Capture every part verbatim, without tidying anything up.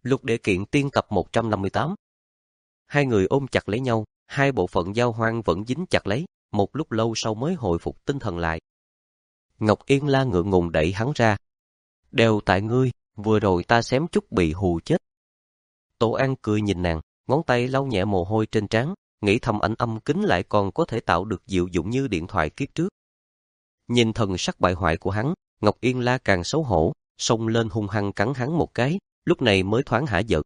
Lục Đệ Kiện Tiên tập một trăm năm mươi tám. Hai người ôm chặt lấy nhau, hai bộ phận giao hoang vẫn dính chặt lấy, một lúc lâu sau mới hồi phục tinh thần lại. Ngọc Yên La ngượng ngùng đẩy hắn ra. Đều tại ngươi, vừa rồi ta xém chút bị hù chết. Tổ An cười nhìn nàng, ngón tay lau nhẹ mồ hôi trên trán, nghĩ thầm ảnh âm kính lại còn có thể tạo được diệu dụng như điện thoại kiếp trước. Nhìn thần sắc bại hoại của hắn, Ngọc Yên La càng xấu hổ, xông lên hung hăng cắn hắn một cái, lúc này mới thoáng hả giận.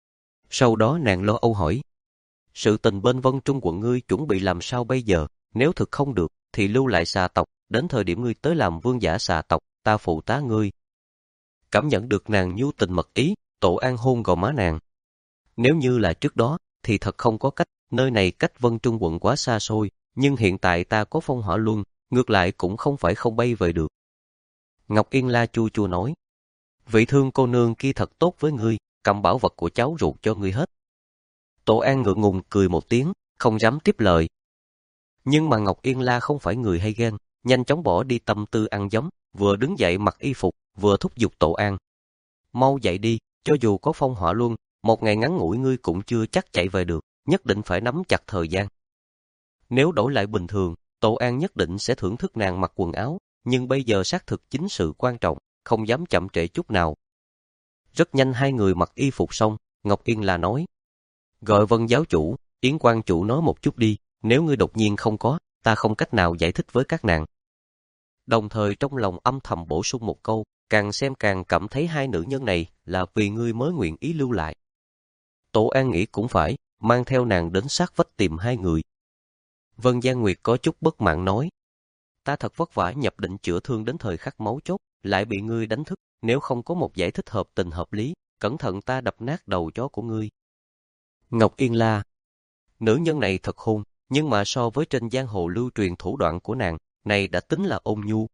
Sau đó nàng lo âu hỏi, sự tình bên Vân Trung quận ngươi chuẩn bị làm sao bây giờ, nếu thực không được, thì lưu lại xà tộc, đến thời điểm ngươi tới làm vương giả xà tộc, ta phụ tá ngươi. Cảm nhận được nàng nhu tình mật ý, Tổ An hôn gò má nàng. Nếu như là trước đó, thì thật không có cách, nơi này cách Vân Trung quận quá xa xôi, nhưng hiện tại ta có phong hỏa luân, ngược lại cũng không phải không bay về được. Ngọc Yên La chua chua nói, vị thương cô nương kia thật tốt với ngươi, cầm bảo vật của cháu ruột cho ngươi hết. Tổ An ngượng ngùng cười một tiếng, không dám tiếp lời. Nhưng mà Ngọc Yên La không phải người hay ghen, nhanh chóng bỏ đi tâm tư ăn giống, vừa đứng dậy mặc y phục, vừa thúc giục Tổ An. Mau dậy đi, cho dù có phong hỏa luân, một ngày ngắn ngủi ngươi cũng chưa chắc chạy về được, nhất định phải nắm chặt thời gian. Nếu đổi lại bình thường, Tổ An nhất định sẽ thưởng thức nàng mặc quần áo, nhưng bây giờ xác thực chính sự quan trọng, không dám chậm trễ chút nào. Rất nhanh hai người mặc y phục xong, Ngọc Yên La nói, gọi Vân giáo chủ, Yến quan chủ nói một chút đi, nếu ngươi đột nhiên không có, ta không cách nào giải thích với các nàng. Đồng thời trong lòng âm thầm bổ sung một câu, càng xem càng cảm thấy hai nữ nhân này là vì ngươi mới nguyện ý lưu lại. Tổ An nghĩ cũng phải, mang theo nàng đến sát vách tìm hai người. Vân Giang Nguyệt có chút bất mãn nói, ta thật vất vả nhập định chữa thương đến thời khắc máu chốt, lại bị ngươi đánh thức, nếu không có một giải thích hợp tình hợp lý, cẩn thận ta đập nát đầu chó của ngươi. Ngọc Yên La, nữ nhân này thật hung, nhưng mà so với trên giang hồ lưu truyền thủ đoạn của nàng, này đã tính là ôn nhu.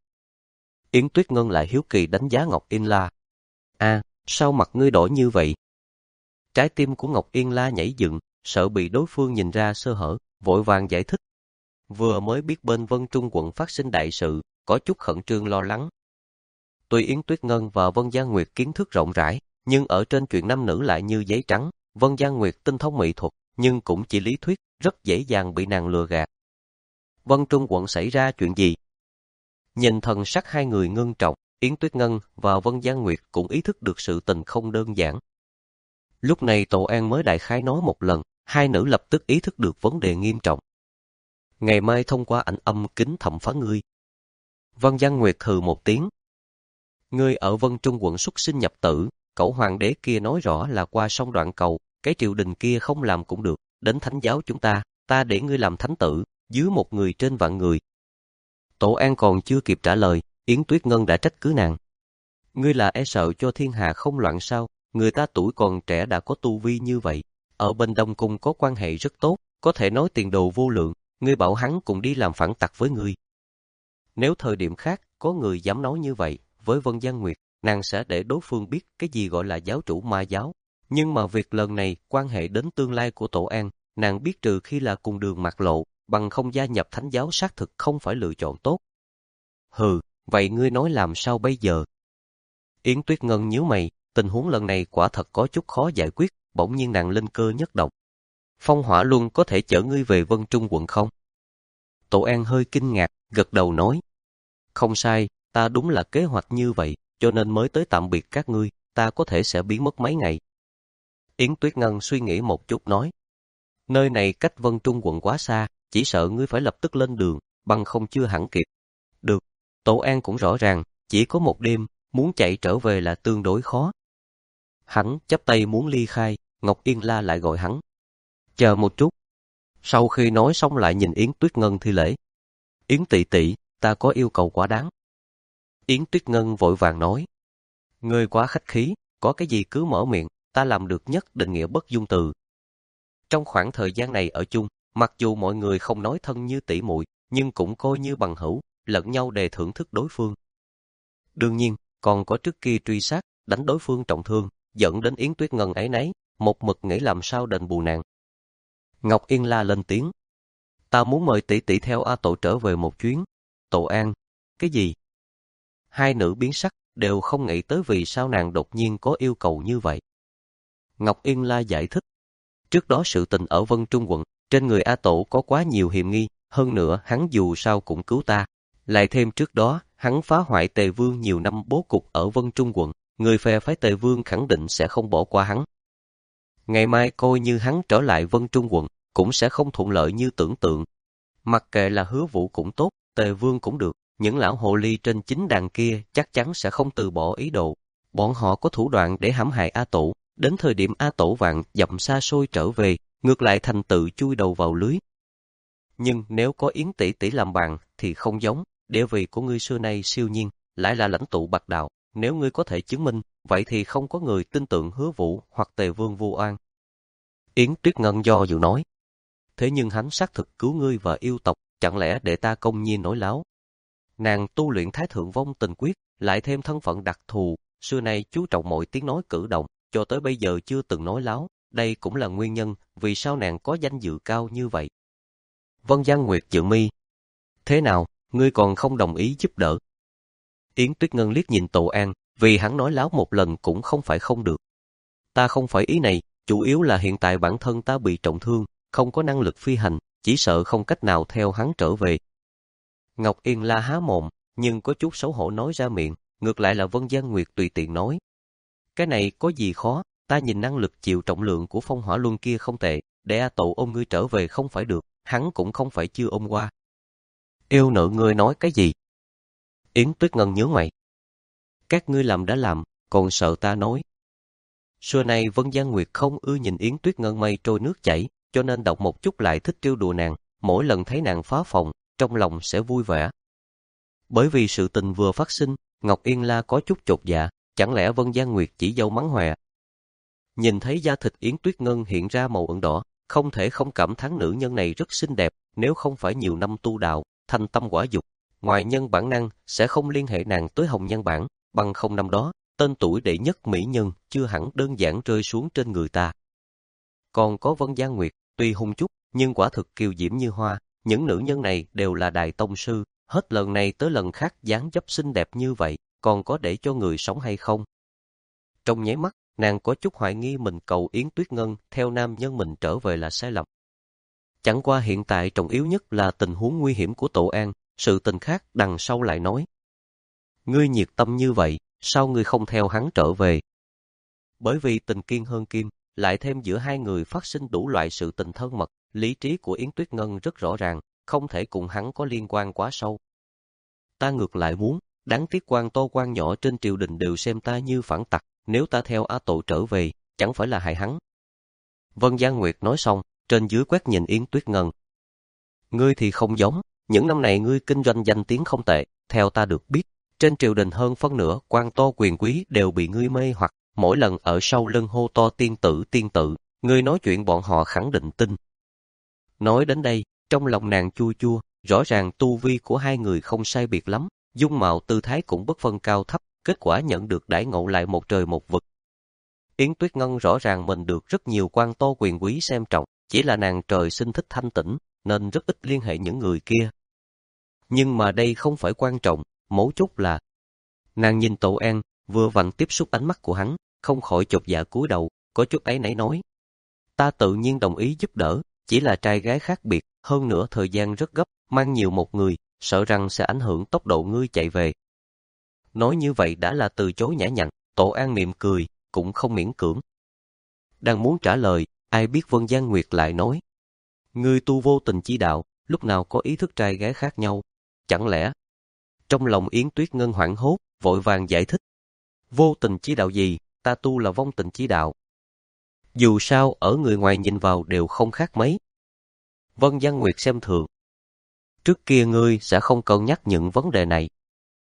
Yến Tuyết Ngân lại hiếu kỳ đánh giá Ngọc Yên La. À, sao mặt ngươi đổi như vậy? Trái tim của Ngọc Yên La nhảy dựng, sợ bị đối phương nhìn ra sơ hở, vội vàng giải thích. Vừa mới biết bên Vân Trung quận phát sinh đại sự, có chút khẩn trương lo lắng. Tuy Yến Tuyết Ngân và Vân Giang Nguyệt kiến thức rộng rãi, nhưng ở trên chuyện nam nữ lại như giấy trắng. Vân Giang Nguyệt tinh thông mỹ thuật, nhưng cũng chỉ lý thuyết, rất dễ dàng bị nàng lừa gạt. Vân Trung quận xảy ra chuyện gì? Nhìn thần sắc hai người ngưng trọng, Yến Tuyết Ngân và Vân Giang Nguyệt cũng ý thức được sự tình không đơn giản. Lúc này Tổ An mới đại khái nói một lần, hai nữ lập tức ý thức được vấn đề nghiêm trọng. Ngày mai thông qua ảnh âm kính thẩm phán ngươi. Vân Giang Nguyệt hừ một tiếng. Ngươi ở Vân Trung quận xuất sinh nhập tử, cậu hoàng đế kia nói rõ là qua sông Đoạn Cầu, cái triều đình kia không làm cũng được, đến thánh giáo chúng ta, ta để ngươi làm thánh tử, dưới một người trên vạn người. Tổ An còn chưa kịp trả lời, Yến Tuyết Ngân đã trách cứ nàng. Ngươi là e sợ cho thiên hạ không loạn sao, người ta tuổi còn trẻ đã có tu vi như vậy, ở bên Đông Cung có quan hệ rất tốt, có thể nói tiền đồ vô lượng, ngươi bảo hắn cùng đi làm phản tặc với ngươi. Nếu thời điểm khác, có người dám nói như vậy, với Vân Giang Nguyệt, nàng sẽ để đối phương biết cái gì gọi là giáo chủ ma giáo. Nhưng mà việc lần này quan hệ đến tương lai của Tổ An, nàng biết trừ khi là cùng đường mặt lộ, bằng không gia nhập thánh giáo xác thực không phải lựa chọn tốt. Hừ, vậy ngươi nói làm sao bây giờ? Yến Tuyết Ngân nhíu mày, tình huống lần này quả thật có chút khó giải quyết, bỗng nhiên nàng linh cơ nhất động. Phong Hỏa Luân có thể chở ngươi về Vân Trung quận không? Tổ An hơi kinh ngạc, gật đầu nói. Không sai, ta đúng là kế hoạch như vậy, cho nên mới tới tạm biệt các ngươi, ta có thể sẽ biến mất mấy ngày. Yến Tuyết Ngân suy nghĩ một chút nói. Nơi này cách Vân Trung quận quá xa, chỉ sợ ngươi phải lập tức lên đường, bằng không chưa hẳn kịp. Được, Tổ An cũng rõ ràng, chỉ có một đêm, muốn chạy trở về là tương đối khó. Hắn chắp tay muốn ly khai, Ngọc Yên La lại gọi hắn. Chờ một chút. Sau khi nói xong lại nhìn Yến Tuyết Ngân thi lễ. Yến tỷ tỷ, ta có yêu cầu quá đáng. Yến Tuyết Ngân vội vàng nói. Ngươi quá khách khí, có cái gì cứ mở miệng, ta làm được nhất định nghĩa bất dung từ. Trong khoảng thời gian này ở chung, mặc dù mọi người không nói thân như tỷ muội, nhưng cũng coi như bằng hữu, lẫn nhau đề thưởng thức đối phương. Đương nhiên, còn có trước kia truy sát, đánh đối phương trọng thương, dẫn đến Yến Tuyết Ngân áy náy, một mực nghĩ làm sao đền bù nàng. Ngọc Yên La lên tiếng. Ta muốn mời tỷ tỷ theo A Tổ trở về một chuyến. Tổ An. Cái gì? Hai nữ biến sắc, đều không nghĩ tới vì sao nàng đột nhiên có yêu cầu như vậy. Ngọc Yên La giải thích. Trước đó sự tình ở Vân Trung quận, trên người A Tổ có quá nhiều hiểm nghi, hơn nữa hắn dù sao cũng cứu ta. Lại thêm trước đó, hắn phá hoại Tề Vương nhiều năm bố cục ở Vân Trung quận, người phe phái Tề Vương khẳng định sẽ không bỏ qua hắn. Ngày mai coi như hắn trở lại Vân Trung quận, cũng sẽ không thuận lợi như tưởng tượng. Mặc kệ là Hứa Vũ cũng tốt, Tề Vương cũng được, những lão hồ ly trên chính đàn kia chắc chắn sẽ không từ bỏ ý đồ. Bọn họ có thủ đoạn để hãm hại A Tổ, đến thời điểm A Tổ vạn dặm xa xôi trở về, ngược lại thành tự chui đầu vào lưới. Nhưng nếu có Yến tỷ tỷ làm bạn thì không giống, địa vị của ngươi xưa nay siêu nhiên, lại là lãnh tụ bạc đạo, nếu ngươi có thể chứng minh, vậy thì không có người tin tưởng Hứa Vũ hoặc Tề Vương vu oan. Yến Tuyết Ngân do dự nói, thế nhưng hắn xác thực cứu ngươi và yêu tộc, chẳng lẽ để ta công nhiên nói láo? Nàng tu luyện Thái Thượng Vong Tình Quyết, lại thêm thân phận đặc thù, xưa nay chú trọng mọi tiếng nói cử động, cho tới bây giờ chưa từng nói láo, đây cũng là nguyên nhân vì sao nàng có danh dự cao như vậy. Vân Giang Nguyệt dự mi. Thế nào, ngươi còn không đồng ý giúp đỡ? Yến Tuyết Ngân liếc nhìn Tô An, vì hắn nói láo một lần cũng không phải không được. Ta không phải ý này, chủ yếu là hiện tại bản thân ta bị trọng thương, không có năng lực phi hành, chỉ sợ không cách nào theo hắn trở về. Ngọc Yên La há mồm, nhưng có chút xấu hổ nói ra miệng, ngược lại là Vân Giang Nguyệt tùy tiện nói. Cái này có gì khó, ta nhìn năng lực chịu trọng lượng của phong hỏa luân kia không tệ, để A Tổ ôm ngươi trở về không phải được, hắn cũng không phải chưa ôm qua. Yêu nữ ngươi nói cái gì? Yến Tuyết Ngân nhớ mày. Các ngươi làm đã làm, còn sợ ta nói. Xưa nay Vân Giang Nguyệt không ưa nhìn Yến Tuyết Ngân mây trôi nước chảy, cho nên đọc một chút lại thích trêu đùa nàng, mỗi lần thấy nàng phá phòng, trong lòng sẽ vui vẻ. Bởi vì sự tình vừa phát sinh, Ngọc Yên La có chút chột dạ, chẳng lẽ Vân Giang Nguyệt chỉ dâu mắng hòe. Nhìn thấy da thịt Yến Tuyết Ngân hiện ra màu ửng đỏ, không thể không cảm thán nữ nhân này rất xinh đẹp, nếu không phải nhiều năm tu đạo, thành tâm quả dục, ngoài nhân bản năng sẽ không liên hệ nàng tới hồng nhan bản, bằng không năm đó, tên tuổi đệ nhất mỹ nhân chưa hẳn đơn giản rơi xuống trên người ta. Còn có Vân Giang Nguyệt, tuy hung chút, nhưng quả thực kiều diễm như hoa, những nữ nhân này đều là đại tông sư, hết lần này tới lần khác dáng dấp xinh đẹp như vậy, còn có để cho người sống hay không? Trong nháy mắt, nàng có chút hoài nghi mình cầu Yến Tuyết Ngân theo nam nhân mình trở về là sai lầm. Chẳng qua hiện tại trọng yếu nhất là tình huống nguy hiểm của Tô An, sự tình khác đằng sau lại nói. Ngươi nhiệt tâm như vậy, sao ngươi không theo hắn trở về? Bởi vì tình kiên hơn kim, lại thêm giữa hai người phát sinh đủ loại sự tình thân mật, lý trí của Yến Tuyết Ngân rất rõ ràng, không thể cùng hắn có liên quan quá sâu. Ta ngược lại muốn, đáng tiếc quan to quan nhỏ trên triều đình đều xem ta như phản tặc, nếu ta theo A Tổ trở về, chẳng phải là hại hắn. Vân Giang Nguyệt nói xong, trên dưới quét nhìn Yến Tuyết Ngân. Ngươi thì không giống, những năm này ngươi kinh doanh danh tiếng không tệ, theo ta được biết, trên triều đình hơn phân nửa quan to quyền quý đều bị ngươi mê hoặc, mỗi lần ở sau lưng hô to tiên tử tiên tử, ngươi nói chuyện bọn họ khẳng định tin. Nói đến đây, trong lòng nàng chua chua, rõ ràng tu vi của hai người không sai biệt lắm, dung mạo tư thái cũng bất phân cao thấp, kết quả nhận được đãi ngộ lại một trời một vực. Yến Tuyết Ngân rõ ràng mình được rất nhiều quan to quyền quý xem trọng, chỉ là nàng trời sinh thích thanh tĩnh, nên rất ít liên hệ những người kia. Nhưng mà đây không phải quan trọng, mấu chốt là nàng nhìn Tô An, vừa vặn tiếp xúc ánh mắt của hắn, không khỏi chột dạ cúi đầu, có chút áy náy nói. Ta tự nhiên đồng ý giúp đỡ, chỉ là trai gái khác biệt, hơn nữa thời gian rất gấp, mang nhiều một người, sợ rằng sẽ ảnh hưởng tốc độ ngươi chạy về. Nói như vậy đã là từ chối nhã nhặn, Tô An mỉm cười, cũng không miễn cưỡng. Đang muốn trả lời, ai biết Vân Giang Nguyệt lại nói. Ngươi tu vô tình chi đạo, lúc nào có ý thức trai gái khác nhau, chẳng lẽ? Trong lòng Yến Tuyết Ngân hoảng hốt, vội vàng giải thích. Vô tình chi đạo gì, ta tu là vong tình chi đạo. Dù sao ở người ngoài nhìn vào đều không khác mấy. Vân Giang Nguyệt xem thường. Trước kia ngươi sẽ không cân nhắc những vấn đề này.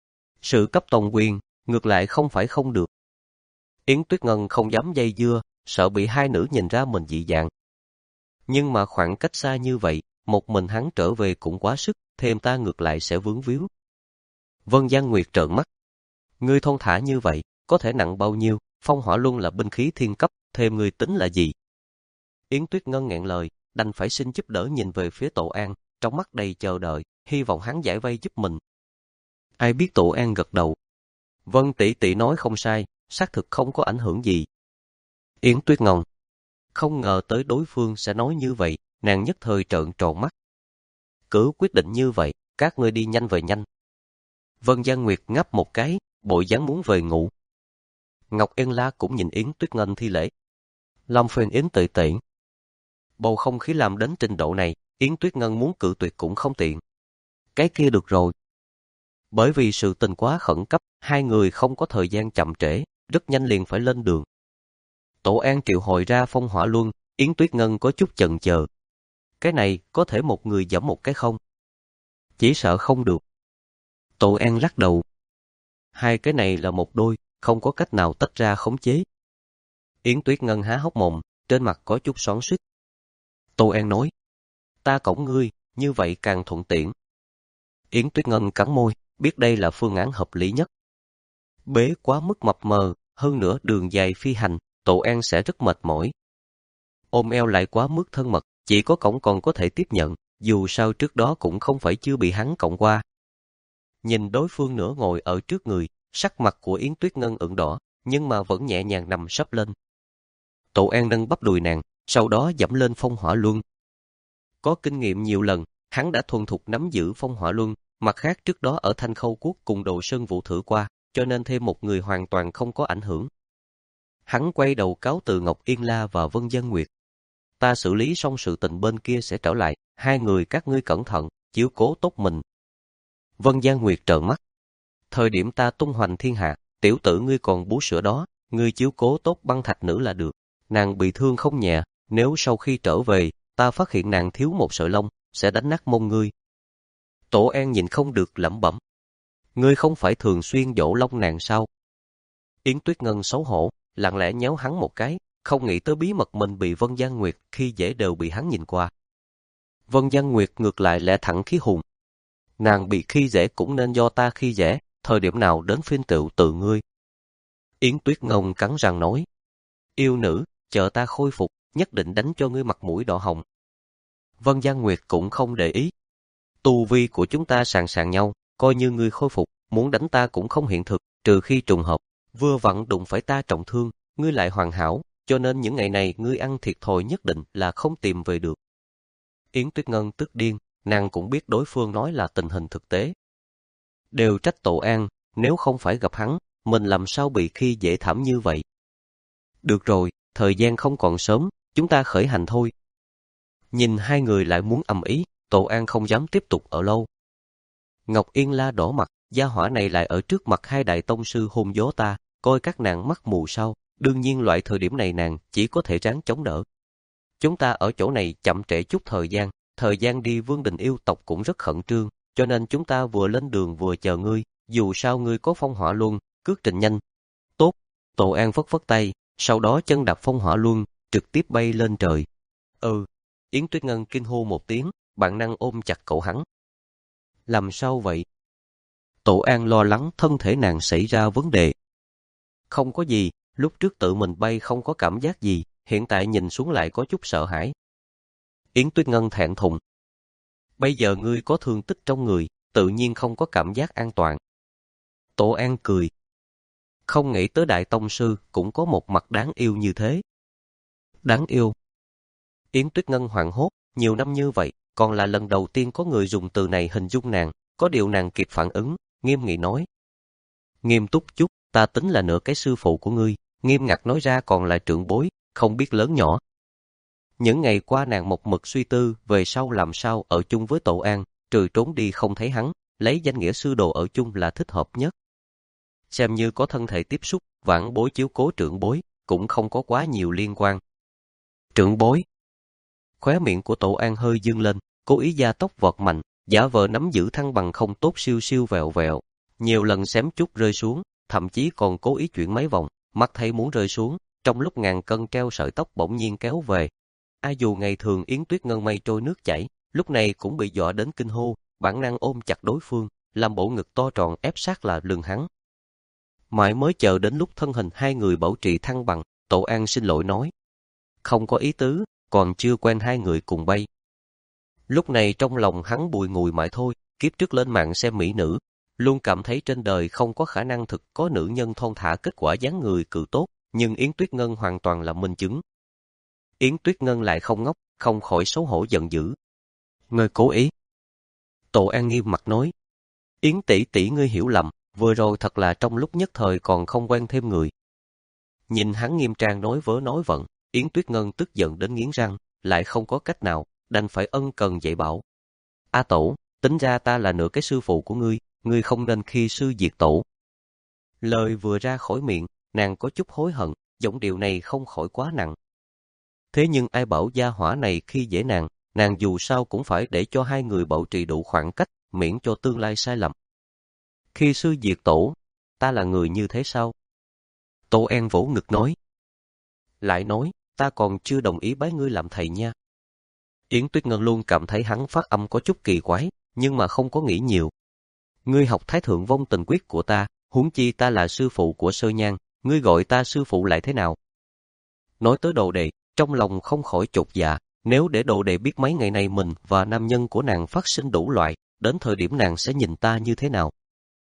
Sự cấp tông quyền, ngược lại không phải không được. Yến Tuyết Ngân không dám dây dưa, sợ bị hai nữ nhìn ra mình dị dạng. Nhưng mà khoảng cách xa như vậy, một mình hắn trở về cũng quá sức, thêm ta ngược lại sẽ vướng víu. Vân Giang Nguyệt trợn mắt. Ngươi thon thả như vậy, có thể nặng bao nhiêu, phong hỏa luân là binh khí thiên cấp, thêm ngươi tính là gì? Yến Tuyết Ngân nghẹn lời, đành phải xin giúp đỡ nhìn về phía Tô An, trong mắt đầy chờ đợi, hy vọng hắn giải vây giúp mình. Ai biết Tô An gật đầu. Vân tỷ tỷ nói không sai, xác thực không có ảnh hưởng gì. Yến Tuyết Ngông không ngờ tới đối phương sẽ nói như vậy, nàng nhất thời trợn tròn mắt. Cứ quyết định như vậy, các ngươi đi nhanh về nhanh. Vân Giang Nguyệt ngáp một cái, bộ dáng muốn về ngủ. Ngọc Yên La cũng nhìn Yến Tuyết Ngân thi lễ. Long phiền Yến tệ tệ. Bầu không khí làm đến trình độ này, Yến Tuyết Ngân muốn cự tuyệt cũng không tiện. Cái kia được rồi. Bởi vì sự tình quá khẩn cấp, hai người không có thời gian chậm trễ, rất nhanh liền phải lên đường. Tổ An triệu hồi ra phong hỏa luân, Yến Tuyết Ngân có chút chần chờ. Cái này có thể một người giẫm một cái không? Chỉ sợ không được. Tổ An lắc đầu. Hai cái này là một đôi, không có cách nào tách ra khống chế. Yến Tuyết Ngân há hốc mồm, trên mặt có chút xoắn xuýt. Tô An nói, ta cõng ngươi, như vậy càng thuận tiện. Yến Tuyết Ngân cắn môi, biết đây là phương án hợp lý nhất. Bế quá mức mập mờ, hơn nữa đường dài phi hành, Tô An sẽ rất mệt mỏi. Ôm eo lại quá mức thân mật, chỉ có cõng còn có thể tiếp nhận, dù sao trước đó cũng không phải chưa bị hắn cõng qua. Nhìn đối phương nửa ngồi ở trước người, sắc mặt của Yến Tuyết Ngân ửng đỏ, nhưng mà vẫn nhẹ nhàng nằm sấp lên. Tô An nâng bắp đùi nàng, sau đó dẫm lên phong hỏa luân. Có kinh nghiệm nhiều lần, hắn đã thuần thục nắm giữ phong hỏa luân, mặt khác trước đó ở Thanh Khâu Quốc cùng Đồ Sơn Vũ thử qua, cho nên thêm một người hoàn toàn không có ảnh hưởng. Hắn quay đầu cáo từ Ngọc Yên La và Vân Dân Nguyệt. Ta xử lý xong sự tình bên kia sẽ trở lại, hai người các ngươi cẩn thận, chiếu cố tốt mình. Vân Giang Nguyệt trợn mắt. Thời điểm ta tung hoành thiên hạ, tiểu tử ngươi còn bú sữa đó, ngươi chiếu cố tốt Băng Thạch Nữ là được. Nàng bị thương không nhẹ, nếu sau khi trở về, ta phát hiện nàng thiếu một sợi lông, sẽ đánh nát mông ngươi. Tổ An nhìn không được lẩm bẩm. Ngươi không phải thường xuyên dỗ lông nàng sao? Yến Tuyết Ngân xấu hổ, lặng lẽ nhéo hắn một cái, không nghĩ tới bí mật mình bị Vân Giang Nguyệt khi dễ đều bị hắn nhìn qua. Vân Giang Nguyệt ngược lại lẽ thẳng khí hùng. Nàng bị khi dễ cũng nên do ta khi dễ, thời điểm nào đến phiên tựu tự ngươi. Yến Tuyết Ngân cắn răng nói. Yêu nữ, chờ ta khôi phục, nhất định đánh cho ngươi mặt mũi đỏ hồng. Vân Giang Nguyệt cũng không để ý. Tu vi của chúng ta sàn sàn nhau, coi như ngươi khôi phục, muốn đánh ta cũng không hiện thực, trừ khi trùng hợp, vừa vặn đụng phải ta trọng thương, ngươi lại hoàn hảo, cho nên những ngày này ngươi ăn thiệt thòi nhất định là không tìm về được. Yến Tuyết Ngân tức điên, nàng cũng biết đối phương nói là tình hình thực tế. Đều trách Tổ An, nếu không phải gặp hắn, mình làm sao bị khi dễ thảm như vậy. Được rồi, thời gian không còn sớm, chúng ta khởi hành thôi. Nhìn hai người lại muốn ầm ĩ, Tổ An không dám tiếp tục ở lâu. Ngọc Yên La đỏ mặt, gia hỏa này lại ở trước mặt hai đại tông sư hôn gió ta, coi các nàng mắt mù sao, đương nhiên loại thời điểm này nàng chỉ có thể ráng chống đỡ. Chúng ta ở chỗ này chậm trễ chút thời gian, thời gian đi Vương Đình yêu tộc cũng rất khẩn trương, cho nên chúng ta vừa lên đường vừa chờ ngươi, dù sao ngươi có phong hỏa luân, cước trình nhanh. Tốt, Tổ An phất phất tay, sau đó chân đạp phong hỏa luân, trực tiếp bay lên trời. Ừ, Yến Tuyết Ngân kinh hô một tiếng, bản năng ôm chặt cậu hắn. Làm sao vậy? Tổ An lo lắng thân thể nàng xảy ra vấn đề. Không có gì, lúc trước tự mình bay không có cảm giác gì, hiện tại nhìn xuống lại có chút sợ hãi. Yến Tuyết Ngân thẹn thùng. Bây giờ ngươi có thương tích trong người, tự nhiên không có cảm giác an toàn. Tổ An cười. Không nghĩ tới Đại Tông Sư cũng có một mặt đáng yêu như thế. Đáng yêu. Yến Tuyết Ngân hoảng hốt, nhiều năm như vậy, còn là lần đầu tiên có người dùng từ này hình dung nàng, có điều nàng kịp phản ứng, nghiêm nghị nói. Nghiêm túc chút, ta tính là nửa cái sư phụ của ngươi, nghiêm ngặt nói ra còn là trưởng bối, không biết lớn nhỏ. Những ngày qua nàng một mực suy tư về sau làm sao ở chung với Tổ An, trừ trốn đi không thấy hắn, lấy danh nghĩa sư đồ ở chung là thích hợp nhất. Xem như có thân thể tiếp xúc, vãn bối chiếu cố trưởng bối, cũng không có quá nhiều liên quan. Trưởng bối. Khóe miệng của Tổ An hơi dương lên, cố ý gia tốc vọt mạnh, giả vờ nắm giữ thăng bằng không tốt siêu siêu vẹo vẹo. Nhiều lần xém chút rơi xuống, thậm chí còn cố ý chuyển mấy vòng, mắt thấy muốn rơi xuống, trong lúc ngàn cân treo sợi tóc bỗng nhiên kéo về. A dù ngày thường Yến Tuyết Ngân mây trôi nước chảy, lúc này cũng bị dọa đến kinh hô, bản năng ôm chặt đối phương, làm bộ ngực to tròn ép sát là lưng hắn. Mãi mới chờ đến lúc thân hình hai người bảo trì thăng bằng, Tổ An xin lỗi nói. Không có ý tứ, còn chưa quen hai người cùng bay. Lúc này trong lòng hắn bùi ngùi mãi thôi, kiếp trước lên mạng xem mỹ nữ, luôn cảm thấy trên đời không có khả năng thực có nữ nhân thon thả kết quả dáng người cự tốt, nhưng Yến Tuyết Ngân hoàn toàn là minh chứng. Yến Tuyết Ngân lại không ngốc, không khỏi xấu hổ giận dữ. Ngươi cố ý. Tổ An nghiêm mặt nói. Yến tỷ tỷ ngươi hiểu lầm, vừa rồi thật là trong lúc nhất thời còn không quen thêm người. Nhìn hắn nghiêm trang nói vớ nói vẩn, Yến Tuyết Ngân tức giận đến nghiến răng, lại không có cách nào, đành phải ân cần dạy bảo. A tổ, tính ra ta là nửa cái sư phụ của ngươi, ngươi không nên khi sư diệt tổ. Lời vừa ra khỏi miệng, nàng có chút hối hận, giọng điệu này không khỏi quá nặng. Thế nhưng ai bảo gia hỏa này khi dễ nàng, nàng dù sao cũng phải để cho hai người bảo trì đủ khoảng cách, miễn cho tương lai sai lầm. Khi sư diệt tổ, ta là người như thế sao? Tô An vỗ ngực nói. Lại nói, ta còn chưa đồng ý bái ngươi làm thầy nha. Yến Tuyết Ngân luôn cảm thấy hắn phát âm có chút kỳ quái, nhưng mà không có nghĩ nhiều. Ngươi học Thái Thượng Vong Tình Quyết của ta, huống chi ta là sư phụ của Sơ Nhan, ngươi gọi ta sư phụ lại thế nào? Nói tới đồ đệ, trong lòng không khỏi chột dạ, nếu để đồ đệ biết mấy ngày này mình và nam nhân của nàng phát sinh đủ loại, đến thời điểm nàng sẽ nhìn ta như thế nào?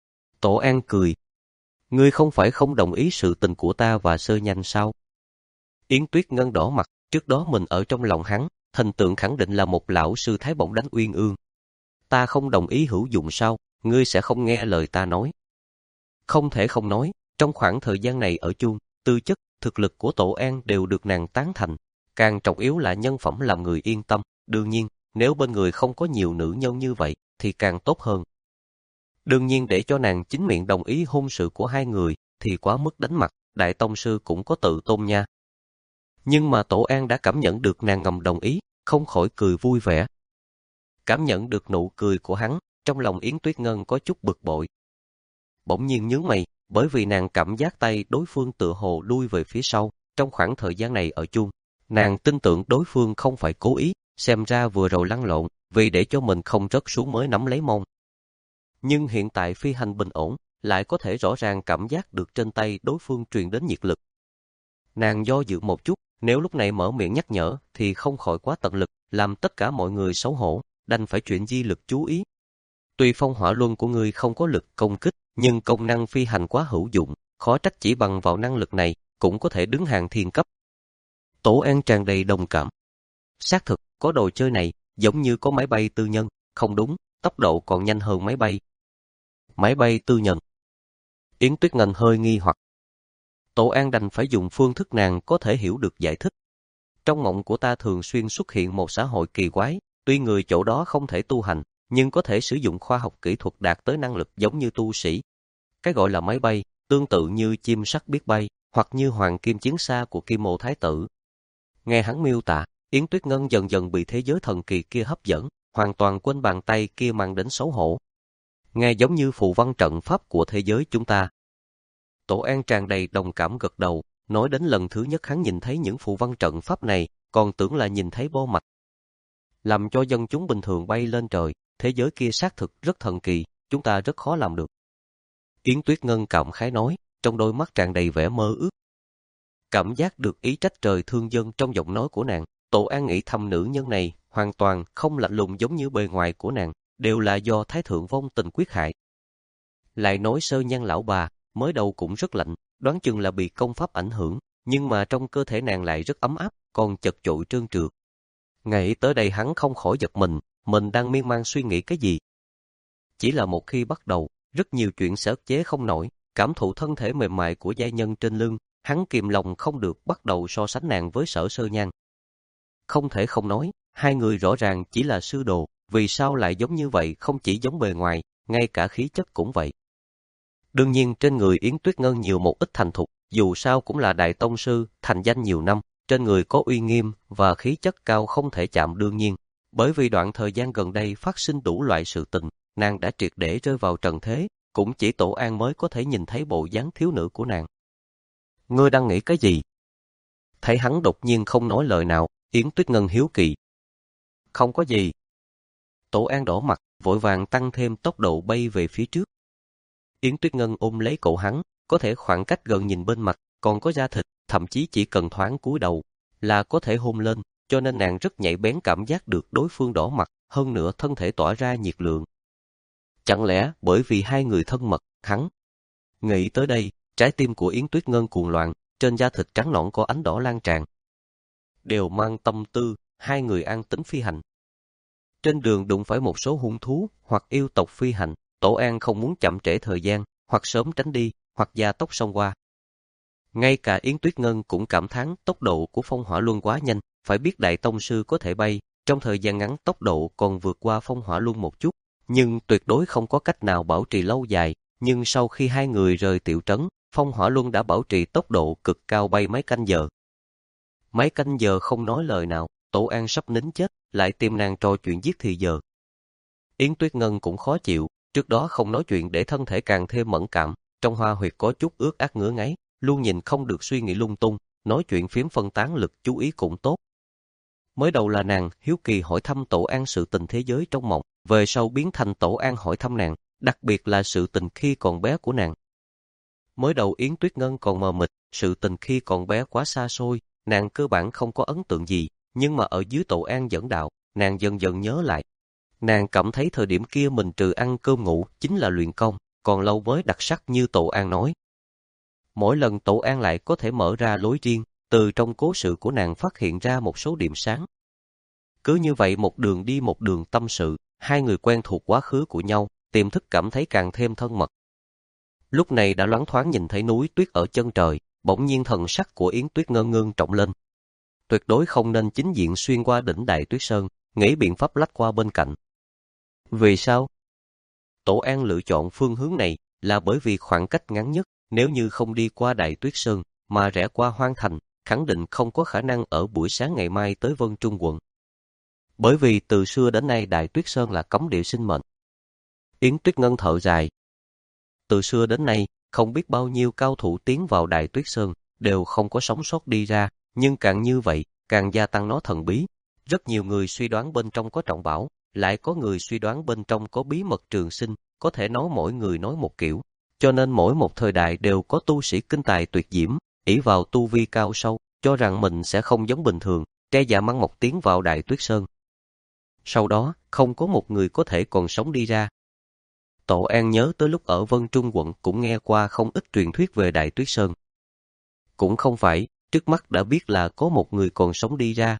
Tổ An cười. Ngươi không phải không đồng ý sự tình của ta và Sơ Nhan sao? Yến Tuyết Ngân đỏ mặt, trước đó mình ở trong lòng hắn, hình tượng khẳng định là một lão sư thái bổng đánh uyên ương. Ta không đồng ý hữu dụng sao, ngươi sẽ không nghe lời ta nói. Không thể không nói, trong khoảng thời gian này ở chung, tư chất, thực lực của Tổ An đều được nàng tán thành. Càng trọng yếu là nhân phẩm làm người yên tâm, đương nhiên, nếu bên người không có nhiều nữ nhân như vậy, thì càng tốt hơn. Đương nhiên để cho nàng chính miệng đồng ý hôn sự của hai người, thì quá mức đánh mặt, Đại Tông Sư cũng có tự tôn nha. Nhưng mà Tổ An đã cảm nhận được nàng ngầm đồng ý, không khỏi cười vui vẻ. Cảm nhận được nụ cười của hắn, trong lòng Yến Tuyết Ngân có chút bực bội. Bỗng nhiên nhướng mày, bởi vì nàng cảm giác tay đối phương tựa hồ lui về phía sau, trong khoảng thời gian này ở chung. Nàng tin tưởng đối phương không phải cố ý, xem ra vừa rồi lăn lộn, vì để cho mình không rớt xuống mới nắm lấy mông. Nhưng hiện tại phi hành bình ổn, lại có thể rõ ràng cảm giác được trên tay đối phương truyền đến nhiệt lực. Nàng do dự một chút, nếu lúc này mở miệng nhắc nhở thì không khỏi quá tận lực, làm tất cả mọi người xấu hổ, đành phải chuyển di lực chú ý. Tuy phong hỏa luân của ngươi không có lực công kích, nhưng công năng phi hành quá hữu dụng, khó trách chỉ bằng vào năng lực này, cũng có thể đứng hàng thiên cấp. Tổ An tràn đầy đồng cảm. Xác thực, có đồ chơi này, giống như có máy bay tư nhân, không đúng, tốc độ còn nhanh hơn máy bay. Máy bay tư nhân. Yến Tuyết Ngân hơi nghi hoặc. Tổ An đành phải dùng phương thức nàng có thể hiểu được giải thích. Trong mộng của ta thường xuyên xuất hiện một xã hội kỳ quái, tuy người chỗ đó không thể tu hành, nhưng có thể sử dụng khoa học kỹ thuật đạt tới năng lực giống như tu sĩ. Cái gọi là máy bay, tương tự như chim sắt biết bay, hoặc như hoàng kim chiến xa của Kim Mô Thái Tử. Nghe hắn miêu tả, Yến Tuyết Ngân dần dần bị thế giới thần kỳ kia hấp dẫn, hoàn toàn quên bàn tay kia mang đến xấu hổ. Nghe giống như phù văn trận pháp của thế giới chúng ta. Tổ An tràn đầy đồng cảm gật đầu, nói đến lần thứ nhất hắn nhìn thấy những phù văn trận pháp này, còn tưởng là nhìn thấy bo mạch. Làm cho dân chúng bình thường bay lên trời, thế giới kia xác thực rất thần kỳ, chúng ta rất khó làm được. Yến Tuyết Ngân cảm khái nói, trong đôi mắt tràn đầy vẻ mơ ước. Cảm giác được ý trách trời thương dân trong giọng nói của nàng, Tổ An nghĩ thầm nữ nhân này hoàn toàn không lạnh lùng giống như bề ngoài của nàng, đều là do Thái Thượng Vong Tình Quyết hại. Lại nói Sơ Nhan lão bà, mới đầu cũng rất lạnh, đoán chừng là bị công pháp ảnh hưởng, nhưng mà trong cơ thể nàng lại rất ấm áp, còn chật chội trơn trượt. Nghĩ tới đây hắn không khỏi giật mình, mình đang miên man suy nghĩ cái gì. Chỉ là một khi bắt đầu, rất nhiều chuyện sẽ ức chế không nổi, cảm thụ thân thể mềm mại của giai nhân trên lưng, hắn kìm lòng không được bắt đầu so sánh nàng với Sở Sơ Nhan. Không thể không nói, hai người rõ ràng chỉ là sư đồ, vì sao lại giống như vậy, không chỉ giống bề ngoài, ngay cả khí chất cũng vậy. Đương nhiên trên người Yến Tuyết Ngân nhiều một ít thành thục, dù sao cũng là đại tông sư, thành danh nhiều năm, trên người có uy nghiêm và khí chất cao không thể chạm đương nhiên. Bởi vì đoạn thời gian gần đây phát sinh đủ loại sự tình, nàng đã triệt để rơi vào trần thế, cũng chỉ Tổ An mới có thể nhìn thấy bộ dáng thiếu nữ của nàng. Ngươi đang nghĩ cái gì? Thấy hắn đột nhiên không nói lời nào, Yến Tuyết Ngân hiếu kỳ. Không có gì. Tổ An đỏ mặt, vội vàng tăng thêm tốc độ bay về phía trước. Yến Tuyết Ngân ôm lấy cổ hắn, có thể khoảng cách gần nhìn bên mặt, còn có da thịt, thậm chí chỉ cần thoáng cúi đầu là có thể hôn lên, cho nên nàng rất nhạy bén cảm giác được đối phương đỏ mặt, hơn nữa thân thể tỏa ra nhiệt lượng. Chẳng lẽ bởi vì hai người thân mật, hắn? Nghĩ tới đây, trái tim của Yến Tuyết Ngân cuồng loạn, trên da thịt trắng nõn có ánh đỏ lan tràn. Đều mang tâm tư, hai người an tính phi hành. Trên đường đụng phải một số hung thú hoặc yêu tộc phi hành, Tổ An không muốn chậm trễ thời gian, hoặc sớm tránh đi, hoặc gia tốc xông qua. Ngay cả Yến Tuyết Ngân cũng cảm thán tốc độ của Phong Hỏa Luân quá nhanh, phải biết Đại Tông Sư có thể bay, trong thời gian ngắn tốc độ còn vượt qua Phong Hỏa Luân một chút, nhưng tuyệt đối không có cách nào bảo trì lâu dài. Nhưng sau khi hai người rời tiểu trấn, Phong Hỏa Luân đã bảo trì tốc độ cực cao bay mấy canh giờ. Mấy canh giờ không nói lời nào, Tổ An sắp nín chết, lại tìm nàng trò chuyện giết thì giờ. Yến Tuyết Ngân cũng khó chịu, trước đó không nói chuyện để thân thể càng thêm mẫn cảm, trong hoa huyệt có chút ướt át ngứa ngáy, luôn nhìn không được suy nghĩ lung tung, nói chuyện phiếm phân tán lực chú ý cũng tốt. Mới đầu là nàng hiếu kỳ hỏi thăm Tổ An sự tình thế giới trong mộng, về sau biến thành Tổ An hỏi thăm nàng, đặc biệt là sự tình khi còn bé của nàng. Mới đầu Yến Tuyết Ngân còn mờ mịt, sự tình khi còn bé quá xa xôi, nàng cơ bản không có ấn tượng gì, nhưng mà ở dưới Tổ An dẫn đạo, nàng dần dần nhớ lại. Nàng cảm thấy thời điểm kia mình trừ ăn cơm ngủ chính là luyện công, còn lâu mới đặc sắc như Tổ An nói. Mỗi lần Tổ An lại có thể mở ra lối riêng, từ trong cố sự của nàng phát hiện ra một số điểm sáng. Cứ như vậy một đường đi một đường tâm sự, hai người quen thuộc quá khứ của nhau, tiềm thức cảm thấy càng thêm thân mật. Lúc này đã loáng thoáng nhìn thấy núi tuyết ở chân trời, bỗng nhiên thần sắc của Yến Tuyết Ngân ngưng trọng lên. Tuyệt đối không nên chính diện xuyên qua đỉnh Đại Tuyết Sơn, nghĩ biện pháp lách qua bên cạnh. Vì sao? Tổ An lựa chọn phương hướng này là bởi vì khoảng cách ngắn nhất, nếu như không đi qua Đại Tuyết Sơn mà rẽ qua Hoang Thành, khẳng định không có khả năng ở buổi sáng ngày mai tới Vân Trung quận. Bởi vì từ xưa đến nay Đại Tuyết Sơn là cấm địa sinh mệnh. Yến Tuyết Ngân thở dài. Từ xưa đến nay, không biết bao nhiêu cao thủ tiến vào Đại Tuyết Sơn đều không có sống sót đi ra, nhưng càng như vậy, càng gia tăng nó thần bí. Rất nhiều người suy đoán bên trong có trọng bảo, lại có người suy đoán bên trong có bí mật trường sinh, có thể nói mỗi người nói một kiểu. Cho nên mỗi một thời đại đều có tu sĩ kinh tài tuyệt diễm, ỷ vào tu vi cao sâu, cho rằng mình sẽ không giống bình thường, tre dạ măng mọc tiến vào Đại Tuyết Sơn. Sau đó, không có một người có thể còn sống đi ra. Tổ An nhớ tới lúc ở Vân Trung quận cũng nghe qua không ít truyền thuyết về Đại Tuyết Sơn. Cũng không phải, trước mắt đã biết là có một người còn sống đi ra.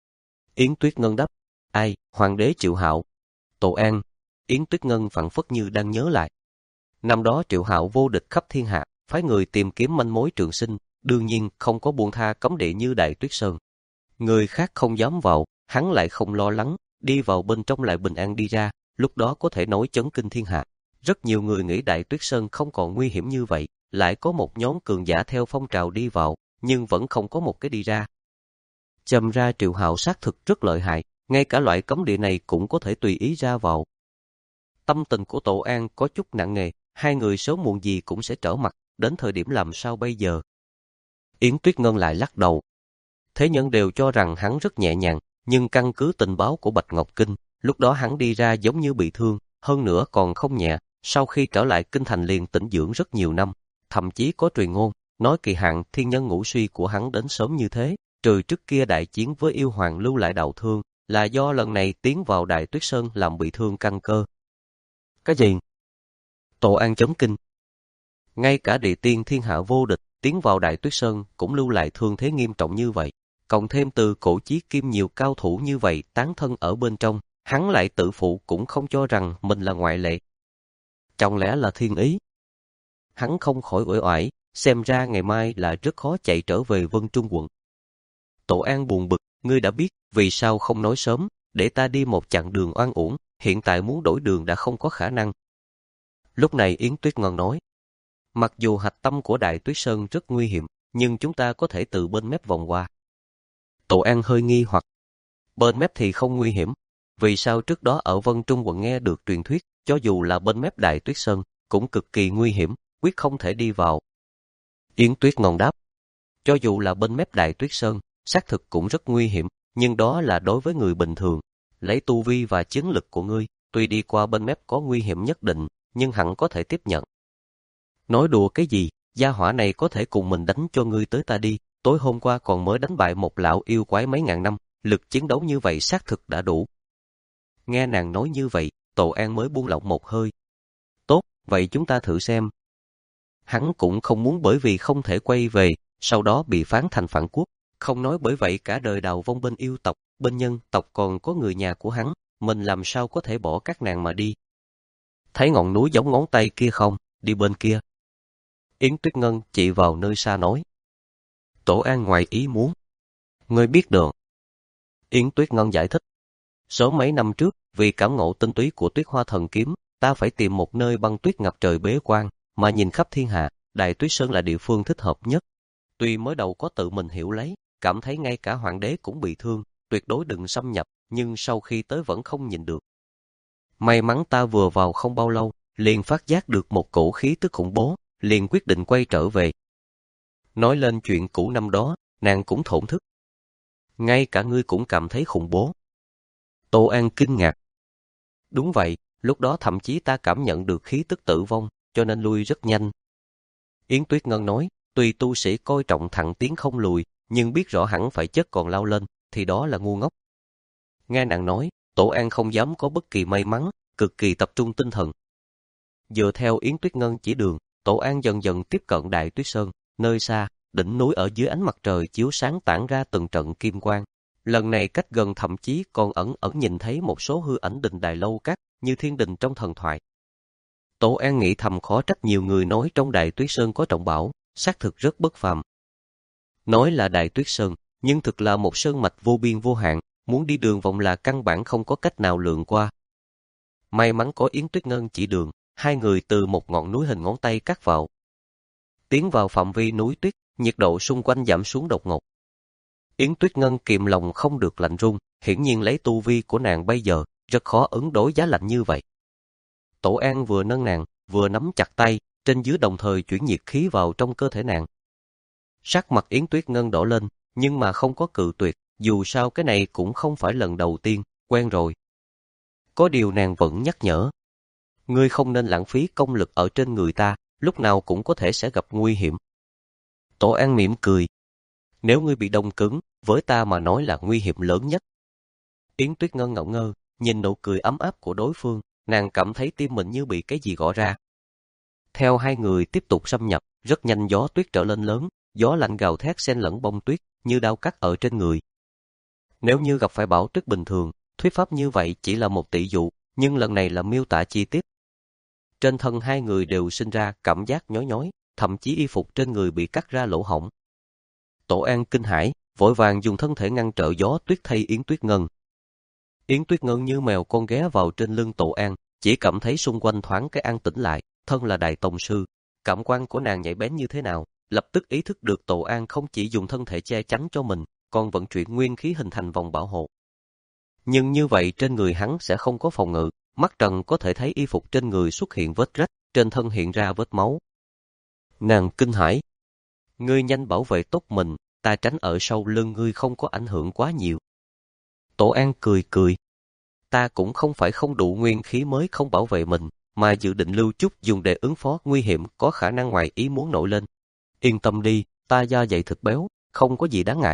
Yến Tuyết Ngân đáp, ai, Hoàng đế Triệu Hạo. Tổ An, Yến Tuyết Ngân phảng phất như đang nhớ lại. Năm đó Triệu Hạo vô địch khắp thiên hạ, phái người tìm kiếm manh mối trường sinh, đương nhiên không có buông tha cấm địa như Đại Tuyết Sơn. Người khác không dám vào, hắn lại không lo lắng, đi vào bên trong lại bình an đi ra, lúc đó có thể nói chấn kinh thiên hạ. Rất nhiều người nghĩ Đại Tuyết Sơn không còn nguy hiểm như vậy, lại có một nhóm cường giả theo phong trào đi vào, nhưng vẫn không có một cái đi ra. Châm ra Triệu Hạo xác thực rất lợi hại, ngay cả loại cấm địa này cũng có thể tùy ý ra vào. Tâm tình của Tổ An có chút nặng nề, hai người sớm muộn gì cũng sẽ trở mặt, đến thời điểm làm sao bây giờ? Yến Tuyết Ngân lại lắc đầu. Thế nhân đều cho rằng hắn rất nhẹ nhàng, nhưng căn cứ tình báo của Bạch Ngọc Kinh, lúc đó hắn đi ra giống như bị thương, hơn nữa còn không nhẹ, sau khi trở lại kinh thành liền tĩnh dưỡng rất nhiều năm, thậm chí có truyền ngôn, nói kỳ hạn thiên nhân ngũ suy của hắn đến sớm như thế, trừ trước kia đại chiến với yêu hoàng lưu lại đạo thương, là do lần này tiến vào Đại Tuyết Sơn làm bị thương căn cơ. Cái gì? Tổ An chấn kinh. Ngay cả địa tiên thiên hạ vô địch, tiến vào Đại Tuyết Sơn cũng lưu lại thương thế nghiêm trọng như vậy. Cộng thêm từ cổ chí kim nhiều cao thủ như vậy tán thân ở bên trong, hắn lại tự phụ cũng không cho rằng mình là ngoại lệ. Chẳng lẽ là thiên ý? Hắn không khỏi uể oải, xem ra ngày mai là rất khó chạy trở về Vân Trung quận. Tổ An buồn bực, ngươi đã biết, vì sao không nói sớm, để ta đi một chặng đường oan uổng, hiện tại muốn đổi đường đã không có khả năng. Lúc này Yến Tuyết Ngân nói, mặc dù hạch tâm của Đại Tuyết Sơn rất nguy hiểm, nhưng chúng ta có thể từ bên mép vòng qua. Tổ An hơi nghi hoặc, bên mép thì không nguy hiểm, vì sao trước đó ở Vân Trung quận nghe được truyền thuyết, cho dù là bên mép Đại Tuyết Sơn, cũng cực kỳ nguy hiểm, quyết không thể đi vào. Yến Tuyết Ngân đáp, cho dù là bên mép Đại Tuyết Sơn, xác thực cũng rất nguy hiểm, nhưng đó là đối với người bình thường. Lấy tu vi và chiến lực của ngươi, tuy đi qua bên mép có nguy hiểm nhất định, nhưng hẳn có thể tiếp nhận. Nói đùa cái gì, gia hỏa này có thể cùng mình đánh cho ngươi tới ta đi, tối hôm qua còn mới đánh bại một lão yêu quái mấy ngàn năm, lực chiến đấu như vậy xác thực đã đủ. Nghe nàng nói như vậy, Tổ An mới buông lỏng một hơi. Tốt, vậy chúng ta thử xem. Hắn cũng không muốn bởi vì không thể quay về, sau đó bị phán thành phản quốc. Không nói bởi vậy cả đời đào vong bên yêu tộc, bên nhân tộc còn có người nhà của hắn, mình làm sao có thể bỏ các nàng mà đi. Thấy ngọn núi giống ngón tay kia không, đi bên kia. Yến Tuyết Ngân chỉ vào nơi xa nói. Tổ An ngoài ý muốn. Ngươi biết đường. Yến Tuyết Ngân giải thích. Sớm mấy năm trước, vì cảm ngộ tinh túy của tuyết hoa thần kiếm, ta phải tìm một nơi băng tuyết ngập trời bế quan, mà nhìn khắp thiên hạ, Đại Tuyết Sơn là địa phương thích hợp nhất. Tuy mới đầu có tự mình hiểu lấy, cảm thấy ngay cả hoàng đế cũng bị thương, tuyệt đối đừng xâm nhập, nhưng sau khi tới vẫn không nhìn được. May mắn ta vừa vào không bao lâu, liền phát giác được một cổ khí tức khủng bố, liền quyết định quay trở về. Nói lên chuyện cũ năm đó, nàng cũng thổn thức. Ngay cả ngươi cũng cảm thấy khủng bố. Tô An kinh ngạc. Đúng vậy, lúc đó thậm chí ta cảm nhận được khí tức tử vong, cho nên lui rất nhanh. Yến Tuyết Ngân nói, tuy tu sĩ coi trọng thẳng tiến không lùi, nhưng biết rõ hẳn phải chết còn lao lên, thì đó là ngu ngốc. Nghe nàng nói, Tổ An không dám có bất kỳ may mắn, cực kỳ tập trung tinh thần. Dựa theo Yến Tuyết Ngân chỉ đường, Tổ An dần dần tiếp cận Đại Tuyết Sơn, nơi xa, đỉnh núi ở dưới ánh mặt trời chiếu sáng tản ra từng trận kim quang. Lần này cách gần thậm chí còn ẩn ẩn nhìn thấy một số hư ảnh đình đài lâu các, như thiên đình trong thần thoại. Tổ An nghĩ thầm khó trách nhiều người nói trong Đại Tuyết Sơn có trọng bảo, xác thực rất bất phàm. Nói là Đại Tuyết Sơn, nhưng thực là một sơn mạch vô biên vô hạn, muốn đi đường vòng là căn bản không có cách nào lượn qua. May mắn có Yến Tuyết Ngân chỉ đường, hai người từ một ngọn núi hình ngón tay cắt vào. Tiến vào phạm vi núi tuyết, nhiệt độ xung quanh giảm xuống đột ngột. Yến Tuyết Ngân kìm lòng không được lạnh run, hiển nhiên lấy tu vi của nàng bây giờ, rất khó ứng đối giá lạnh như vậy. Tổ An vừa nâng nàng, vừa nắm chặt tay, trên dưới đồng thời chuyển nhiệt khí vào trong cơ thể nàng. Sắc mặt Yến Tuyết Ngân đỏ lên, nhưng mà không có cự tuyệt, dù sao cái này cũng không phải lần đầu tiên, quen rồi. Có điều nàng vẫn nhắc nhở. Ngươi không nên lãng phí công lực ở trên người ta, lúc nào cũng có thể sẽ gặp nguy hiểm. Tổ An mỉm cười. Nếu ngươi bị đông cứng, với ta mà nói là nguy hiểm lớn nhất. Yến Tuyết Ngân ngẩn ngơ, nhìn nụ cười ấm áp của đối phương, nàng cảm thấy tim mình như bị cái gì gõ ra. Theo hai người tiếp tục xâm nhập, rất nhanh gió tuyết trở lên lớn, gió lạnh gào thét xen lẫn bông tuyết, như đao cắt ở trên người. Nếu như gặp phải bão tuyết bình thường, thuyết pháp như vậy chỉ là một tỷ dụ, nhưng lần này là miêu tả chi tiết. Trên thân hai người đều sinh ra cảm giác nhói nhói, thậm chí y phục trên người bị cắt ra lỗ hổng. Tổ An kinh hãi, vội vàng dùng thân thể ngăn trở gió tuyết thay Yến Tuyết Ngân. Yến Tuyết Ngân như mèo con ghé vào trên lưng Tổ An, chỉ cảm thấy xung quanh thoáng cái an tĩnh lại, thân là đại tông sư. Cảm quan của nàng nhạy bén như thế nào, lập tức ý thức được Tổ An không chỉ dùng thân thể che chắn cho mình, còn vận chuyển nguyên khí hình thành vòng bảo hộ. Nhưng như vậy trên người hắn sẽ không có phòng ngự, mắt trần có thể thấy y phục trên người xuất hiện vết rách, trên thân hiện ra vết máu. Nàng kinh hãi. Ngươi nhanh bảo vệ tốt mình, ta tránh ở sau lưng ngươi không có ảnh hưởng quá nhiều. Tổ An cười cười. Ta cũng không phải không đủ nguyên khí mới không bảo vệ mình, mà dự định lưu chút dùng để ứng phó nguy hiểm có khả năng ngoài ý muốn nổi lên. Yên tâm đi, ta da dày thịt béo, không có gì đáng ngại.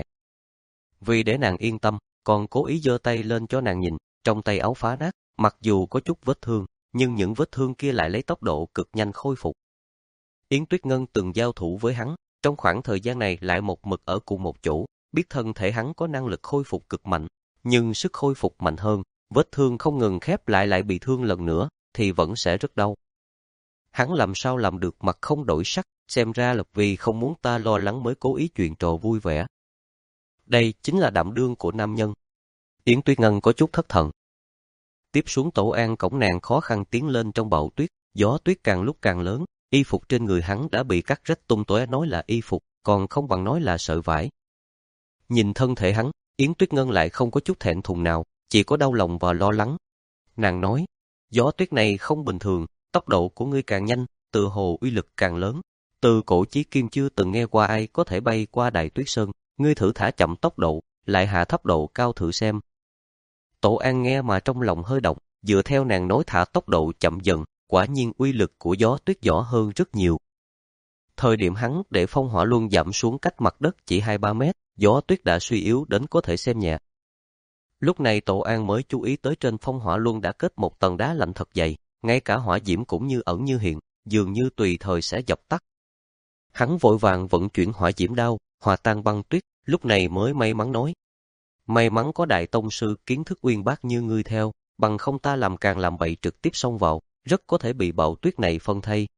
Vì để nàng yên tâm, còn cố ý giơ tay lên cho nàng nhìn, trong tay áo phá nát, mặc dù có chút vết thương, nhưng những vết thương kia lại lấy tốc độ cực nhanh khôi phục. Yến Tuyết Ngân từng giao thủ với hắn, trong khoảng thời gian này lại một mực ở cùng một chỗ, biết thân thể hắn có năng lực khôi phục cực mạnh, nhưng sức khôi phục mạnh hơn, vết thương không ngừng khép lại lại bị thương lần nữa, thì vẫn sẽ rất đau. Hắn làm sao làm được mặt không đổi sắc, xem ra là vì không muốn ta lo lắng mới cố ý chuyện trò vui vẻ. Đây chính là đảm đương của nam nhân. Yến Tuyết Ngân có chút thất thần. Tiếp xuống Tổ An cổng nàng khó khăn tiến lên trong bão tuyết, gió tuyết càng lúc càng lớn, y phục trên người hắn đã bị cắt rách tung tóe, nói là y phục, còn không bằng nói là sợi vải. Nhìn thân thể hắn, Yến Tuyết Ngân lại không có chút thẹn thùng nào, chỉ có đau lòng và lo lắng. Nàng nói, gió tuyết này không bình thường, tốc độ của ngươi càng nhanh, tự hồ uy lực càng lớn. Từ cổ chí kim chưa từng nghe qua ai có thể bay qua Đại Tuyết Sơn, ngươi thử thả chậm tốc độ, lại hạ thấp độ cao thử xem. Tổ An nghe mà trong lòng hơi động, dựa theo nàng nói thả tốc độ chậm dần, quả nhiên uy lực của gió tuyết nhỏ hơn rất nhiều. Thời điểm hắn để phong hỏa luân giảm xuống cách mặt đất chỉ hai ba mét, gió tuyết đã suy yếu đến có thể xem nhẹ. Lúc này Tổ An mới chú ý tới trên phong hỏa luân đã kết một tầng đá lạnh thật dày, ngay cả hỏa diễm cũng như ẩn như hiện, dường như tùy thời sẽ dập tắt. Hắn vội vàng vận chuyển hỏa diễm đao, hòa tan băng tuyết, lúc này mới may mắn nói. May mắn có đại tông sư kiến thức uyên bác như ngươi theo, bằng không ta làm càng làm bậy trực tiếp xông vào, rất có thể bị bão tuyết này phân thây.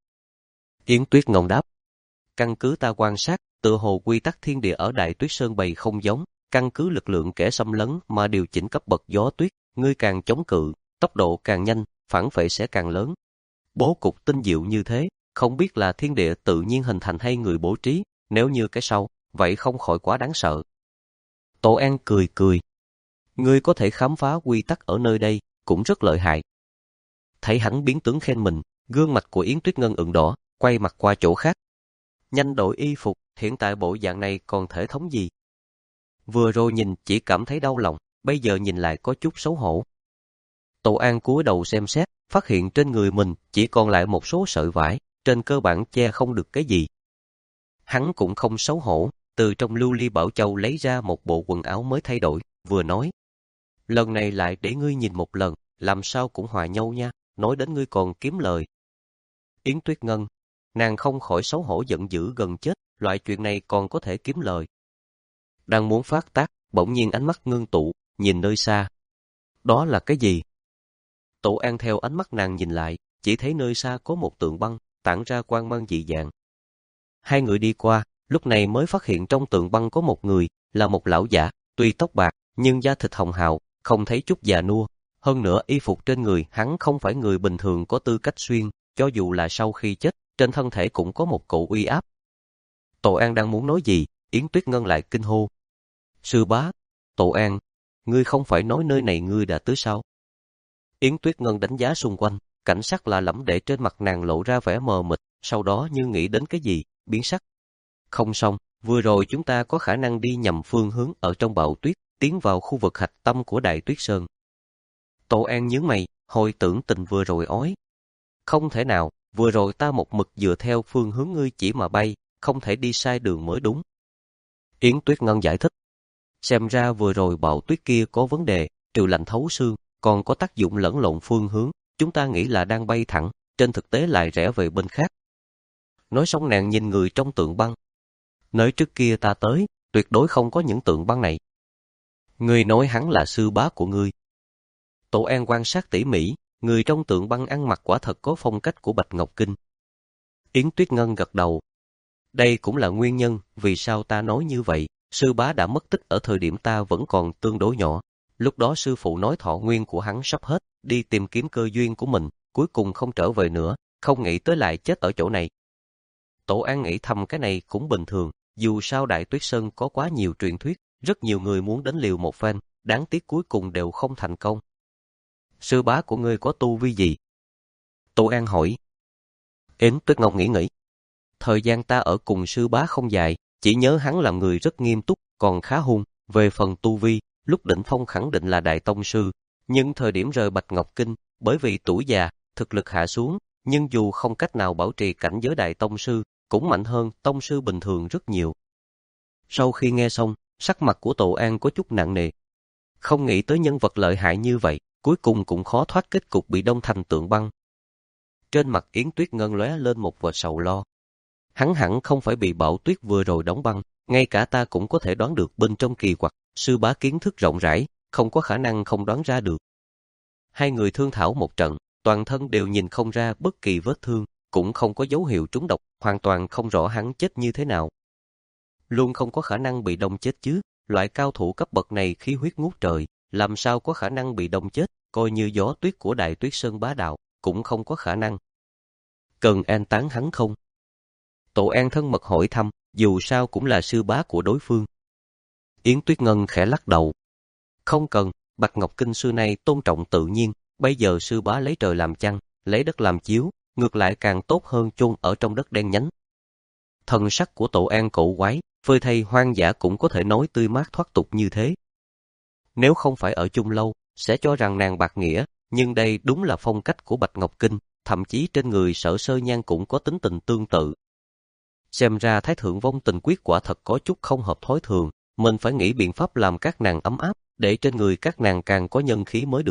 Yến Tuyết Ngông đáp. Căn cứ ta quan sát, tựa hồ quy tắc thiên địa ở Đại Tuyết Sơn bày không giống, căn cứ lực lượng kẻ xâm lấn mà điều chỉnh cấp bậc gió tuyết, ngươi càng chống cự, tốc độ càng nhanh, phản phệ sẽ càng lớn. Bố cục tinh diệu như thế, không biết là thiên địa tự nhiên hình thành hay người bố trí, nếu như cái sau, vậy không khỏi quá đáng sợ. Tổ An cười cười. Ngươi có thể khám phá quy tắc ở nơi đây, cũng rất lợi hại. Thấy hắn biến tướng khen mình, gương mặt của Yến Tuyết Ngân ửng đỏ, quay mặt qua chỗ khác. Nhanh đổi y phục, hiện tại bộ dạng này còn thể thống gì? Vừa rồi nhìn chỉ cảm thấy đau lòng, bây giờ nhìn lại có chút xấu hổ. Tổ An cúi đầu xem xét, phát hiện trên người mình chỉ còn lại một số sợi vải, trên cơ bản che không được cái gì. Hắn cũng không xấu hổ, từ trong lưu ly bảo châu lấy ra một bộ quần áo mới thay đổi, vừa nói. Lần này lại để ngươi nhìn một lần, làm sao cũng hòa nhau nha, nói đến ngươi còn kiếm lời. Yến Tuyết Ngân, nàng không khỏi xấu hổ giận dữ gần chết, loại chuyện này còn có thể kiếm lời. Đang muốn phát tác, bỗng nhiên ánh mắt ngưng tụ, nhìn nơi xa. Đó là cái gì? Tổ An theo ánh mắt nàng nhìn lại, chỉ thấy nơi xa có một tượng băng, tản ra quang mang dị dạng. Hai người đi qua, lúc này mới phát hiện trong tượng băng có một người, là một lão giả, tuy tóc bạc, nhưng da thịt hồng hào, không thấy chút già nua. Hơn nữa y phục trên người hắn không phải người bình thường có tư cách xuyên, cho dù là sau khi chết, trên thân thể cũng có một cỗ uy áp. Tổ An đang muốn nói gì, Yến Tuyết Ngân lại kinh hô. Sư bá, Tổ An, ngươi không phải nói nơi này ngươi đã tới sao? Yến Tuyết Ngân đánh giá xung quanh, cảnh sắc lạ lẫm để trên mặt nàng lộ ra vẻ mờ mịt, sau đó như nghĩ đến cái gì, biến sắc. Không xong, vừa rồi chúng ta có khả năng đi nhầm phương hướng ở trong bão tuyết, tiến vào khu vực hạch tâm của Đại Tuyết Sơn. Tổ An nhướng mày, hồi tưởng tình vừa rồi ói. Không thể nào, vừa rồi ta một mực dựa theo phương hướng ngươi chỉ mà bay, không thể đi sai đường mới đúng. Yến Tuyết Ngân giải thích. Xem ra vừa rồi bão tuyết kia có vấn đề, trừ lạnh thấu xương, còn có tác dụng lẫn lộn phương hướng, chúng ta nghĩ là đang bay thẳng, trên thực tế lại rẽ về bên khác. Nói xong nàng nhìn người trong tượng băng. Nơi trước kia ta tới, tuyệt đối không có những tượng băng này. Ngươi nói hắn là sư bá của ngươi. Tổ An quan sát tỉ mỉ, người trong tượng băng ăn mặc quả thật có phong cách của Bạch Ngọc Kinh. Yến Tuyết Ngân gật đầu. Đây cũng là nguyên nhân vì sao ta nói như vậy, sư bá đã mất tích ở thời điểm ta vẫn còn tương đối nhỏ. Lúc đó sư phụ nói thọ nguyên của hắn sắp hết, đi tìm kiếm cơ duyên của mình, cuối cùng không trở về nữa, không nghĩ tới lại chết ở chỗ này. Tổ An nghĩ thầm cái này cũng bình thường, dù sao Đại Tuyết Sơn có quá nhiều truyền thuyết, rất nhiều người muốn đến liều một phen, đáng tiếc cuối cùng đều không thành công. Sư bá của ngươi có tu vi gì? Tổ An hỏi. Yến Tuyết Ngọc nghĩ nghĩ. Thời gian ta ở cùng sư bá không dài, chỉ nhớ hắn là người rất nghiêm túc, còn khá hung. Về phần tu vi, lúc đỉnh phong khẳng định là đại tông sư, nhưng thời điểm rời Bạch Ngọc Kinh, bởi vì tuổi già, thực lực hạ xuống, nhưng dù không cách nào bảo trì cảnh giới đại tông sư, cũng mạnh hơn tông sư bình thường rất nhiều. Sau khi nghe xong, sắc mặt của Tổ An có chút nặng nề. Không nghĩ tới nhân vật lợi hại như vậy, cuối cùng cũng khó thoát kết cục bị đông thành tượng băng. Trên mặt Yến Tuyết Ngân lóe lên một vệt sầu lo. Hắn hẳn không phải bị bão tuyết vừa rồi đóng băng, ngay cả ta cũng có thể đoán được bên trong kỳ quặc, sư bá kiến thức rộng rãi, không có khả năng không đoán ra được. Hai người thương thảo một trận, toàn thân đều nhìn không ra bất kỳ vết thương, cũng không có dấu hiệu trúng độc, hoàn toàn không rõ hắn chết như thế nào. Luôn không có khả năng bị đông chết chứ, loại cao thủ cấp bậc này khí huyết ngút trời, làm sao có khả năng bị đông chết, coi như gió tuyết của Đại Tuyết Sơn bá đạo, cũng không có khả năng. Cần an táng hắn không? Tổ An thân mật hỏi thăm, dù sao cũng là sư bá của đối phương. Yến Tuyết Ngân khẽ lắc đầu. Không cần, Bạch Ngọc Kinh xưa nay tôn trọng tự nhiên, bây giờ sư bá lấy trời làm chăn, lấy đất làm chiếu, ngược lại càng tốt hơn chôn ở trong đất đen nhánh. Thần sắc của Tổ An cổ quái, phơi thay hoang dã cũng có thể nói tươi mát thoát tục như thế. Nếu không phải ở chung lâu, sẽ cho rằng nàng bạc nghĩa, nhưng đây đúng là phong cách của Bạch Ngọc Kinh, thậm chí trên người Sở Sơ Nhan cũng có tính tình tương tự. Xem ra Thái Thượng Vong Tình Quyết quả thật có chút không hợp thói thường, mình phải nghĩ biện pháp làm các nàng ấm áp, để trên người các nàng càng có nhân khí mới được.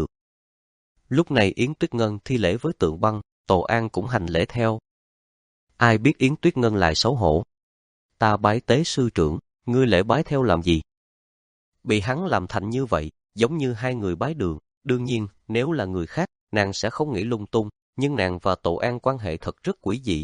Lúc này Yến Tuyết Ngân thi lễ với tượng băng, Tổ An cũng hành lễ theo. Ai biết Yến Tuyết Ngân lại xấu hổ, ta bái tế sư trưởng, ngươi lễ bái theo làm gì? Bị hắn làm thành như vậy, giống như hai người bái đường. Đương nhiên, nếu là người khác, nàng sẽ không nghĩ lung tung, nhưng nàng và Tổ An quan hệ thật rất quỷ dị.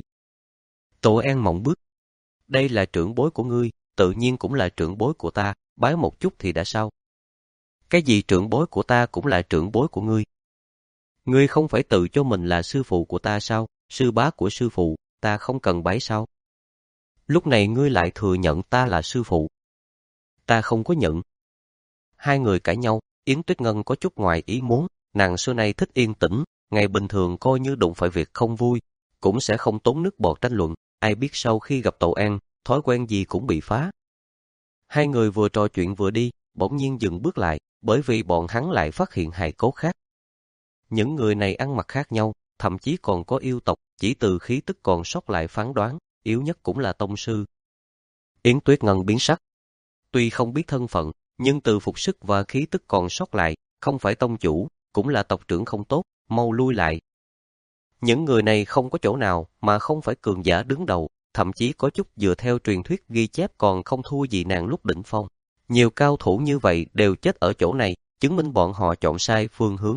Tổ An mộng bước. Đây là trưởng bối của ngươi, tự nhiên cũng là trưởng bối của ta, bái một chút thì đã sao? Cái gì trưởng bối của ta cũng là trưởng bối của ngươi. Ngươi không phải tự cho mình là sư phụ của ta sao? Sư bá của sư phụ, ta không cần bái sao? Lúc này ngươi lại thừa nhận ta là sư phụ. Ta không có nhận. Hai người cãi nhau, Yến Tuyết Ngân có chút ngoài ý muốn, nàng xưa nay thích yên tĩnh, ngày bình thường coi như đụng phải việc không vui, cũng sẽ không tốn nước bọt tranh luận, ai biết sau khi gặp Tổ An, thói quen gì cũng bị phá. Hai người vừa trò chuyện vừa đi, bỗng nhiên dừng bước lại, bởi vì bọn hắn lại phát hiện hài cốt khác. Những người này ăn mặc khác nhau, thậm chí còn có yêu tộc, chỉ từ khí tức còn sót lại phán đoán, yếu nhất cũng là tông sư. Yến Tuyết Ngân biến sắc. Tuy không biết thân phận, nhưng từ phục sức và khí tức còn sót lại, không phải tông chủ, cũng là tộc trưởng không tốt, mau lui lại. Những người này không có chỗ nào mà không phải cường giả đứng đầu, thậm chí có chút dựa theo truyền thuyết ghi chép còn không thua gì nàng lúc đỉnh phong. Nhiều cao thủ như vậy đều chết ở chỗ này, chứng minh bọn họ chọn sai phương hướng.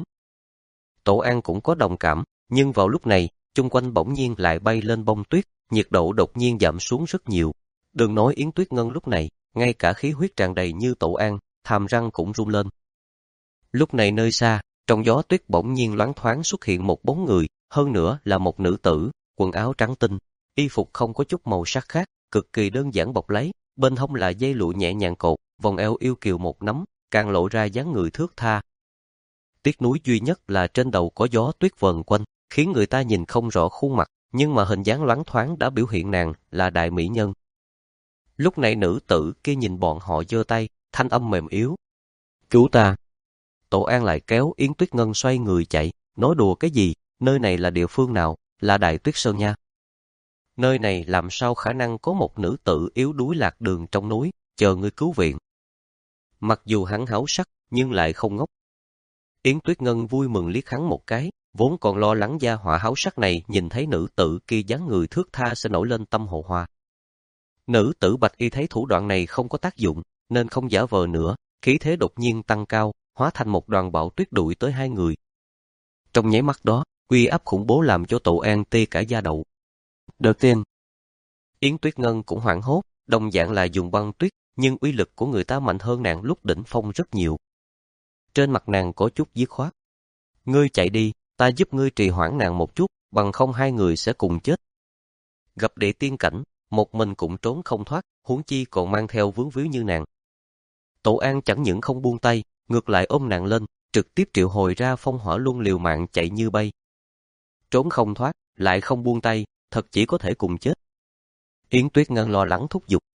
Tổ An cũng có đồng cảm, nhưng vào lúc này, chung quanh bỗng nhiên lại bay lên bông tuyết, nhiệt độ đột nhiên giảm xuống rất nhiều. Đừng nói Yến Tuyết Ngân lúc này, ngay cả khí huyết tràn đầy như Tổ An, hàm răng cũng run lên. Lúc này nơi xa, trong gió tuyết bỗng nhiên loáng thoáng xuất hiện một bóng người, hơn nữa là một nữ tử, quần áo trắng tinh, y phục không có chút màu sắc khác, cực kỳ đơn giản bọc lấy, bên hông là dây lụa nhẹ nhàng cột, vòng eo yêu kiều một nắm, càng lộ ra dáng người thướt tha. Tiếc nuối duy nhất là trên đầu có gió tuyết vần quanh, khiến người ta nhìn không rõ khuôn mặt, nhưng mà hình dáng loáng thoáng đã biểu hiện nàng là đại mỹ nhân. Lúc này nữ tử kia nhìn bọn họ giơ tay, thanh âm mềm yếu. Cứu ta! Tổ An lại kéo Yến Tuyết Ngân xoay người chạy, nói đùa cái gì, nơi này là địa phương nào, là Đại Tuyết Sơn nha. Nơi này làm sao khả năng có một nữ tử yếu đuối lạc đường trong núi, chờ người cứu viện. Mặc dù hắn háo sắc, nhưng lại không ngốc. Yến Tuyết Ngân vui mừng liếc hắn một cái, vốn còn lo lắng gia hỏa háo sắc này nhìn thấy nữ tử kia dáng người thướt tha sẽ nổi lên tâm hồ hoa. Nữ tử Bạch Y thấy thủ đoạn này không có tác dụng, nên không giả vờ nữa, khí thế đột nhiên tăng cao, hóa thành một đoàn bão tuyết đuổi tới hai người. Trong nháy mắt đó, uy áp khủng bố làm cho Tổ An tê cả da đầu. Đầu tiên, Yến Tuyết Ngân cũng hoảng hốt, đồng dạng là dùng băng tuyết, nhưng uy lực của người ta mạnh hơn nàng lúc đỉnh phong rất nhiều. Trên mặt nàng có chút dứt khoát. Ngươi chạy đi, ta giúp ngươi trì hoãn nàng một chút, bằng không hai người sẽ cùng chết. Gặp đệ tiên cảnh, một mình cũng trốn không thoát, huống chi còn mang theo vướng víu như nàng. Tổ An chẳng những không buông tay, ngược lại ôm nàng lên, trực tiếp triệu hồi ra phong hỏa luân liều mạng chạy như bay. Trốn không thoát, lại không buông tay, thật chỉ có thể cùng chết. Yến Tuyết Ngân lo lắng thúc giục.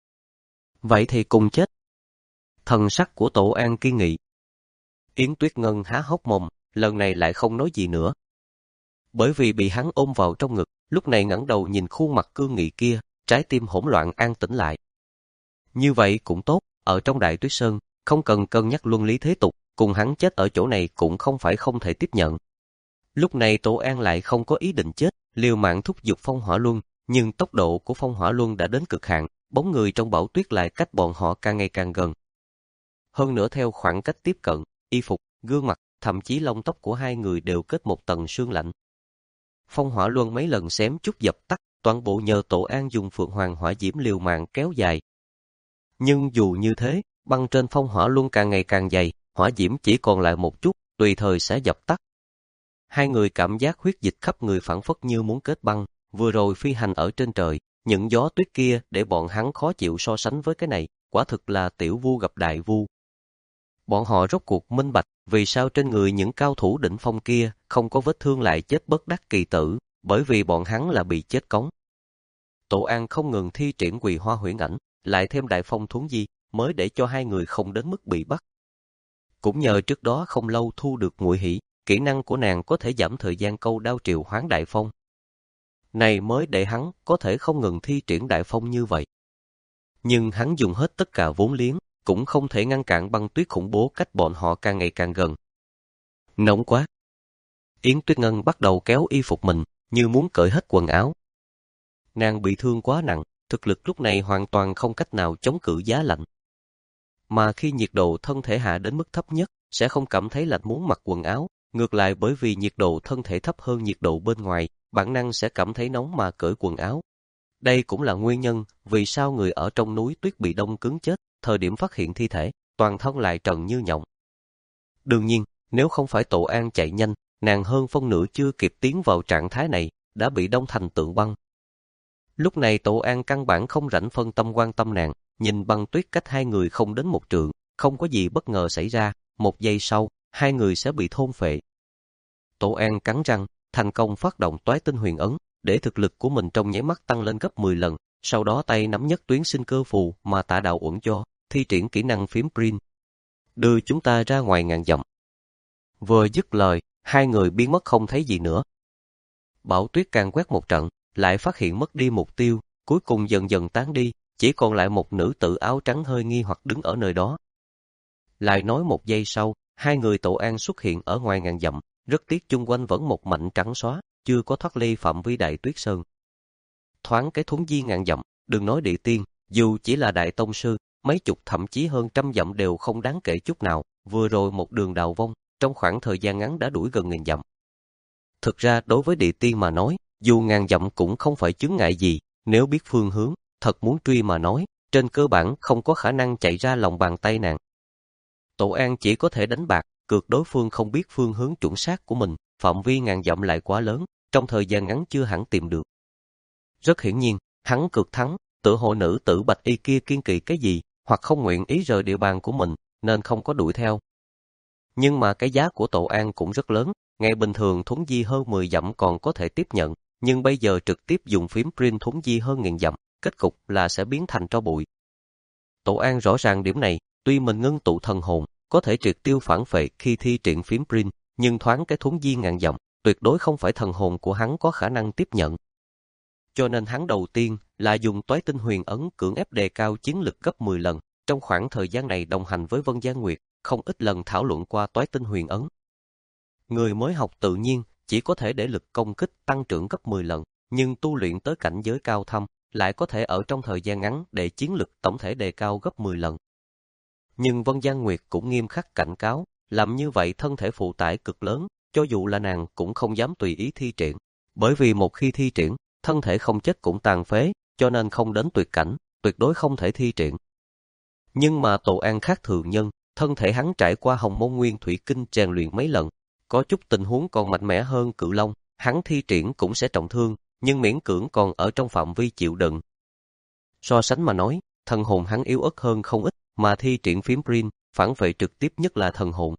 Vậy thì cùng chết. Thần sắc của Tổ An kiên nghị. Yến Tuyết Ngân há hốc mồm, lần này lại không nói gì nữa. Bởi vì bị hắn ôm vào trong ngực, lúc này ngẩng đầu nhìn khuôn mặt cương nghị kia, trái tim hỗn loạn an tĩnh lại. Như vậy cũng tốt, ở trong Đại Tuyết Sơn, không cần cân nhắc luân lý thế tục, cùng hắn chết ở chỗ này cũng không phải không thể tiếp nhận. Lúc này Tổ An lại không có ý định chết, liều mạng thúc giục phong hỏa luân, nhưng tốc độ của phong hỏa luân đã đến cực hạn, bóng người trong bão tuyết lại cách bọn họ càng ngày càng gần. Hơn nữa theo khoảng cách tiếp cận, y phục, gương mặt, thậm chí lông tóc của hai người đều kết một tầng sương lạnh. Phong hỏa luân mấy lần xém chút dập tắt, toàn bộ nhờ Tổ An dùng Phượng Hoàng hỏa diễm liều mạng kéo dài. Nhưng dù như thế, băng trên phong hỏa luân càng ngày càng dày, hỏa diễm chỉ còn lại một chút, tùy thời sẽ dập tắt. Hai người cảm giác huyết dịch khắp người phảng phất như muốn kết băng, vừa rồi phi hành ở trên trời, những gió tuyết kia để bọn hắn khó chịu so sánh với cái này, quả thực là tiểu vu gặp đại vu. Bọn họ rốt cuộc minh bạch, vì sao trên người những cao thủ đỉnh phong kia không có vết thương lại chết bất đắc kỳ tử, bởi vì bọn hắn là bị chết cống. Tổ An không ngừng thi triển Quỳ Hoa Huyễn Ảnh, lại thêm Đại Phong Thuấn Di, mới để cho hai người không đến mức bị bắt. Cũng nhờ trước đó không lâu thu được Muội Hỷ, kỹ năng của nàng có thể giảm thời gian câu đao triệu hoán Đại Phong. Này mới để hắn có thể không ngừng thi triển Đại Phong như vậy. Nhưng hắn dùng hết tất cả vốn liếng, cũng không thể ngăn cản băng tuyết khủng bố cách bọn họ càng ngày càng gần. Nóng quá! Yến Tuyết Ngân bắt đầu kéo y phục mình, như muốn cởi hết quần áo. Nàng bị thương quá nặng, thực lực lúc này hoàn toàn không cách nào chống cự giá lạnh. Mà khi nhiệt độ thân thể hạ đến mức thấp nhất, sẽ không cảm thấy lạnh muốn mặc quần áo, ngược lại bởi vì nhiệt độ thân thể thấp hơn nhiệt độ bên ngoài, bản năng sẽ cảm thấy nóng mà cởi quần áo. Đây cũng là nguyên nhân vì sao người ở trong núi tuyết bị đông cứng chết, thời điểm phát hiện thi thể, toàn thân lại trần như nhộng. Đương nhiên, nếu không phải Tổ An chạy nhanh, nàng hơn phân nửa chưa kịp tiến vào trạng thái này, đã bị đông thành tượng băng. Lúc này Tổ An căn bản không rảnh phân tâm quan tâm nàng, nhìn băng tuyết cách hai người không đến một trượng, không có gì bất ngờ xảy ra, một giây sau, hai người sẽ bị thôn phệ. Tổ An cắn răng, thành công phát động toái tinh huyền ấn, để thực lực của mình trong nháy mắt tăng lên gấp mười lần, sau đó tay nắm nhất tuyến sinh cơ phù mà Tạ Đạo Uẩn cho, thi triển kỹ năng phím print. Đưa chúng ta ra ngoài ngàn dặm. Vừa dứt lời, hai người biến mất không thấy gì nữa. Bão tuyết càng quét một trận, lại phát hiện mất đi mục tiêu, cuối cùng dần dần tán đi, chỉ còn lại một nữ tử áo trắng hơi nghi hoặc đứng ở nơi đó. Lại nói một giây sau, hai người Tổ An xuất hiện ở ngoài ngàn dặm, rất tiếc chung quanh vẫn một mảnh trắng xóa, chưa có thoát ly phạm vi Đại Tuyết Sơn. Thoáng cái thuấn di ngàn dặm, đừng nói địa tiên, dù chỉ là đại tông sư, mấy chục thậm chí hơn trăm dặm đều không đáng kể chút nào, vừa rồi một đường đào vong, trong khoảng thời gian ngắn đã đuổi gần nghìn dặm. Thực ra đối với địa tiên mà nói, dù ngàn dặm cũng không phải chướng ngại gì, nếu biết phương hướng, thật muốn truy mà nói, trên cơ bản không có khả năng chạy ra lòng bàn tay nàng. Tổ An chỉ có thể đánh bạc, cược đối phương không biết phương hướng chuẩn xác của mình, phạm vi ngàn dặm lại quá lớn, trong thời gian ngắn chưa hẳn tìm được. Rất hiển nhiên, hắn cược thắng, tựa hồ nữ tử bạch y kia kiên kỵ cái gì, hoặc không nguyện ý rời địa bàn của mình, nên không có đuổi theo. Nhưng mà cái giá của Tổ An cũng rất lớn, ngày bình thường thuấn di hơn mười dặm còn có thể tiếp nhận, nhưng bây giờ trực tiếp dùng phím print thuấn di hơn nghìn dặm, kết cục là sẽ biến thành tro bụi. Tổ An rõ ràng điểm này, tuy mình ngưng tụ thần hồn, có thể triệt tiêu phản phệ khi thi triển phím print, nhưng thoáng cái thuấn di ngàn dặm, tuyệt đối không phải thần hồn của hắn có khả năng tiếp nhận. Cho nên hắn đầu tiên là dùng toái tinh huyền ấn cưỡng ép đề cao chiến lực gấp mười lần, trong khoảng thời gian này đồng hành với Vân Giang Nguyệt, không ít lần thảo luận qua toái tinh huyền ấn. Người mới học tự nhiên chỉ có thể để lực công kích tăng trưởng gấp mười lần, nhưng tu luyện tới cảnh giới cao thâm, lại có thể ở trong thời gian ngắn để chiến lực tổng thể đề cao gấp mười lần. Nhưng Vân Giang Nguyệt cũng nghiêm khắc cảnh cáo, làm như vậy thân thể phụ tải cực lớn, cho dù là nàng cũng không dám tùy ý thi triển, bởi vì một khi thi triển, thân thể không chết cũng tàn phế, cho nên không đến tuyệt cảnh, tuyệt đối không thể thi triển. Nhưng mà Tổ An khác thường nhân, thân thể hắn trải qua Hồng Môn Nguyên Thủy Kinh rèn luyện mấy lần, có chút tình huống còn mạnh mẽ hơn Cự Long, hắn thi triển cũng sẽ trọng thương, nhưng miễn cưỡng còn ở trong phạm vi chịu đựng. So sánh mà nói, thần hồn hắn yếu ớt hơn không ít, mà thi triển phím print, phản vệ trực tiếp nhất là thần hồn.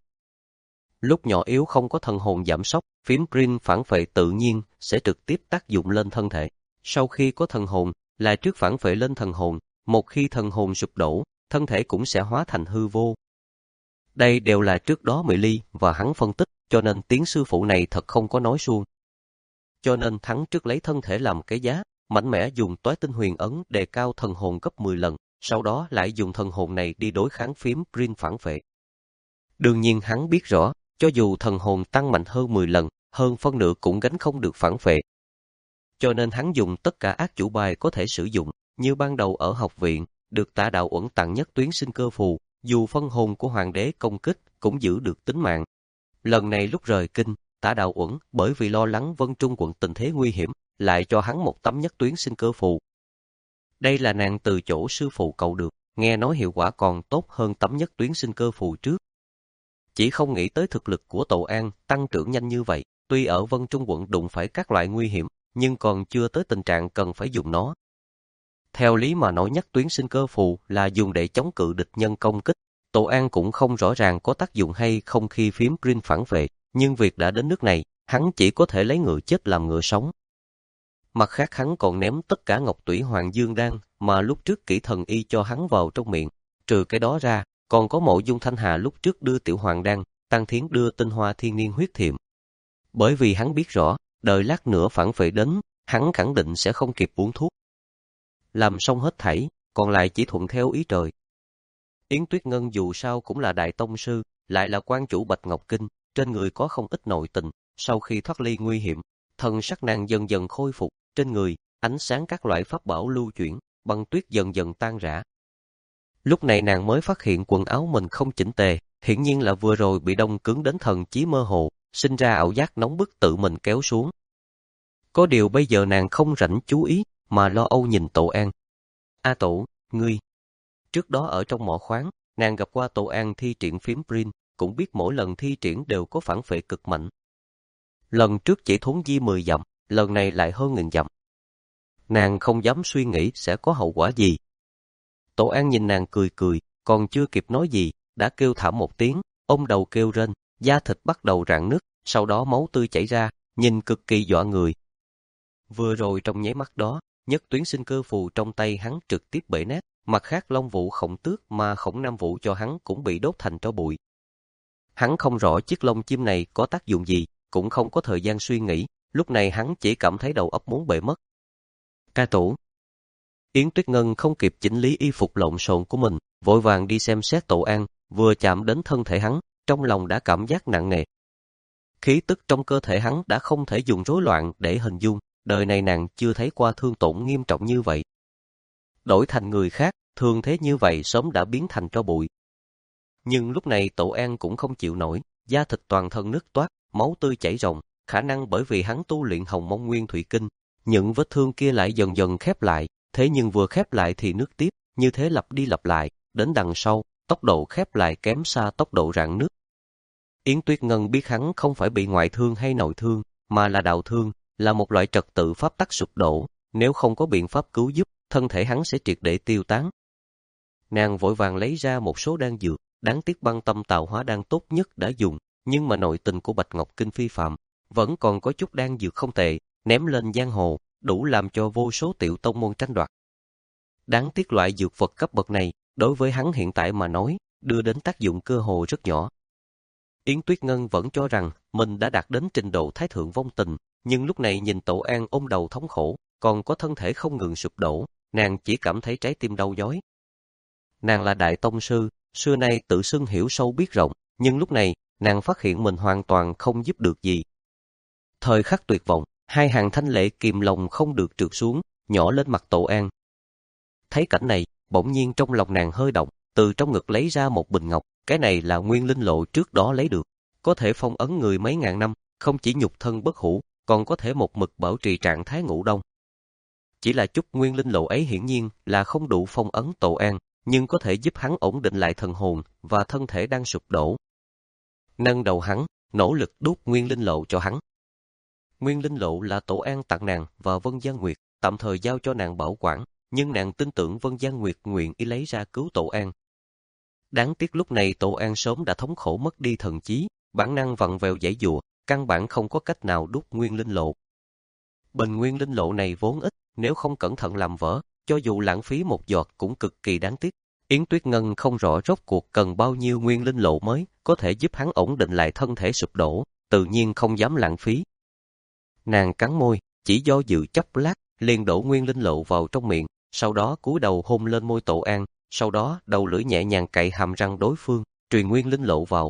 Lúc nhỏ yếu không có thần hồn giảm sóc, phím print phản vệ tự nhiên sẽ trực tiếp tác dụng lên thân thể. Sau khi có thần hồn, là trước phản vệ lên thần hồn, một khi thần hồn sụp đổ, thân thể cũng sẽ hóa thành hư vô. Đây đều là trước đó Mỹ Ly và hắn phân tích, cho nên tiếng sư phụ này thật không có nói suông. Cho nên hắn trước lấy thân thể làm cái giá, mạnh mẽ dùng toái tinh huyền ấn đề cao thần hồn gấp mười lần, sau đó lại dùng thần hồn này đi đối kháng phím print phản vệ. Đương nhiên hắn biết rõ, cho dù thần hồn tăng mạnh hơn mười lần, hơn phân nửa cũng gánh không được phản vệ. Cho nên hắn dùng tất cả ác chủ bài có thể sử dụng, như ban đầu ở học viện, được Tạ Đạo Uẩn tặng nhất tuyến sinh cơ phù, dù phân hồn của hoàng đế công kích cũng giữ được tính mạng. Lần này lúc rời kinh, Tạ Đạo Uẩn bởi vì lo lắng Vân Trung quận tình thế nguy hiểm, lại cho hắn một tấm nhất tuyến sinh cơ phù. Đây là nàng từ chỗ sư phụ cầu được, nghe nói hiệu quả còn tốt hơn tấm nhất tuyến sinh cơ phù trước. Chỉ không nghĩ tới thực lực của Tổ An tăng trưởng nhanh như vậy, tuy ở Vân Trung quận đụng phải các loại nguy hiểm, nhưng còn chưa tới tình trạng cần phải dùng nó. Theo lý mà nói nhất tuyến sinh cơ phù là dùng để chống cự địch nhân công kích, Tổ An cũng không rõ ràng có tác dụng hay không khi phím print phản vệ, nhưng việc đã đến nước này, hắn chỉ có thể lấy ngựa chết làm ngựa sống. Mặt khác hắn còn ném tất cả ngọc tủy hoàng dương đan mà lúc trước kỹ thần y cho hắn vào trong miệng, trừ cái đó ra, còn có Mộ Dung Thanh Hà lúc trước đưa tiểu hoàng đan, Tăng Thiến đưa tinh hoa thiên niên huyết thiệm. Bởi vì hắn biết rõ, đợi lát nữa phản vệ đến, hắn khẳng định sẽ không kịp uống thuốc. Làm xong hết thảy, còn lại chỉ thuận theo ý trời. Yến Tuyết Ngân dù sao cũng là đại tông sư, lại là quan chủ Bạch Ngọc Kinh, trên người có không ít nội tình, sau khi thoát ly nguy hiểm, thần sắc nàng dần dần khôi phục, trên người, ánh sáng các loại pháp bảo lưu chuyển, băng tuyết dần dần tan rã. Lúc này nàng mới phát hiện quần áo mình không chỉnh tề, hiển nhiên là vừa rồi bị đông cứng đến thần trí mơ hồ, sinh ra ảo giác nóng bức tự mình kéo xuống. Có điều bây giờ nàng không rảnh chú ý, mà lo âu nhìn Tổ An. A Tổ, ngươi. Trước đó ở trong mỏ khoáng, nàng gặp qua Tổ An thi triển phím Brin, cũng biết mỗi lần thi triển đều có phản phệ cực mạnh. Lần trước chỉ thốn di mười dặm, lần này lại hơn nghìn dặm. Nàng không dám suy nghĩ sẽ có hậu quả gì. Tổ An nhìn nàng cười cười, còn chưa kịp nói gì, đã kêu thảm một tiếng, ôm đầu kêu rên, da thịt bắt đầu rạn nứt, sau đó máu tươi chảy ra, nhìn cực kỳ dọa người. Vừa rồi trong nháy mắt đó, nhất tuyến sinh cơ phù trong tay hắn trực tiếp bể nát, mặt khác Long Vũ Khổng Tước mà Khổng Nam Vũ cho hắn cũng bị đốt thành tro bụi. Hắn không rõ chiếc lông chim này có tác dụng gì, cũng không có thời gian suy nghĩ, lúc này hắn chỉ cảm thấy đầu óc muốn bể mất. Ca Tổ. Yến Tuyết Ngân không kịp chỉnh lý y phục lộn xộn của mình, vội vàng đi xem xét Tổ An, vừa chạm đến thân thể hắn, trong lòng đã cảm giác nặng nề. Khí tức trong cơ thể hắn đã không thể dùng rối loạn để hình dung, đời này nàng chưa thấy qua thương tổn nghiêm trọng như vậy. Đổi thành người khác, thường thế như vậy sớm đã biến thành tro bụi. Nhưng lúc này Tổ An cũng không chịu nổi, da thịt toàn thân nứt toát, máu tươi chảy ròng, khả năng bởi vì hắn tu luyện Hồng Mông Nguyên Thủy Kinh, những vết thương kia lại dần dần khép lại, thế nhưng vừa khép lại thì nứt tiếp, như thế lặp đi lặp lại, đến đằng sau, tốc độ khép lại kém xa tốc độ rạn nứt. Yến Tuyết Ngân biết hắn không phải bị ngoại thương hay nội thương, mà là đạo thương, là một loại trật tự pháp tắc sụp đổ, nếu không có biện pháp cứu giúp, thân thể hắn sẽ triệt để tiêu tán. Nàng vội vàng lấy ra một số đan dược, đáng tiếc băng tâm tạo hóa đan tốt nhất đã dùng, nhưng mà nội tình của Bạch Ngọc Kinh phi phạm, vẫn còn có chút đan dược không tệ, ném lên giang hồ, đủ làm cho vô số tiểu tông môn tranh đoạt. Đáng tiếc loại dược vật cấp bậc này, đối với hắn hiện tại mà nói, đưa đến tác dụng cơ hồ rất nhỏ. Yến Tuyết Ngân vẫn cho rằng mình đã đạt đến trình độ thái thượng vong tình, nhưng lúc này nhìn Tổ An ôm đầu thống khổ, còn có thân thể không ngừng sụp đổ, nàng chỉ cảm thấy trái tim đau nhói. Nàng là đại tông sư, xưa nay tự xưng hiểu sâu biết rộng, nhưng lúc này, nàng phát hiện mình hoàn toàn không giúp được gì. Thời khắc tuyệt vọng, hai hàng thanh lệ kìm lòng không được trượt xuống, nhỏ lên mặt Tổ An. Thấy cảnh này, bỗng nhiên trong lòng nàng hơi động, từ trong ngực lấy ra một bình ngọc, cái này là nguyên linh lộ trước đó lấy được, có thể phong ấn người mấy ngàn năm, không chỉ nhục thân bất hủ, còn có thể một mực bảo trì trạng thái ngủ đông. Chỉ là chút nguyên linh lộ ấy hiển nhiên là không đủ phong ấn Tổ An, nhưng có thể giúp hắn ổn định lại thần hồn và thân thể đang sụp đổ. Nâng đầu hắn, nỗ lực đút nguyên linh lộ cho hắn. Nguyên linh lộ là Tổ An tặng nàng và Vân Giang Nguyệt, tạm thời giao cho nàng bảo quản, nhưng nàng tin tưởng Vân Giang Nguyệt nguyện ý lấy ra cứu Tổ An. Đáng tiếc lúc này Tổ An sớm đã thống khổ mất đi thần trí, bản năng vặn vẹo giãy giụa, căn bản không có cách nào đút nguyên linh lộ. Bình nguyên linh lộ này vốn ít, nếu không cẩn thận làm vỡ, cho dù lãng phí một giọt cũng cực kỳ đáng tiếc. Yến Tuyết Ngân không rõ rốt cuộc cần bao nhiêu nguyên linh lộ mới có thể giúp hắn ổn định lại thân thể sụp đổ, tự nhiên không dám lãng phí. Nàng cắn môi, chỉ do dự chốc lát, liền đổ nguyên linh lộ vào trong miệng, sau đó cúi đầu hôn lên môi Tổ An, sau đó đầu lưỡi nhẹ nhàng cạy hàm răng đối phương, truyền nguyên linh lộ vào.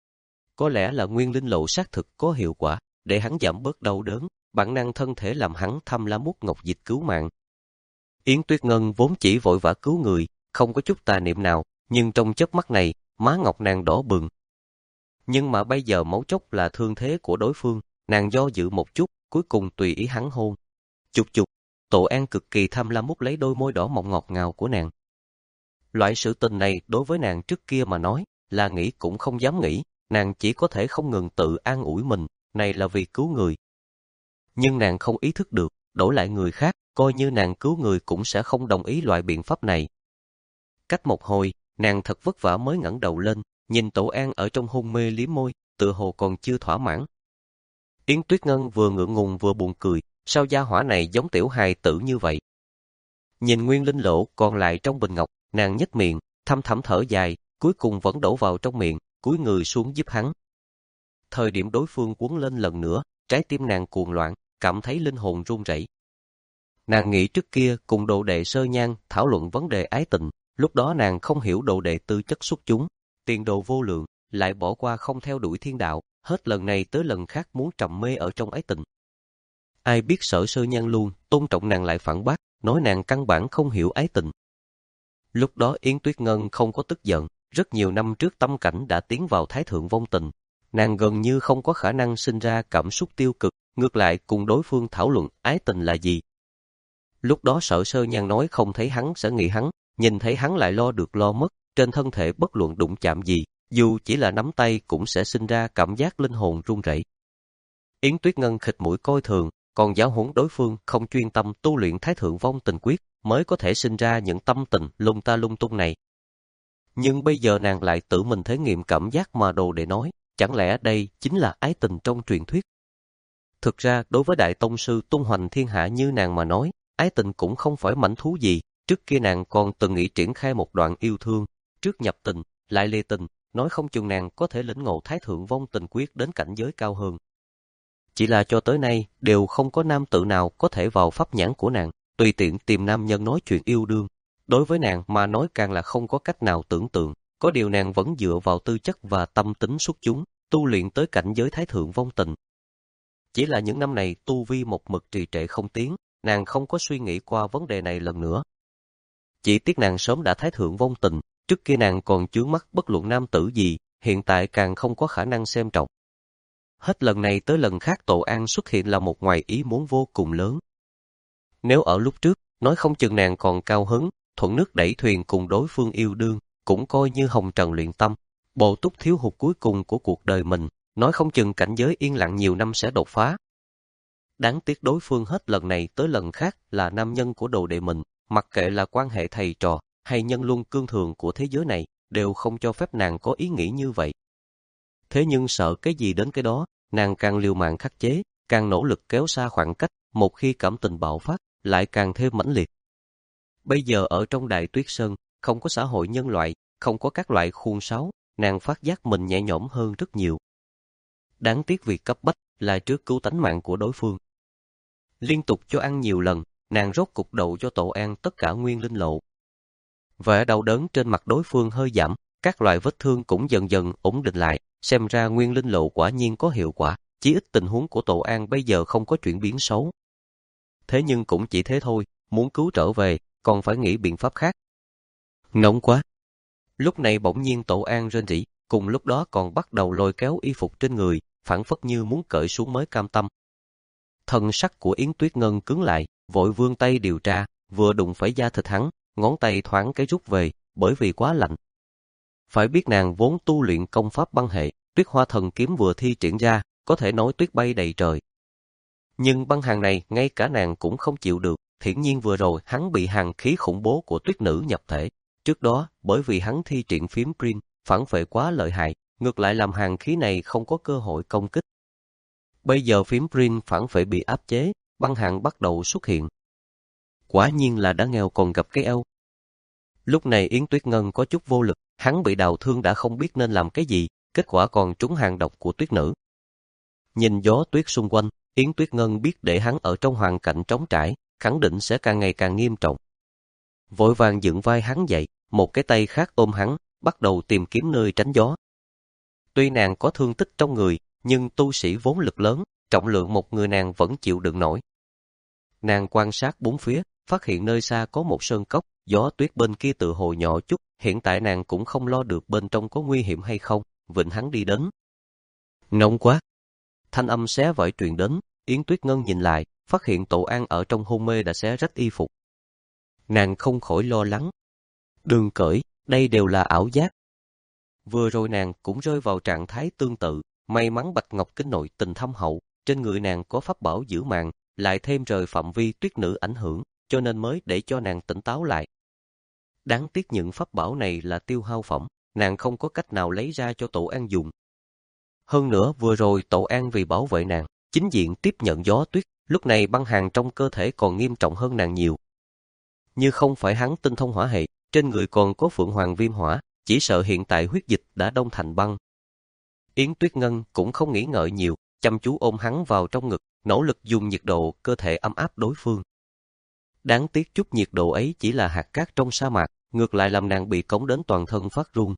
Có lẽ là nguyên linh lộ xác thực có hiệu quả, để hắn giảm bớt đau đớn, bản năng thân thể làm hắn thăm lá mút ngọc dịch cứu mạng. Yến Tuyết Ngân vốn chỉ vội vã cứu người, không có chút tà niệm nào, nhưng trong chớp mắt này, má ngọc nàng đỏ bừng. Nhưng mà bây giờ mấu chốt là thương thế của đối phương, nàng do dự một chút, cuối cùng tùy ý hắn hôn. Chục chục, Tổ An cực kỳ tham lam mút lấy đôi môi đỏ mọng ngọt ngào của nàng. Loại sự tình này đối với nàng trước kia mà nói, là nghĩ cũng không dám nghĩ, nàng chỉ có thể không ngừng tự an ủi mình, này là vì cứu người. Nhưng nàng không ý thức được, đổi lại người khác, coi như nàng cứu người cũng sẽ không đồng ý loại biện pháp này. Cách một hồi, nàng thật vất vả mới ngẩng đầu lên, nhìn Tổ An ở trong hôn mê liếm môi, tựa hồ còn chưa thỏa mãn. Yến Tuyết Ngân vừa ngượng ngùng vừa buồn cười, sao gia hỏa này giống tiểu hài tử như vậy. Nhìn nguyên linh lộ còn lại trong bình ngọc, nàng nhếch miệng, thâm thẳm thở dài, cuối cùng vẫn đổ vào trong miệng, cúi người xuống giúp hắn. Thời điểm đối phương quấn lên lần nữa, trái tim nàng cuồng loạn, cảm thấy linh hồn run rẩy. Nàng nghĩ trước kia cùng đồ đệ Sơ Nhan thảo luận vấn đề ái tình, lúc đó nàng không hiểu đồ đệ tư chất xuất chúng, tiền đồ vô lượng, lại bỏ qua không theo đuổi thiên đạo, hết lần này tới lần khác muốn trầm mê ở trong ái tình. Ai biết Sở Sơ Nhan luôn tôn trọng nàng lại phản bác, nói nàng căn bản không hiểu ái tình. Lúc đó Yến Tuyết Ngân không có tức giận, rất nhiều năm trước tâm cảnh đã tiến vào thái thượng vong tình. Nàng gần như không có khả năng sinh ra cảm xúc tiêu cực, ngược lại cùng đối phương thảo luận ái tình là gì. Lúc đó Sở Sơ Nhan nói không thấy hắn sẽ nghĩ hắn, nhìn thấy hắn lại lo được lo mất, trên thân thể bất luận đụng chạm gì, dù chỉ là nắm tay cũng sẽ sinh ra cảm giác linh hồn run rẩy. Yến Tuyết Ngân khịt mũi coi thường, còn giáo huấn đối phương không chuyên tâm tu luyện thái thượng vong tình quyết, mới có thể sinh ra những tâm tình lung ta lung tung này. Nhưng bây giờ nàng lại tự mình thể nghiệm cảm giác mà đồ để nói, chẳng lẽ đây chính là ái tình trong truyền thuyết? Thực ra, đối với đại tông sư tung hoành thiên hạ như nàng mà nói, ái tình cũng không phải mảnh thú gì, trước kia nàng còn từng nghĩ triển khai một đoạn yêu thương, trước nhập tình, lại lìa tình, nói không chừng nàng có thể lĩnh ngộ thái thượng vong tình quyết đến cảnh giới cao hơn. Chỉ là cho tới nay, đều không có nam tử nào có thể vào pháp nhãn của nàng, tùy tiện tìm nam nhân nói chuyện yêu đương. Đối với nàng mà nói càng là không có cách nào tưởng tượng, có điều nàng vẫn dựa vào tư chất và tâm tính xuất chúng, tu luyện tới cảnh giới thái thượng vong tình. Chỉ là những năm này tu vi một mực trì trệ không tiến, nàng không có suy nghĩ qua vấn đề này lần nữa. Chỉ tiếc nàng sớm đã thái thượng vong tình, trước kia nàng còn chướng mắt bất luận nam tử gì, hiện tại càng không có khả năng xem trọng. Hết lần này tới lần khác Tổ An xuất hiện là một ngoài ý muốn vô cùng lớn. Nếu ở lúc trước, nói không chừng nàng còn cao hứng, thuận nước đẩy thuyền cùng đối phương yêu đương, cũng coi như hồng trần luyện tâm, bổ túc thiếu hụt cuối cùng của cuộc đời mình, nói không chừng cảnh giới yên lặng nhiều năm sẽ đột phá. Đáng tiếc đối phương hết lần này tới lần khác là nam nhân của đồ đệ mình, mặc kệ là quan hệ thầy trò hay nhân luân cương thường của thế giới này, đều không cho phép nàng có ý nghĩ như vậy. Thế nhưng sợ cái gì đến cái đó, nàng càng liều mạng khắc chế, càng nỗ lực kéo xa khoảng cách, một khi cảm tình bạo phát, lại càng thêm mãnh liệt. Bây giờ ở trong Đại Tuyết Sơn, không có xã hội nhân loại, không có các loại khuôn sáo, nàng phát giác mình nhẹ nhõm hơn rất nhiều. Đáng tiếc việc cấp bách là trước cứu tánh mạng của đối phương. Liên tục cho ăn nhiều lần, nàng rốt cục đậu cho Tổ An tất cả nguyên linh lộ. Vẻ đau đớn trên mặt đối phương hơi giảm, các loại vết thương cũng dần dần ổn định lại, xem ra nguyên linh lộ quả nhiên có hiệu quả, chí ít tình huống của Tổ An bây giờ không có chuyển biến xấu. Thế nhưng cũng chỉ thế thôi, muốn cứu trở về, còn phải nghĩ biện pháp khác. Nóng quá. Lúc này bỗng nhiên Tổ An rên rỉ, cùng lúc đó còn bắt đầu lôi kéo y phục trên người, phảng phất như muốn cởi xuống mới cam tâm. Thân sắc của Yến Tuyết Ngân cứng lại, vội vươn tay điều tra, vừa đụng phải da thịt hắn, ngón tay thoáng cái rút về, bởi vì quá lạnh. Phải biết nàng vốn tu luyện công pháp băng hệ, Tuyết Hoa Thần Kiếm vừa thi triển ra, có thể nói tuyết bay đầy trời. Nhưng băng hàn này ngay cả nàng cũng không chịu được, hiển nhiên vừa rồi hắn bị hàn khí khủng bố của tuyết nữ nhập thể. Trước đó, bởi vì hắn thi triển phím Prin, phản phệ quá lợi hại, ngược lại làm hàn khí này không có cơ hội công kích. Bây giờ phím Prin phản phệ bị áp chế, băng hàn bắt đầu xuất hiện. Quả nhiên là đã nghèo còn gặp cái eo. Lúc này Yến Tuyết Ngân có chút vô lực, hắn bị đào thương đã không biết nên làm cái gì, kết quả còn trúng hàn độc của tuyết nữ. Nhìn gió tuyết xung quanh, Yến Tuyết Ngân biết để hắn ở trong hoàn cảnh trống trải, khẳng định sẽ càng ngày càng nghiêm trọng. Vội vàng dựng vai hắn dậy, một cái tay khác ôm hắn, bắt đầu tìm kiếm nơi tránh gió. Tuy nàng có thương tích trong người, nhưng tu sĩ vốn lực lớn, trọng lượng một người nàng vẫn chịu đựng nổi. Nàng quan sát bốn phía, phát hiện nơi xa có một sơn cốc, gió tuyết bên kia tự hồ nhỏ chút, hiện tại nàng cũng không lo được bên trong có nguy hiểm hay không, vịnh hắn đi đến. Nóng quá! Thanh âm xé vải truyền đến, Yến Tuyết Ngân nhìn lại, phát hiện Tổ An ở trong hôn mê đã xé rách y phục. Nàng không khỏi lo lắng. Đừng cởi, đây đều là ảo giác. Vừa rồi nàng cũng rơi vào trạng thái tương tự, may mắn Bạch Ngọc Kinh nội tình thâm hậu, trên người nàng có pháp bảo giữ màng, lại thêm rời phạm vi tuyết nữ ảnh hưởng, cho nên mới để cho nàng tỉnh táo lại. Đáng tiếc những pháp bảo này là tiêu hao phẩm, nàng không có cách nào lấy ra cho Tổ An dùng. Hơn nữa vừa rồi Tổ An vì bảo vệ nàng, chính diện tiếp nhận gió tuyết, lúc này băng hàn trong cơ thể còn nghiêm trọng hơn nàng nhiều. Như không phải hắn tinh thông hỏa hệ, trên người còn có Phượng Hoàng Viêm Hỏa, chỉ sợ hiện tại huyết dịch đã đông thành băng. Yến Tuyết Ngân cũng không nghĩ ngợi nhiều, chăm chú ôm hắn vào trong ngực, nỗ lực dùng nhiệt độ cơ thể ấm áp đối phương. Đáng tiếc chút nhiệt độ ấy chỉ là hạt cát trong sa mạc, ngược lại làm nàng bị cống đến toàn thân phát run.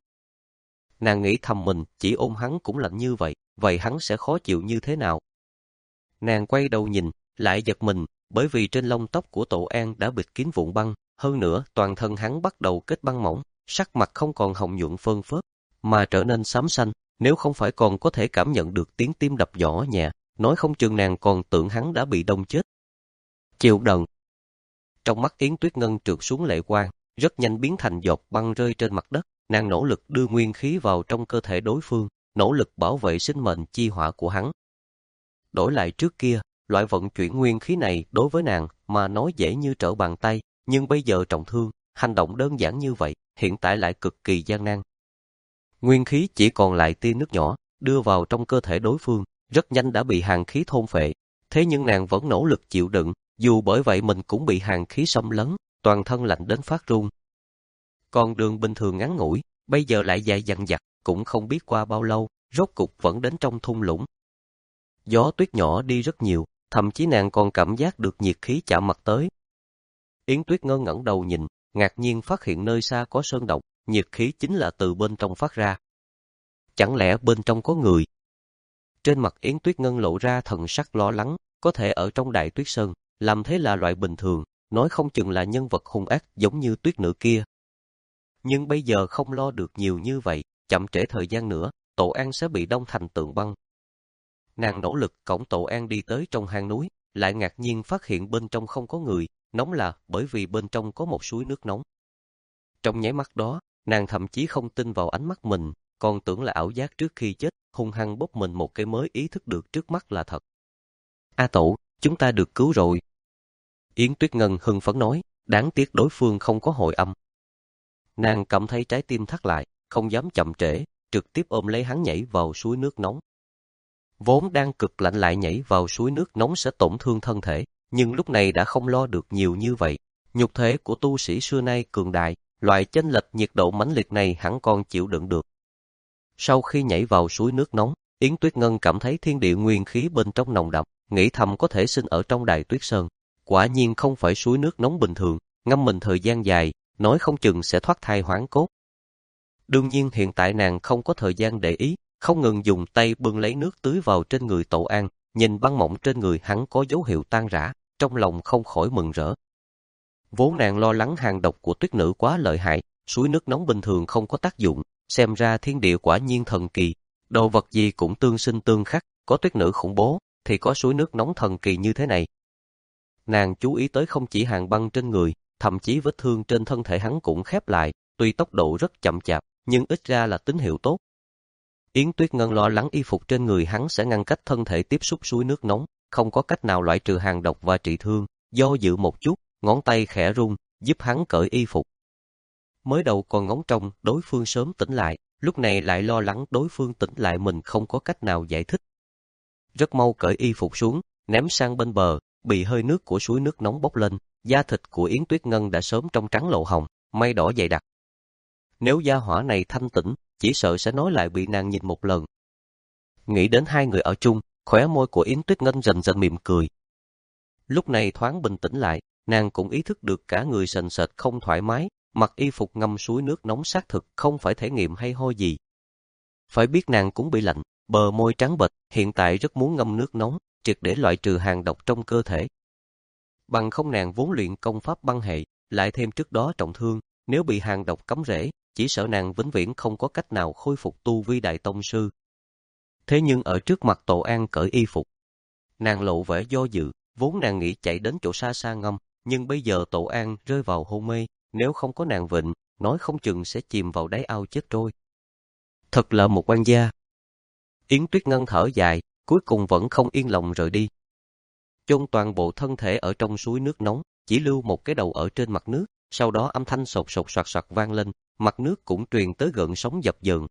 Nàng nghĩ thầm mình chỉ ôm hắn cũng lạnh như vậy, vậy hắn sẽ khó chịu như thế nào? Nàng quay đầu nhìn, lại giật mình, bởi vì trên lông tóc của Tổ An đã bịt kín vụn băng, hơn nữa toàn thân hắn bắt đầu kết băng mỏng, sắc mặt không còn hồng nhuận phơn phớt, mà trở nên xám xanh, nếu không phải còn có thể cảm nhận được tiếng tim đập nhỏ nhẹ, nói không chừng nàng còn tưởng hắn đã bị đông chết. Chịu đựng. Trong mắt Yến Tuyết Ngân trượt xuống lệ quang, rất nhanh biến thành giọt băng rơi trên mặt đất, nàng nỗ lực đưa nguyên khí vào trong cơ thể đối phương, nỗ lực bảo vệ sinh mệnh chi hỏa của hắn. Đổi lại trước kia, loại vận chuyển nguyên khí này đối với nàng mà nói dễ như trở bàn tay, nhưng bây giờ trọng thương, hành động đơn giản như vậy, hiện tại lại cực kỳ gian nan. Nguyên khí chỉ còn lại tia nước nhỏ, đưa vào trong cơ thể đối phương, rất nhanh đã bị hàn khí thôn phệ, thế nhưng nàng vẫn nỗ lực chịu đựng, dù bởi vậy mình cũng bị hàn khí xâm lấn, toàn thân lạnh đến phát run. Con đường bình thường ngắn ngủi, bây giờ lại dài dằng dặc, cũng không biết qua bao lâu, rốt cục vẫn đến trong thung lũng. Gió tuyết nhỏ đi rất nhiều, thậm chí nàng còn cảm giác được nhiệt khí chạm mặt tới. Yến Tuyết Ngân ngẩng đầu nhìn, ngạc nhiên phát hiện nơi xa có sơn động, nhiệt khí chính là từ bên trong phát ra. Chẳng lẽ bên trong có người? Trên mặt Yến Tuyết Ngân lộ ra thần sắc lo lắng, có thể ở trong Đại Tuyết Sơn, làm thế là loại bình thường, nói không chừng là nhân vật hung ác giống như tuyết nữ kia. Nhưng bây giờ không lo được nhiều như vậy, chậm trễ thời gian nữa, Tổ An sẽ bị đông thành tượng băng. Nàng nỗ lực cõng Tổ An đi tới trong hang núi, lại ngạc nhiên phát hiện bên trong không có người, nóng là bởi vì bên trong có một suối nước nóng. Trong nháy mắt đó, nàng thậm chí không tin vào ánh mắt mình, còn tưởng là ảo giác trước khi chết, hung hăng bóp mình một cái mới ý thức được trước mắt là thật. A Tổ, chúng ta được cứu rồi. Yến Tuyết Ngân hưng phấn nói, đáng tiếc đối phương không có hồi âm. Nàng cảm thấy trái tim thắt lại, không dám chậm trễ, trực tiếp ôm lấy hắn nhảy vào suối nước nóng. Vốn đang cực lạnh lại nhảy vào suối nước nóng sẽ tổn thương thân thể, nhưng lúc này đã không lo được nhiều như vậy. Nhục thể của tu sĩ xưa nay cường đại, loại chênh lệch nhiệt độ mãnh liệt này hắn còn chịu đựng được. Sau khi nhảy vào suối nước nóng, Yến Tuyết Ngân cảm thấy thiên địa nguyên khí bên trong nồng đậm, nghĩ thầm có thể sinh ở trong Đại Tuyết Sơn. Quả nhiên không phải suối nước nóng bình thường, ngâm mình thời gian dài, nói không chừng sẽ thoát thai hoán cốt. Đương nhiên hiện tại nàng không có thời gian để ý, không ngừng dùng tay bưng lấy nước tưới vào trên người Tổ An, nhìn băng mỏng trên người hắn có dấu hiệu tan rã, trong lòng không khỏi mừng rỡ. Vốn nàng lo lắng hàn độc của tuyết nữ quá lợi hại, suối nước nóng bình thường không có tác dụng, xem ra thiên địa quả nhiên thần kỳ, đồ vật gì cũng tương sinh tương khắc, có tuyết nữ khủng bố, thì có suối nước nóng thần kỳ như thế này. Nàng chú ý tới không chỉ hàn băng trên người, thậm chí vết thương trên thân thể hắn cũng khép lại, tuy tốc độ rất chậm chạp, nhưng ít ra là tín hiệu tốt. Yến Tuyết Ngân lo lắng y phục trên người hắn sẽ ngăn cách thân thể tiếp xúc suối nước nóng, không có cách nào loại trừ hàn độc và trị thương, do dự một chút, ngón tay khẽ rung, giúp hắn cởi y phục. Mới đầu còn ngóng trông đối phương sớm tỉnh lại, lúc này lại lo lắng đối phương tỉnh lại mình không có cách nào giải thích. Rất mau cởi y phục xuống, ném sang bên bờ, bị hơi nước của suối nước nóng bốc lên, da thịt của Yến Tuyết Ngân đã sớm trong trắng lộ hồng, mây đỏ dày đặc. Nếu gia hỏa này thanh tĩnh, chỉ sợ sẽ nói lại bị nàng nhìn một lần. Nghĩ đến hai người ở chung, khóe môi của Yến Tuyết Ngân dần dần mỉm cười. Lúc này thoáng bình tĩnh lại, nàng cũng ý thức được cả người sền sệt không thoải mái, mặc y phục ngâm suối nước nóng xác thực không phải thể nghiệm hay ho gì. Phải biết nàng cũng bị lạnh, bờ môi trắng bệch, hiện tại rất muốn ngâm nước nóng, triệt để loại trừ hàn độc trong cơ thể. Bằng không nàng vốn luyện công pháp băng hệ, lại thêm trước đó trọng thương, nếu bị hàn độc cắm rễ, chỉ sợ nàng vĩnh viễn không có cách nào khôi phục tu vi đại tông sư. Thế nhưng ở trước mặt Tổ An cởi y phục, nàng lộ vẻ do dự, vốn nàng nghĩ chạy đến chỗ xa xa ngâm, nhưng bây giờ Tổ An rơi vào hôn mê, nếu không có nàng vịnh, nói không chừng sẽ chìm vào đáy ao chết trôi. Thật là một oan gia. Yến Tuyết Ngân thở dài, cuối cùng vẫn không yên lòng rời đi. Chôn toàn bộ thân thể ở trong suối nước nóng, chỉ lưu một cái đầu ở trên mặt nước, sau đó âm thanh sột sột soạt soạt vang lên, mặt nước cũng truyền tới gợn sóng dập dờn.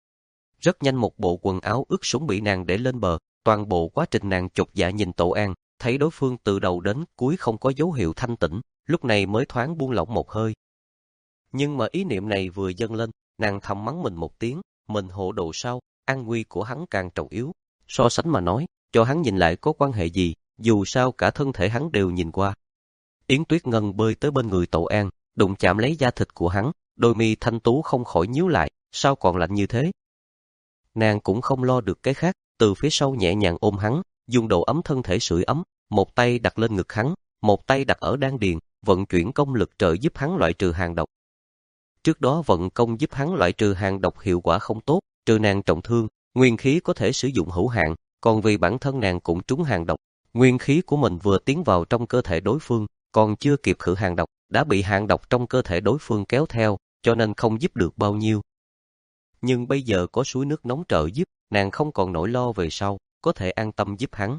Rất nhanh một bộ quần áo ướt sũng bị nàng để lên bờ, toàn bộ quá trình nàng chột dạ nhìn Tổ An, thấy đối phương từ đầu đến cuối không có dấu hiệu thanh tĩnh, lúc này mới thoáng buông lỏng một hơi. Nhưng mà ý niệm này vừa dâng lên, nàng thầm mắng mình một tiếng, mình hộ độ sao, an nguy của hắn càng trọng yếu. So sánh mà nói, cho hắn nhìn lại có quan hệ gì, dù sao cả thân thể hắn đều nhìn qua. Yến Tuyết Ngân bơi tới bên người Tổ An, đụng chạm lấy da thịt của hắn, đôi mi thanh tú không khỏi nhíu lại, sao còn lạnh như thế? Nàng cũng không lo được cái khác, từ phía sau nhẹ nhàng ôm hắn, dùng độ ấm thân thể sưởi ấm, một tay đặt lên ngực hắn, một tay đặt ở đan điền, vận chuyển công lực trợ giúp hắn loại trừ hàng độc. Trước đó vận công giúp hắn loại trừ hàng độc hiệu quả không tốt, trừ nàng trọng thương, nguyên khí có thể sử dụng hữu hạn, còn vì bản thân nàng cũng trúng hàng độc, nguyên khí của mình vừa tiến vào trong cơ thể đối phương, còn chưa kịp khử hàng độc, đã bị hàng độc trong cơ thể đối phương kéo theo, cho nên không giúp được bao nhiêu. Nhưng bây giờ có suối nước nóng trợ giúp, nàng không còn nỗi lo về sau, có thể an tâm giúp hắn.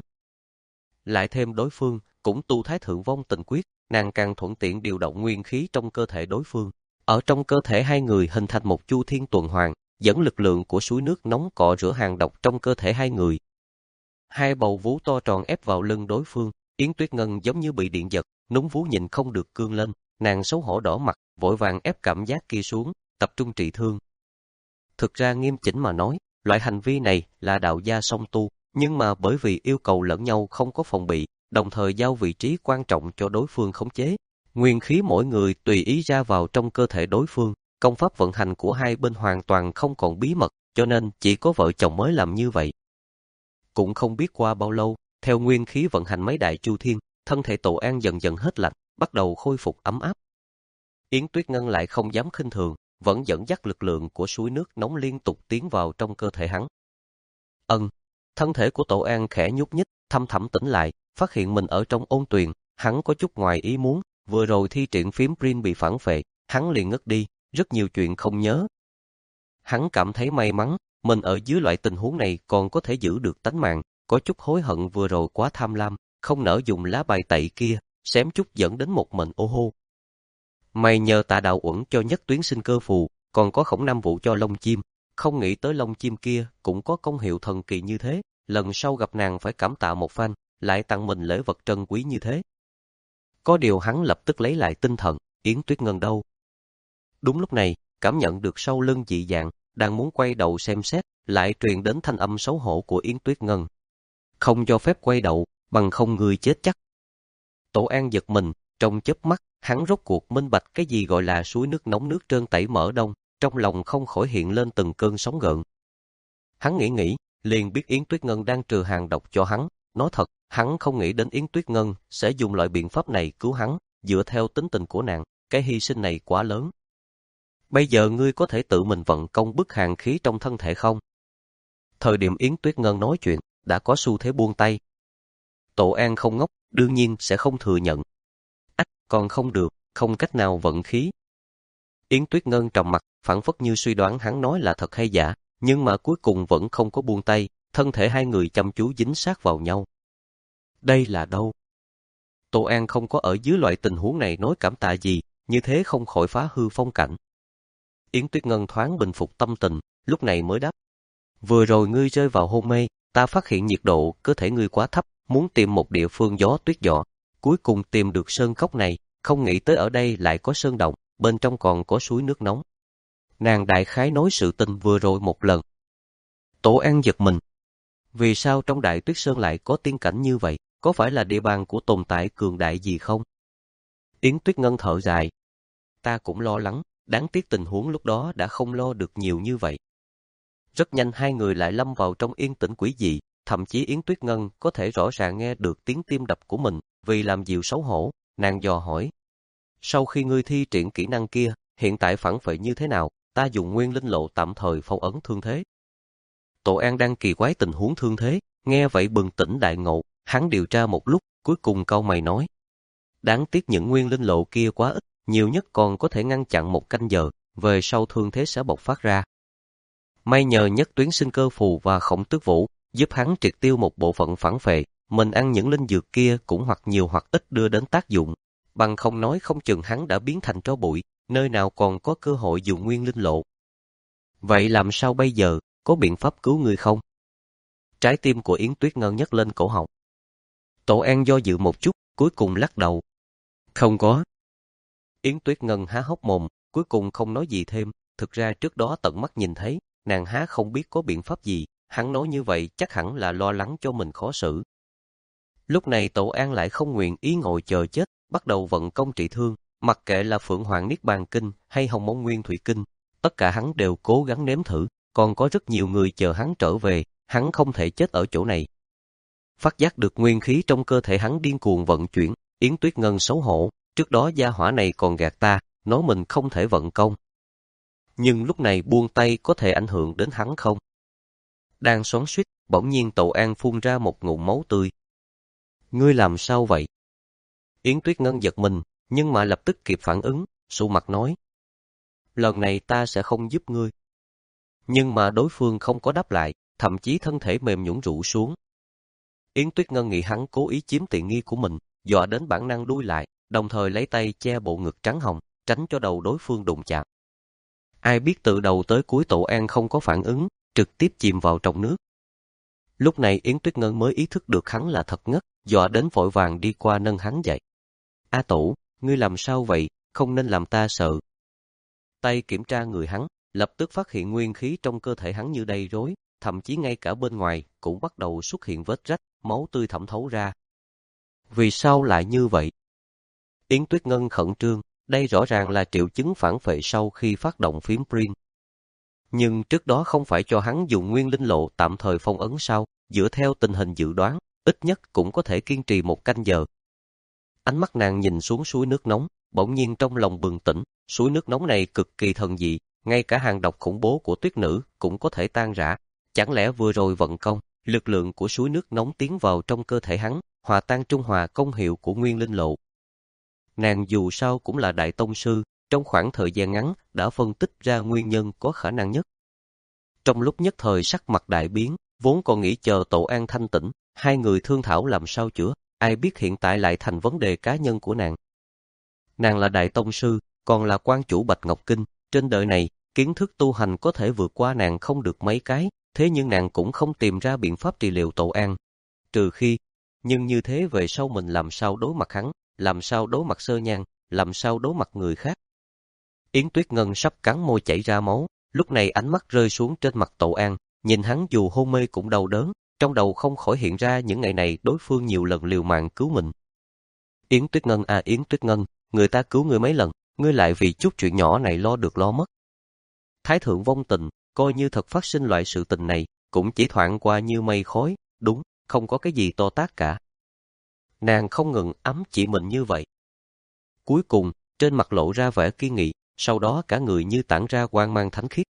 Lại thêm đối phương, cũng tu Thái Thượng Vong Tình Quyết, nàng càng thuận tiện điều động nguyên khí trong cơ thể đối phương. Ở trong cơ thể hai người hình thành một chu thiên tuần hoàn, dẫn lực lượng của suối nước nóng cọ rửa hàng độc trong cơ thể hai người. Hai bầu vú to tròn ép vào lưng đối phương, Yến Tuyết Ngân giống như bị điện giật, núm vú nhịn không được cương lên, nàng xấu hổ đỏ mặt, vội vàng ép cảm giác kia xuống, tập trung trị thương. Thực ra nghiêm chỉnh mà nói, loại hành vi này là đạo gia song tu, nhưng mà bởi vì yêu cầu lẫn nhau không có phòng bị, đồng thời giao vị trí quan trọng cho đối phương khống chế. Nguyên khí mỗi người tùy ý ra vào trong cơ thể đối phương, công pháp vận hành của hai bên hoàn toàn không còn bí mật, cho nên chỉ có vợ chồng mới làm như vậy. Cũng không biết qua bao lâu, theo nguyên khí vận hành mấy đại chu thiên, thân thể Tổ An dần dần hết lạnh, bắt đầu khôi phục ấm áp. Yến Tuyết Ngân lại không dám khinh thường, vẫn dẫn dắt lực lượng của suối nước nóng liên tục tiến vào trong cơ thể hắn. Ân, thân thể của Tổ An khẽ nhúc nhích, thâm thẳm tỉnh lại, phát hiện mình ở trong ôn tuyền, hắn có chút ngoài ý muốn, vừa rồi thi triển phím Prin bị phản phệ, hắn liền ngất đi, rất nhiều chuyện không nhớ. Hắn cảm thấy may mắn, mình ở dưới loại tình huống này còn có thể giữ được tánh mạng, có chút hối hận vừa rồi quá tham lam, không nỡ dùng lá bài tẩy kia, xém chút dẫn đến một mệnh ô hô. Mày nhờ Tạ đạo uẩn cho nhất tuyến sinh cơ phù, còn có Khổng Nam Vũ cho lông chim, không nghĩ tới lông chim kia cũng có công hiệu thần kỳ như thế, lần sau gặp nàng phải cảm tạ một phen, lại tặng mình lễ vật trân quý như thế. Có điều hắn lập tức lấy lại tinh thần, Yến Tuyết Ngân đâu? Đúng lúc này, cảm nhận được sau lưng dị dạng, đang muốn quay đầu xem xét, lại truyền đến thanh âm xấu hổ của Yến Tuyết Ngân. Không cho phép quay đầu, bằng không người chết chắc. Tổ An giật mình, trong chớp mắt, hắn rốt cuộc minh bạch cái gì gọi là suối nước nóng nước trơn tẩy mở đông, trong lòng không khỏi hiện lên từng cơn sóng gợn. Hắn nghĩ nghĩ, liền biết Yến Tuyết Ngân đang trừ hàng độc cho hắn, nói thật, hắn không nghĩ đến Yến Tuyết Ngân sẽ dùng loại biện pháp này cứu hắn, dựa theo tính tình của nàng, cái hy sinh này quá lớn. Bây giờ ngươi có thể tự mình vận công bức hàn khí trong thân thể không? Thời điểm Yến Tuyết Ngân nói chuyện, đã có xu thế buông tay. Tổ An không ngốc, đương nhiên sẽ không thừa nhận. Ách, còn không được, không cách nào vận khí. Yến Tuyết Ngân trầm mặt, phảng phất như suy đoán hắn nói là thật hay giả, nhưng mà cuối cùng vẫn không có buông tay, thân thể hai người chăm chú dính sát vào nhau. Đây là đâu? Tổ An không có ở dưới loại tình huống này nói cảm tạ gì, như thế không khỏi phá hư phong cảnh. Yến Tuyết Ngân thoáng bình phục tâm tình, lúc này mới đáp. Vừa rồi ngươi rơi vào hôn mê, ta phát hiện nhiệt độ cơ thể ngươi quá thấp, muốn tìm một địa phương gió tuyết giọ. Cuối cùng tìm được sơn cốc này, không nghĩ tới ở đây lại có sơn động, bên trong còn có suối nước nóng. Nàng đại khái nói sự tình vừa rồi một lần. Tổ An giật mình. Vì sao trong Đại Tuyết Sơn lại có tiên cảnh như vậy? Có phải là địa bàn của tồn tại cường đại gì không? Yến Tuyết Ngân thở dài. Ta cũng lo lắng, đáng tiếc tình huống lúc đó đã không lo được nhiều như vậy. Rất nhanh hai người lại lâm vào trong yên tĩnh quỷ dị, thậm chí Yến Tuyết Ngân có thể rõ ràng nghe được tiếng tim đập của mình, vì làm dịu xấu hổ, nàng dò hỏi. Sau khi ngươi thi triển kỹ năng kia, hiện tại phản phệ như thế nào? Ta dùng nguyên linh lộ tạm thời phong ấn thương thế. Tổ An đang kỳ quái tình huống thương thế, nghe vậy bừng tỉnh đại ngộ, hắn điều tra một lúc, cuối cùng cau mày nói. Đáng tiếc những nguyên linh lộ kia quá ít, nhiều nhất còn có thể ngăn chặn một canh giờ, về sau thương thế sẽ bộc phát ra. May nhờ nhất tuyến sinh cơ phù và Khổng Tước Vũ, giúp hắn triệt tiêu một bộ phận phản phệ, mình ăn những linh dược kia cũng hoặc nhiều hoặc ít đưa đến tác dụng, bằng không nói không chừng hắn đã biến thành tro bụi, nơi nào còn có cơ hội dùng nguyên linh lộ. Vậy làm sao bây giờ, có biện pháp cứu người không? Trái tim của Yến Tuyết Ngân nhấc lên cổ họng. Tổ An do dự một chút, cuối cùng lắc đầu. Không có. Yến Tuyết Ngân há hốc mồm, cuối cùng không nói gì thêm, thực ra trước đó tận mắt nhìn thấy, nàng há không biết có biện pháp gì, hắn nói như vậy chắc hẳn là lo lắng cho mình khó xử. Lúc này Tổ An lại không nguyện ý ngồi chờ chết, bắt đầu vận công trị thương, mặc kệ là Phượng Hoàng Niết Bàn Kinh hay Hồng Mông Nguyên Thủy Kinh, tất cả hắn đều cố gắng nếm thử, còn có rất nhiều người chờ hắn trở về, hắn không thể chết ở chỗ này. Phát giác được nguyên khí trong cơ thể hắn điên cuồng vận chuyển, Yến Tuyết Ngân xấu hổ, trước đó gia hỏa này còn gạt ta, nói mình không thể vận công. Nhưng lúc này buông tay có thể ảnh hưởng đến hắn không? Đang xoắn xuýt, bỗng nhiên Tậu An phun ra một ngụm máu tươi. Ngươi làm sao vậy? Yến Tuyết Ngân giật mình, nhưng mà lập tức kịp phản ứng, sụ mặt nói. Lần này ta sẽ không giúp ngươi. Nhưng mà đối phương không có đáp lại, thậm chí thân thể mềm nhũn rũ xuống. Yến Tuyết Ngân nghĩ hắn cố ý chiếm tiện nghi của mình, dọa đến bản năng đuôi lại, đồng thời lấy tay che bộ ngực trắng hồng, tránh cho đầu đối phương đụng chạm. Ai biết từ đầu tới cuối Tậu An không có phản ứng, trực tiếp chìm vào trong nước. Lúc này Yến Tuyết Ngân mới ý thức được hắn là thật ngất, dọa đến vội vàng đi qua nâng hắn dậy. A Tẩu, ngươi làm sao vậy, không nên làm ta sợ. Tay kiểm tra người hắn, lập tức phát hiện nguyên khí trong cơ thể hắn như đầy rối, thậm chí ngay cả bên ngoài cũng bắt đầu xuất hiện vết rách, máu tươi thẩm thấu ra. Vì sao lại như vậy? Yến Tuyết Ngân khẩn trương, đây rõ ràng là triệu chứng phản phệ sau khi phát động phím Prin. Nhưng trước đó không phải cho hắn dùng nguyên linh lộ tạm thời phong ấn sao, dựa theo tình hình dự đoán, ít nhất cũng có thể kiên trì một canh giờ. Ánh mắt nàng nhìn xuống suối nước nóng, bỗng nhiên trong lòng bừng tỉnh, suối nước nóng này cực kỳ thần dị, ngay cả hàng độc khủng bố của tuyết nữ cũng có thể tan rã. Chẳng lẽ vừa rồi vận công, lực lượng của suối nước nóng tiến vào trong cơ thể hắn, hòa tan trung hòa công hiệu của nguyên linh lộ. Nàng dù sao cũng là đại tông sư, trong khoảng thời gian ngắn đã phân tích ra nguyên nhân có khả năng nhất. Trong lúc nhất thời sắc mặt đại biến, vốn còn nghĩ chờ Tậu An thanh tĩnh, hai người thương thảo làm sao chữa, ai biết hiện tại lại thành vấn đề cá nhân của nàng. Nàng là đại tông sư, còn là quan chủ Bạch Ngọc Kinh, trên đời này, kiến thức tu hành có thể vượt qua nàng không được mấy cái, thế nhưng nàng cũng không tìm ra biện pháp trị liệu Tậu An. Trừ khi, nhưng như thế về sau mình làm sao đối mặt hắn, làm sao đối mặt Sơ Nhan, làm sao đối mặt người khác. Yến Tuyết Ngân sắp cắn môi chảy ra máu, lúc này ánh mắt rơi xuống trên mặt Tậu An, nhìn hắn dù hôn mê cũng đau đớn, trong đầu không khỏi hiện ra những ngày này đối phương nhiều lần liều mạng cứu mình. Yến Tuyết Ngân à Yến Tuyết Ngân, người ta cứu ngươi mấy lần, ngươi lại vì chút chuyện nhỏ này lo được lo mất. Thái thượng vong tình, coi như thật phát sinh loại sự tình này, cũng chỉ thoảng qua như mây khói, đúng, không có cái gì to tát cả. Nàng không ngừng ấm chỉ mình như vậy. Cuối cùng, trên mặt lộ ra vẻ kiên nghị, sau đó cả người như tản ra quang mang thánh khiết.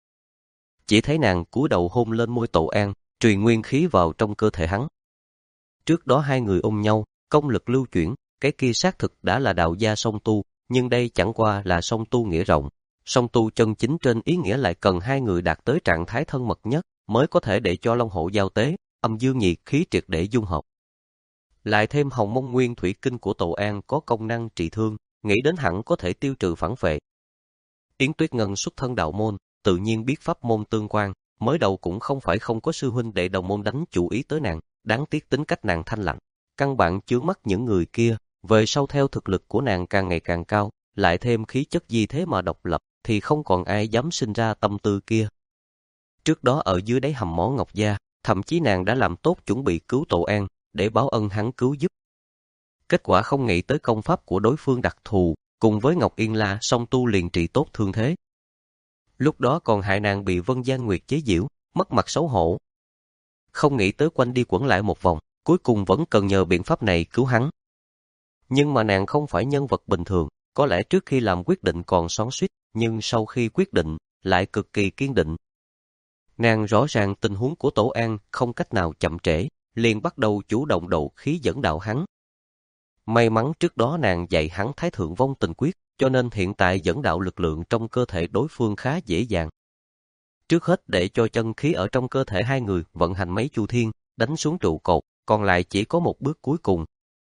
Chỉ thấy nàng cúi đầu hôn lên môi Tậu An, truyền nguyên khí vào trong cơ thể hắn. Trước đó hai người ôm nhau, công lực lưu chuyển, cái kia xác thực đã là đạo gia song tu, nhưng đây chẳng qua là song tu nghĩa rộng. Song tu chân chính trên ý nghĩa lại cần hai người đạt tới trạng thái thân mật nhất, mới có thể để cho long hổ giao tế, âm dương nhiệt khí triệt để dung hợp. Lại thêm hồng mông nguyên thủy kinh của Tậu An có công năng trị thương, nghĩ đến hẳn có thể tiêu trừ phản phệ. Yến Tuyết Ngân xuất thân đạo môn, tự nhiên biết pháp môn tương quan, mới đầu cũng không phải không có sư huynh đệ đồng môn đánh chủ ý tới nàng, đáng tiếc tính cách nàng thanh lạnh, căn bản chướng mắt những người kia, về sau theo thực lực của nàng càng ngày càng cao, lại thêm khí chất di thế mà độc lập, thì không còn ai dám sinh ra tâm tư kia. Trước đó ở dưới đáy hầm mỏ Ngọc Gia, thậm chí nàng đã làm tốt chuẩn bị cứu Tậu An, để báo ân hắn cứu giúp. Kết quả không nghĩ tới công pháp của đối phương đặc thù, cùng với Ngọc Yên La song tu liền trị tốt thương thế. Lúc đó còn hại nàng bị Vân Gian Nguyệt chế giễu, mất mặt xấu hổ. Không nghĩ tới quanh đi quẩn lại một vòng, cuối cùng vẫn cần nhờ biện pháp này cứu hắn. Nhưng mà nàng không phải nhân vật bình thường, có lẽ trước khi làm quyết định còn xoắn xuýt, nhưng sau khi quyết định, lại cực kỳ kiên định. Nàng rõ ràng tình huống của Tậu An không cách nào chậm trễ, liền bắt đầu chủ động độ khí dẫn đạo hắn. May mắn trước đó nàng dạy hắn Thái thượng vong tình quyết, cho nên hiện tại dẫn đạo lực lượng trong cơ thể đối phương khá dễ dàng. Trước hết để cho chân khí ở trong cơ thể hai người vận hành mấy chu thiên, đánh xuống trụ cột, còn lại chỉ có một bước cuối cùng.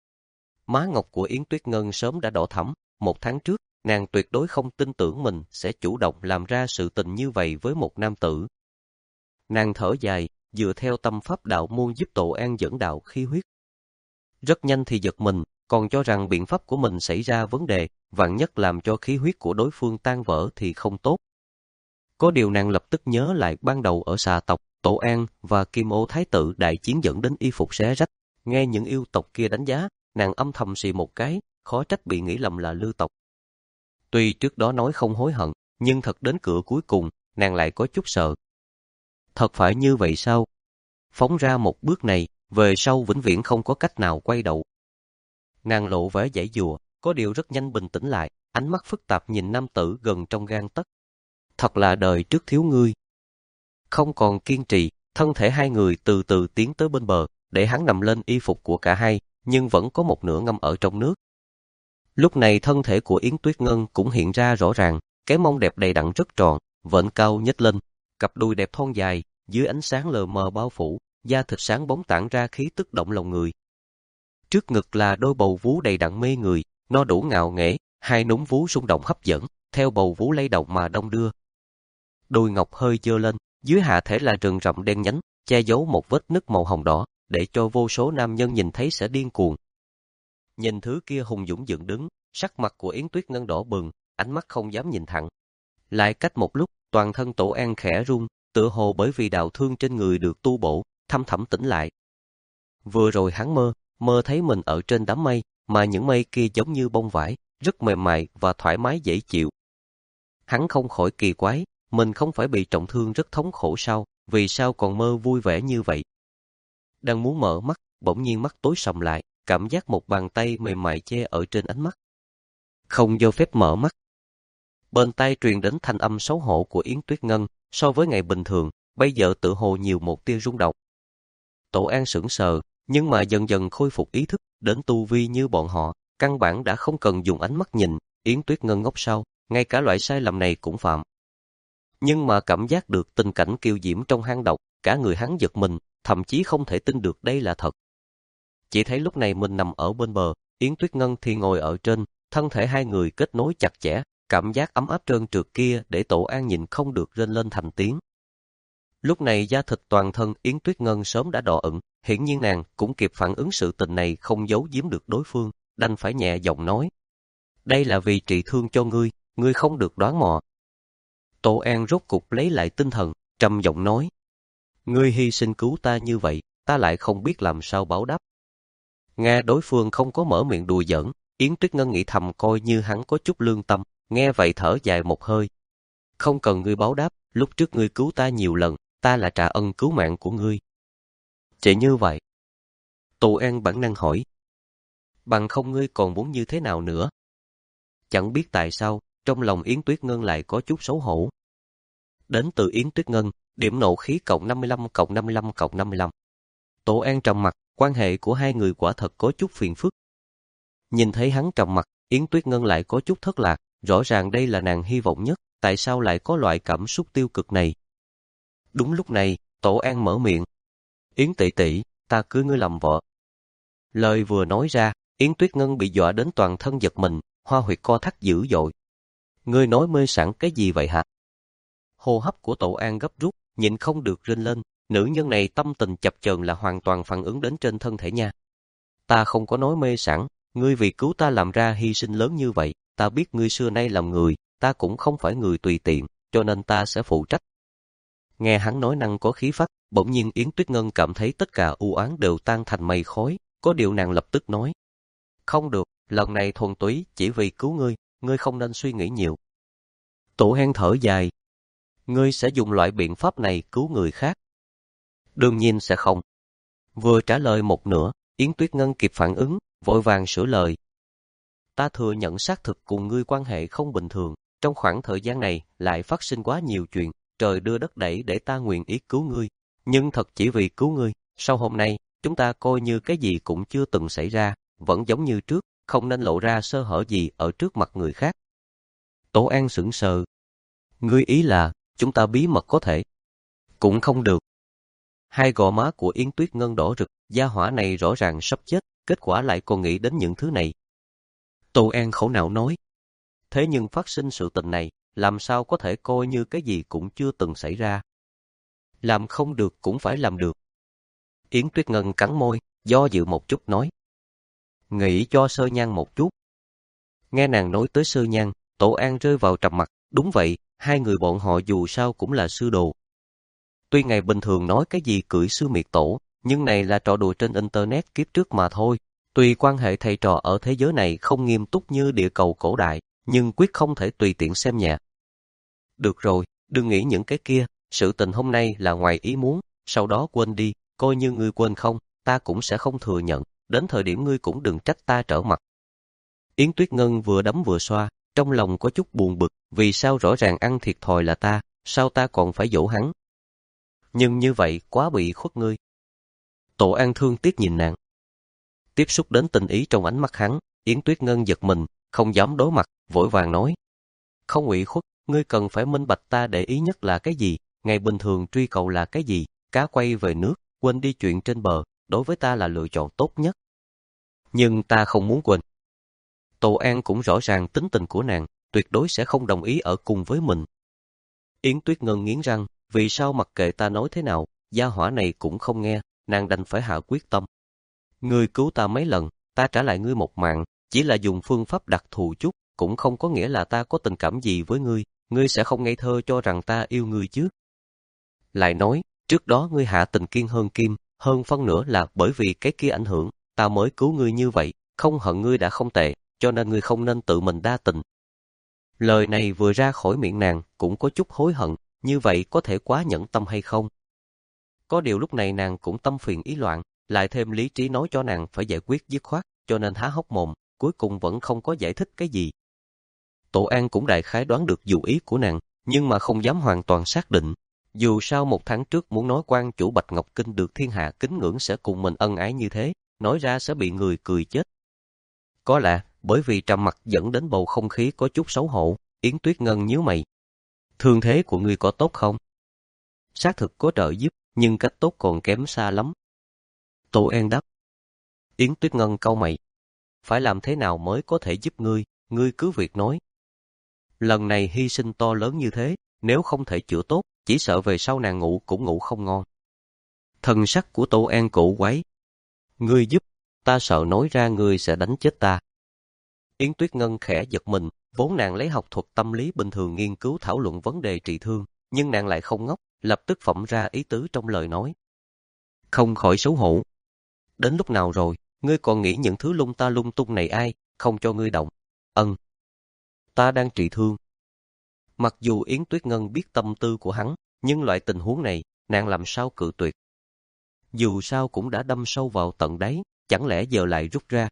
Má ngọc của Yến Tuyết Ngân sớm đã đỏ thẫm, một tháng trước, nàng tuyệt đối không tin tưởng mình sẽ chủ động làm ra sự tình như vậy với một nam tử. Nàng thở dài, dựa theo tâm pháp đạo môn giúp Tậu An dẫn đạo khí huyết. Rất nhanh thì giật mình, còn cho rằng biện pháp của mình xảy ra vấn đề, vạn nhất làm cho khí huyết của đối phương tan vỡ thì không tốt. Có điều nàng lập tức nhớ lại ban đầu ở xà tộc, Tậu An và Kim Ô Thái tử đại chiến dẫn đến y phục xé rách. Nghe những yêu tộc kia đánh giá, nàng âm thầm xì một cái, khó trách bị nghĩ lầm là Lư tộc. Tuy trước đó nói không hối hận, nhưng thật đến cửa cuối cùng, nàng lại có chút sợ. Thật phải như vậy sao? Phóng ra một bước này, về sau vĩnh viễn không có cách nào quay đầu. Nàng lộ vẻ giãy giụa, có điều rất nhanh bình tĩnh lại, ánh mắt phức tạp nhìn nam tử gần trong gang tấc. Thật là đời trước thiếu ngươi. Không còn kiên trì, thân thể hai người từ từ tiến tới bên bờ, để hắn nằm lên y phục của cả hai, nhưng vẫn có một nửa ngâm ở trong nước. Lúc này thân thể của Yến Tuyết Ngân cũng hiện ra rõ ràng, cái mông đẹp đầy đặn rất tròn, vểnh cao nhếch lên, cặp đùi đẹp thon dài, dưới ánh sáng lờ mờ bao phủ, da thịt sáng bóng tản ra khí tức động lòng người. Trước ngực là đôi bầu vú đầy đặn mê người, no đủ ngạo nghễ, hai núm vú rung động hấp dẫn, theo bầu vú lay động mà đong đưa. Đùi ngọc hơi giơ lên, dưới hạ thể là rừng rậm đen nhánh, che giấu một vết nứt màu hồng đỏ, để cho vô số nam nhân nhìn thấy sẽ điên cuồng. Nhìn thứ kia hùng dũng dựng đứng, sắc mặt của Yến Tuyết Ngân đỏ bừng, ánh mắt không dám nhìn thẳng. Lại cách một lúc, toàn thân Tổ An khẽ run, tựa hồ bởi vì đạo thương trên người được tu bổ, thâm thẳm tỉnh lại. Vừa rồi hắn mơ, mơ thấy mình ở trên đám mây, mà những mây kia giống như bông vải, rất mềm mại và thoải mái dễ chịu. Hắn không khỏi kỳ quái, mình không phải bị trọng thương rất thống khổ sao, vì sao còn mơ vui vẻ như vậy? Đang muốn mở mắt, bỗng nhiên mắt tối sầm lại, cảm giác một bàn tay mềm mại che ở trên ánh mắt. Không cho phép mở mắt. Bên tai truyền đến thanh âm xấu hổ của Yến Tuyết Ngân, so với ngày bình thường, bây giờ tự hồ nhiều một tia rung động. Tổ An sững sờ, nhưng mà dần dần khôi phục ý thức, đến tu vi như bọn họ, căn bản đã không cần dùng ánh mắt nhìn, Yến Tuyết Ngân ngốc sao, ngay cả loại sai lầm này cũng phạm. Nhưng mà cảm giác được tình cảnh kiều diễm trong hang động, cả người hắn giật mình, thậm chí không thể tin được đây là thật. Chỉ thấy lúc này mình nằm ở bên bờ, Yến Tuyết Ngân thì ngồi ở trên, thân thể hai người kết nối chặt chẽ, cảm giác ấm áp trơn trượt kia để Tổ An nhìn không được rên lên thành tiếng. Lúc này da thịt toàn thân Yến Tuyết Ngân sớm đã đỏ ửng, hiển nhiên nàng cũng kịp phản ứng sự tình này không giấu giếm được đối phương, đành phải nhẹ giọng nói. Đây là vì trị thương cho ngươi, ngươi không được đoán mò. Tổ An rốt cục lấy lại tinh thần, trầm giọng nói. Ngươi hy sinh cứu ta như vậy, ta lại không biết làm sao báo đáp. Nghe đối phương không có mở miệng đùa giỡn, Yến Tuyết Ngân nghĩ thầm coi như hắn có chút lương tâm, nghe vậy thở dài một hơi. Không cần ngươi báo đáp, lúc trước ngươi cứu ta nhiều lần, ta là trả ân cứu mạng của ngươi. Chỉ như vậy. Tổ An bản năng hỏi. Bằng không ngươi còn muốn như thế nào nữa? Chẳng biết tại sao, trong lòng Yến Tuyết Ngân lại có chút xấu hổ. Đến từ Yến Tuyết Ngân, điểm nộ khí cộng năm mươi lăm cộng năm mươi lăm cộng năm mươi lăm. Tổ An trầm mặt, quan hệ của hai người quả thật có chút phiền phức. Nhìn thấy hắn trầm mặt, Yến Tuyết Ngân lại có chút thất lạc, rõ ràng đây là nàng hy vọng nhất, tại sao lại có loại cảm xúc tiêu cực này? Đúng lúc này, Tổ An mở miệng. Yến tỷ tỷ, ta cưới ngươi làm vợ. Lời vừa nói ra, Yến Tuyết Ngân bị dọa đến toàn thân giật mình, hoa huyệt co thắt dữ dội. Ngươi nói mê sảng cái gì vậy hả? Hô hấp của Tổ An gấp rút, nhịn không được rên lên, nữ nhân này tâm tình chập chờn là hoàn toàn phản ứng đến trên thân thể nha. Ta không có nói mê sảng, ngươi vì cứu ta làm ra hy sinh lớn như vậy, ta biết ngươi xưa nay làm người, ta cũng không phải người tùy tiện, cho nên ta sẽ phụ trách. Nghe hắn nói năng có khí phách, bỗng nhiên Yến Tuyết Ngân cảm thấy tất cả u oán đều tan thành mây khói, có điều nàng lập tức nói. Không được, lần này thuần túy chỉ vì cứu ngươi, ngươi không nên suy nghĩ nhiều. Tổ An thở dài. Ngươi sẽ dùng loại biện pháp này cứu người khác? Đương nhiên sẽ không. Vừa trả lời một nửa, Yến Tuyết Ngân kịp phản ứng, vội vàng sửa lời. Ta thừa nhận xác thực cùng ngươi quan hệ không bình thường, trong khoảng thời gian này lại phát sinh quá nhiều chuyện, trời đưa đất đẩy để ta nguyện ý cứu ngươi, nhưng thật chỉ vì cứu ngươi, sau hôm nay, chúng ta coi như cái gì cũng chưa từng xảy ra, vẫn giống như trước, không nên lộ ra sơ hở gì ở trước mặt người khác. Tổ An sững sờ. Ngươi ý là, chúng ta bí mật có thể? Cũng không được. Hai gò má của Yến Tuyết Ngân đỏ rực, gia hỏa này rõ ràng sắp chết, kết quả lại còn nghĩ đến những thứ này. Tô An khổ não nói. Thế nhưng phát sinh sự tình này, làm sao có thể coi như cái gì cũng chưa từng xảy ra. Làm không được cũng phải làm được. Yến Tuyết Ngân cắn môi, do dự một chút nói. Nghĩ cho Sơ Nhan một chút. Nghe nàng nói tới Sơ Nhan, Tổ An rơi vào trầm mặc. Đúng vậy, hai người bọn họ dù sao cũng là sư đồ. Tuy ngày bình thường nói cái gì cưỡi sư miệt tổ, nhưng này là trò đùa trên internet kiếp trước mà thôi. Tuy quan hệ thầy trò ở thế giới này không nghiêm túc như địa cầu cổ đại, nhưng quyết không thể tùy tiện xem nhẹ. Được rồi, đừng nghĩ những cái kia, sự tình hôm nay là ngoài ý muốn, sau đó quên đi, coi như ngươi quên không, ta cũng sẽ không thừa nhận, đến thời điểm ngươi cũng đừng trách ta trở mặt. Yến Tuyết Ngân vừa đấm vừa xoa, trong lòng có chút buồn bực, vì sao rõ ràng ăn thiệt thòi là ta, sao ta còn phải dỗ hắn. Nhưng như vậy quá bị khuất ngươi. Tổ An thương tiếc nhìn nàng. Tiếp xúc đến tình ý trong ánh mắt hắn, Yến Tuyết Ngân giật mình, không dám đối mặt, vội vàng nói. Không ủy khuất, ngươi cần phải minh bạch ta để ý nhất là cái gì, ngày bình thường truy cầu là cái gì, cá quay về nước, quên đi chuyện trên bờ, đối với ta là lựa chọn tốt nhất. Nhưng ta không muốn quên. Tổ An cũng rõ ràng tính tình của nàng, tuyệt đối sẽ không đồng ý ở cùng với mình. Yến Tuyết Ngân nghiến răng, vì sao mặc kệ ta nói thế nào, gia hỏa này cũng không nghe, nàng đành phải hạ quyết tâm. Ngươi cứu ta mấy lần, ta trả lại ngươi một mạng, chỉ là dùng phương pháp đặc thù chút, cũng không có nghĩa là ta có tình cảm gì với ngươi, ngươi sẽ không ngây thơ cho rằng ta yêu ngươi chứ. Lại nói, trước đó ngươi hạ tình kiên hơn kim, hơn phân nữa là bởi vì cái kia ảnh hưởng, ta mới cứu ngươi như vậy, không hận ngươi đã không tệ, cho nên ngươi không nên tự mình đa tình. Lời này vừa ra khỏi miệng nàng, cũng có chút hối hận, như vậy có thể quá nhẫn tâm hay không? Có điều lúc này nàng cũng tâm phiền ý loạn, lại thêm lý trí nói cho nàng phải giải quyết dứt khoát, cho nên há hốc mồm, cuối cùng vẫn không có giải thích cái gì. Tổ An cũng đại khái đoán được dụng ý của nàng, nhưng mà không dám hoàn toàn xác định. Dù sao một tháng trước muốn nói quan chủ Bạch Ngọc Kinh được thiên hạ kính ngưỡng sẽ cùng mình ân ái như thế, nói ra sẽ bị người cười chết. Có lẽ, bởi vì trầm mặc dẫn đến bầu không khí có chút xấu hổ, Yến Tuyết Ngân nhíu mày. Thương thế của ngươi có tốt không? Xác thực có trợ giúp, nhưng cách tốt còn kém xa lắm. Tổ An đáp. Yến Tuyết Ngân cau mày. Phải làm thế nào mới có thể giúp ngươi, ngươi cứ việc nói. Lần này hy sinh to lớn như thế, nếu không thể chữa tốt, chỉ sợ về sau nàng ngủ cũng ngủ không ngon. Thần sắc của Tổ An cổ quái. Ngươi giúp, ta sợ nói ra ngươi sẽ đánh chết ta. Yến Tuyết Ngân khẽ giật mình, vốn nàng lấy học thuật tâm lý bình thường nghiên cứu thảo luận vấn đề trị thương, nhưng nàng lại không ngốc, lập tức phỏng ra ý tứ trong lời nói. Không khỏi xấu hổ. Đến lúc nào rồi, ngươi còn nghĩ những thứ lung ta lung tung này ai, không cho ngươi động. Ân. Ta đang trị thương. Mặc dù Yến Tuyết Ngân biết tâm tư của hắn, nhưng loại tình huống này, nàng làm sao cự tuyệt. Dù sao cũng đã đâm sâu vào tận đáy, chẳng lẽ giờ lại rút ra.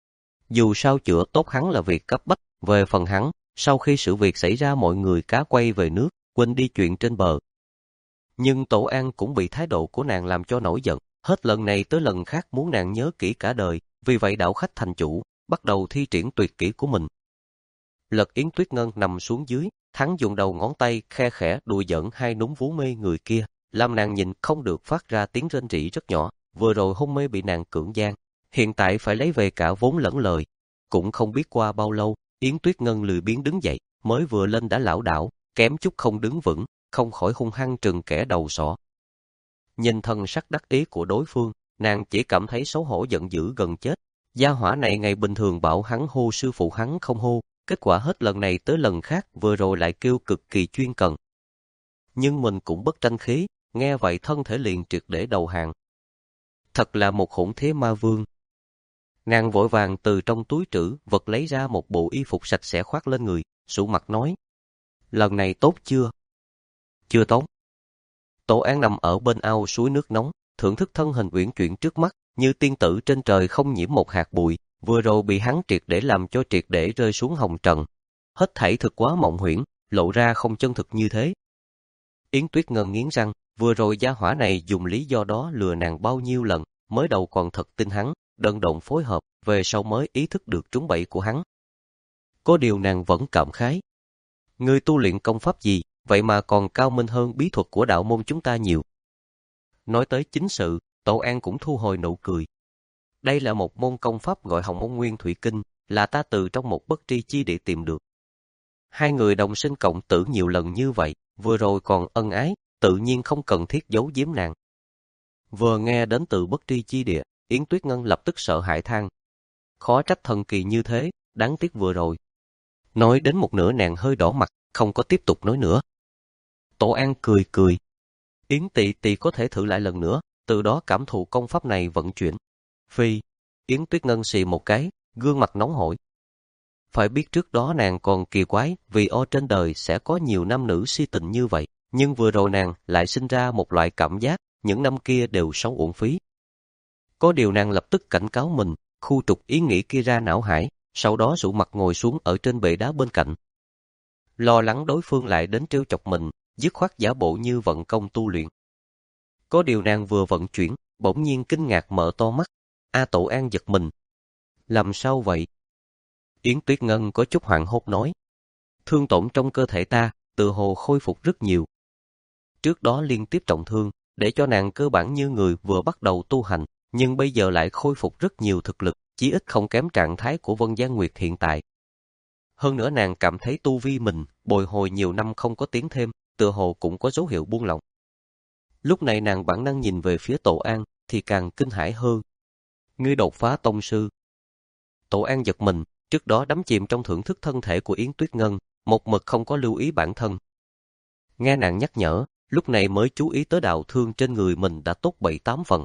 Dù sao chữa tốt hắn là việc cấp bách, về phần hắn, sau khi sự việc xảy ra mọi người cá quay về nước, quên đi chuyện trên bờ. Nhưng Tổ An cũng bị thái độ của nàng làm cho nổi giận, hết lần này tới lần khác muốn nàng nhớ kỹ cả đời, vì vậy đảo khách thành chủ, bắt đầu thi triển tuyệt kỹ của mình. Lật Yến Tuyết Ngân nằm xuống dưới, hắn dùng đầu ngón tay khe khẽ đùa giỡn hai núm vú mê người kia, làm nàng nhìn không được phát ra tiếng rên rỉ rất nhỏ, vừa rồi hôn mê bị nàng cưỡng gian, hiện tại phải lấy về cả vốn lẫn lời. Cũng không biết qua bao lâu, Yến Tuyết Ngân lười biếng đứng dậy, mới vừa lên đã lảo đảo, kém chút không đứng vững, không khỏi hung hăng trừng kẻ đầu sọ. Nhìn thân sắc đắc ý của đối phương, nàng chỉ cảm thấy xấu hổ giận dữ gần chết. Gia hỏa này ngày bình thường bảo hắn hô sư phụ hắn không hô, kết quả hết lần này tới lần khác vừa rồi lại kêu cực kỳ chuyên cần. Nhưng mình cũng bất tranh khí, nghe vậy thân thể liền triệt để đầu hàng. Thật là một hỗn thế ma vương. Nàng vội vàng từ trong túi trữ vật lấy ra một bộ y phục sạch sẽ khoác lên người, sụ mặt nói. Lần này tốt chưa? Chưa tốt. Tổ An nằm ở bên ao suối nước nóng, thưởng thức thân hình uyển chuyển trước mắt, như tiên tử trên trời không nhiễm một hạt bụi, vừa rồi bị hắn triệt để làm cho triệt để rơi xuống hồng trần. Hết thảy thực quá mộng huyễn, lộ ra không chân thực như thế. Yến Tuyết Ngân nghiến răng, vừa rồi gia hỏa này dùng lý do đó lừa nàng bao nhiêu lần, mới đầu còn thật tin hắn, đần độn phối hợp, về sau mới ý thức được trúng bẫy của hắn. Có điều nàng vẫn cảm khái. Ngươi tu luyện công pháp gì, vậy mà còn cao minh hơn bí thuật của đạo môn chúng ta nhiều. Nói tới chính sự, Tổ An cũng thu hồi nụ cười. Đây là một môn công pháp gọi Hồng Môn Nguyên Thủy Kinh, là ta từ trong một bất tri chi địa tìm được. Hai người đồng sinh cộng tử nhiều lần như vậy, vừa rồi còn ân ái, tự nhiên không cần thiết giấu giếm nàng. Vừa nghe đến từ bất tri chi địa, Yến Tuyết Ngân lập tức sợ hãi than. Khó trách thần kỳ như thế, đáng tiếc vừa rồi. Nói đến một nửa nàng hơi đỏ mặt, không có tiếp tục nói nữa. Tổ An cười cười. Yến tỵ tỵ có thể thử lại lần nữa, từ đó cảm thụ công pháp này vận chuyển. Phi, Yến Tuyết Ngân xì một cái, gương mặt nóng hổi. Phải biết trước đó nàng còn kỳ quái, vì o trên đời sẽ có nhiều nam nữ si tình như vậy, nhưng vừa rồi nàng lại sinh ra một loại cảm giác, những năm kia đều sống uổng phí. Có điều nàng lập tức cảnh cáo mình, khu trục ý nghĩ kia ra não hải, sau đó sụ mặt ngồi xuống ở trên bệ đá bên cạnh. Lo lắng đối phương lại đến trêu chọc mình, dứt khoát giả bộ như vận công tu luyện. Có điều nàng vừa vận chuyển, bỗng nhiên kinh ngạc mở to mắt. A Tổ An giật mình. Làm sao vậy? Yến Tuyết Ngân có chút hoảng hốt nói. Thương tổn trong cơ thể ta, tự hồ khôi phục rất nhiều. Trước đó liên tiếp trọng thương, để cho nàng cơ bản như người vừa bắt đầu tu hành, nhưng bây giờ lại khôi phục rất nhiều thực lực, chí ít không kém trạng thái của Vân Giang Nguyệt hiện tại. Hơn nữa nàng cảm thấy tu vi mình, bồi hồi nhiều năm không có tiến thêm, tựa hồ cũng có dấu hiệu buông lỏng. Lúc này nàng bản năng nhìn về phía Tổ An, thì càng kinh hãi hơn. Ngươi đột phá tông sư. Tổ An giật mình, trước đó đắm chìm trong thưởng thức thân thể của Yến Tuyết Ngân, một mực không có lưu ý bản thân. Nghe nàng nhắc nhở, lúc này mới chú ý tới đạo thương trên người mình đã tốt bảy tám phần.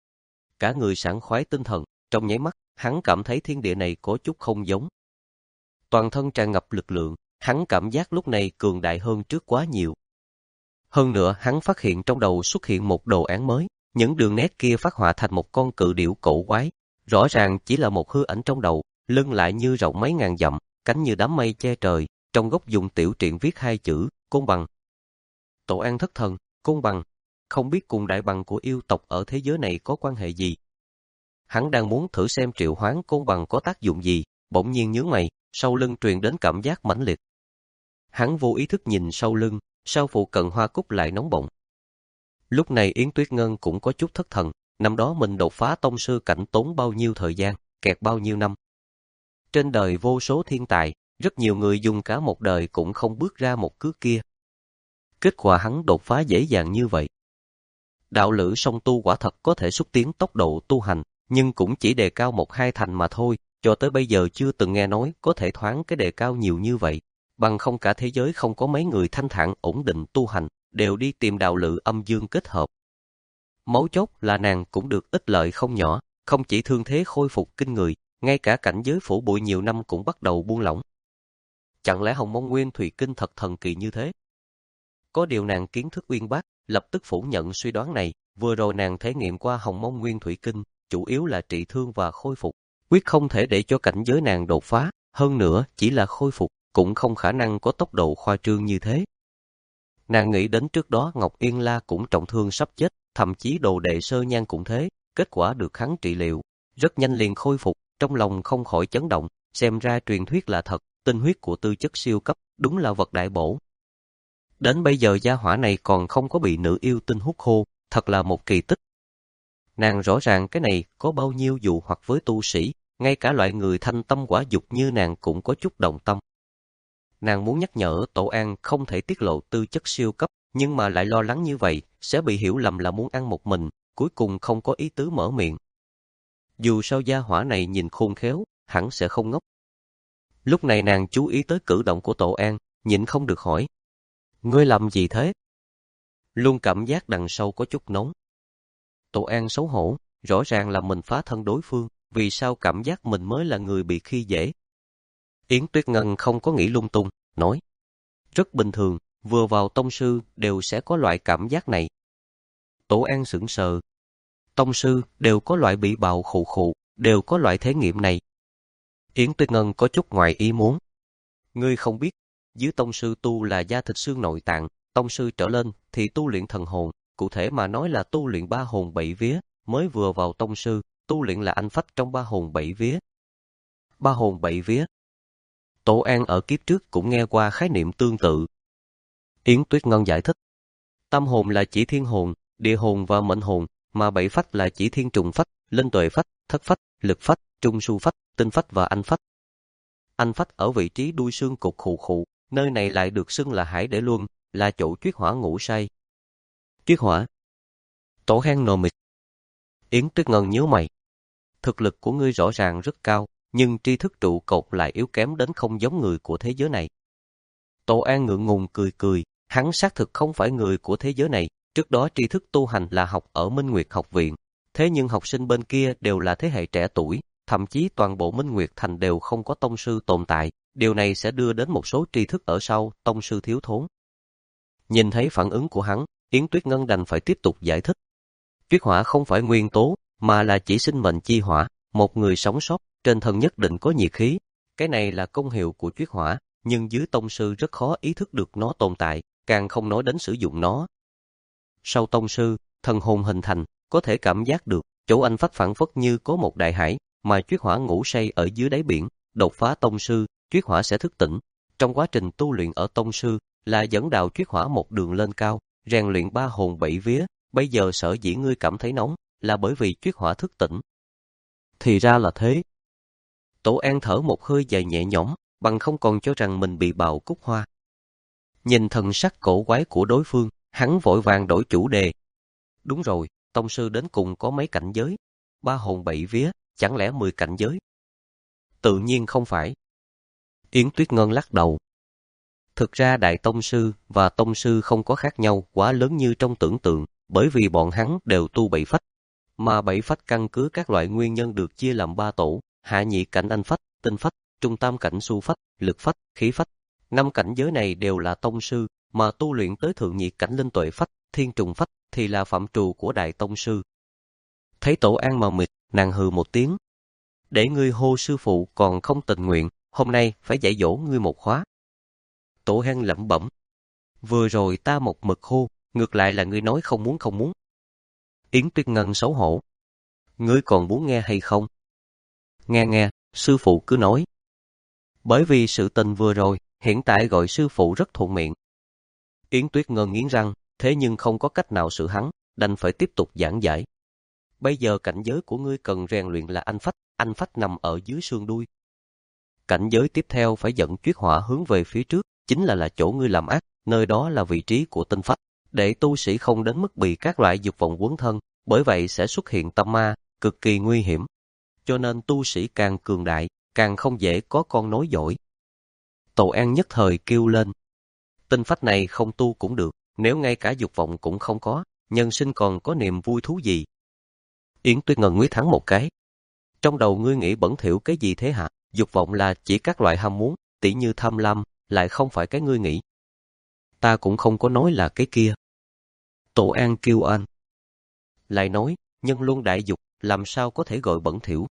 Cả người sảng khoái tinh thần, trong nháy mắt, hắn cảm thấy thiên địa này có chút không giống. Toàn thân tràn ngập lực lượng, hắn cảm giác lúc này cường đại hơn trước quá nhiều. Hơn nữa hắn phát hiện trong đầu xuất hiện một đồ án mới, những đường nét kia phát họa thành một con cự điểu cổ quái. Rõ ràng chỉ là một hư ảnh trong đầu, lưng lại như rộng mấy ngàn dặm, cánh như đám mây che trời, trong góc dùng tiểu truyện viết hai chữ, côn bằng. Tổ An thất thần, côn bằng, không biết cùng đại bằng của yêu tộc ở thế giới này có quan hệ gì. Hắn đang muốn thử xem triệu hoán côn bằng có tác dụng gì, bỗng nhiên nhướng mày, sau lưng truyền đến cảm giác mãnh liệt. Hắn vô ý thức nhìn sau lưng, sau phụ cận hoa cúc lại nóng bỏng. Lúc này Yến Tuyết Ngân cũng có chút thất thần, năm đó mình đột phá tông sư cảnh tốn bao nhiêu thời gian, kẹt bao nhiêu năm. Trên đời vô số thiên tài, rất nhiều người dùng cả một đời cũng không bước ra một cước kia. Kết quả hắn đột phá dễ dàng như vậy. Đạo lữ song tu quả thật có thể xúc tiến tốc độ tu hành, nhưng cũng chỉ đề cao một hai thành mà thôi, cho tới bây giờ chưa từng nghe nói có thể thoáng cái đề cao nhiều như vậy. Bằng không cả thế giới không có mấy người thanh thản ổn định tu hành, đều đi tìm đạo lữ âm dương kết hợp. Mấu chốt là nàng cũng được ích lợi không nhỏ, không chỉ thương thế khôi phục kinh người, ngay cả cảnh giới phủ bụi nhiều năm cũng bắt đầu buông lỏng. Chẳng lẽ Hồng Mông Nguyên Thủy Kinh thật thần kỳ như thế? Có điều nàng kiến thức uyên bác, lập tức phủ nhận suy đoán này, vừa rồi nàng thể nghiệm qua Hồng Mông Nguyên Thủy Kinh, chủ yếu là trị thương và khôi phục, quyết không thể để cho cảnh giới nàng đột phá, hơn nữa chỉ là khôi phục, cũng không khả năng có tốc độ khoa trương như thế. Nàng nghĩ đến trước đó Ngọc Yên La cũng trọng thương sắp chết, thậm chí đồ đệ Sơ Nhan cũng thế, kết quả được hắn trị liệu, rất nhanh liền khôi phục, trong lòng không khỏi chấn động, xem ra truyền thuyết là thật, tinh huyết của tư chất siêu cấp, đúng là vật đại bổ. Đến bây giờ gia hỏa này còn không có bị nữ yêu tinh hút khô, thật là một kỳ tích. Nàng rõ ràng cái này có bao nhiêu dụ hoặc với tu sĩ, ngay cả loại người thanh tâm quả dục như nàng cũng có chút động tâm. Nàng muốn nhắc nhở Tổ An không thể tiết lộ tư chất siêu cấp, nhưng mà lại lo lắng như vậy, sẽ bị hiểu lầm là muốn ăn một mình, cuối cùng không có ý tứ mở miệng. Dù sao gia hỏa này nhìn khôn khéo, hẳn sẽ không ngốc. Lúc này nàng chú ý tới cử động của Tổ An, nhịn không được hỏi. Ngươi làm gì thế? Luôn cảm giác đằng sau có chút nóng. Tổ An xấu hổ, rõ ràng là mình phá thân đối phương, vì sao cảm giác mình mới là người bị khi dễ? Yến Tuyết Ngân không có nghĩ lung tung, nói. Rất bình thường, vừa vào tông sư đều sẽ có loại cảm giác này. Tổ An sững sờ. Tông sư đều có loại bị bào khụ khụ, đều có loại thể nghiệm này. Yến Tuyết Ngân có chút ngoài ý muốn. Ngươi không biết, dưới tông sư tu là da thịt xương nội tạng, tông sư trở lên thì tu luyện thần hồn, cụ thể mà nói là tu luyện ba hồn bảy vía, mới vừa vào tông sư, tu luyện là anh phách trong ba hồn bảy vía. Ba hồn bảy vía. Tổ An ở kiếp trước cũng nghe qua khái niệm tương tự. Yến Tuyết Ngân giải thích. Tâm hồn là chỉ thiên hồn, địa hồn và mệnh hồn, mà bảy phách là chỉ thiên trùng phách, linh tuệ phách, thất phách, lực phách, trung su phách, tinh phách và anh phách. Anh phách ở vị trí đuôi xương cột khụ khụ, nơi này lại được xưng là hải để luân, là chỗ chuyết hỏa ngủ say. Chuyết hỏa. Tổ Hang nồ mịt. Yến Tuyết Ngân nhíu mày. Thực lực của ngươi rõ ràng rất cao, nhưng tri thức trụ cột lại yếu kém đến không giống người của thế giới này. Tổ An ngượng ngùng cười cười, hắn xác thực không phải người của thế giới này, trước đó tri thức tu hành là học ở Minh Nguyệt học viện, thế nhưng học sinh bên kia đều là thế hệ trẻ tuổi, thậm chí toàn bộ Minh Nguyệt thành đều không có tông sư tồn tại, điều này sẽ đưa đến một số tri thức ở sau tông sư thiếu thốn. Nhìn thấy phản ứng của hắn, Yến Tuyết Ngân đành phải tiếp tục giải thích. Chuyết hỏa không phải nguyên tố, mà là chỉ sinh mệnh chi hỏa, một người sống sót, trên thân nhất định có nhiệt khí. Cái này là công hiệu của chuyết hỏa, nhưng dưới tông sư rất khó ý thức được nó tồn tại, càng không nói đến sử dụng nó. Sau tông sư, thần hồn hình thành, có thể cảm giác được, chỗ anh phách phảng phất như có một đại hải, mà chuyết hỏa ngủ say ở dưới đáy biển, đột phá tông sư, chuyết hỏa sẽ thức tỉnh. Trong quá trình tu luyện ở tông sư, là dẫn đạo chuyết hỏa một đường lên cao, rèn luyện ba hồn bảy vía, bây giờ sở dĩ ngươi cảm thấy nóng, là bởi vì chuyết hỏa thức tỉnh. Thì ra là thế. Tổ An thở một hơi dài nhẹ nhõm, bằng không còn cho rằng mình bị bào cúc hoa. Nhìn thần sắc cổ quái của đối phương, hắn vội vàng đổi chủ đề. Đúng rồi, tông sư đến cùng có mấy cảnh giới? Ba hồn bảy vía, chẳng lẽ mười cảnh giới? Tự nhiên không phải. Yến Tuyết Ngân lắc đầu. Thực ra đại tông sư và tông sư không có khác nhau quá lớn như trong tưởng tượng, bởi vì bọn hắn đều tu bảy phách. Mà bảy phách căn cứ các loại nguyên nhân được chia làm ba tổ, hạ nhị cảnh anh phách, tinh phách, trung tam cảnh su phách, lực phách, khí phách. Năm cảnh giới này đều là tông sư, mà tu luyện tới thượng nhị cảnh linh tuệ phách, thiên trùng phách thì là phạm trù của đại tông sư. Thấy Tổ An mờ mịt, nàng hừ một tiếng. Để ngươi hô sư phụ còn không tình nguyện, hôm nay phải dạy dỗ ngươi một khóa. Tổ An lẩm bẩm. Vừa rồi ta một mực hô, ngược lại là ngươi nói không muốn không muốn. Yến Tuyết Ngân xấu hổ. Ngươi còn muốn nghe hay không? Nghe nghe, sư phụ cứ nói. Bởi vì sự tình vừa rồi, hiện tại gọi sư phụ rất thuận miệng. Yến Tuyết Ngân nghiến răng, thế nhưng không có cách nào xử hắn, đành phải tiếp tục giảng giải. Bây giờ cảnh giới của ngươi cần rèn luyện là anh phách, anh phách nằm ở dưới xương đuôi. Cảnh giới tiếp theo phải dẫn chuyết hỏa hướng về phía trước, chính là là chỗ ngươi làm ác, nơi đó là vị trí của tinh phách, để tu sĩ không đến mức bị các loại dục vọng quấn thân, bởi vậy sẽ xuất hiện tâm ma, cực kỳ nguy hiểm. Cho nên tu sĩ càng cường đại, càng không dễ có con nối dõi. Tổ An nhất thời kêu lên. Tinh phách này không tu cũng được, nếu ngay cả dục vọng cũng không có, nhân sinh còn có niềm vui thú gì? Yến Tuyết Ngân nguyết thắng một cái. Trong đầu ngươi nghĩ bẩn thỉu cái gì thế hả? Dục vọng là chỉ các loại ham muốn, tỉ như tham lam, lại không phải cái ngươi nghĩ. Ta cũng không có nói là cái kia. Tổ An kêu anh. Lại nói, nhân luân đại dục, làm sao có thể gọi bẩn thỉu?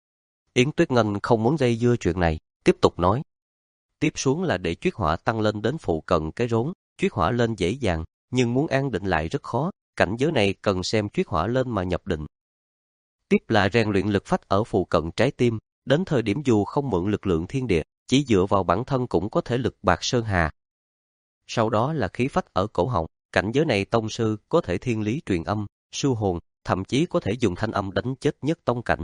Yến Tuyết Ngân không muốn dây dưa chuyện này, tiếp tục nói. Tiếp xuống là để chuyết hỏa tăng lên đến phụ cận cái rốn, chuyết hỏa lên dễ dàng, nhưng muốn an định lại rất khó, cảnh giới này cần xem chuyết hỏa lên mà nhập định. Tiếp là rèn luyện lực phách ở phụ cận trái tim, đến thời điểm dù không mượn lực lượng thiên địa, chỉ dựa vào bản thân cũng có thể lực bạc sơn hà. Sau đó là khí phách ở cổ họng, cảnh giới này tông sư có thể thiên lý truyền âm, siêu hồn, thậm chí có thể dùng thanh âm đánh chết nhất tông cảnh.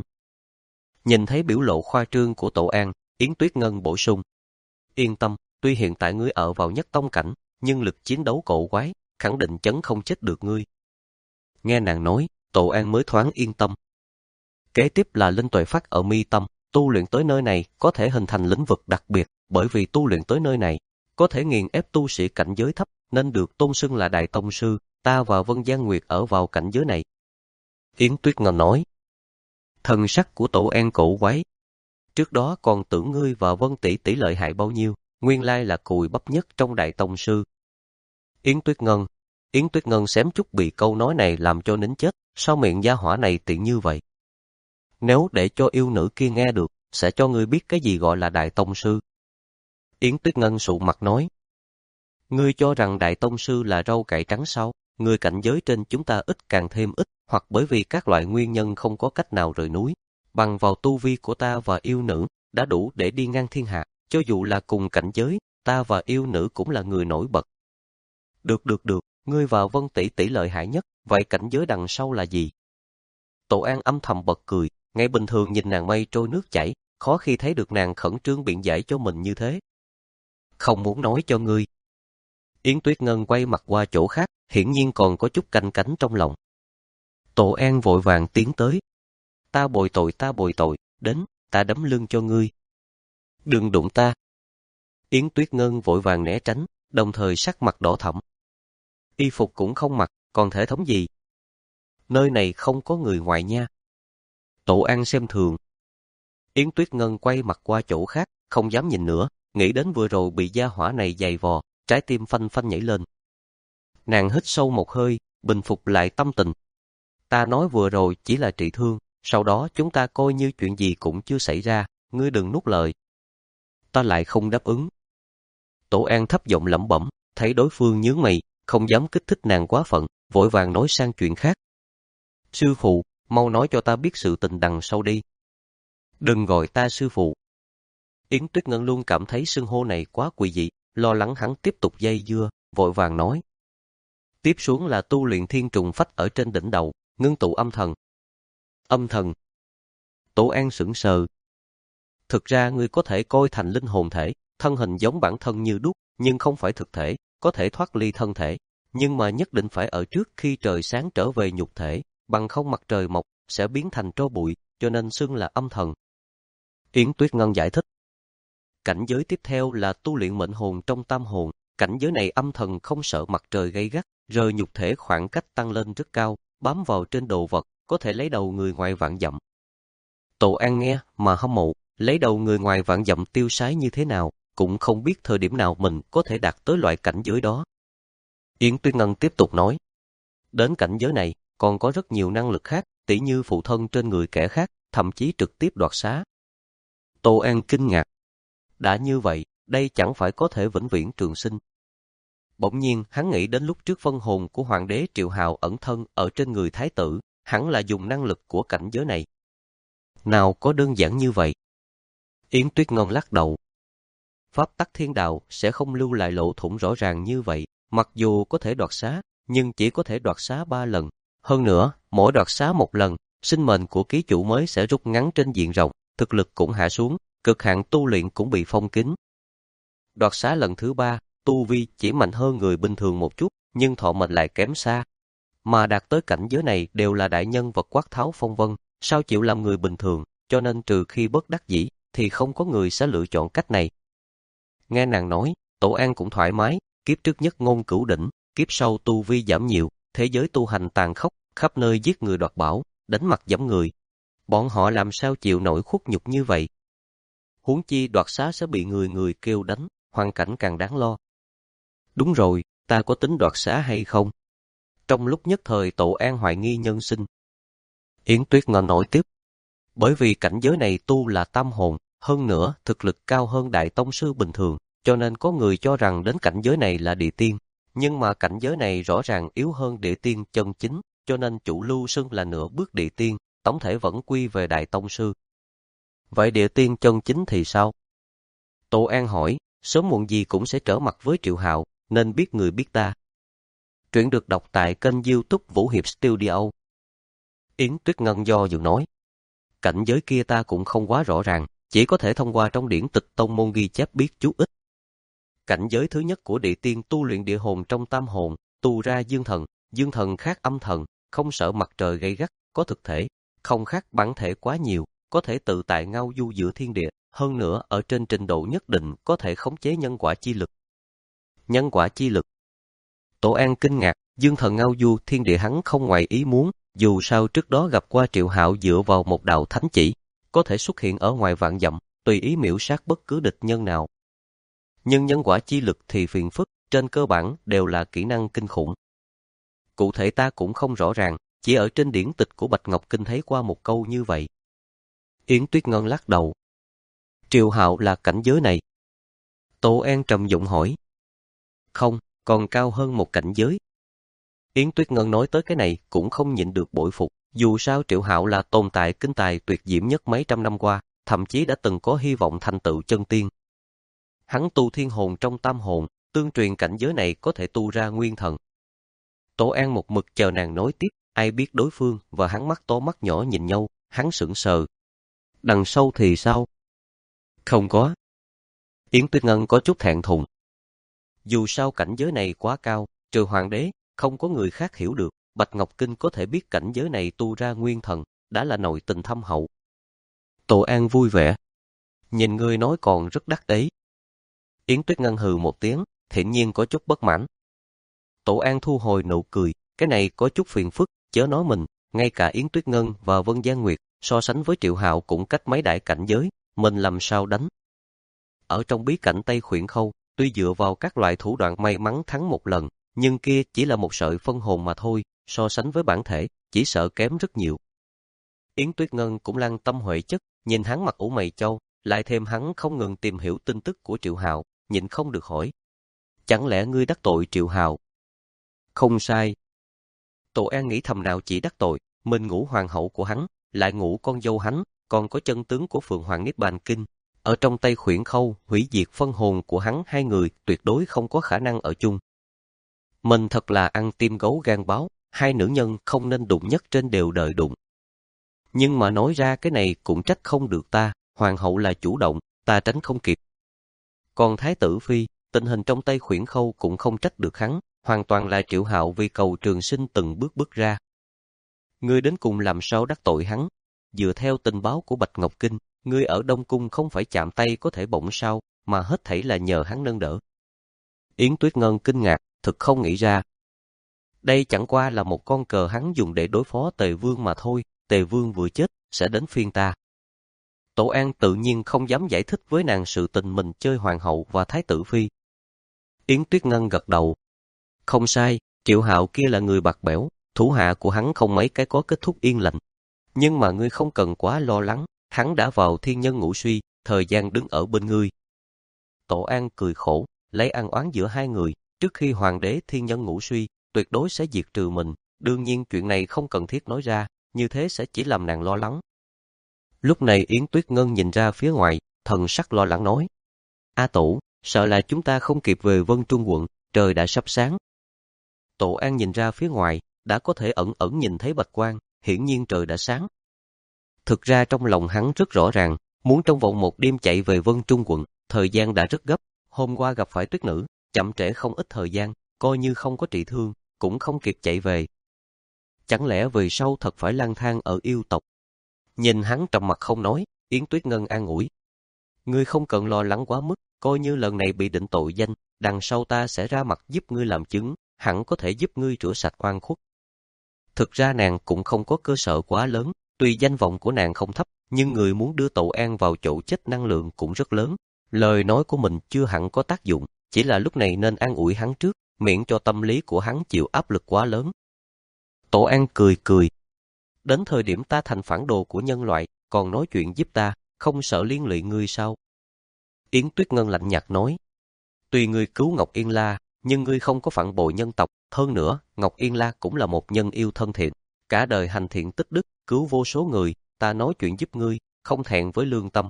Nhìn thấy biểu lộ khoa trương của Tổ An, Yến Tuyết Ngân bổ sung. Yên tâm, tuy hiện tại ngươi ở vào nhất tông cảnh, nhưng lực chiến đấu cổ quái, khẳng định chấn không chết được ngươi. Nghe nàng nói, Tổ An mới thoáng yên tâm. Kế tiếp là linh tuệ phách ở mi tâm, tu luyện tới nơi này có thể hình thành lĩnh vực đặc biệt, bởi vì tu luyện tới nơi này, có thể nghiền ép tu sĩ cảnh giới thấp, nên được tôn xưng là đại tông sư, ta và Vân Giang Nguyệt ở vào cảnh giới này. Yến Tuyết Ngân nói. Thần sắc của Tổ An cổ quái. Trước đó còn tưởng ngươi và Vân tỷ tỷ lợi hại bao nhiêu, nguyên lai là cùi bắp nhất trong đại tông sư. Yến Tuyết Ngân, Yến Tuyết Ngân xém chút bị câu nói này làm cho nín chết, sao miệng gia hỏa này tiện như vậy? Nếu để cho yêu nữ kia nghe được, sẽ cho ngươi biết cái gì gọi là đại tông sư. Yến Tuyết Ngân sụ mặt nói. Ngươi cho rằng đại tông sư là rau cải trắng sao? Người cảnh giới trên chúng ta ít càng thêm ít, hoặc bởi vì các loại nguyên nhân không có cách nào rời núi. Bằng vào tu vi của ta và yêu nữ, đã đủ để đi ngang thiên hạ, cho dù là cùng cảnh giới, ta và yêu nữ cũng là người nổi bật. Được được được, ngươi và Vân tỷ tỷ lợi hại nhất, vậy cảnh giới đằng sau là gì? Tổ An âm thầm bật cười, ngay bình thường nhìn nàng mây trôi nước chảy, khó khi thấy được nàng khẩn trương biện giải cho mình như thế. Không muốn nói cho ngươi. Yến Tuyết Ngân quay mặt qua chỗ khác, hiển nhiên còn có chút canh cánh trong lòng. Tổ An vội vàng tiến tới. Ta bồi tội ta bồi tội, đến, ta đấm lưng cho ngươi. Đừng đụng ta. Yến Tuyết Ngân vội vàng né tránh, đồng thời sắc mặt đỏ thẫm. Y phục cũng không mặc, còn thể thống gì? Nơi này không có người ngoài nha. Tổ An xem thường. Yến Tuyết Ngân quay mặt qua chỗ khác, không dám nhìn nữa, nghĩ đến vừa rồi bị gia hỏa này giày vò, trái tim phanh phanh nhảy lên. Nàng hít sâu một hơi, bình phục lại tâm tình. Ta nói vừa rồi chỉ là trị thương, sau đó chúng ta coi như chuyện gì cũng chưa xảy ra, ngươi đừng nuốt lời. Ta lại không đáp ứng. Tổ An thấp giọng lẩm bẩm, thấy đối phương nhướng mày, không dám kích thích nàng quá phận, vội vàng nói sang chuyện khác. Sư phụ, mau nói cho ta biết sự tình đằng sau đi. Đừng gọi ta sư phụ. Yến Tuyết Ngân luôn cảm thấy xưng hô này quá quỷ dị, lo lắng hắn tiếp tục dây dưa, vội vàng nói. Tiếp xuống là tu luyện thiên trùng phách ở trên đỉnh đầu, ngưng tụ âm thần. Âm thần. Tổ An sững sờ. Thực ra ngươi có thể coi thành linh hồn thể, thân hình giống bản thân như đúc, nhưng không phải thực thể, có thể thoát ly thân thể, nhưng mà nhất định phải ở trước khi trời sáng trở về nhục thể, bằng không mặt trời mọc sẽ biến thành tro bụi, cho nên xưng là âm thần. Yến Tuyết Ngân giải thích. Cảnh giới tiếp theo là tu luyện mệnh hồn trong tam hồn, cảnh giới này âm thần không sợ mặt trời gay gắt, rời nhục thể khoảng cách tăng lên rất cao, bám vào trên đồ vật, có thể lấy đầu người ngoài vạn dặm. Tổ An nghe mà hâm mộ, lấy đầu người ngoài vạn dặm tiêu sái như thế nào, cũng không biết thời điểm nào mình có thể đạt tới loại cảnh giới đó. Yến Tuyết Ngân tiếp tục nói, đến cảnh giới này còn có rất nhiều năng lực khác, tỉ như phụ thân trên người kẻ khác, thậm chí trực tiếp đoạt xá. Tô An kinh ngạc. Đã như vậy, đây chẳng phải có thể vĩnh viễn trường sinh. Bỗng nhiên, hắn nghĩ đến lúc trước vân hồn của hoàng đế Triệu Hạo ẩn thân ở trên người thái tử, hắn là dùng năng lực của cảnh giới này. Nào có đơn giản như vậy? Yến Tuyết Ngân lắc đầu. Pháp tắc thiên đạo sẽ không lưu lại lỗ thủng rõ ràng như vậy, mặc dù có thể đoạt xá, nhưng chỉ có thể đoạt xá ba lần. Hơn nữa, mỗi đoạt xá một lần, sinh mệnh của ký chủ mới sẽ rút ngắn trên diện rộng, thực lực cũng hạ xuống, cực hạn tu luyện cũng bị phong kín. Đoạt xá lần thứ ba, tu vi chỉ mạnh hơn người bình thường một chút, nhưng thọ mệnh lại kém xa. Mà đạt tới cảnh giới này đều là đại nhân vật quát tháo phong vân, sao chịu làm người bình thường, cho nên trừ khi bất đắc dĩ, thì không có người sẽ lựa chọn cách này. Nghe nàng nói, Tổ An cũng thoải mái, kiếp trước nhất ngôn cửu đỉnh, kiếp sau tu vi giảm nhiều, thế giới tu hành tàn khốc, khắp nơi giết người đoạt bảo, đánh mặt giẫm người. Bọn họ làm sao chịu nổi khuất nhục như vậy? Huống chi đoạt xá sẽ bị người người kêu đánh, hoàn cảnh càng đáng lo. Đúng rồi, ta có tính đoạt xá hay không? Trong lúc nhất thời Tổ An hoài nghi nhân sinh. Yến Tuyết Ngân nói tiếp. Bởi vì cảnh giới này tu là tam hồn, hơn nữa thực lực cao hơn đại tông sư bình thường, cho nên có người cho rằng đến cảnh giới này là địa tiên. Nhưng mà cảnh giới này rõ ràng yếu hơn địa tiên chân chính, cho nên chủ lưu xưng là nửa bước địa tiên, tổng thể vẫn quy về đại tông sư. Vậy địa tiên chân chính thì sao? Tô An hỏi, sớm muộn gì cũng sẽ trở mặt với Triệu Hạo, nên biết người biết ta. Truyện được đọc tại kênh YouTube Vũ Hiệp Studio. Yến Tuyết Ngân do dự nói, cảnh giới kia ta cũng không quá rõ ràng, chỉ có thể thông qua trong điển tịch tông môn ghi chép biết chút ít. Cảnh giới thứ nhất của địa tiên tu luyện địa hồn trong tam hồn, tu ra dương thần, dương thần khác âm thần, không sợ mặt trời gay gắt, có thực thể, không khác bản thể quá nhiều, có thể tự tại ngao du giữa thiên địa, hơn nữa ở trên trình độ nhất định có thể khống chế nhân quả chi lực. Nhân quả chi lực. Tổ An kinh ngạc, dương thần ngao du thiên địa hắn không ngoài ý muốn, dù sao trước đó gặp qua Triệu Hạo dựa vào một đạo thánh chỉ, có thể xuất hiện ở ngoài vạn dặm, tùy ý miểu sát bất cứ địch nhân nào. Nhưng nhân quả chi lực thì phiền phức, trên cơ bản đều là kỹ năng kinh khủng. Cụ thể ta cũng không rõ ràng, chỉ ở trên điển tịch của Bạch Ngọc Kinh thấy qua một câu như vậy. Yến Tuyết Ngân lắc đầu. Triệu Hạo là cảnh giới này. Tổ An trầm giọng hỏi. Không, còn cao hơn một cảnh giới. Yến Tuyết Ngân nói tới cái này cũng không nhịn được bội phục, dù sao Triệu Hạo là tồn tại kinh tài tuyệt diễm nhất mấy trăm năm qua, thậm chí đã từng có hy vọng thành tựu chân tiên. Hắn tu thiên hồn trong tam hồn, tương truyền cảnh giới này có thể tu ra nguyên thần. Tổ An một mực chờ nàng nói tiếp, ai biết đối phương và hắn mắt to mắt nhỏ nhìn nhau, hắn sững sờ. Đằng sau thì sao? Không có. Yến Tuyết Ngân có chút thẹn thùng. Dù sao cảnh giới này quá cao, trừ hoàng đế, không có người khác hiểu được, Bạch Ngọc Kinh có thể biết cảnh giới này tu ra nguyên thần, đã là nội tình thâm hậu. Tổ An vui vẻ. Nhìn ngươi nói còn rất đắc đấy. Yến Tuyết Ngân hừ một tiếng, hiển nhiên có chút bất mãn. Tổ An thu hồi nụ cười, cái này có chút phiền phức, chớ nói mình, ngay cả Yến Tuyết Ngân và Vân Giang Nguyệt, so sánh với Triệu Hạo cũng cách mấy đại cảnh giới, mình làm sao đánh. Ở trong bí cảnh Tây Khuyển Khâu, tuy dựa vào các loại thủ đoạn may mắn thắng một lần, nhưng kia chỉ là một sợi phân hồn mà thôi, so sánh với bản thể, chỉ sợ kém rất nhiều. Yến Tuyết Ngân cũng lăng tâm huệ chất, nhìn hắn mặt ủ mày châu, lại thêm hắn không ngừng tìm hiểu tin tức của Triệu Hạo, nhịn không được hỏi. Chẳng lẽ ngươi đắc tội Triệu Hạo? Không sai. Tổ An nghĩ thầm nào chỉ đắc tội, mình ngủ hoàng hậu của hắn, lại ngủ con dâu hắn, còn có chân tướng của Phượng Hoàng Niết Bàn Kinh. Ở trong tay Khuyển Khâu, hủy diệt phân hồn của hắn hai người tuyệt đối không có khả năng ở chung. Mình thật là ăn tim gấu gan báo, hai nữ nhân không nên đụng nhất trên đều đời đụng. Nhưng mà nói ra cái này cũng trách không được ta, hoàng hậu là chủ động, ta tránh không kịp. Còn Thái tử Phi, tình hình trong tay Khuyển Khâu cũng không trách được hắn, hoàn toàn là Triệu Hạo vì cầu trường sinh từng bước bước ra. Ngươi đến cùng làm sao đắc tội hắn? Dựa theo tình báo của Bạch Ngọc Kinh, ngươi ở Đông Cung không phải chạm tay có thể bỗng sao, mà hết thảy là nhờ hắn nâng đỡ. Yến Tuyết Ngân kinh ngạc, thực không nghĩ ra. Đây chẳng qua là một con cờ hắn dùng để đối phó Tề Vương mà thôi, Tề Vương vừa chết, sẽ đến phiên ta. Tổ An tự nhiên không dám giải thích với nàng sự tình mình chơi hoàng hậu và thái tử phi. Yến Tuyết Ngân gật đầu. Không sai, Triệu Hạo kia là người bạc bẽo, thủ hạ của hắn không mấy cái có kết thúc yên lành. Nhưng mà ngươi không cần quá lo lắng, hắn đã vào thiên nhân ngũ suy, thời gian đứng ở bên ngươi. Tổ An cười khổ, lấy ăn oán giữa hai người, trước khi hoàng đế thiên nhân ngũ suy, tuyệt đối sẽ diệt trừ mình, đương nhiên chuyện này không cần thiết nói ra, như thế sẽ chỉ làm nàng lo lắng. Lúc này Yến Tuyết Ngân nhìn ra phía ngoài, thần sắc lo lắng nói. A Tổ, sợ là chúng ta không kịp về Vân Trung quận, trời đã sắp sáng. Tổ An nhìn ra phía ngoài, đã có thể ẩn ẩn nhìn thấy bạch quang, hiển nhiên trời đã sáng. Thực ra trong lòng hắn rất rõ ràng, muốn trong vòng một đêm chạy về Vân Trung quận, thời gian đã rất gấp, hôm qua gặp phải tuyết nữ, chậm trễ không ít thời gian, coi như không có trị thương, cũng không kịp chạy về. Chẳng lẽ về sau thật phải lang thang ở yêu tộc? Nhìn hắn trầm mặt không nói, Yến Tuyết Ngân an ủi. Ngươi không cần lo lắng quá mức, coi như lần này bị định tội danh, đằng sau ta sẽ ra mặt giúp ngươi làm chứng, hẳn có thể giúp ngươi rửa sạch oan khuất. Thực ra nàng cũng không có cơ sở quá lớn, tuy danh vọng của nàng không thấp, nhưng người muốn đưa Tổ An vào chỗ chết năng lượng cũng rất lớn. Lời nói của mình chưa hẳn có tác dụng, chỉ là lúc này nên an ủi hắn trước, miễn cho tâm lý của hắn chịu áp lực quá lớn. Tổ An cười cười. Đến thời điểm ta thành phản đồ của nhân loại, còn nói chuyện giúp ta, không sợ liên lụy ngươi sao? Yến Tuyết Ngân lạnh nhạt nói. Tuy ngươi cứu Ngọc Yên La, nhưng ngươi không có phản bội nhân tộc, hơn nữa, Ngọc Yên La cũng là một nhân yêu thân thiện, cả đời hành thiện tích đức, cứu vô số người, ta nói chuyện giúp ngươi, không thẹn với lương tâm.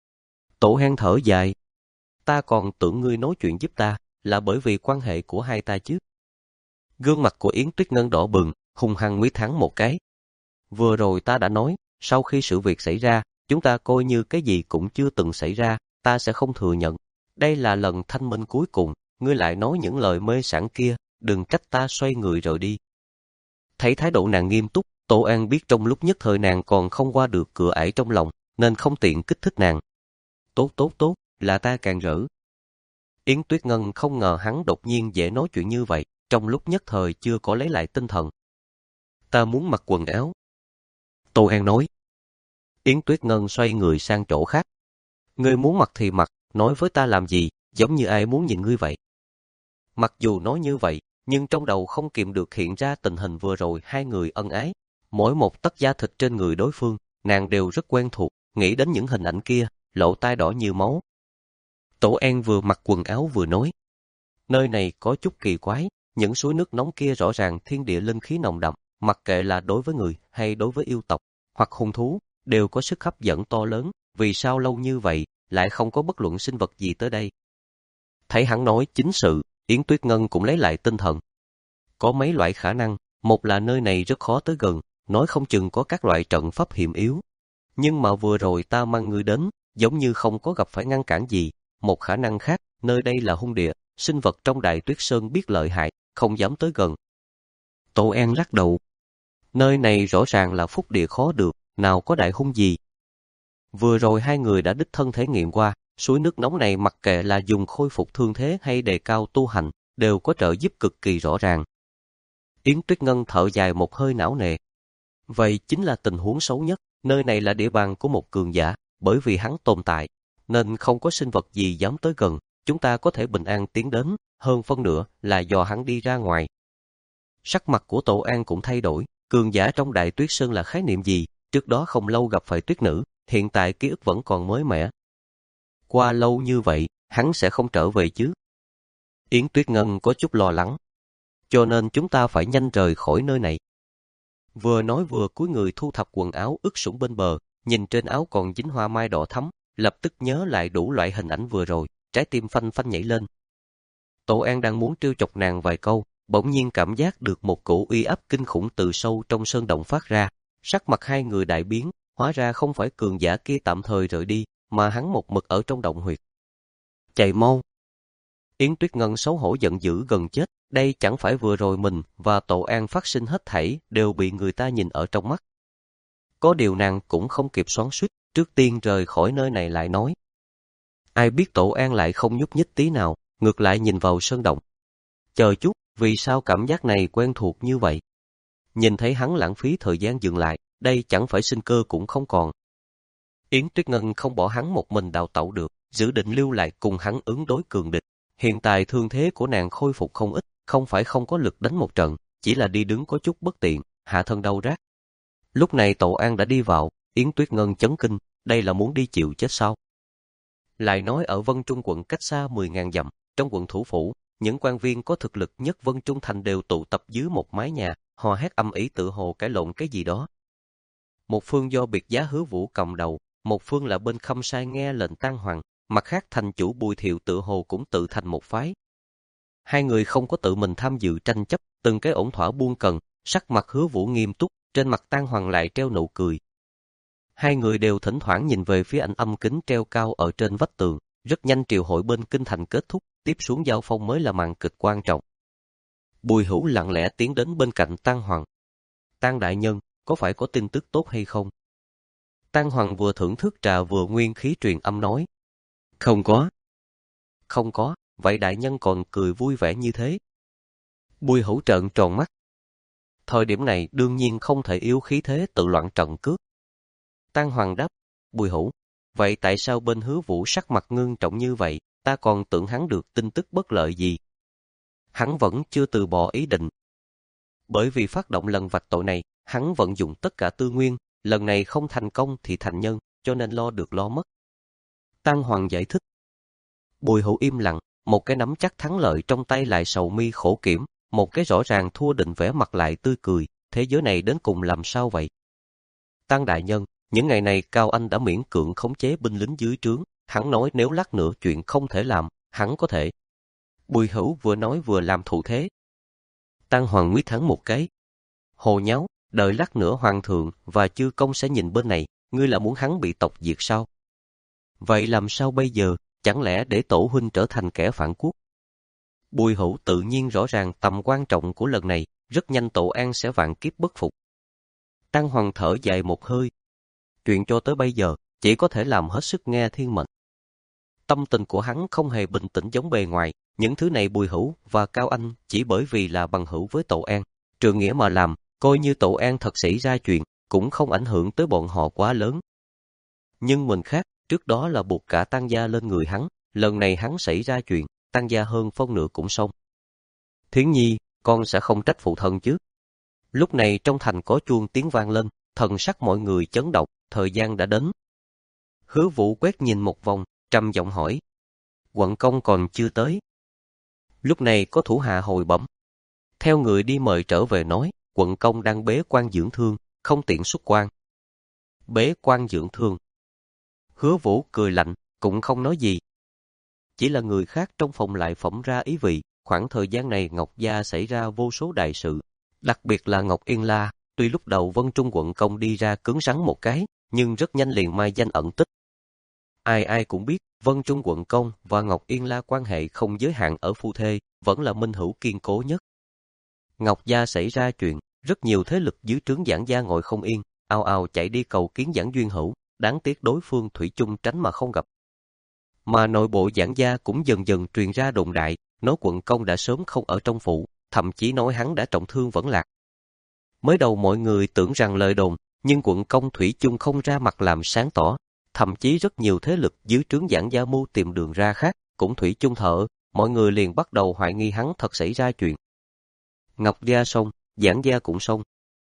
Tổ An thở dài. Ta còn tưởng ngươi nói chuyện giúp ta, là bởi vì quan hệ của hai ta chứ. Gương mặt của Yến Tuyết Ngân đỏ bừng, hung hăng mí thắng một cái. Vừa rồi ta đã nói, sau khi sự việc xảy ra, chúng ta coi như cái gì cũng chưa từng xảy ra, ta sẽ không thừa nhận. Đây là lần thanh minh cuối cùng, ngươi lại nói những lời mê sảng kia, đừng trách ta xoay người rồi đi. Thấy thái độ nàng nghiêm túc, Tổ An biết trong lúc nhất thời nàng còn không qua được cửa ải trong lòng, nên không tiện kích thích nàng. Tốt tốt tốt, là ta càng rỡ. Yến Tuyết Ngân không ngờ hắn đột nhiên dễ nói chuyện như vậy, trong lúc nhất thời chưa có lấy lại tinh thần. Ta muốn mặc quần áo. Tô An nói. Yến Tuyết Ngân xoay người sang chỗ khác. Ngươi muốn mặc thì mặc, nói với ta làm gì, giống như ai muốn nhìn ngươi vậy. Mặc dù nói như vậy, nhưng trong đầu không kiềm được hiện ra tình hình vừa rồi hai người ân ái. Mỗi một tấc da thịt trên người đối phương, nàng đều rất quen thuộc, nghĩ đến những hình ảnh kia, lộ tai đỏ như máu. Tổ An vừa mặc quần áo vừa nói. Nơi này có chút kỳ quái, những suối nước nóng kia rõ ràng thiên địa linh khí nồng đậm, mặc kệ là đối với người hay đối với yêu tộc, hoặc hung thú, đều có sức hấp dẫn to lớn, vì sao lâu như vậy, lại không có bất luận sinh vật gì tới đây. Thấy hắn nói chính sự, Yến Tuyết Ngân cũng lấy lại tinh thần. Có mấy loại khả năng, một là nơi này rất khó tới gần, nói không chừng có các loại trận pháp hiểm yếu. Nhưng mà vừa rồi ta mang ngươi đến, giống như không có gặp phải ngăn cản gì. Một khả năng khác, nơi đây là hung địa, sinh vật trong Đại Tuyết Sơn biết lợi hại, không dám tới gần. Tổ An lắc đầu. Nơi này rõ ràng là phúc địa khó được, nào có đại hung gì. Vừa rồi hai người đã đích thân thể nghiệm qua, suối nước nóng này mặc kệ là dùng khôi phục thương thế hay đề cao tu hành, đều có trợ giúp cực kỳ rõ ràng. Yến Tuyết Ngân thở dài một hơi não nề. Vậy chính là tình huống xấu nhất, nơi này là địa bàn của một cường giả, bởi vì hắn tồn tại, nên không có sinh vật gì dám tới gần, chúng ta có thể bình an tiến đến, hơn phân nửa là do hắn đi ra ngoài. Sắc mặt của Tổ An cũng thay đổi, Cường giả trong Đại Tuyết Sơn là khái niệm gì? Trước đó không lâu gặp phải tuyết nữ, hiện tại ký ức vẫn còn mới mẻ. Qua lâu như vậy, hắn sẽ không trở về chứ? Yến Tuyết Ngân có chút lo lắng. Cho nên chúng ta phải nhanh rời khỏi nơi này. Vừa nói vừa cúi người thu thập quần áo ướt sũng bên bờ, nhìn trên áo còn dính hoa mai đỏ thắm, lập tức nhớ lại đủ loại hình ảnh vừa rồi, trái tim phanh phanh nhảy lên. Tổ An đang muốn trêu chọc nàng vài câu, bỗng nhiên cảm giác được một cổ uy áp kinh khủng từ sâu trong sơn động phát ra, sắc mặt hai người đại biến, hóa ra không phải cường giả kia tạm thời rời đi, mà hắn một mực ở trong động huyệt. Chạy mau! Yến Tuyết Ngân xấu hổ giận dữ gần chết, đây chẳng phải vừa rồi mình và Tổ An phát sinh hết thảy đều bị người ta nhìn ở trong mắt. Có điều nàng cũng không kịp xoắn xuýt, trước tiên rời khỏi nơi này lại nói. Ai biết Tổ An lại không nhúc nhích tí nào, ngược lại nhìn vào sơn động. Chờ chút, vì sao cảm giác này quen thuộc như vậy? Nhìn thấy hắn lãng phí thời gian dừng lại, đây chẳng phải sinh cơ cũng không còn. Yến Tuyết Ngân không bỏ hắn một mình đào tẩu được, dự định lưu lại cùng hắn ứng đối cường địch. Hiện tại thương thế của nàng khôi phục không ít, không phải không có lực đánh một trận, chỉ là đi đứng có chút bất tiện, hạ thân đau rát. Lúc này Tổ An đã đi vào, Yến Tuyết Ngân chấn kinh, đây là muốn đi chịu chết sao? Lại nói ở Vân Trung quận cách xa mười ngàn dặm, trong quận thủ phủ, những quan viên có thực lực nhất Vân Trung thành đều tụ tập dưới một mái nhà, hò hét âm ỉ tự hồ cãi lộn cái gì đó. Một phương do biệt giá Hứa Vũ cầm đầu, một phương là bên Khâm Sai nghe lệnh Tang Hoàng, mặt khác thành chủ Bùi Thiệu tự hồ cũng tự thành một phái. Hai người không có tự mình tham dự tranh chấp, từng cái ổn thỏa buông cần, sắc mặt Hứa Vũ nghiêm túc, trên mặt Tang Hoàng lại treo nụ cười. Hai người đều thỉnh thoảng nhìn về phía ảnh âm kính treo cao ở trên vách tường, rất nhanh triều hội bên kinh thành kết thúc, tiếp xuống giao phong mới là màn kịch quan trọng. Bùi Hữu lặng lẽ tiến đến bên cạnh Tang Hoàng. Tang đại nhân, có phải có tin tức tốt hay không? Tang Hoàng vừa thưởng thức trà vừa nguyên khí truyền âm nói. Không có. Không có, vậy đại nhân còn cười vui vẻ như thế. Bùi Hữu trợn tròn mắt. Thời điểm này đương nhiên không thể yếu khí thế tự loạn trận cướp. Tang Hoàng đáp, Bùi Hữu, vậy tại sao bên Hứa Vũ sắc mặt ngưng trọng như vậy, ta còn tưởng hắn được tin tức bất lợi gì? Hắn vẫn chưa từ bỏ ý định. Bởi vì phát động lần vạch tội này, hắn vận dụng tất cả tư nguyên, lần này không thành công thì thành nhân, cho nên lo được lo mất. Tang Hoàng giải thích. Bùi Hữu im lặng, một cái nắm chắc thắng lợi trong tay lại sầu mi khổ kiểm, một cái rõ ràng thua định vẻ mặt lại tươi cười, thế giới này đến cùng làm sao vậy? Tang đại nhân, những ngày này Cao Anh đã miễn cưỡng khống chế binh lính dưới trướng, hắn nói nếu lát nữa chuyện không thể làm, hắn có thể. Bùi Hữu vừa nói vừa làm thủ thế. Tang Hoàng nguyết hắn một cái. Hồ nháo, đợi lát nữa hoàng thượng và chư công sẽ nhìn bên này, ngươi là muốn hắn bị tộc diệt sao? Vậy làm sao bây giờ, chẳng lẽ để tổ huynh trở thành kẻ phản quốc? Bùi Hữu tự nhiên rõ ràng tầm quan trọng của lần này, rất nhanh Tổ An sẽ vạn kiếp bất phục. Tang Hoàng thở dài một hơi. Chuyện cho tới bây giờ, chỉ có thể làm hết sức nghe thiên mệnh. Tâm tình của hắn không hề bình tĩnh giống bề ngoài, những thứ này Bùi Hữu và Cao Anh chỉ bởi vì là bằng hữu với Tổ An, trượng nghĩa mà làm, coi như Tổ An thật xảy ra chuyện, cũng không ảnh hưởng tới bọn họ quá lớn. Nhưng mình khác, trước đó là buộc cả Tang gia lên người hắn, lần này hắn xảy ra chuyện, Tang gia hơn phân nửa cũng xong. Thiến Nhi, con sẽ không trách phụ thân chứ? Lúc này trong thành có chuông tiếng vang lên, thần sắc mọi người chấn động, thời gian đã đến. Hứa Vũ quét nhìn một vòng, trầm giọng hỏi. Quận công còn chưa tới. Lúc này có thủ hạ hồi bẩm. Theo người đi mời trở về nói, quận công đang bế quan dưỡng thương, không tiện xuất quan. Bế quan dưỡng thương. Hứa Vũ cười lạnh, cũng không nói gì. Chỉ là người khác trong phòng lại phỏng ra ý vị, khoảng thời gian này Ngọc Gia xảy ra vô số đại sự. Đặc biệt là Ngọc Yên La, tuy lúc đầu Vân Trung quận công đi ra cứng rắn một cái, nhưng rất nhanh liền mai danh ẩn tích. Ai ai cũng biết, Vân Trung quận công và Ngọc Yên La quan hệ không giới hạn ở phu thê, vẫn là minh hữu kiên cố nhất. Ngọc Gia xảy ra chuyện, rất nhiều thế lực dưới trướng Giảng Gia ngồi không yên, ào ào chạy đi cầu kiến Giảng Duyên Hữu, đáng tiếc đối phương thủy chung tránh mà không gặp. Mà nội bộ Giảng Gia cũng dần dần truyền ra đồn đại, nói quận công đã sớm không ở trong phủ, thậm chí nói hắn đã trọng thương vẫn lạc. Mới đầu mọi người tưởng rằng lời đồn, nhưng quận công thủy chung không ra mặt làm sáng tỏ, thậm chí rất nhiều thế lực dưới trướng Giảng Gia mưu tìm đường ra khác, cũng thủy chung thở, mọi người liền bắt đầu hoài nghi hắn thật xảy ra chuyện. Ngọc Gia xong, Giảng Gia cũng xong.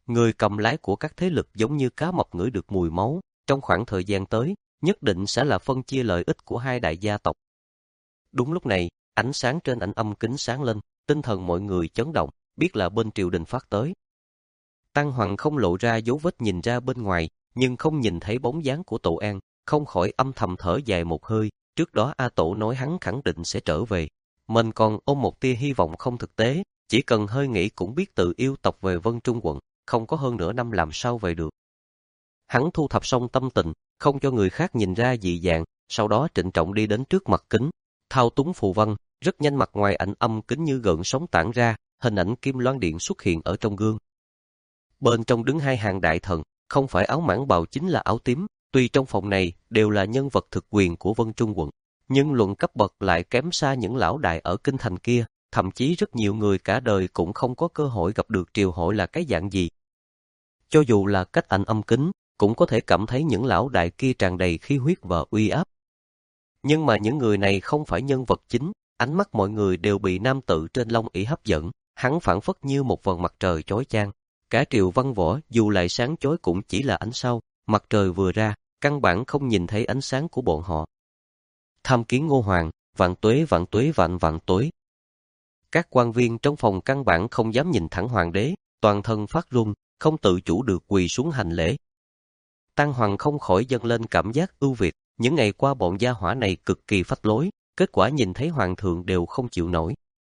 Người cầm lái của các thế lực giống như cá mập ngửi được mùi máu, trong khoảng thời gian tới, nhất định sẽ là phân chia lợi ích của hai đại gia tộc. Đúng lúc này, ánh sáng trên ảnh âm kính sáng lên, tinh thần mọi người chấn động, biết là bên triều đình phát tới. Tăng Hoàng không lộ ra dấu vết nhìn ra bên ngoài, nhưng không nhìn thấy bóng dáng của Tổ An, không khỏi âm thầm thở dài một hơi. Trước đó A Tổ nói hắn khẳng định sẽ trở về. Mình còn ôm một tia hy vọng không thực tế, chỉ cần hơi nghĩ cũng biết tự yêu tộc về Vân Trung quận, không có hơn nửa năm làm sao về được. Hắn thu thập xong tâm tình, không cho người khác nhìn ra dị dạng, sau đó trịnh trọng đi đến trước mặt kính, thao túng phù văn, rất nhanh mặt ngoài ảnh âm kính như gợn sóng tản ra, hình ảnh Kim Loan Điện xuất hiện ở trong gương. Bên trong đứng hai hàng đại thần, không phải áo mãng bào chính là áo tím, tuy trong phòng này đều là nhân vật thực quyền của Vân Trung quận, nhưng luận cấp bậc lại kém xa những lão đại ở kinh thành kia, thậm chí rất nhiều người cả đời cũng không có cơ hội gặp được triều hội là cái dạng gì. Cho dù là cách ảnh âm kính, cũng có thể cảm thấy những lão đại kia tràn đầy khí huyết và uy áp. Nhưng mà những người này không phải nhân vật chính, ánh mắt mọi người đều bị nam tử trên long ỷ hấp dẫn, hắn phảng phất như một vầng mặt trời chói chang. Cả triều văn võ dù lại sáng chói cũng chỉ là ánh sao, mặt trời vừa ra, căn bản không nhìn thấy ánh sáng của bọn họ. Tham kiến Ngô Hoàng, vạn tuế vạn tuế vạn vạn tuế. Các quan viên trong phòng căn bản không dám nhìn thẳng hoàng đế, toàn thân phát run, không tự chủ được quỳ xuống hành lễ. Tăng Hoàng không khỏi dâng lên cảm giác ưu việt, những ngày qua bọn gia hỏa này cực kỳ phách lối, kết quả nhìn thấy hoàng thượng đều không chịu nổi.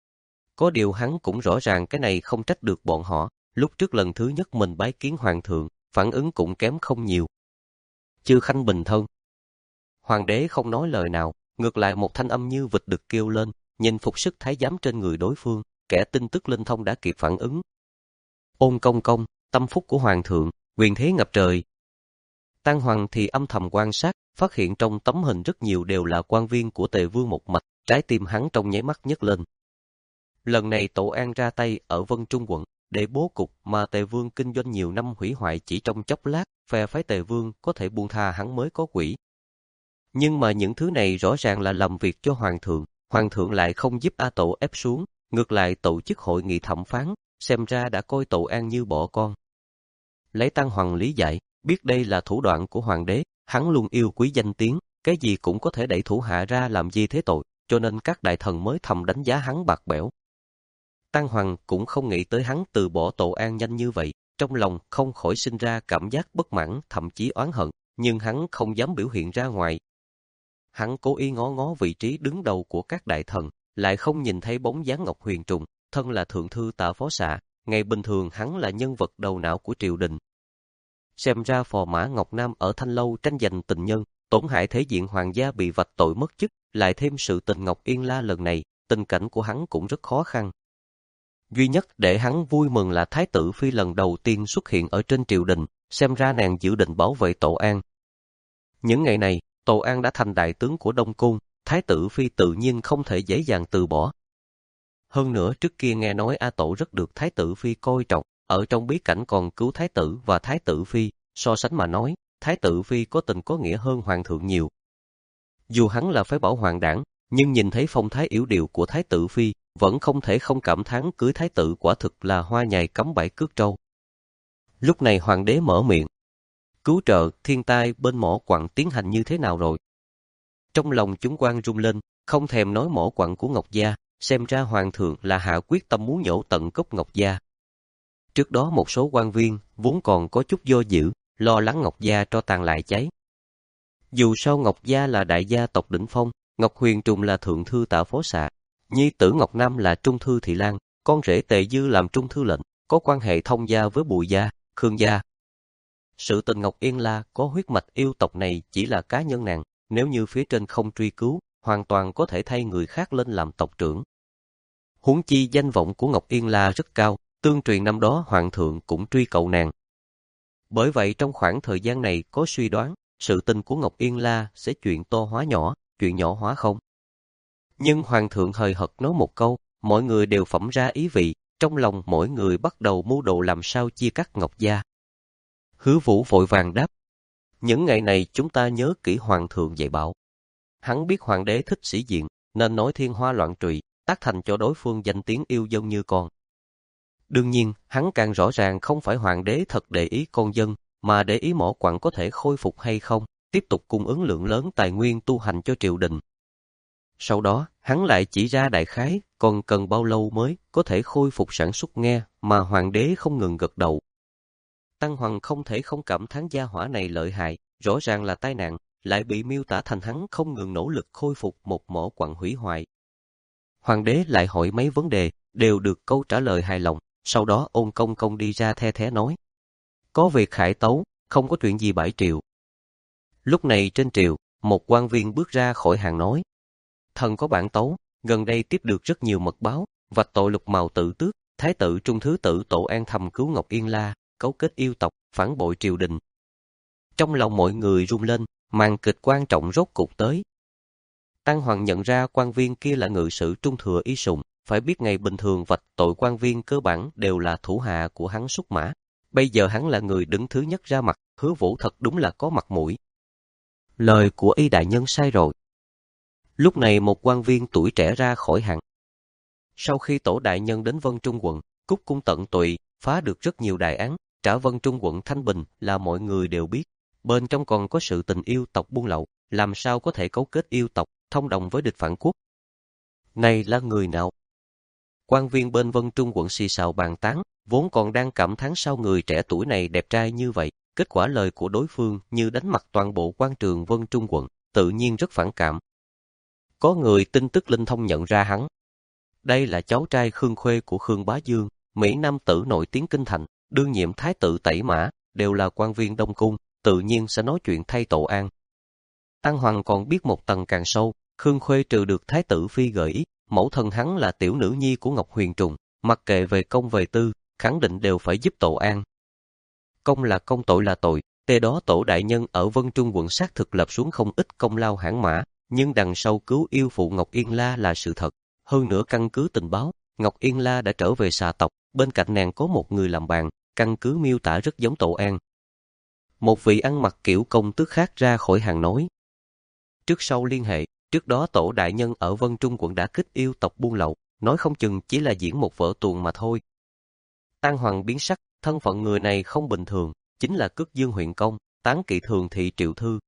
Có điều hắn cũng rõ ràng cái này không trách được bọn họ, lúc trước lần thứ nhất mình bái kiến hoàng thượng, phản ứng cũng kém không nhiều. Chư khanh bình thân. Hoàng đế không nói lời nào, ngược lại một thanh âm như vịt đực kêu lên, nhìn phục sức thái giám trên người đối phương, kẻ tin tức linh thông đã kịp phản ứng. Ôn công công, tâm phúc của hoàng thượng, quyền thế ngập trời. Tăng Hoàng thì âm thầm quan sát, phát hiện trong tấm hình rất nhiều đều là quan viên của Tề Vương một mạch, trái tim hắn trong nháy mắt nhấc lên. Lần này Tổ An ra tay ở Vân Trung quận, để bố cục mà Tề Vương kinh doanh nhiều năm hủy hoại chỉ trong chốc lát, phe phái Tề Vương có thể buông tha hắn mới có quỷ. Nhưng mà những thứ này rõ ràng là làm việc cho Hoàng thượng, Hoàng thượng lại không giúp A Tổ ép xuống, ngược lại tổ chức hội nghị thẩm phán, xem ra đã coi Tổ An như bỏ con. Lấy Tăng Hoàng lý giải, biết đây là thủ đoạn của hoàng đế, hắn luôn yêu quý danh tiếng, cái gì cũng có thể đẩy thủ hạ ra làm gì thế tội, cho nên các đại thần mới thầm đánh giá hắn bạc bẽo. Tăng Hoàng cũng không nghĩ tới hắn từ bỏ Tổ An nhanh như vậy, trong lòng không khỏi sinh ra cảm giác bất mãn, thậm chí oán hận, nhưng hắn không dám biểu hiện ra ngoài. Hắn cố ý ngó ngó vị trí đứng đầu của các đại thần, lại không nhìn thấy bóng dáng Ngọc Huyền Trùng, thân là thượng thư Tạ Phó Xạ, ngày bình thường hắn là nhân vật đầu não của triều đình. Xem ra phò mã Ngọc Nam ở Thanh Lâu tranh giành tình nhân, tổn hại thể diện hoàng gia bị vạch tội mất chức, lại thêm sự tình Ngọc Yên La lần này, tình cảnh của hắn cũng rất khó khăn. Duy nhất để hắn vui mừng là Thái tử Phi lần đầu tiên xuất hiện ở trên triều đình, xem ra nàng dự định bảo vệ Tổ An. Những ngày này, Tổ An đã thành đại tướng của Đông Cung, Thái tử Phi tự nhiên không thể dễ dàng từ bỏ. Hơn nữa trước kia nghe nói A Tổ rất được Thái tử Phi coi trọng, ở trong bí cảnh còn cứu Thái tử và Thái tử Phi, so sánh mà nói, Thái tử Phi có tình có nghĩa hơn Hoàng thượng nhiều. Dù hắn là phái bảo hoàng đảng, nhưng nhìn thấy phong thái yếu điệu của Thái tử Phi, vẫn không thể không cảm thán cưới Thái tử quả thực là hoa nhài cắm bãi cước trâu. Lúc này hoàng đế mở miệng. Cứu trợ, thiên tai bên mỏ quặng tiến hành như thế nào rồi? Trong lòng chúng quan rung lên, không thèm nói mỏ quặng của Ngọc Gia, xem ra hoàng thượng là hạ quyết tâm muốn nhổ tận gốc Ngọc Gia. Trước đó một số quan viên vốn còn có chút do dự, lo lắng Ngọc Gia tro tàn lại cháy. Dù sao Ngọc Gia là đại gia tộc đỉnh phong, Ngọc Huyền Trùng là thượng thư Tạ Phó Xạ, nhi tử Ngọc Nam là trung thư Thị Lan, con rể Tề Dư làm trung thư lệnh, có quan hệ thông gia với Bùi gia, Khương gia. Sự tình Ngọc Yên La có huyết mạch yêu tộc này chỉ là cá nhân nàng, nếu như phía trên không truy cứu, hoàn toàn có thể thay người khác lên làm tộc trưởng. Huống chi danh vọng của Ngọc Yên La rất cao, tương truyền năm đó hoàng thượng cũng truy cầu nàng. Bởi vậy trong khoảng thời gian này có suy đoán, sự tình của Ngọc Yên La sẽ chuyện to hóa nhỏ, chuyện nhỏ hóa không. Nhưng hoàng thượng hời hợt nói một câu, mọi người đều phẩm ra ý vị, trong lòng mỗi người bắt đầu mưu đồ làm sao chia cắt Ngọc Gia. Hứa Vũ vội vàng đáp, những ngày này chúng ta nhớ kỹ hoàng thượng dạy bảo. Hắn biết hoàng đế thích sĩ diện, nên nói thiên hoa loạn trụy, tác thành cho đối phương danh tiếng yêu dân như con. Đương nhiên, hắn càng rõ ràng không phải hoàng đế thật để ý con dân, mà để ý mỏ quặng có thể khôi phục hay không, tiếp tục cung ứng lượng lớn tài nguyên tu hành cho triều đình. Sau đó, hắn lại chỉ ra đại khái, còn cần bao lâu mới có thể khôi phục sản xuất nghe, mà hoàng đế không ngừng gật đầu. Tăng Hoàng không thể không cảm thán gia hỏa này lợi hại, rõ ràng là tai nạn, lại bị miêu tả thành hắn không ngừng nỗ lực khôi phục một mỏ quặng hủy hoại. Hoàng đế lại hỏi mấy vấn đề, đều được câu trả lời hài lòng, sau đó Ôn Công Công đi ra the thé nói. Có việc khải tấu, không có chuyện gì bãi triều. Lúc này trên triều, một quan viên bước ra khỏi hàng nói. Thần có bản tấu, gần đây tiếp được rất nhiều mật báo, vạch tội Lục Mào tự tước, Thái tử Trung Thứ Tử Tổ An thầm cứu Ngọc Yên La, cấu kết yêu tộc, phản bội triều đình. Trong lòng mọi người rung lên, màn kịch quan trọng rốt cục tới. Tăng Hoàng nhận ra quan viên kia là ngự sử Trung Thừa Y Sùng, phải biết ngày bình thường vạch tội quan viên cơ bản đều là thủ hạ của hắn xuất mã. Bây giờ hắn là người đứng thứ nhất ra mặt, Hứa Vũ thật đúng là có mặt mũi. Lời của Y đại nhân sai rồi. Lúc này một quan viên tuổi trẻ ra khỏi hàng. Sau khi Tổ đại nhân đến Vân Trung quận, cúc cung tận tụy, phá được rất nhiều đại án, trả Vân Trung quận thanh bình là mọi người đều biết. Bên trong còn có sự tình yêu tộc buôn lậu, làm sao có thể cấu kết yêu tộc, thông đồng với địch phản quốc. Này là người nào? Quan viên bên Vân Trung quận xì xào bàn tán, vốn còn đang cảm thán sao người trẻ tuổi này đẹp trai như vậy. Kết quả lời của đối phương như đánh mặt toàn bộ quan trường Vân Trung quận, tự nhiên rất phản cảm. Có người tin tức linh thông nhận ra hắn. Đây là cháu trai Khương Khuê của Khương Bá Dương, Mỹ nam tử nổi tiếng kinh thành, đương nhiệm thái tử Tẩy Mã, đều là quan viên Đông Cung, tự nhiên sẽ nói chuyện thay Tổ An. Tăng Hoàng còn biết một tầng càng sâu, Khương Khuê trừ được thái tử phi gợi ý, mẫu thân hắn là tiểu nữ nhi của Ngọc Huyền Trùng, mặc kệ về công về tư, khẳng định đều phải giúp Tổ An. Công là công, tội là tội, tê đó Tổ đại nhân ở Vân Trung quận xác thực lập xuống không ít công lao hãn mã, nhưng đằng sau cứu yêu phụ Ngọc Yên La là sự thật. Hơn nữa căn cứ tình báo, Ngọc Yên La đã trở về xà tộc, bên cạnh nàng có một người làm bạn, căn cứ miêu tả rất giống Tổ An. Một vị ăn mặc kiểu công tước khác ra khỏi hàng nói. Trước sau liên hệ, trước đó Tổ đại nhân ở Vân Trung quận đã kích yêu tộc buôn lậu, nói không chừng chỉ là diễn một vở tuồng mà thôi. Tăng Hoàng biến sắc, thân phận người này không bình thường, chính là Cước Dương huyện công, Tán Kỵ Thường thị Triệu Thư.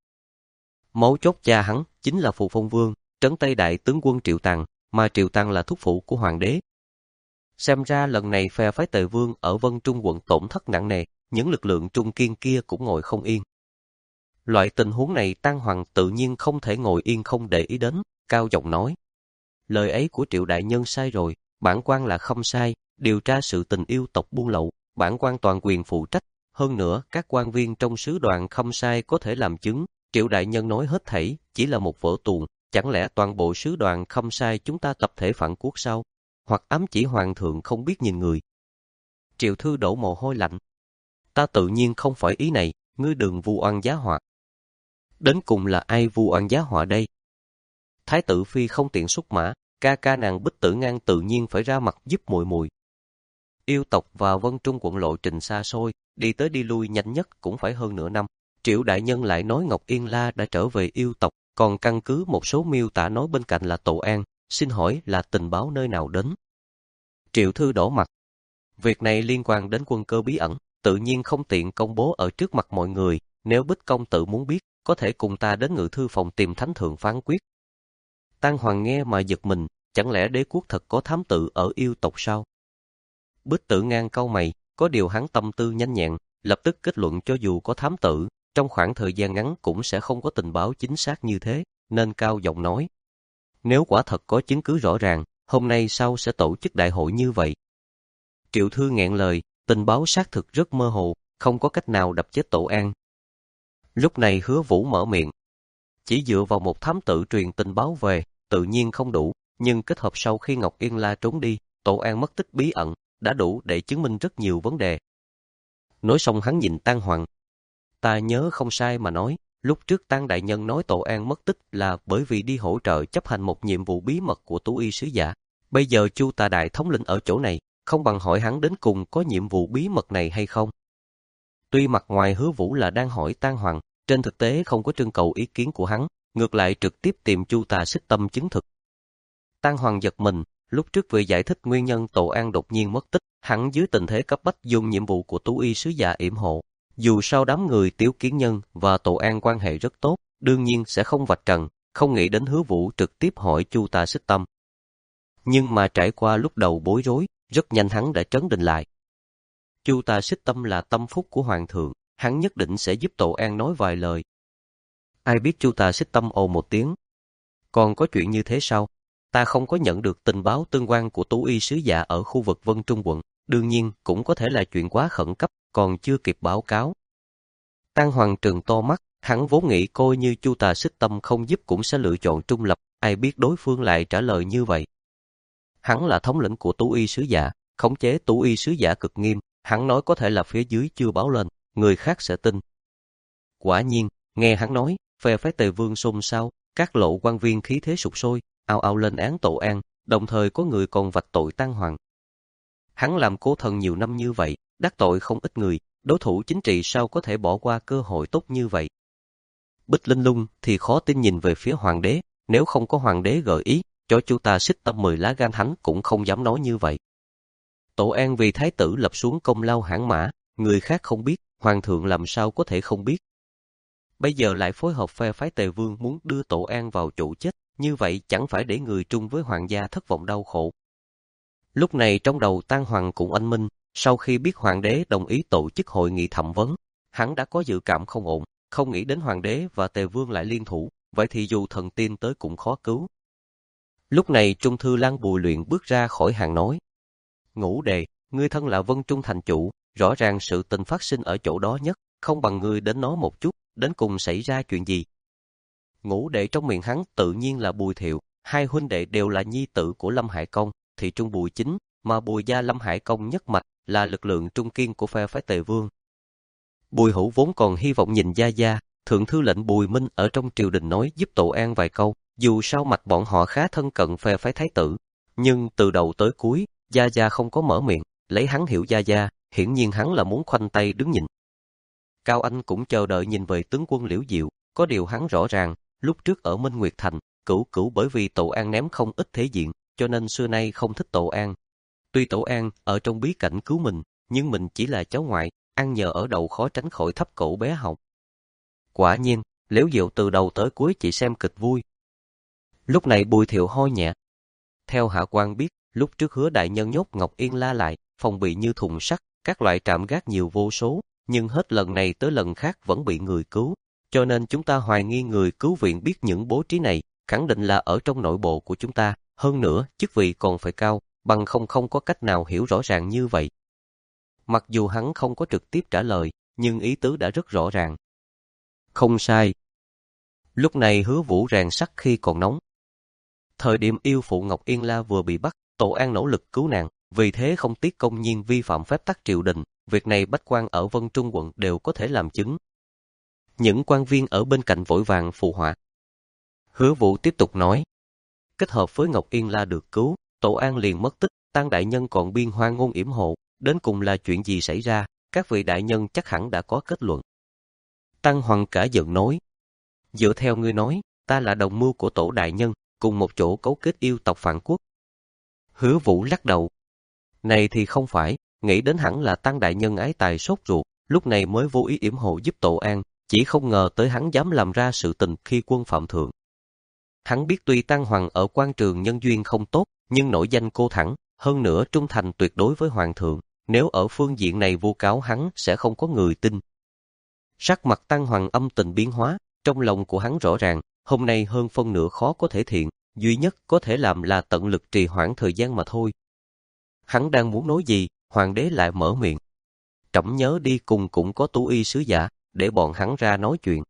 Mấu chốt cha hắn chính là Phù Phong Vương, trấn Tây đại tướng quân Triệu Tằng, mà Triệu Tằng là thúc phụ của hoàng đế. Xem ra lần này phe phái Tề Vương ở Vân Trung quận tổn thất nặng nề, những lực lượng trung kiên kia cũng ngồi không yên. Loại tình huống này Tăng Hoàng tự nhiên không thể ngồi yên không để ý đến, cao giọng nói. Lời ấy của Triệu đại nhân sai rồi, bản quan là không sai, điều tra sự tình yêu tộc buôn lậu, bản quan toàn quyền phụ trách, hơn nữa các quan viên trong sứ đoàn không sai có thể làm chứng, Triệu đại nhân nói hết thảy chỉ là một vở tuồng, chẳng lẽ toàn bộ sứ đoàn không sai chúng ta tập thể phản quốc sao? Hoặc ám chỉ hoàng thượng không biết nhìn người. Triệu Thư đổ mồ hôi lạnh. Ta tự nhiên không phải ý này, ngươi đừng vu oan giá họa. Đến cùng là ai vu oan giá họa đây? Thái tử phi không tiện xuất mã, ca ca nàng Bích Tử Ngang tự nhiên phải ra mặt giúp muội muội. Yêu tộc vào Vân Trung quận lộ trình xa xôi, đi tới đi lui nhanh nhất cũng phải hơn nửa năm. Triệu đại nhân lại nói Ngọc Yên La đã trở về yêu tộc, còn căn cứ một số miêu tả nói bên cạnh là Tổ An, xin hỏi là tình báo nơi nào đến? Triệu Thư đỏ mặt. Việc này liên quan đến quân cơ bí ẩn, tự nhiên không tiện công bố ở trước mặt mọi người, nếu Bích công tử muốn biết, có thể cùng ta đến ngự thư phòng tìm thánh thượng phán quyết. Tăng Hoàng nghe mà giật mình, chẳng lẽ đế quốc thật có thám tử ở yêu tộc sao? Bích Tử Ngang cau mày, có điều hắn tâm tư nhanh nhẹn, lập tức kết luận cho dù có thám tử, trong khoảng thời gian ngắn cũng sẽ không có tình báo chính xác như thế, nên cao giọng nói. Nếu quả thật có chứng cứ rõ ràng, hôm nay sau sẽ tổ chức đại hội như vậy. Triệu Thư nghẹn lời, tình báo xác thực rất mơ hồ, không có cách nào đập chết Tổ An. Lúc này Hứa Vũ mở miệng. Chỉ dựa vào một thám tử truyền tình báo về, tự nhiên không đủ, nhưng kết hợp sau khi Ngọc Yên La trốn đi, Tổ An mất tích bí ẩn, đã đủ để chứng minh rất nhiều vấn đề. Nói xong hắn nhìn Tăng Hoàng. Ta nhớ không sai mà nói, lúc trước Tăng đại nhân nói Tổ An mất tích là bởi vì đi hỗ trợ chấp hành một nhiệm vụ bí mật của Tú Y sứ giả. Bây giờ Chu Tà đại thống lĩnh ở chỗ này, không bằng hỏi hắn đến cùng có nhiệm vụ bí mật này hay không. Tuy mặt ngoài Hứa Vũ là đang hỏi Tăng Hoàng, trên thực tế không có trưng cầu ý kiến của hắn, ngược lại trực tiếp tìm Chu Tà xích tâm chứng thực. Tăng Hoàng giật mình, Lúc trước vừa giải thích nguyên nhân Tổ An đột nhiên mất tích, hắn dưới tình thế cấp bách dùng nhiệm vụ của Tú Y sứ giả yểm hộ. Dù sao đám người Tiếu Kiến Nhân và Tổ An quan hệ rất tốt, đương nhiên sẽ không vạch trần, không nghĩ đến Hứa Vũ trực tiếp hỏi Chu Tà Xích Tâm. Nhưng mà trải qua lúc đầu bối rối, rất nhanh hắn đã trấn định lại. Chu Tà Xích Tâm là tâm phúc của Hoàng thượng, hắn nhất định sẽ giúp Tổ An nói vài lời. Ai biết Chu Tà Xích Tâm ồ một tiếng. Còn có chuyện như thế sao? Ta không có nhận được tình báo tương quan của Tú Y sứ giả ở khu vực Vân Trung quận, đương nhiên cũng có thể là chuyện quá khẩn cấp, còn chưa kịp báo cáo. Tăng Hoàng trừng to mắt, hắn vốn nghĩ coi như Chu Tà Xích Tâm không giúp cũng sẽ lựa chọn trung lập, ai biết đối phương lại trả lời như vậy. Hắn là thống lĩnh của Tú Y sứ giả, khống chế Tú Y sứ giả cực nghiêm, hắn nói có thể là phía dưới chưa báo lên, người khác sẽ tin. Quả nhiên, nghe hắn nói, phe phái Tề Vương xôn xao, các lộ quan viên khí thế sục sôi, ào ào lên án Tổ An, đồng thời có người còn vạch tội Tăng Hoàng. Hắn làm cố thần nhiều năm như vậy, đắc tội không ít người, đối thủ chính trị sao có thể bỏ qua cơ hội tốt như vậy. Bích Linh Lung thì khó tin nhìn về phía hoàng đế, nếu không có hoàng đế gợi ý, cho Chu Tà Xích Tâm mười lá gan hắn cũng không dám nói như vậy. Tổ An vì thái tử lập xuống công lao hãn mã, người khác không biết, hoàng thượng làm sao có thể không biết. Bây giờ lại phối hợp phe phái Tề Vương muốn đưa Tổ An vào chỗ chết, như vậy chẳng phải để người trung với hoàng gia thất vọng đau khổ. Lúc này trong đầu Tăng Hoàng cũng anh minh, sau khi biết hoàng đế đồng ý tổ chức hội nghị thẩm vấn, hắn đã có dự cảm không ổn, không nghĩ đến hoàng đế và Tề Vương lại liên thủ, vậy thì dù thần tiên tới cũng khó cứu. Lúc này Trung Thư Lan Bùi Luyện bước ra khỏi hàng nói: Ngũ Đệ, ngươi thân là Vân Trung thành chủ, rõ ràng sự tình phát sinh ở chỗ đó nhất, không bằng ngươi đến nói một chút, đến cùng xảy ra chuyện gì. Ngũ Đệ trong miệng hắn tự nhiên là Bùi Thiệu, hai huynh đệ đều là nhi tử của Lâm Hải Công, thị trung Bùi Chính, mà Bùi gia Lâm Hải Công nhất mạch là lực lượng trung kiên của phe phái Tề Vương. Bùi Hữu vốn còn hy vọng nhìn Gia Gia, thượng thư lệnh Bùi Minh ở trong triều đình nói giúp Tổ An vài câu, dù sao mạch bọn họ khá thân cận phe phái thái tử, nhưng từ đầu tới cuối, Gia Gia không có mở miệng, lấy hắn hiểu Gia Gia, hiển nhiên hắn là muốn khoanh tay đứng nhìn. Cao Anh cũng chờ đợi nhìn về tướng quân Liễu Diệu, có điều hắn rõ ràng, lúc trước ở Minh Nguyệt Thành, Cửu Cửu bởi vì Tổ An ném không ít thể diện, cho nên xưa nay không thích Tổ An. Tuy Tổ An ở trong bí cảnh cứu mình, nhưng mình chỉ là cháu ngoại, ăn nhờ ở đậu khó tránh khỏi thấp cổ bé họng. Quả nhiên, Liễu Diệu từ đầu tới cuối chỉ xem kịch vui. Lúc này Bùi Thiệu ho nhẹ. Theo hạ quan biết, lúc trước Hứa đại nhân nhốt Ngọc Yên La lại, phòng bị như thùng sắt, các loại trạm gác nhiều vô số, nhưng hết lần này tới lần khác vẫn bị người cứu, cho nên chúng ta hoài nghi người cứu viện biết những bố trí này, khẳng định là ở trong nội bộ của chúng ta, hơn nữa, chức vị còn phải cao, bằng không không có cách nào hiểu rõ ràng như vậy. Mặc dù hắn không có trực tiếp trả lời, nhưng ý tứ đã rất rõ ràng. Không sai. Lúc này Hứa Vũ rèn sắt khi còn nóng. Thời điểm yêu phụ Ngọc Yên La vừa bị bắt, Tổ An nỗ lực cứu nàng, vì thế không tiếc công nhiên vi phạm phép tắc triều đình, việc này bách quan ở Vân Trung quận đều có thể làm chứng. Những quan viên ở bên cạnh vội vàng phụ họa. Hứa Vũ tiếp tục nói, kết hợp với Ngọc Yên La được cứu, Tổ An liền mất tích, Tăng đại nhân còn biên hoang ngôn yểm hộ, đến cùng là chuyện gì xảy ra, các vị đại nhân chắc hẳn đã có kết luận. Tăng Hoàng cả giận nói, dựa theo ngươi nói, ta là đồng mưu của Tổ đại nhân, cùng một chỗ cấu kết yêu tộc phản quốc. Hứa Vũ lắc đầu, này thì không phải, nghĩ đến hẳn là Tăng đại nhân ái tài sốt ruột, lúc này mới vô ý yểm hộ giúp Tổ An, chỉ không ngờ tới hắn dám làm ra sự tình khi quân phạm thượng. Hắn biết tuy Tăng Hoàng ở quan trường nhân duyên không tốt, nhưng nổi danh cô thẳng, hơn nữa trung thành tuyệt đối với hoàng thượng, nếu ở phương diện này vu cáo hắn sẽ không có người tin. Sắc mặt Tăng Hoàng âm tình biến hóa, trong lòng của hắn rõ ràng, hôm nay hơn phân nửa khó có thể thiện, duy nhất có thể làm là tận lực trì hoãn thời gian mà thôi. Hắn đang muốn nói gì, hoàng đế lại mở miệng. Trẫm nhớ đi cùng cũng có Tú Y sứ giả, để bọn hắn ra nói chuyện.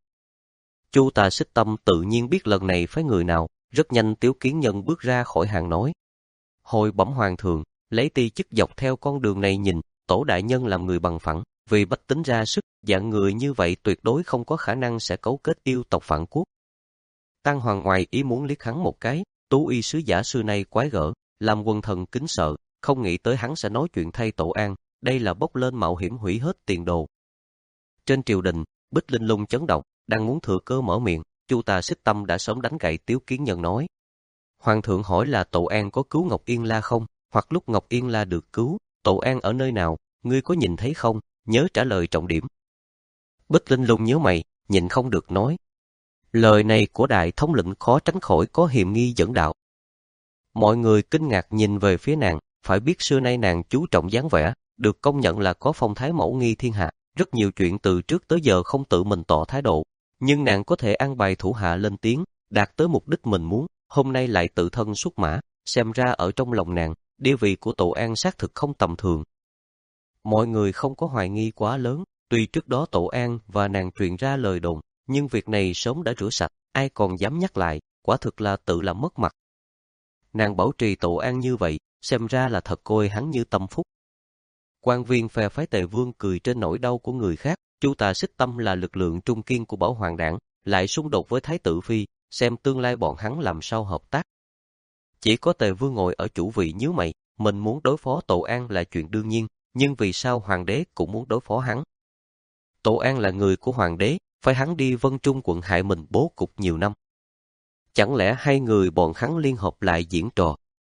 Chu Tà Xích Tâm tự nhiên biết lần này phái người nào, rất nhanh Tiếu Kiến Nhân bước ra khỏi hàng nói. Hồi bẩm hoàng thượng, lấy ti chức dọc theo con đường này nhìn, Tổ đại nhân làm người bằng phẳng, vì bách tính ra sức, dạng người như vậy tuyệt đối không có khả năng sẽ cấu kết yêu tộc phản quốc. Tăng Hoàng ngoài ý muốn liếc hắn một cái, Tú Y sứ giả xưa nay quái gở, làm quần thần kính sợ, không nghĩ tới hắn sẽ nói chuyện thay Tổ An, đây là bốc lên mạo hiểm hủy hết tiền đồ. Trên triều đình, Bích Linh Lung chấn động, đang muốn thừa cơ mở miệng, Chu Tà Xích Tâm đã sớm đánh gậy Tiếu Kiến Nhân nói. Hoàng thượng hỏi là Tổ An có cứu Ngọc Yên La không, hoặc lúc Ngọc Yên La được cứu, Tổ An ở nơi nào, ngươi có nhìn thấy không, nhớ trả lời trọng điểm. Bích Linh Lung nhớ mày, nhịn không được nói. Lời này của đại thống lĩnh khó tránh khỏi có hiềm nghi dẫn đạo. Mọi người kinh ngạc nhìn về phía nàng, phải biết xưa nay nàng chú trọng dáng vẻ, được công nhận là có phong thái mẫu nghi thiên hạ, rất nhiều chuyện từ trước tới giờ không tự mình tỏ thái độ, nhưng nàng có thể an bài thủ hạ lên tiếng, đạt tới mục đích mình muốn, hôm nay lại tự thân xuất mã, xem ra ở trong lòng nàng, địa vị của Tổ An xác thực không tầm thường. Mọi người không có hoài nghi quá lớn, tuy trước đó Tổ An và nàng truyền ra lời đồn, nhưng việc này sớm đã rửa sạch, ai còn dám nhắc lại, quả thực là tự làm mất mặt. Nàng bảo trì Tổ An như vậy, xem ra là thật coi hắn như tâm phúc. Quan viên phe phái Tề Vương cười trên nỗi đau của người khác, Chu Tà Xích Tâm là lực lượng trung kiên của Bảo Hoàng đảng, lại xung đột với Thái tử Phi, xem tương lai bọn hắn làm sao hợp tác. Chỉ có Tề Vương ngồi ở chủ vị nhíu mày, mình muốn đối phó Tổ An là chuyện đương nhiên, nhưng vì sao Hoàng đế cũng muốn đối phó hắn? Tổ An là người của Hoàng đế, phải hắn đi Vân Trung quận hại mình bố cục nhiều năm. Chẳng lẽ hai người bọn hắn liên hợp lại diễn trò?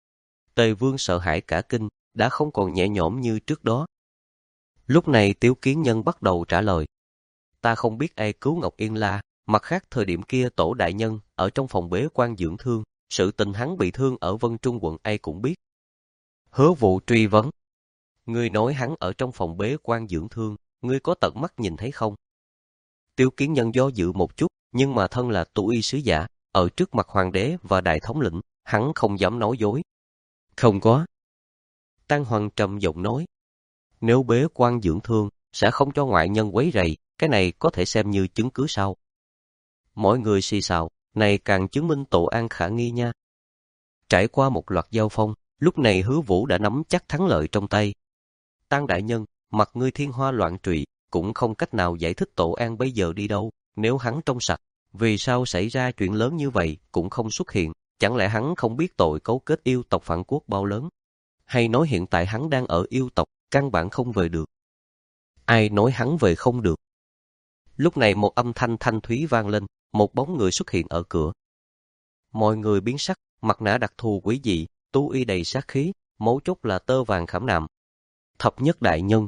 Tề Vương sợ hãi cả kinh, đã không còn nhẹ nhõm như trước đó. Lúc này Tiếu Kiến Nhân bắt đầu trả lời. Ta không biết ai cứu Ngọc Yên La, mặt khác thời điểm kia Tổ đại nhân ở trong phòng bế quan dưỡng thương, sự tình hắn bị thương ở Vân Trung quận ai cũng biết. Hứa Vụ truy vấn. Ngươi nói hắn ở trong phòng bế quan dưỡng thương, ngươi có tận mắt nhìn thấy không? Tiếu Kiến Nhân do dự một chút, nhưng mà thân là tu y sứ giả, ở trước mặt hoàng đế và đại thống lĩnh, hắn không dám nói dối. Không có. Tang Hoàng trầm giọng nói. Nếu bế quan dưỡng thương, sẽ không cho ngoại nhân quấy rầy, cái này có thể xem như chứng cứ sao? Mọi người xì xào, này càng chứng minh Tổ An khả nghi nha. Trải qua một loạt giao phong, lúc này Hứa Vũ đã nắm chắc thắng lợi trong tay. Tang đại nhân, mặt ngươi thiên hoa loạn trụy, cũng không cách nào giải thích Tổ An bây giờ đi đâu, nếu hắn trong sạch, vì sao xảy ra chuyện lớn như vậy cũng không xuất hiện, chẳng lẽ hắn không biết tội cấu kết yêu tộc phản quốc bao lớn? Hay nói hiện tại hắn đang ở yêu tộc, căn bản không về được? Ai nói hắn về không được? Lúc này một âm thanh thanh thúy vang lên, một bóng người xuất hiện ở cửa. Mọi người biến sắc, mặt nạ đặc thù quý dị, tu y đầy sát khí, mấu chốt là tơ vàng khảm nạm. Thập nhất đại nhân.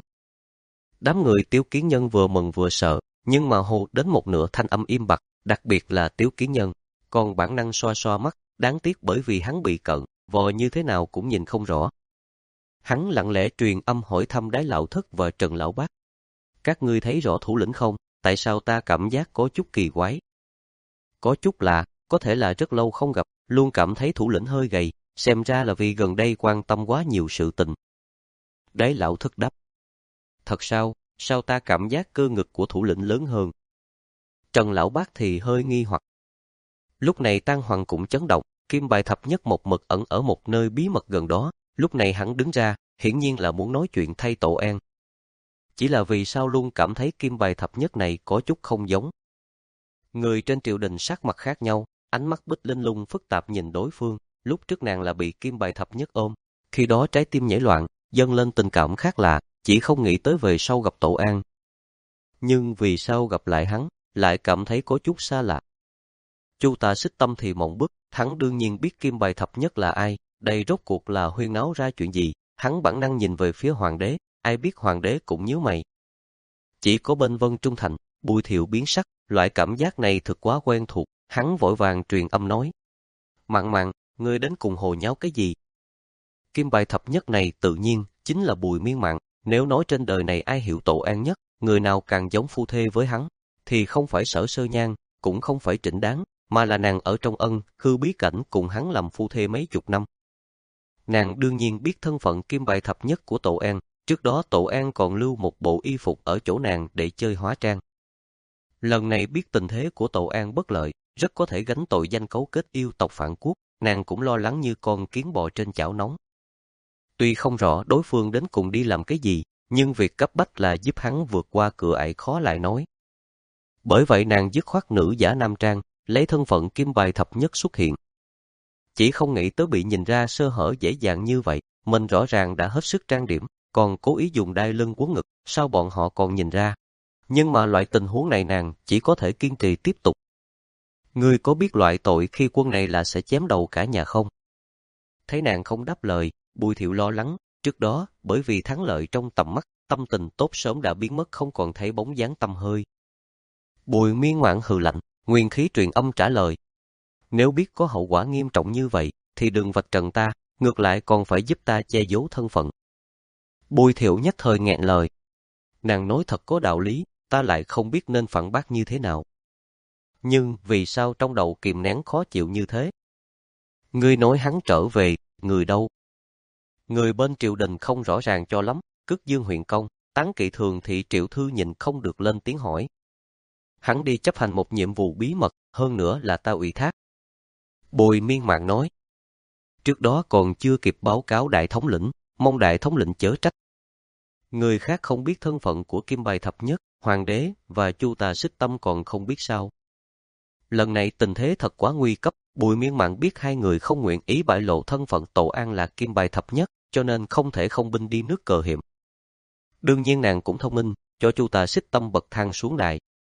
Đám người Tiếu Kiến Nhân vừa mừng vừa sợ, nhưng mà hô đến một nửa thanh âm im bặt, đặc biệt là Tiếu Kiến Nhân, còn bản năng xoa xoa mắt, đáng tiếc bởi vì hắn bị cận, vò như thế nào cũng nhìn không rõ. Hắn lặng lẽ truyền âm hỏi thăm Đái Lão Thất và Trần Lão Bát. Các ngươi thấy rõ thủ lĩnh không? Tại sao ta cảm giác có chút kỳ quái? Có chút lạ, có thể là rất lâu không gặp, luôn cảm thấy thủ lĩnh hơi gầy, xem ra là vì gần đây quan tâm quá nhiều sự tình. Đái Lão Thất đáp. Thật sao, sao ta cảm giác cơ ngực của thủ lĩnh lớn hơn? Trần Lão Bát thì hơi nghi hoặc. Lúc này Tang Hoàng cũng chấn động, kim bài thập nhất một mực ẩn ở một nơi bí mật gần đó, lúc này hắn đứng ra, hiển nhiên là muốn nói chuyện thay Tổ An. Chỉ là vì sao luôn cảm thấy kim bài thập nhất này có chút không giống. Người trên triều đình sắc mặt khác nhau, ánh mắt Bích Linh Lung phức tạp nhìn đối phương, lúc trước nàng là bị kim bài thập nhất ôm, khi đó trái tim nhảy loạn, dâng lên tình cảm khác lạ, chỉ không nghĩ tới về sau gặp Tổ An. Nhưng vì sao gặp lại hắn, lại cảm thấy có chút xa lạ. Chu Tà Xích Tâm thì mộng bức, hắn đương nhiên biết kim bài thập nhất là ai, đây rốt cuộc là huyên náo ra chuyện gì, hắn bản năng nhìn về phía hoàng đế, ai biết hoàng đế cũng nhíu mày. Chỉ có bên Vân Trung Thành, Bùi Thiệu biến sắc, loại cảm giác này thực quá quen thuộc, hắn vội vàng truyền âm nói. Mạn Mạn, ngươi đến cùng hồ nháo cái gì? Kim bài thập nhất này tự nhiên, chính là Bùi Miên Mạn, nếu nói trên đời này ai hiểu Tổ An nhất, người nào càng giống phu thê với hắn, thì không phải Sở Sơ Nhan, cũng không phải Trịnh Đáng, mà là nàng ở trong ân, hư bí cảnh cùng hắn làm phu thê mấy chục năm. Nàng đương nhiên biết thân phận kim bài thập nhất của Tổ An, trước đó Tổ An còn lưu một bộ y phục ở chỗ nàng để chơi hóa trang. Lần này biết tình thế của Tổ An bất lợi, rất có thể gánh tội danh cấu kết yêu tộc phản quốc, nàng cũng lo lắng như con kiến bò trên chảo nóng. Tuy không rõ đối phương đến cùng đi làm cái gì, nhưng việc cấp bách là giúp hắn vượt qua cửa ải khó lại nói. Bởi vậy nàng dứt khoát nữ giả nam trang, lấy thân phận kim bài thập nhất xuất hiện. Chỉ không nghĩ tới bị nhìn ra sơ hở dễ dàng như vậy, mình rõ ràng đã hết sức trang điểm, còn cố ý dùng đai lưng quấn ngực, sao bọn họ còn nhìn ra. Nhưng mà loại tình huống này nàng chỉ có thể kiên trì tiếp tục. Ngươi có biết loại tội khi quân này là sẽ chém đầu cả nhà không? Thấy nàng không đáp lời, Bùi Thiệu lo lắng, trước đó, bởi vì thắng lợi trong tầm mắt, tâm tình tốt sớm đã biến mất không còn thấy bóng dáng tăm hơi. Bùi Miên Ngoạn hừ lạnh, nguyên khí truyền âm trả lời. Nếu biết có hậu quả nghiêm trọng như vậy, thì đừng vạch trần ta, ngược lại còn phải giúp ta che giấu thân phận. Bùi Thiệu nhất thời nghẹn lời. Nàng nói thật có đạo lý, ta lại không biết nên phản bác như thế nào. Nhưng vì sao trong đầu kìm nén khó chịu như thế? Ngươi nói hắn trở về, người đâu? Người bên triều đình không rõ ràng cho lắm, Cước Dương huyện công, Tán Kỵ Thường thị Triệu Thư nhìn không được lên tiếng hỏi. Hắn đi chấp hành một nhiệm vụ bí mật, hơn nữa là ta ủy thác. Bùi Miên Mạn nói. Trước đó còn chưa kịp báo cáo đại thống lĩnh, mong đại thống lĩnh chớ trách. Người khác không biết thân phận của Kim Bài Thập Nhất, Hoàng đế và Chu Tà Xích Tâm còn không biết sao. Lần này tình thế thật quá nguy cấp, Bùi Miên Mạn biết hai người không nguyện ý bại lộ thân phận Tổ An là Kim Bài Thập Nhất, cho nên không thể không binh đi nước cờ hiểm. Đương nhiên nàng cũng thông minh, cho Chu Tà Xích Tâm bậc thang xuống đài.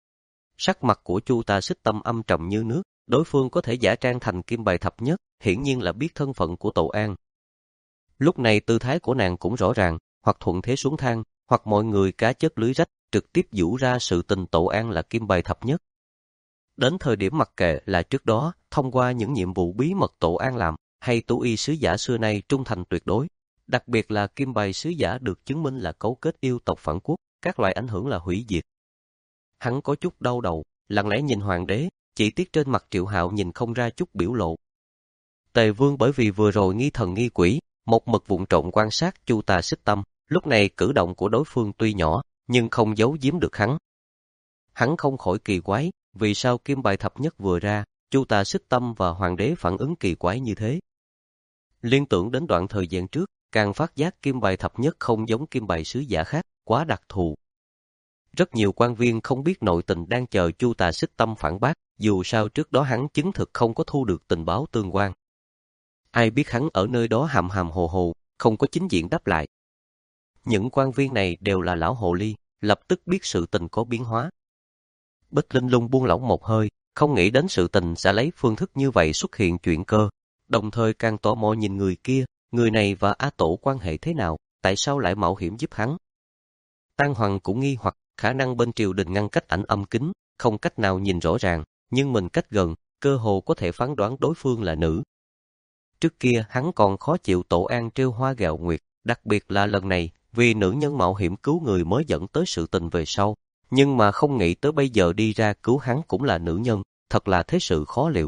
Sắc mặt của Chu Tà Xích Tâm âm trầm như nước, đối phương có thể giả trang thành Kim Bài Thập Nhất, hiển nhiên là biết thân phận của Tổ An. Lúc này tư thái của nàng cũng rõ ràng, hoặc thuận thế xuống thang, hoặc mọi người cá chất lưới rách, trực tiếp giũ ra sự tình Tổ An là Kim Bài Thập Nhất. Đến thời điểm mặc kệ là trước đó, thông qua những nhiệm vụ bí mật Tổ An làm, hay Tú Y sứ giả xưa nay trung thành tuyệt đối, đặc biệt là Kim Bài sứ giả được chứng minh là cấu kết yêu tộc phản quốc, các loại ảnh hưởng là hủy diệt. Hắn có chút đau đầu, lặng lẽ nhìn hoàng đế, chỉ tiếc trên mặt Triệu Hạo nhìn không ra chút biểu lộ. Tề Vương bởi vì vừa rồi nghi thần nghi quỷ, một mực vụng trộm quan sát Chu Tà Xích Tâm, lúc này cử động của đối phương tuy nhỏ, nhưng không giấu giếm được hắn. Hắn không khỏi kỳ quái, vì sao Kim Bài Thập Nhất vừa ra, Chu Tà Xích Tâm và hoàng đế phản ứng kỳ quái như thế. Liên tưởng đến đoạn thời gian trước, càng phát giác Kim Bài Thập Nhất không giống Kim Bài sứ giả khác, quá đặc thù. Rất nhiều quan viên không biết nội tình đang chờ Chu Tà Xích Tâm phản bác, dù sao trước đó hắn chứng thực không có thu được tình báo tương quan. Ai biết hắn ở nơi đó hàm hàm hồ hồ, không có chính diện đáp lại. Những quan viên này đều là lão hồ ly, lập tức biết sự tình có biến hóa. Bích Linh Lung buông lỏng một hơi, không nghĩ đến sự tình sẽ lấy phương thức như vậy xuất hiện chuyện cơ, đồng thời càng tò mò nhìn người kia, người này và Á Tổ quan hệ thế nào, tại sao lại mạo hiểm giúp hắn. Tang Hoàng cũng nghi hoặc, khả năng bên triều đình ngăn cách ảnh âm kính, không cách nào nhìn rõ ràng, nhưng mình cách gần, cơ hồ có thể phán đoán đối phương là nữ. Trước kia hắn còn khó chịu Tổ An trêu hoa gạo nguyệt, đặc biệt là lần này, vì nữ nhân mạo hiểm cứu người mới dẫn tới sự tình về sau, nhưng mà không nghĩ tới bây giờ đi ra cứu hắn cũng là nữ nhân, thật là thế sự khó liệu.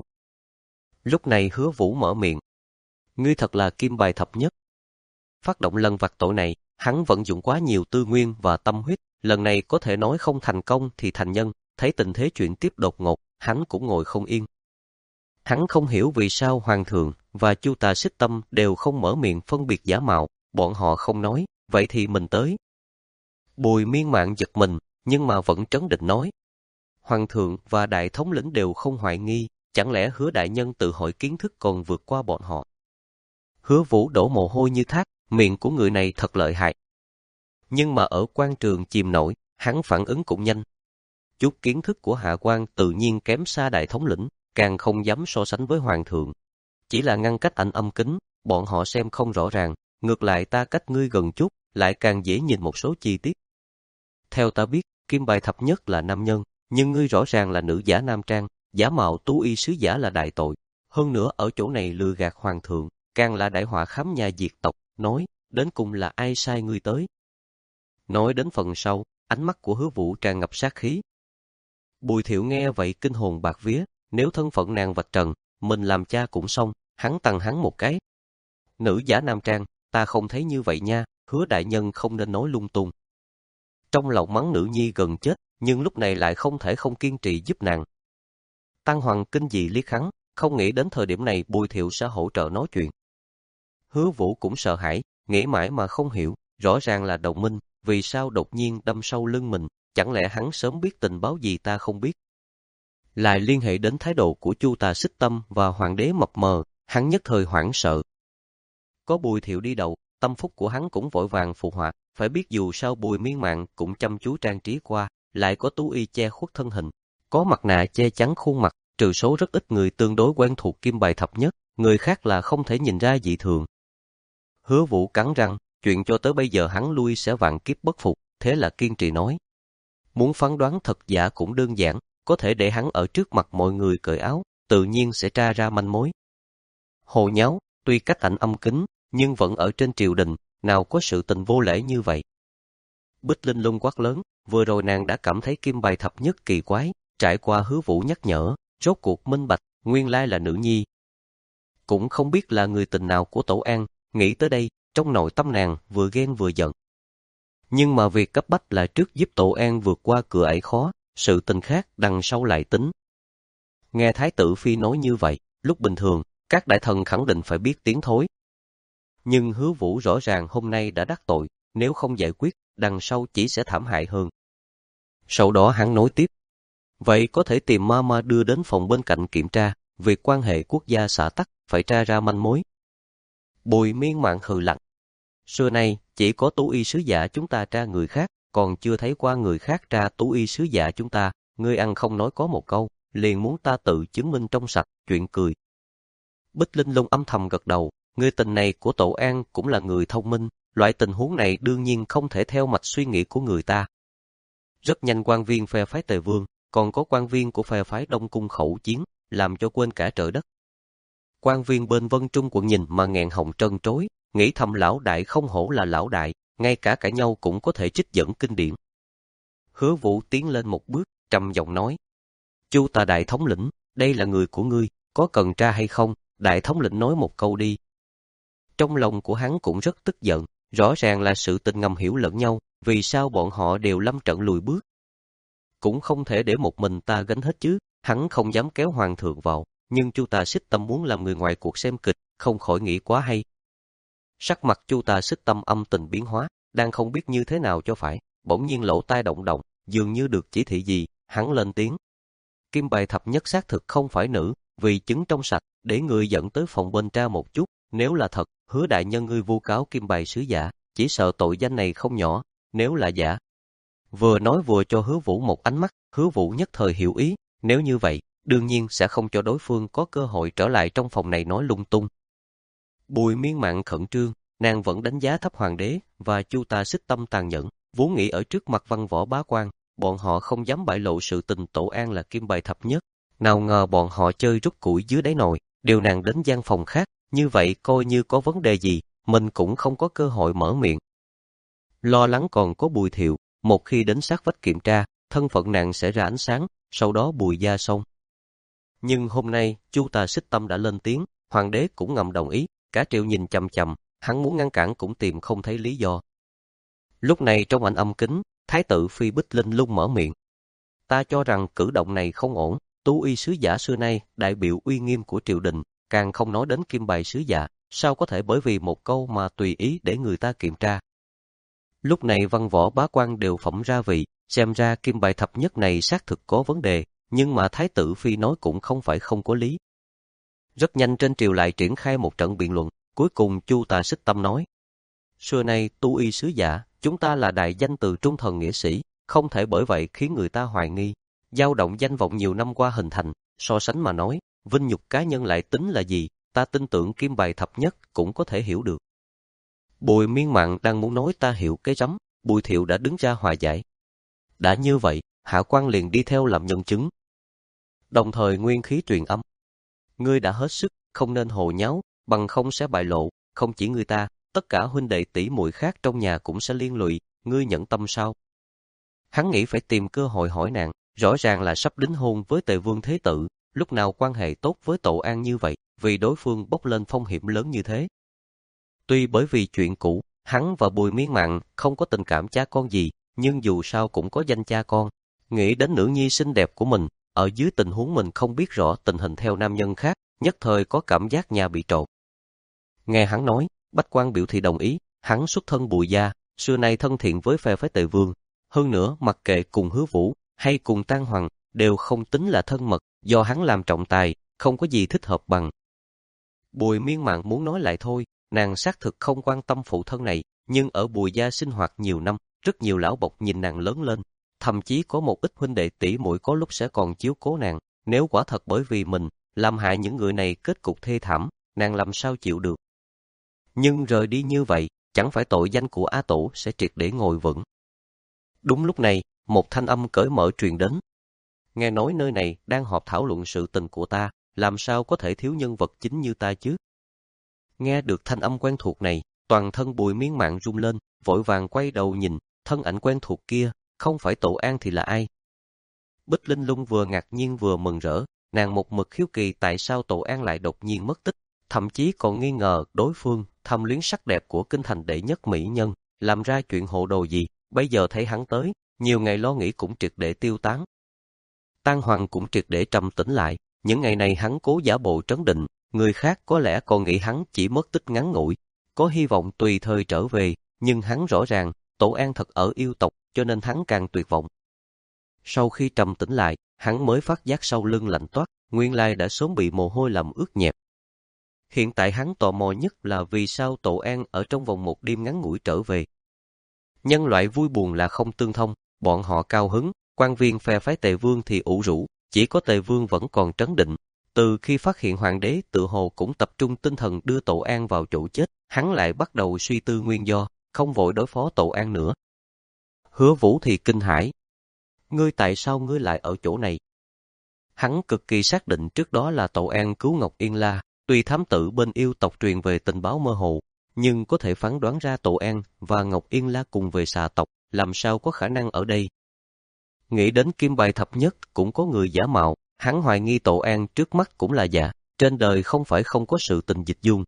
Lúc này Hứa Vũ mở miệng. Ngươi thật là Kim Bài Thập Nhất. Phát động lần vặt tội này, hắn vận dụng quá nhiều tư nguyên và tâm huyết, lần này có thể nói không thành công thì thành nhân, thấy tình thế chuyện tiếp đột ngột, hắn cũng ngồi không yên. Hắn không hiểu vì sao Hoàng thượng và Chu Tà Xích Tâm đều không mở miệng phân biệt giả mạo, bọn họ không nói, vậy thì mình tới. Bùi Miên Mạn giật mình, nhưng mà vẫn trấn định nói. Hoàng thượng và đại thống lĩnh đều không hoài nghi, chẳng lẽ Hứa đại nhân tự hỏi kiến thức còn vượt qua bọn họ. Hứa Vũ đổ mồ hôi như thác, miệng của người này thật lợi hại. Nhưng mà ở quan trường chìm nổi, hắn phản ứng cũng nhanh. Chút kiến thức của hạ quan tự nhiên kém xa đại thống lĩnh, càng không dám so sánh với hoàng thượng. Chỉ là ngăn cách ảnh âm kính, bọn họ xem không rõ ràng, ngược lại ta cách ngươi gần chút, lại càng dễ nhìn một số chi tiết. Theo ta biết, Kim Bài Thập Nhất là nam nhân, nhưng ngươi rõ ràng là nữ giả nam trang, giả mạo Tú Y sứ giả là đại tội. Hơn nữa ở chỗ này lừa gạt hoàng thượng, càng là đại họa khám nhà diệt tộc, nói, đến cùng là ai sai ngươi tới. Nói đến phần sau, ánh mắt của Hứa Vũ tràn ngập sát khí. Bùi Thiệu nghe vậy kinh hồn bạc vía, nếu thân phận nàng vạch trần, mình làm cha cũng xong, hắn tặng hắn một cái. Nữ giả nam trang, ta không thấy như vậy nha, Hứa đại nhân không nên nói lung tung. Trong lòng mắng nữ nhi gần chết, nhưng lúc này lại không thể không kiên trì giúp nàng. Tăng Hoàng kinh dị liếc hắn, không nghĩ đến thời điểm này Bùi Thiệu sẽ hỗ trợ nói chuyện. Hứa Vũ cũng sợ hãi, nghĩ mãi mà không hiểu, rõ ràng là đồng minh, vì sao đột nhiên đâm sâu lưng mình, chẳng lẽ hắn sớm biết tình báo gì ta không biết. Lại liên hệ đến thái độ của Chu Tà Xích Tâm và hoàng đế mập mờ, hắn nhất thời hoảng sợ. Có Bùi Thiệu đi đầu, tâm phúc của hắn cũng vội vàng phụ họa, phải biết dù sao Bùi Miên Mạn cũng chăm chú trang trí qua, lại có Tú Y che khuất thân hình, có mặt nạ che chắn khuôn mặt, trừ số rất ít người tương đối quen thuộc kim bài thập nhất, người khác là không thể nhìn ra dị thường. Hứa Vũ cắn răng, chuyện cho tới bây giờ hắn lui sẽ vạn kiếp bất phục, thế là kiên trì nói. Muốn phán đoán thật giả cũng đơn giản, có thể để hắn ở trước mặt mọi người cởi áo, tự nhiên sẽ tra ra manh mối. Hồ Nháo, tuy cách ảnh âm kính, nhưng vẫn ở trên triều đình, nào có sự tình vô lễ như vậy. Bích Linh Lung quát lớn, vừa rồi nàng đã cảm thấy kim bài thập nhất kỳ quái, trải qua Hứa Vũ nhắc nhở, rốt cuộc minh bạch, nguyên lai là nữ nhi. Cũng không biết là người tình nào của Tổ An, nghĩ tới đây, trong nội tâm nàng vừa ghen vừa giận. Nhưng mà việc cấp bách là trước giúp Tổ An vượt qua cửa ải khó, sự tình khác đằng sau lại tính. Nghe Thái tử Phi nói như vậy, lúc bình thường, các đại thần khẳng định phải biết tiếng thối. Nhưng Hứa Vũ rõ ràng hôm nay đã đắc tội, nếu không giải quyết, đằng sau chỉ sẽ thảm hại hơn. Sau đó hắn nói tiếp. Vậy có thể tìm Mama đưa đến phòng bên cạnh kiểm tra, việc quan hệ quốc gia xã tắc, phải tra ra manh mối. Bùi Miên Mạn hừ lạnh. Xưa nay, chỉ có Tú Y sứ giả chúng ta tra người khác, còn chưa thấy qua người khác tra Tú Y sứ giả chúng ta, ngươi ăn không nói có một câu, liền muốn ta tự chứng minh trong sạch, chuyện cười. Bích Linh Lung âm thầm gật đầu, người tình này của Tổ An cũng là người thông minh, loại tình huống này đương nhiên không thể theo mạch suy nghĩ của người ta. Rất nhanh quan viên phe phái Tề Vương, còn có quan viên của phe phái Đông Cung khẩu chiến, làm cho quên cả trời đất. Quan viên bên Vân Trung quận nhìn mà nghẹn họng trân trối, nghĩ thầm lão đại không hổ là lão đại, ngay cả cãi nhau cũng có thể trích dẫn kinh điển. Hứa Vũ tiến lên một bước, trầm giọng nói. Chu Tà đại thống lĩnh, đây là người của ngươi, có cần tra hay không, đại thống lĩnh nói một câu đi. Trong lòng của hắn cũng rất tức giận, rõ ràng là sự tình ngầm hiểu lẫn nhau, vì sao bọn họ đều lâm trận lùi bước. Cũng không thể để một mình ta gánh hết chứ, hắn không dám kéo hoàng thượng vào, nhưng Chu Tà Xích Tâm muốn làm người ngoài cuộc xem kịch, không khỏi nghĩ quá hay. Sắc mặt Chu Tà Xích Tâm âm tình biến hóa, đang không biết như thế nào cho phải, bỗng nhiên lỗ tai động động, dường như được chỉ thị gì, hắn lên tiếng. Kim bài thập nhất xác thực không phải nữ, vì chứng trong sạch, để người dẫn tới phòng bên tra một chút, nếu là thật, Hứa đại nhân ngươi vu cáo kim bài sứ giả, chỉ sợ tội danh này không nhỏ, nếu là giả. Vừa nói vừa cho Hứa Vũ một ánh mắt, Hứa Vũ nhất thời hiểu ý, nếu như vậy, đương nhiên sẽ không cho đối phương có cơ hội trở lại trong phòng này nói lung tung. Bùi Miên Mạn khẩn trương, nàng vẫn đánh giá thấp hoàng đế và Chu Tà Xích Tâm tàn nhẫn, vốn nghĩ ở trước mặt văn võ bá quan, bọn họ không dám bại lộ sự tình Tổ An là kim bài thập nhất, nào ngờ bọn họ chơi rút củi dưới đáy nồi, điều nàng đến gian phòng khác, như vậy coi như có vấn đề gì, mình cũng không có cơ hội mở miệng. Lo lắng còn có Bùi Thiệu, một khi đến sát vách kiểm tra, thân phận nàng sẽ ra ánh sáng, sau đó Bùi gia xong. Nhưng hôm nay, Chu Tà Xích Tâm đã lên tiếng, hoàng đế cũng ngầm đồng ý, cả triều nhìn chằm chằm, hắn muốn ngăn cản cũng tìm không thấy lý do. Lúc này trong ảnh âm kính, Thái tử Phi Bích Linh Lung mở miệng. Ta cho rằng cử động này không ổn, Tú Y sứ giả xưa nay đại biểu uy nghiêm của triều đình, càng không nói đến kim bài sứ giả, sao có thể bởi vì một câu mà tùy ý để người ta kiểm tra. Lúc này văn võ bá quan đều phẩm ra vị, xem ra kim bài thập nhất này xác thực có vấn đề, nhưng mà Thái tử Phi nói cũng không phải không có lý. Rất nhanh trên triều lại triển khai một trận biện luận, cuối cùng Chu Tà Xích Tâm nói. Xưa nay Tú Y sứ giả, chúng ta là đại danh từ trung thần nghĩa sĩ, không thể bởi vậy khiến người ta hoài nghi. Dao động danh vọng nhiều năm qua hình thành, so sánh mà nói, vinh nhục cá nhân lại tính là gì, ta tin tưởng kim bài thập nhất cũng có thể hiểu được. Bùi Miên Mạn đang muốn nói ta hiểu cái rắm, Bùi Thiệu đã đứng ra hòa giải. Đã như vậy, hạ quan liền đi theo làm nhân chứng. Đồng thời nguyên khí truyền âm. Ngươi đã hết sức, không nên hồ nháo, bằng không sẽ bại lộ, không chỉ người ta, tất cả huynh đệ tỷ muội khác trong nhà cũng sẽ liên lụy, ngươi nhẫn tâm sao? Hắn nghĩ phải tìm cơ hội hỏi nàng, rõ ràng là sắp đính hôn với Tề Vương Thế Tử, lúc nào quan hệ tốt với Tổ An như vậy, vì đối phương bốc lên phong hiểm lớn như thế. Tuy bởi vì chuyện cũ, hắn và Bùi Miên Mạn không có tình cảm cha con gì, nhưng dù sao cũng có danh cha con. Nghĩ đến nữ nhi xinh đẹp của mình, ở dưới tình huống mình không biết rõ tình hình theo nam nhân khác, nhất thời có cảm giác nhà bị trộn. Nghe hắn nói, Bách Quan biểu thị đồng ý, hắn xuất thân Bùi gia, xưa nay thân thiện với phe phái Tề Vương. Hơn nữa, mặc kệ cùng Hứa Vũ hay cùng Tang Hoàng, đều không tính là thân mật, do hắn làm trọng tài, không có gì thích hợp bằng. Bùi Miên Mạn muốn nói lại thôi, nàng xác thực không quan tâm phụ thân này, nhưng ở Bùi gia sinh hoạt nhiều năm, rất nhiều lão bộc nhìn nàng lớn lên, thậm chí có một ít huynh đệ tỷ muội có lúc sẽ còn chiếu cố nàng, Nếu quả thật bởi vì mình làm hại những người này kết cục thê thảm, nàng làm sao chịu được. Nhưng rời đi như vậy, chẳng phải tội danh của A Tổ sẽ triệt để ngồi vững. Đúng lúc này, một thanh âm cởi mở truyền đến. Nghe nói nơi này đang họp thảo luận sự tình của ta, làm sao có thể thiếu nhân vật chính như ta chứ? Nghe được thanh âm quen thuộc này, toàn thân Bùi Miên Mạn rung lên, vội vàng quay đầu nhìn, thân ảnh quen thuộc kia, không phải Tổ An thì là ai? Bích Linh Lung vừa ngạc nhiên vừa mừng rỡ, nàng một mực hiếu kỳ tại sao Tổ An lại đột nhiên mất tích, thậm chí còn nghi ngờ đối phương thâm luyến sắc đẹp của kinh thành đệ nhất mỹ nhân, làm ra chuyện hồ đồ gì, bây giờ thấy hắn tới, nhiều ngày lo nghĩ cũng triệt để tiêu tán. Tang Hoàng cũng triệt để trầm tĩnh lại, những ngày này hắn cố giả bộ trấn định, người khác có lẽ còn nghĩ hắn chỉ mất tích ngắn ngủi, có hy vọng tùy thời trở về, nhưng hắn rõ ràng, Tổ An thật ở yêu tộc, cho nên hắn càng tuyệt vọng. Sau khi trầm tĩnh lại, hắn mới phát giác sau lưng lạnh toát, nguyên lai đã sớm bị mồ hôi làm ướt nhẹp. Hiện tại hắn tò mò nhất là vì sao Tổ An ở trong vòng một đêm ngắn ngủi trở về. Nhân loại vui buồn là không tương thông, bọn họ cao hứng, quan viên phe phái Tề Vương thì ủ rũ, chỉ có Tề Vương vẫn còn trấn định. Từ khi phát hiện hoàng đế tự hồ cũng tập trung tinh thần đưa Tổ An vào chỗ chết, hắn lại bắt đầu suy tư nguyên do, không vội đối phó Tổ An nữa. Hứa Vũ thì kinh hãi. Ngươi tại sao ngươi lại ở chỗ này? Hắn cực kỳ xác định trước đó là Tổ An cứu Ngọc Yên La, tuy thám tử bên yêu tộc truyền về tình báo mơ hồ, nhưng có thể phán đoán ra Tổ An và Ngọc Yên La cùng về xà tộc, làm sao có khả năng ở đây. Nghĩ đến kim bài thập nhất cũng có người giả mạo, hắn hoài nghi Tổ An trước mắt cũng là giả, trên đời không phải không có sự tình dịch dung.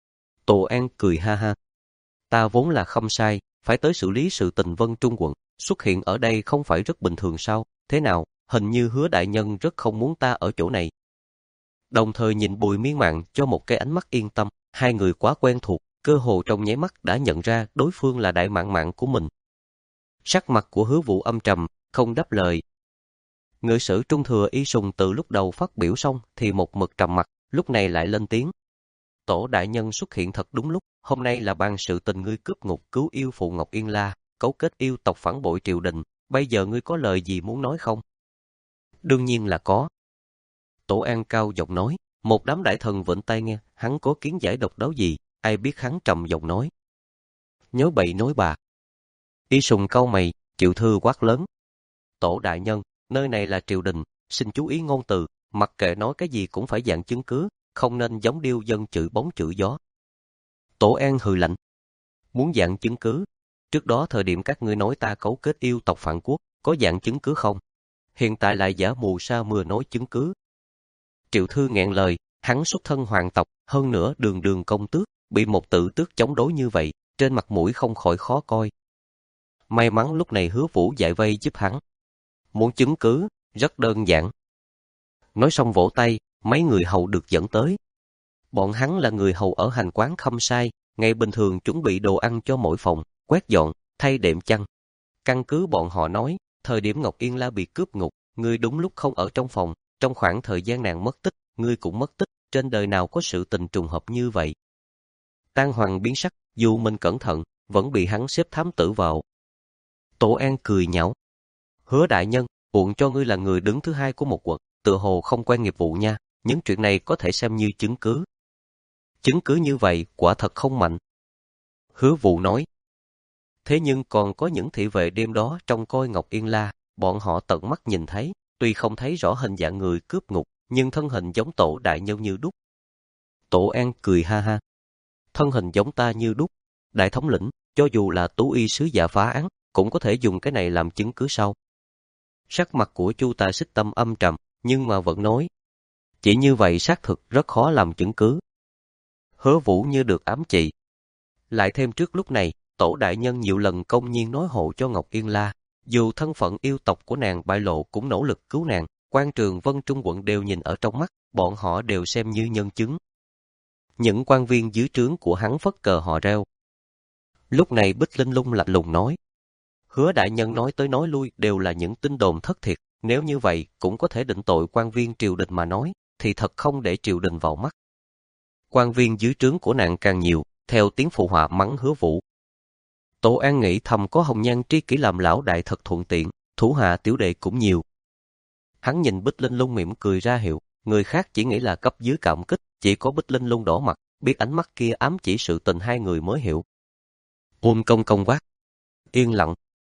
Tổ An cười ha ha. Ta vốn là không sai, phải tới xử lý sự tình Vân Trung quận, xuất hiện ở đây không phải rất bình thường sao, thế nào, hình như Hứa đại nhân rất không muốn ta ở chỗ này. Đồng thời nhìn Bùi Miên Mạn cho một cái ánh mắt yên tâm, hai người quá quen thuộc, cơ hồ trong nháy mắt đã nhận ra đối phương là Đại Mạn Mạn của mình. Sắc mặt của Hứa Vũ âm trầm, không đáp lời. Ngự sử Trung Thừa Y Sùng từ lúc đầu phát biểu xong thì một mực trầm mặt, lúc này lại lên tiếng. Tổ đại nhân xuất hiện thật đúng lúc, hôm nay là ban sự tình ngươi cướp ngục cứu yêu phụ Ngọc Yên La, cấu kết yêu tộc phản bội triều đình, bây giờ ngươi có lời gì muốn nói không? Đương nhiên là có. Tổ An cao giọng nói, một đám đại thần vịnh tai nghe, hắn có kiến giải độc đáo gì, ai biết hắn trầm giọng nói. Nhớ bậy nói bà. Y Sùng cau mày, Triệu Thư quát lớn. Tổ đại nhân, nơi này là triều đình, xin chú ý ngôn từ, mặc kệ nói cái gì cũng phải dạng chứng cứ, không nên giống điêu dân chửi bóng chửi gió. Tổ An hừ lạnh. Muốn dạng chứng cứ? Trước đó thời điểm các ngươi nói ta cấu kết yêu tộc phản quốc, có dạng chứng cứ không? Hiện tại lại giả mù sa mưa nói chứng cứ. Triệu Thư nghẹn lời, hắn xuất thân hoàng tộc, hơn nữa đường đường công tước, bị một tự tước chống đối như vậy, trên mặt mũi không khỏi khó coi. May mắn lúc này Hứa Vũ giải vây giúp hắn. Muốn chứng cứ, rất đơn giản. Nói xong vỗ tay, mấy người hầu được dẫn tới. Bọn hắn là người hầu ở hành quán Khâm Sai, ngày bình thường chuẩn bị đồ ăn cho mỗi phòng, quét dọn, thay đệm chăn. Căn cứ bọn họ nói, thời điểm Ngọc Yên La bị cướp ngục, ngươi đúng lúc không ở trong phòng, trong khoảng thời gian nàng mất tích, ngươi cũng mất tích, trên đời nào có sự tình trùng hợp như vậy. Tang Hoàng biến sắc, dù mình cẩn thận, vẫn bị hắn xếp thám tử vào. Tổ An cười nhạo. Hứa đại nhân, uổng cho ngươi là người đứng thứ hai của một quận, tự hồ không quen nghiệp vụ nha, những chuyện này có thể xem như chứng cứ. Chứng cứ như vậy, quả thật không mạnh. Hứa Vũ nói. Thế nhưng còn có những thị vệ đêm đó trông coi Ngọc Yên La, bọn họ tận mắt nhìn thấy, tuy không thấy rõ hình dạng người cướp ngục, nhưng thân hình giống Tổ đại nhân như đúc. Tổ An cười ha ha. Thân hình giống ta như đúc, đại thống lĩnh, cho dù là tú y sứ giả phá án, cũng có thể dùng cái này làm chứng cứ sau. Sắc mặt của Chu Tà Xích Tâm âm trầm, nhưng mà vẫn nói. Chỉ như vậy xác thực rất khó làm chứng cứ. Hứa Vũ như được ám chỉ. Lại thêm trước lúc này, Tổ đại nhân nhiều lần công nhiên nói hộ cho Ngọc Yên La, dù thân phận yêu tộc của nàng bại lộ cũng nỗ lực cứu nàng, quan trường Vân Trung quận đều nhìn ở trong mắt, bọn họ đều xem như nhân chứng. Những quan viên dưới trướng của hắn phất cờ họ reo. Lúc này Bích Linh Lung lạnh lùng nói. Hứa đại nhân nói tới nói lui đều là những tin đồn thất thiệt, nếu như vậy cũng có thể định tội quan viên triều đình mà nói, thì thật không để triều đình vào mắt. Quan viên dưới trướng của nàng càng nhiều, theo tiếng phụ họa mắng Hứa Vũ. Tổ An nghĩ thầm có hồng nhan tri kỷ làm lão đại thật thuận tiện, thủ hạ tiểu đệ cũng nhiều. Hắn nhìn Bích Linh Lung mỉm cười ra hiệu, người khác chỉ nghĩ là cấp dưới cảm kích, chỉ có Bích Linh Lung đỏ mặt, biết ánh mắt kia ám chỉ sự tình hai người mới hiểu. Ôn Công Công quát. Yên lặng.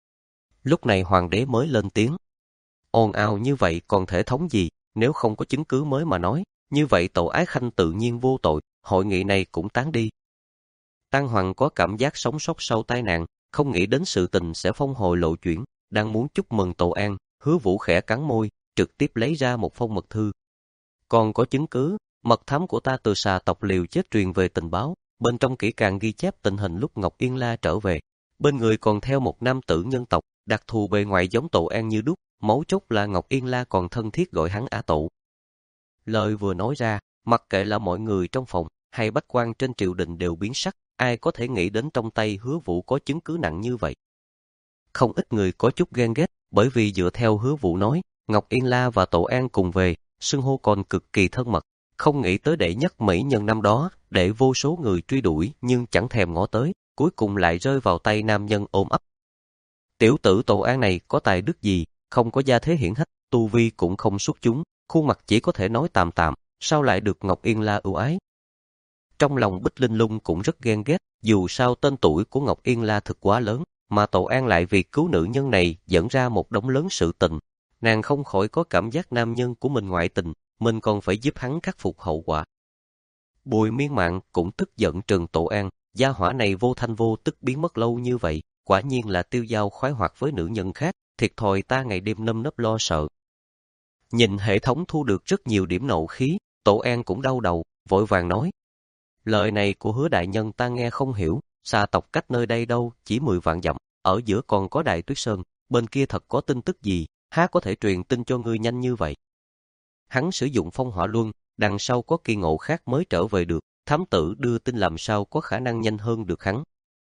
Lúc này hoàng đế mới lên tiếng. Ồn ào như vậy còn thể thống gì, nếu không có chứng cứ mới mà nói, như vậy Tẩu Ái Khanh tự nhiên vô tội, hội nghị này cũng tán đi. Tăng Hoàng có cảm giác sống sót sau tai nạn, không nghĩ đến sự tình sẽ phong hồi lộ chuyển, đang muốn chúc mừng Tàu An, Hứa Vũ khẽ cắn môi, trực tiếp lấy ra một phong mật thư. Còn có chứng cứ, mật thám của ta từ xà tộc Liều chết truyền về tình báo, bên trong kỹ càng ghi chép tình hình lúc Ngọc Yên La trở về. Bên người còn theo một nam tử nhân tộc, đặc thù bề ngoài giống Tàu An như đúc, mấu chốt là Ngọc Yên La còn thân thiết gọi hắn Ả Tụ. Lời vừa nói ra, mặc kệ là mọi người trong phòng hay bách quan trên triều đình đều biến sắc, ai có thể nghĩ đến trong tay Hứa Vũ có chứng cứ nặng như vậy. Không ít người có chút ghen ghét, bởi vì dựa theo Hứa Vũ nói, Ngọc Yên La và Tàu An cùng về, xưng hô còn cực kỳ thân mật, không nghĩ tới đệ nhất mỹ nhân năm đó, để vô số người truy đuổi nhưng chẳng thèm ngó tới, cuối cùng lại rơi vào tay nam nhân ôm ấp. Tiểu tử Tàu An này có tài đức gì, không có gia thế hiển hách, tu vi cũng không xuất chúng, khuôn mặt chỉ có thể nói tạm tạm, sao lại được Ngọc Yên La ưu ái. Trong lòng Bích Linh Lung cũng rất ghen ghét, dù sao tên tuổi của Ngọc Yên La thực quá lớn, mà Tàu An lại vì cứu nữ nhân này dẫn ra một đống lớn sự tình. Nàng không khỏi có cảm giác nam nhân của mình ngoại tình, mình còn phải giúp hắn khắc phục hậu quả. Bùi Miên Mạn cũng tức giận trừng Tàu An, gia hỏa này vô thanh vô tức biến mất lâu như vậy, quả nhiên là tiêu dao khoái hoạt với nữ nhân khác, thiệt thòi ta ngày đêm nâm nấp lo sợ. Nhìn hệ thống thu được rất nhiều điểm nộ khí, Tàu An cũng đau đầu, vội vàng nói. Lời này của Hứa đại nhân ta nghe không hiểu, xà tộc cách nơi đây đâu, chỉ mười vạn dặm, ở giữa còn có Đại Tuyết Sơn, bên kia thật có tin tức gì, há có thể truyền tin cho ngươi nhanh như vậy. Hắn sử dụng phong hỏa luân, đằng sau có kỳ ngộ khác mới trở về được, thám tử đưa tin làm sao có khả năng nhanh hơn được hắn.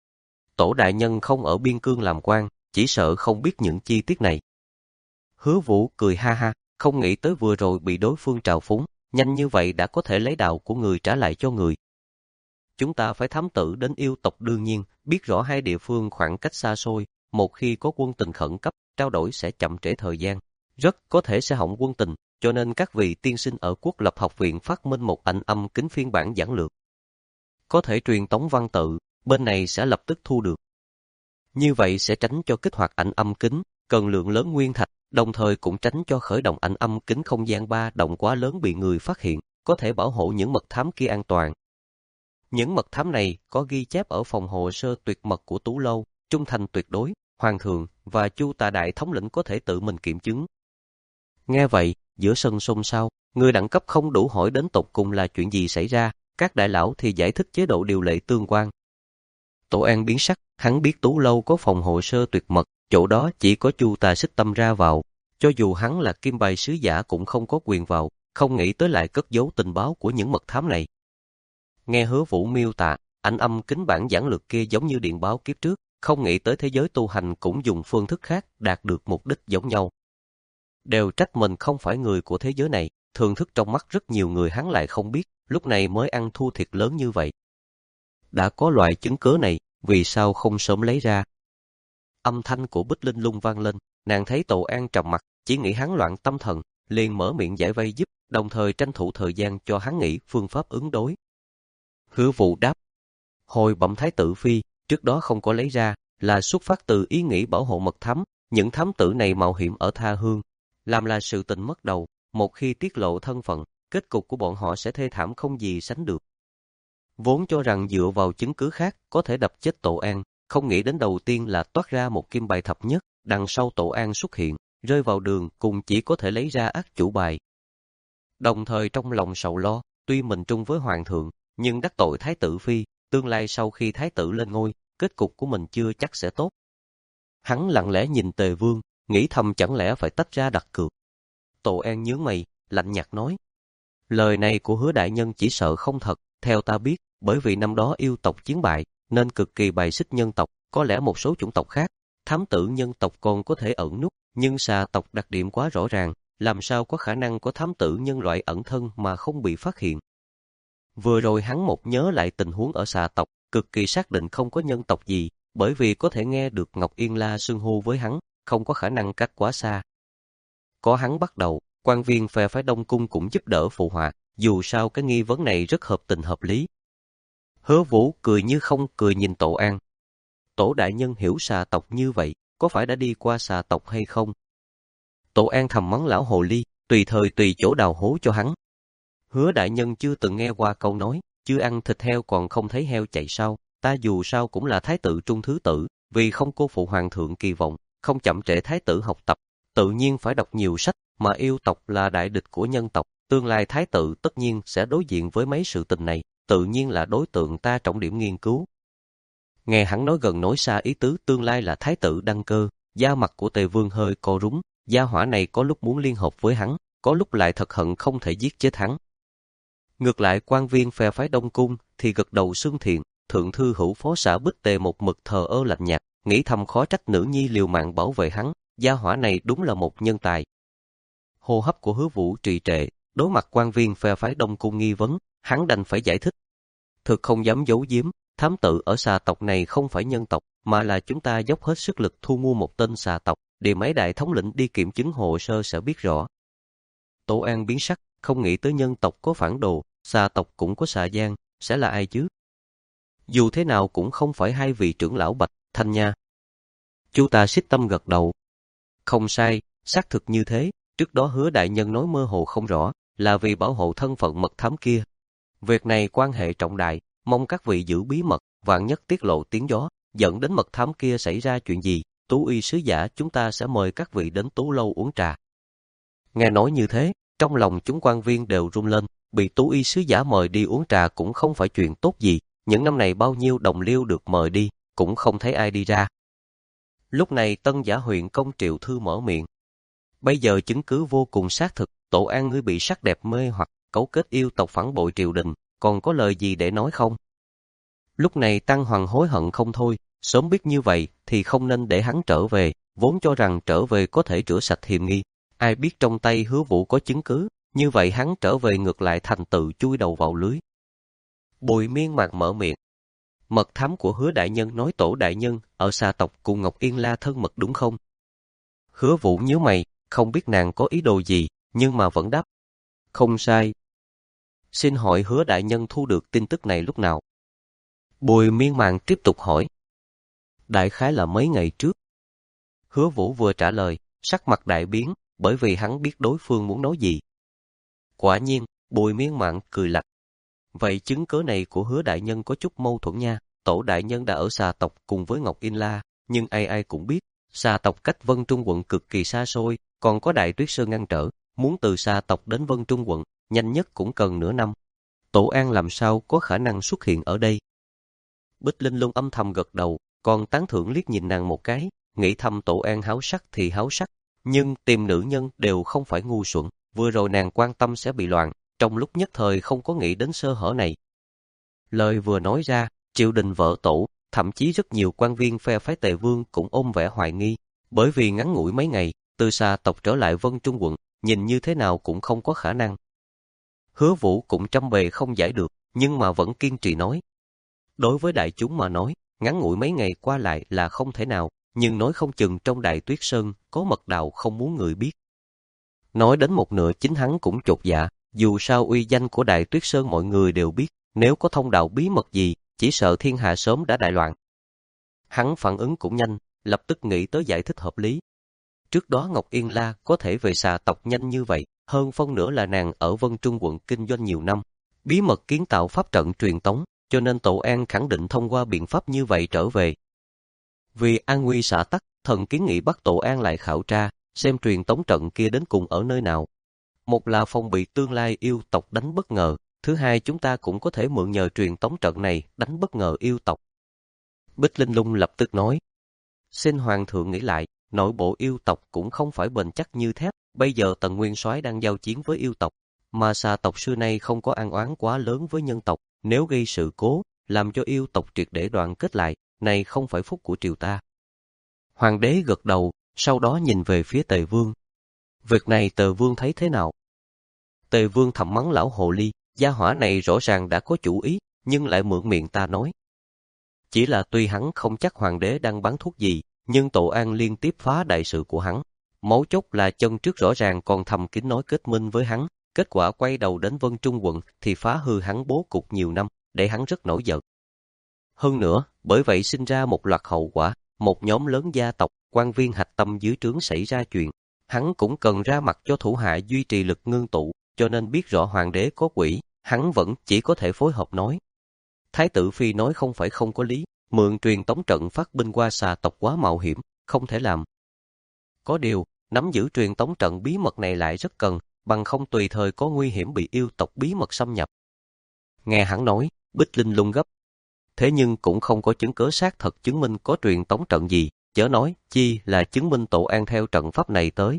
Tổ đại nhân không ở biên cương làm quan, chỉ sợ không biết những chi tiết này. Hứa Vũ cười ha ha, không nghĩ tới vừa rồi bị đối phương trào phúng, nhanh như vậy đã có thể lấy đạo của người trả lại cho người. Chúng ta phải thám tử đến yêu tộc đương nhiên, biết rõ hai địa phương khoảng cách xa xôi, một khi có quân tình khẩn cấp, trao đổi sẽ chậm trễ thời gian, rất có thể sẽ hỏng quân tình, cho nên các vị tiên sinh ở Quốc lập học viện phát minh một ảnh âm kính phiên bản giản lược. Có thể truyền tống văn tự, bên này sẽ lập tức thu được. Như vậy sẽ tránh cho kích hoạt ảnh âm kính, cần lượng lớn nguyên thạch, đồng thời cũng tránh cho khởi động ảnh âm kính không gian ba động quá lớn bị người phát hiện, có thể bảo hộ những mật thám kia an toàn. Những mật thám này có ghi chép ở phòng hồ sơ tuyệt mật của Tú Lâu, trung thành tuyệt đối, Hoàng thượng và Chu Tà Đại thống lĩnh có thể tự mình kiểm chứng. Nghe vậy, giữa sân xôn xao, người đẳng cấp không đủ hỏi đến tột cùng là chuyện gì xảy ra, các đại lão thì giải thích chế độ điều lệ tương quan. Tổ An biến sắc, hắn biết Tú Lâu có phòng hồ sơ tuyệt mật, chỗ đó chỉ có Chu Tà Xích Tâm ra vào, cho dù hắn là kim bài sứ giả cũng không có quyền vào, không nghĩ tới lại cất giấu tình báo của những mật thám này. Nghe Hứa Vũ miêu tả, ảnh âm kính bản giản lược kia giống như điện báo kiếp trước, không nghĩ tới thế giới tu hành cũng dùng phương thức khác đạt được mục đích giống nhau. Đều trách mình không phải người của thế giới này, thường thức trong mắt rất nhiều người hắn lại không biết, lúc này mới ăn thua thiệt lớn như vậy. Đã có loại chứng cớ này, vì sao không sớm lấy ra? Âm thanh của Bích Linh Lung vang lên, nàng thấy Tàu An trầm mặt, chỉ nghĩ hắn loạn tâm thần, liền mở miệng giải vây giúp, đồng thời tranh thủ thời gian cho hắn nghĩ phương pháp ứng đối. Hứa Vũ đáp, hồi bẩm thái tử phi, trước đó không có lấy ra, là xuất phát từ ý nghĩ bảo hộ mật thám, những thám tử này mạo hiểm ở tha hương, làm là sự tình mất đầu, một khi tiết lộ thân phận, kết cục của bọn họ sẽ thê thảm không gì sánh được. Vốn cho rằng dựa vào chứng cứ khác có thể đập chết Tàu An, không nghĩ đến đầu tiên là toát ra một kim bài thập nhất, đằng sau Tàu An xuất hiện, rơi vào đường cùng chỉ có thể lấy ra ác chủ bài. Đồng thời trong lòng sầu lo, tuy mình trung với hoàng thượng, nhưng đắc tội thái tử phi, tương lai sau khi thái tử lên ngôi, kết cục của mình chưa chắc sẽ tốt. Hắn lặng lẽ nhìn Tề Vương, nghĩ thầm chẳng lẽ phải tách ra đặt cược. Tàu An nhướng mày, lạnh nhạt nói, lời này của Hứa đại nhân chỉ sợ không thật, theo ta biết, bởi vì năm đó yêu tộc chiến bại, nên cực kỳ bài xích nhân tộc, có lẽ một số chủng tộc khác, thám tử nhân tộc còn có thể ẩn núp, nhưng xà tộc đặc điểm quá rõ ràng, làm sao có khả năng có thám tử nhân loại ẩn thân mà không bị phát hiện. Vừa rồi hắn một nhớ lại tình huống ở xà tộc, cực kỳ xác định không có nhân tộc gì, bởi vì có thể nghe được Ngọc Yên La xưng hô với hắn, không có khả năng cách quá xa. Có hắn bắt đầu, quan viên phe phái Đông Cung cũng giúp đỡ phụ họa, dù sao cái nghi vấn này rất hợp tình hợp lý. Hứa Vũ cười như không cười nhìn Tổ An. Tổ đại nhân hiểu xà tộc như vậy, có phải đã đi qua xà tộc hay không? Tổ An thầm mắng lão hồ ly, tùy thời tùy chỗ đào hố cho hắn. Hứa đại nhân chưa từng nghe qua câu nói, chưa ăn thịt heo còn không thấy heo chạy sao, ta dù sao cũng là thái tử trung thứ tử, vì không cô phụ hoàng thượng kỳ vọng, không chậm trễ thái tử học tập, tự nhiên phải đọc nhiều sách, mà yêu tộc là đại địch của nhân tộc, tương lai thái tử tất nhiên sẽ đối diện với mấy sự tình này, tự nhiên là đối tượng ta trọng điểm nghiên cứu. Nghe hắn nói gần nói xa ý tứ tương lai là thái tử đăng cơ, da mặt của Tề Vương hơi co rúm, gia hỏa này có lúc muốn liên hợp với hắn, có lúc lại thật hận không thể giết chết hắn. Ngược lại quan viên phe phái Đông Cung thì gật đầu xưng thiện, thượng thư hữu phó xã Bích Tề một mực thờ ơ lạnh nhạt, nghĩ thầm khó trách nữ nhi liều mạng bảo vệ hắn, gia hỏa này đúng là một nhân tài. Hô hấp của Hứa Vũ trì trệ, đối mặt quan viên phe phái Đông Cung nghi vấn, hắn đành phải giải thích. Thực không dám giấu giếm, thám tử ở xà tộc này không phải nhân tộc, mà là chúng ta dốc hết sức lực thu mua một tên xà tộc, để mấy đại thống lĩnh đi kiểm chứng hồ sơ sẽ biết rõ. Tổ An biến sắc, không nghĩ tới nhân tộc có phản đồ, xà tộc cũng có xà gian, sẽ là ai chứ? Dù thế nào cũng không phải hai vị trưởng lão Bạch Thanh nha. Chu ta xích tâm gật đầu. Không sai, xác thực như thế, trước đó Hứa đại nhân nói mơ hồ không rõ, là vì bảo hộ thân phận mật thám kia. Việc này quan hệ trọng đại, mong các vị giữ bí mật, vạn nhất tiết lộ tiếng gió, dẫn đến mật thám kia xảy ra chuyện gì, Tú Y sứ giả chúng ta sẽ mời các vị đến Tú lâu uống trà. Nghe nói như thế, trong lòng chúng quan viên đều run lên, bị Tú Y sứ giả mời đi uống trà cũng không phải chuyện tốt gì, những năm này bao nhiêu đồng liêu được mời đi, cũng không thấy ai đi ra. Lúc này Tân Giả huyện công Triệu Thư mở miệng. Bây giờ chứng cứ vô cùng xác thực, Tổ An ngươi bị sắc đẹp mê hoặc, cấu kết yêu tộc phản bội triều đình, còn có lời gì để nói không? Lúc này Tăng Hoàng hối hận không thôi, sớm biết như vậy thì không nên để hắn trở về, vốn cho rằng trở về có thể rửa sạch hiềm nghi. Ai biết trong tay Hứa Vũ có chứng cứ, như vậy hắn trở về ngược lại thành tự chui đầu vào lưới. Bùi Miên Mạc mở miệng. Mật thám của Hứa đại nhân nói Tổ đại nhân ở xà tộc cùng Ngọc Yên La thân mật đúng không? Hứa Vũ nhíu mày, không biết nàng có ý đồ gì, nhưng mà vẫn đáp. Không sai. Xin hỏi Hứa đại nhân thu được tin tức này lúc nào? Bùi Miên Mạc tiếp tục hỏi. Đại khái là mấy ngày trước. Hứa Vũ vừa trả lời, sắc mặt đại biến, bởi vì hắn biết đối phương muốn nói gì. Quả nhiên, Bùi Miên Mạc cười lạnh. Vậy chứng cớ này của Hứa đại nhân có chút mâu thuẫn nha, Tổ đại nhân đã ở xà tộc cùng với Ngọc Yên La, nhưng ai ai cũng biết, xà tộc cách Vân Trung quận cực kỳ xa xôi, còn có Đại Tuyết Sơn ngăn trở, muốn từ xà tộc đến Vân Trung quận, nhanh nhất cũng cần nửa năm. Tổ An làm sao có khả năng xuất hiện ở đây? Bích Linh Lung âm thầm gật đầu, còn tán thưởng liếc nhìn nàng một cái, nghĩ thầm Tổ An háo sắc thì háo sắc, nhưng tìm nữ nhân đều không phải ngu xuẩn, vừa rồi nàng quan tâm sẽ bị loạn, trong lúc nhất thời không có nghĩ đến sơ hở này. Lời vừa nói ra, triều đình vợ Tổ, thậm chí rất nhiều quan viên phe phái Tề Vương cũng ôm vẻ hoài nghi, bởi vì ngắn ngủi mấy ngày, từ xà tộc trở lại Vân Trung quận, nhìn như thế nào cũng không có khả năng. Hứa Vũ cũng trăm bề không giải được, nhưng mà vẫn kiên trì nói. Đối với đại chúng mà nói, ngắn ngủi mấy ngày qua lại là không thể nào, nhưng nói không chừng trong Đại Tuyết Sơn có mật đạo không muốn người biết. Nói đến một nửa chính hắn cũng chột dạ, dù sao uy danh của Đại Tuyết Sơn mọi người đều biết, nếu có thông đạo bí mật gì, chỉ sợ thiên hạ sớm đã đại loạn. Hắn phản ứng cũng nhanh, lập tức nghĩ tới giải thích hợp lý. Trước đó Ngọc Yên La có thể về xà tộc nhanh như vậy, hơn phân nửa là nàng ở Vân Trung quận kinh doanh nhiều năm, bí mật kiến tạo pháp trận truyền tống, cho nên Tổ An khẳng định thông qua biện pháp như vậy trở về. Vì an nguy xã tắc, thần kiến nghị bắt Tổ An lại khảo tra, xem truyền tống trận kia đến cùng ở nơi nào. Một là phòng bị tương lai yêu tộc đánh bất ngờ, thứ hai chúng ta cũng có thể mượn nhờ truyền tống trận này đánh bất ngờ yêu tộc. Bích Linh Lung lập tức nói. Xin Hoàng thượng nghĩ lại, nội bộ yêu tộc cũng không phải bền chắc như thép, bây giờ Tần Nguyên Soái đang giao chiến với yêu tộc, mà xà tộc xưa nay không có an oán quá lớn với nhân tộc, nếu gây sự cố, làm cho yêu tộc triệt để đoạn kết lại, này không phải phúc của triều ta. Hoàng đế gật đầu, sau đó nhìn về phía Tề Vương. Việc này Tề Vương thấy thế nào? Tề Vương thầm mắng lão hồ ly, gia hỏa này rõ ràng đã có chủ ý, nhưng lại mượn miệng ta nói. Chỉ là tuy hắn không chắc hoàng đế đang bán thuốc gì, nhưng Tổ An liên tiếp phá đại sự của hắn. Mấu chốt là chân trước rõ ràng còn thầm kín nói kết minh với hắn, kết quả quay đầu đến Vân Trung quận thì phá hư hắn bố cục nhiều năm, để hắn rất nổi giận. Hơn nữa, bởi vậy sinh ra một loạt hậu quả, một nhóm lớn gia tộc, quan viên hạch tâm dưới trướng xảy ra chuyện. Hắn cũng cần ra mặt cho thủ hạ duy trì lực ngưng tụ, cho nên biết rõ hoàng đế có quỷ, hắn vẫn chỉ có thể phối hợp nói. Thái tử Phi nói không phải không có lý, mượn truyền tống trận phát binh qua xà tộc quá mạo hiểm, không thể làm. Có điều, nắm giữ truyền tống trận bí mật này lại rất cần, bằng không tùy thời có nguy hiểm bị yêu tộc bí mật xâm nhập. Nghe hắn nói, Bích Linh lung gấp. Thế nhưng cũng không có chứng cớ xác thật chứng minh có truyền tống trận gì, chớ nói chi là chứng minh Tổ An theo trận pháp này tới.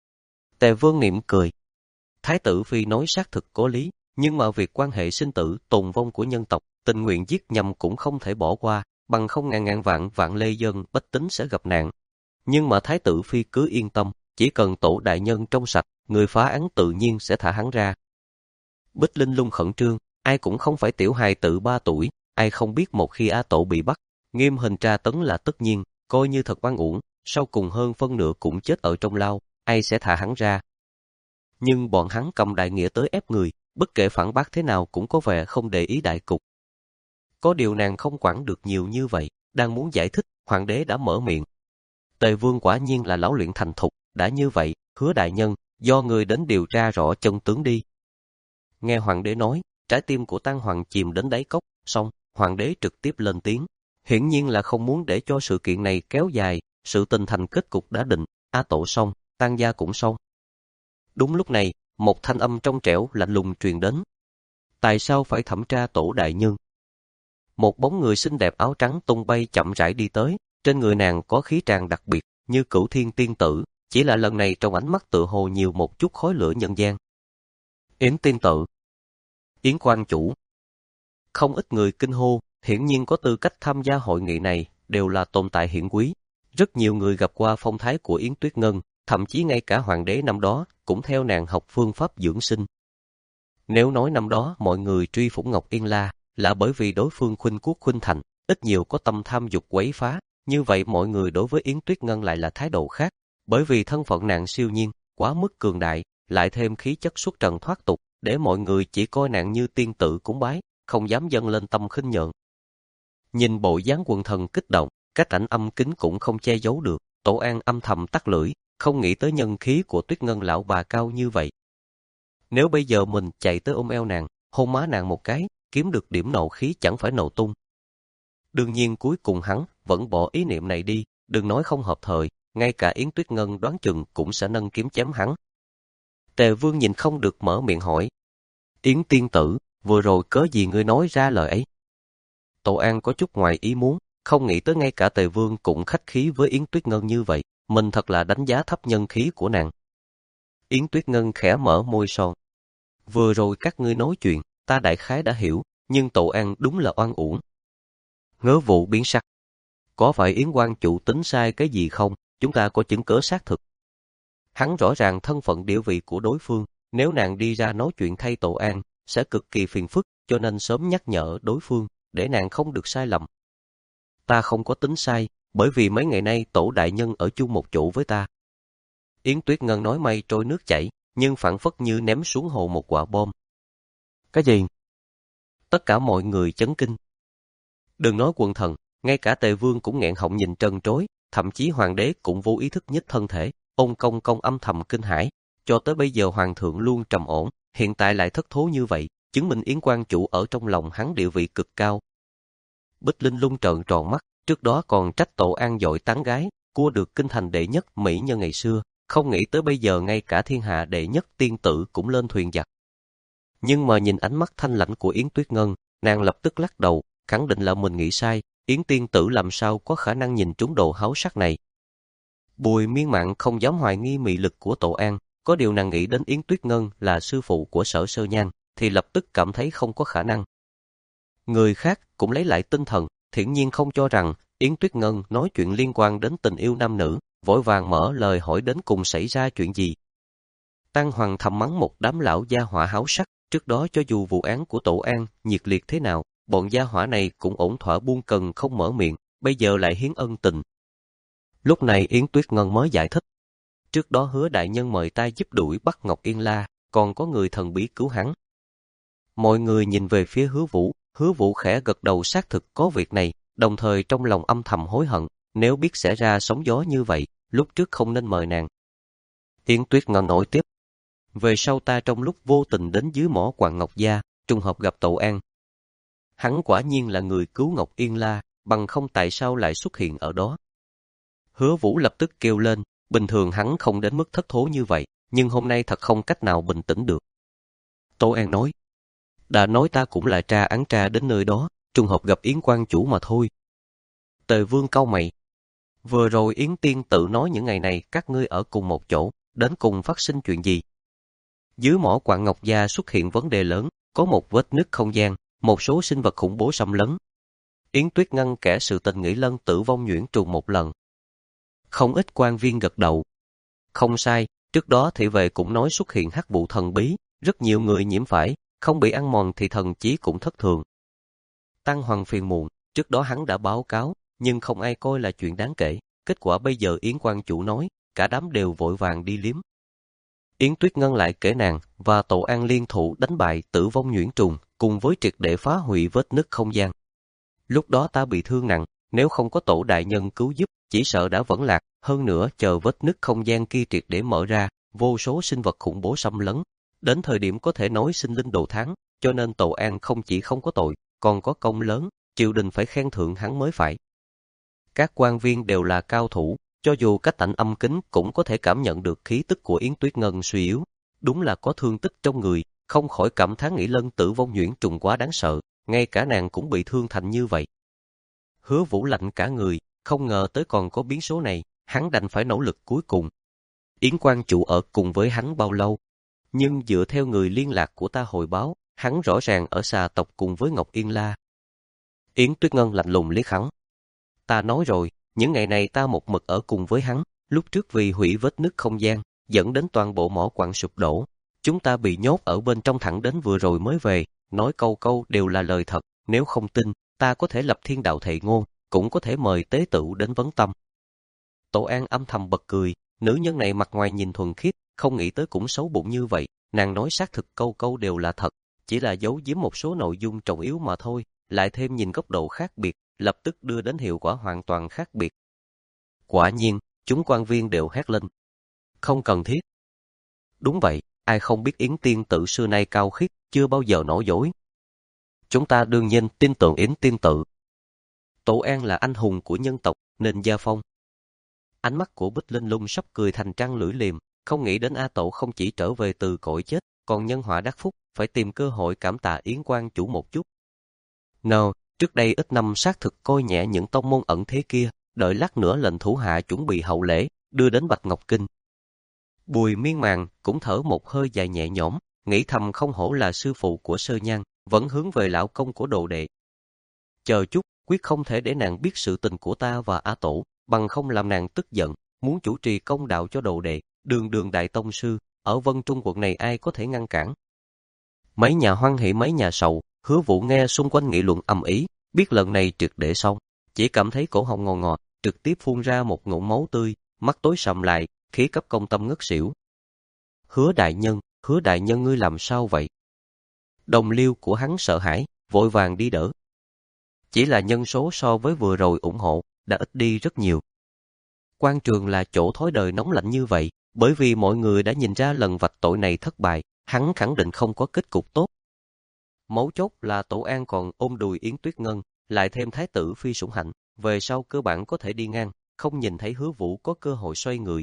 Tề Vương niệm cười. Thái tử Phi nói xác thực có lý, nhưng mà việc quan hệ sinh tử, tồn vong của nhân tộc, tình nguyện giết nhầm cũng không thể bỏ qua, bằng không ngàn ngàn vạn vạn lê dân bách tính sẽ gặp nạn. Nhưng mà Thái tử Phi cứ yên tâm, chỉ cần Tổ đại nhân trong sạch, người phá án tự nhiên sẽ thả hắn ra. Bích Linh lung khẩn trương, ai cũng không phải tiểu hài tử ba tuổi, ai không biết một khi A Tổ bị bắt, nghiêm hình tra tấn là tất nhiên, coi như thật oan uổng, sau cùng hơn phân nửa cũng chết ở trong lao, ai sẽ thả hắn ra. Nhưng bọn hắn cầm đại nghĩa tới ép người, bất kể phản bác thế nào cũng có vẻ không để ý đại cục. Có điều nàng không quản được nhiều như vậy, đang muốn giải thích, hoàng đế đã mở miệng. Tề Vương quả nhiên là lão luyện thành thục, đã như vậy, Hứa đại nhân, do người đến điều tra rõ chân tướng đi. Nghe hoàng đế nói, trái tim của Tang Hoàng chìm đến đáy cốc, xong, hoàng đế trực tiếp lên tiếng. Hiển nhiên là không muốn để cho sự kiện này kéo dài, sự tình thành kết cục đã định, A Tổ xong, Tang gia cũng xong. Đúng lúc này, một thanh âm trong trẻo lạnh lùng truyền đến. Tại sao phải thẩm tra Tổ đại nhân? Một bóng người xinh đẹp áo trắng tung bay chậm rãi đi tới, trên người nàng có khí tràng đặc biệt, như Cửu Thiên tiên tử, chỉ là lần này trong ánh mắt tựa hồ nhiều một chút khói lửa nhân gian. Yến tiên tử, Yến quan chủ. Không ít người kinh hô, hiển nhiên có tư cách tham gia hội nghị này, đều là tồn tại hiển quý. Rất nhiều người gặp qua phong thái của Yến Tuyết Ngân, thậm chí ngay cả hoàng đế năm đó cũng theo nàng học phương pháp dưỡng sinh. Nếu nói năm đó mọi người truy phủng Ngọc Yên La là bởi vì đối phương khuynh quốc khuynh thành, ít nhiều có tâm tham dục quấy phá, như vậy mọi người đối với Yến Tuyết Ngân lại là thái độ khác, bởi vì thân phận nàng siêu nhiên, quá mức cường đại, lại thêm khí chất xuất trần thoát tục, để mọi người chỉ coi nàng như tiên tử cúng bái, không dám dâng lên tâm khinh nhợn. Nhìn bộ dáng quần thần kích động, cách ảnh âm kính cũng không che giấu được, Tổ An âm thầm tắt lưỡi, không nghĩ tới nhân khí của Tuyết Ngân lão bà cao như vậy. Nếu bây giờ mình chạy tới ôm eo nàng, hôn má nàng một cái, kiếm được điểm nộ khí chẳng phải nổ tung. Đương nhiên cuối cùng hắn vẫn bỏ ý niệm này đi, đừng nói không hợp thời, ngay cả Yến Tuyết Ngân đoán chừng cũng sẽ nâng kiếm chém hắn. Tề Vương nhìn không được mở miệng hỏi. Yến tiên tử, vừa rồi cớ gì ngươi nói ra lời ấy? Tổ An có chút ngoài ý muốn, không nghĩ tới ngay cả Tề Vương cũng khách khí với Yến Tuyết Ngân như vậy, mình thật là đánh giá thấp nhân khí của nàng. Yến Tuyết Ngân khẽ mở môi son. Vừa rồi các ngươi nói chuyện, ta đại khái đã hiểu, nhưng Tổ An đúng là oan uổng. Ngớ vụ biến sắc. Có phải Yến quan chủ tính sai cái gì không? Chúng ta có chứng cớ xác thực. Hắn rõ ràng thân phận địa vị của đối phương, nếu nàng đi ra nói chuyện thay Tổ An, sẽ cực kỳ phiền phức, cho nên sớm nhắc nhở đối phương, để nàng không được sai lầm. Ta không có tính sai, bởi vì mấy ngày nay Tổ đại nhân ở chung một chỗ với ta. Yến Tuyết Ngân nói mây trôi nước chảy, nhưng phảng phất như ném xuống hồ một quả bom. Cái gì? Tất cả mọi người chấn kinh. Đừng nói quần thần, ngay cả Tề Vương cũng nghẹn họng nhìn trân trối, thậm chí hoàng đế cũng vô ý thức nhích thân thể, ôn công công âm thầm kinh hãi. Cho tới bây giờ hoàng thượng luôn trầm ổn, hiện tại lại thất thố như vậy, chứng minh Yến quan chủ ở trong lòng hắn địa vị cực cao. Bích Linh lung trợn tròn mắt, trước đó còn trách Tổ An dội tán gái, cua được kinh thành đệ nhất mỹ nhân ngày xưa, không nghĩ tới bây giờ ngay cả thiên hạ đệ nhất tiên tử cũng lên thuyền giặc. Nhưng mà nhìn ánh mắt thanh lãnh của Yến Tuyết Ngân, nàng lập tức lắc đầu, khẳng định là mình nghĩ sai, Yến tiên tử làm sao có khả năng nhìn trúng đồ háo sắc này. Bùi Miên Mạn không dám hoài nghi mị lực của Tổ An, có điều nàng nghĩ đến Yến Tuyết Ngân là sư phụ của Sở Sơ Nhan, thì lập tức cảm thấy không có khả năng. Người khác cũng lấy lại tinh thần, thiển nhiên không cho rằng Yến Tuyết Ngân nói chuyện liên quan đến tình yêu nam nữ, vội vàng mở lời hỏi đến cùng xảy ra chuyện gì. Tang Hoàng thầm mắng một đám lão gia hỏa háo sắc, trước đó cho dù vụ án của Tổ An nhiệt liệt thế nào, bọn gia hỏa này cũng ổn thỏa buông cần không mở miệng, bây giờ lại hiến ân tình. Lúc này Yến Tuyết Ngân mới giải thích. trước đó Hứa đại nhân mời ta giúp đuổi bắt Ngọc Yên La, còn có người thần bí cứu hắn. Mọi người nhìn về phía Hứa Vũ, Hứa Vũ khẽ gật đầu xác thực có việc này, đồng thời trong lòng âm thầm hối hận, nếu biết sẽ ra sóng gió như vậy, lúc trước không nên mời nàng. Yến Tuyết Ngân nổi tiếp. Về sau ta trong lúc vô tình đến dưới mỏ quặng Ngọc Gia, trùng hợp gặp Tậu An. Hắn quả nhiên là người cứu Ngọc Yên La, bằng không tại sao lại xuất hiện ở đó. Hứa Vũ lập tức kêu lên, bình thường hắn không đến mức thất thố như vậy, nhưng hôm nay thật không cách nào bình tĩnh được. Tâu An nói, đã nói ta cũng là tra án tra đến nơi đó, trùng hợp gặp Yến quan chủ mà thôi. Tề Vương cau mày. Vừa rồi Yến Tiên tự nói những ngày này các ngươi ở cùng một chỗ, đến cùng phát sinh chuyện gì? Dưới mỏ quặng Ngọc Gia xuất hiện vấn đề lớn, có một vết nứt không gian, một số sinh vật khủng bố xâm lấn. Yến Tuyết Ngân kể sự tình nghĩ Lân Tử Vong nhuyễn trùng một lần. Không ít quan viên gật đầu. Không sai, trước đó thị vệ cũng nói xuất hiện hắc vụ thần bí, rất nhiều người nhiễm phải, không bị ăn mòn thì thần chí cũng thất thường. Tăng Hoàng phiền muộn, trước đó hắn đã báo cáo, nhưng không ai coi là chuyện đáng kể. Kết quả bây giờ Yến quan chủ nói, cả đám đều vội vàng đi liếm. Yến Tuyết Ngân lại kể nàng và Tậu An liên thủ đánh bại Tử Vong nhuyễn trùng, cùng với triệt để phá hủy vết nứt không gian. Lúc đó ta bị thương nặng, nếu không có Tổ đại nhân cứu giúp, chỉ sợ đã vẫn lạc. Hơn nữa chờ vết nứt không gian kia triệt để mở ra, vô số sinh vật khủng bố xâm lấn. Đến thời điểm có thể nói sinh linh đồ thắng, cho nên Tậu An không chỉ không có tội, còn có công lớn, triều đình phải khen thưởng hắn mới phải. Các quan viên đều là cao thủ, cho dù cách tạnh âm kính cũng có thể cảm nhận được khí tức của Yến Tuyết Ngân suy yếu. Đúng là có thương tích trong người, không khỏi cảm thán nghĩ Lân Tử Vong nhuyễn trùng quá đáng sợ, ngay cả nàng cũng bị thương thành như vậy. Hứa Vũ lạnh cả người, không ngờ tới còn có biến số này, hắn đành phải nỗ lực cuối cùng. Yến quan chủ ở cùng với hắn bao lâu? Nhưng dựa theo người liên lạc của ta hồi báo, hắn rõ ràng ở xà tộc cùng với Ngọc Yên La. Yến Tuyết Ngân lạnh lùng liếc hắn. Ta nói rồi, những ngày này ta một mực ở cùng với hắn, lúc trước vì hủy vết nứt không gian, dẫn đến toàn bộ mỏ quặng sụp đổ. Chúng ta bị nhốt ở bên trong thẳng đến vừa rồi mới về, nói câu câu đều là lời thật, nếu không tin, ta có thể lập thiên đạo thệ ngôn, cũng có thể mời tế tửu đến vấn tâm. Tổ An âm thầm bật cười, nữ nhân này mặt ngoài nhìn thuần khiết, không nghĩ tới cũng xấu bụng như vậy, nàng nói xác thực câu câu đều là thật, chỉ là giấu giếm một số nội dung trọng yếu mà thôi, lại thêm nhìn góc độ khác biệt, lập tức đưa đến hiệu quả hoàn toàn khác biệt. Quả nhiên, chúng quan viên đều hét lên. Không cần thiết. Đúng vậy, ai không biết Yến tiên tự xưa nay cao khiết, chưa bao giờ nói dối. Chúng ta đương nhiên tin tưởng Yến tiên tự. Tổ An là anh hùng của nhân tộc, nên gia phong. Ánh mắt của Bích Linh Lung sắp cười thành trăng lưỡi liềm, không nghĩ đến A Tổ không chỉ trở về từ cõi chết, còn nhân họa đắc phúc, phải tìm cơ hội cảm tạ Yến quan chủ một chút. No, trước đây ít năm xác thực coi nhẹ những tông môn ẩn thế kia, đợi lát nữa lệnh thủ hạ chuẩn bị hậu lễ, đưa đến Bạch Ngọc Kinh. Bùi Miên Màng cũng thở một hơi dài nhẹ nhõm, nghĩ thầm không hổ là sư phụ của Sơ Nhan, vẫn hướng về lão công của đồ đệ. Chờ chút, quyết không thể để nàng biết sự tình của ta và A Tổ, bằng không làm nàng tức giận, muốn chủ trì công đạo cho đồ đệ, đường đường đại tông sư, ở Vân Trung quận này ai có thể ngăn cản. Mấy nhà hoan hỷ mấy nhà sầu, Hứa Vũ nghe xung quanh nghị luận ầm ĩ, biết lần này triệt để xong, chỉ cảm thấy cổ họng ngò ngọt, trực tiếp phun ra một ngụm máu tươi, mắt tối sầm lại, khí cấp công tâm ngất xỉu. Hứa đại nhân, Hứa đại nhân ngươi làm sao vậy? Đồng liêu của hắn sợ hãi, vội vàng đi đỡ. Chỉ là nhân số so với vừa rồi ủng hộ, đã ít đi rất nhiều. Quan trường là chỗ thói đời nóng lạnh như vậy, bởi vì mọi người đã nhìn ra lần vạch tội này thất bại, hắn khẳng định không có kết cục tốt. Mấu chốt là Tổ An còn ôm đùi Yến Tuyết Ngân, lại thêm thái tử Phi Sủng Hạnh, về sau cơ bản có thể đi ngang, không nhìn thấy Hứa Vũ có cơ hội xoay người.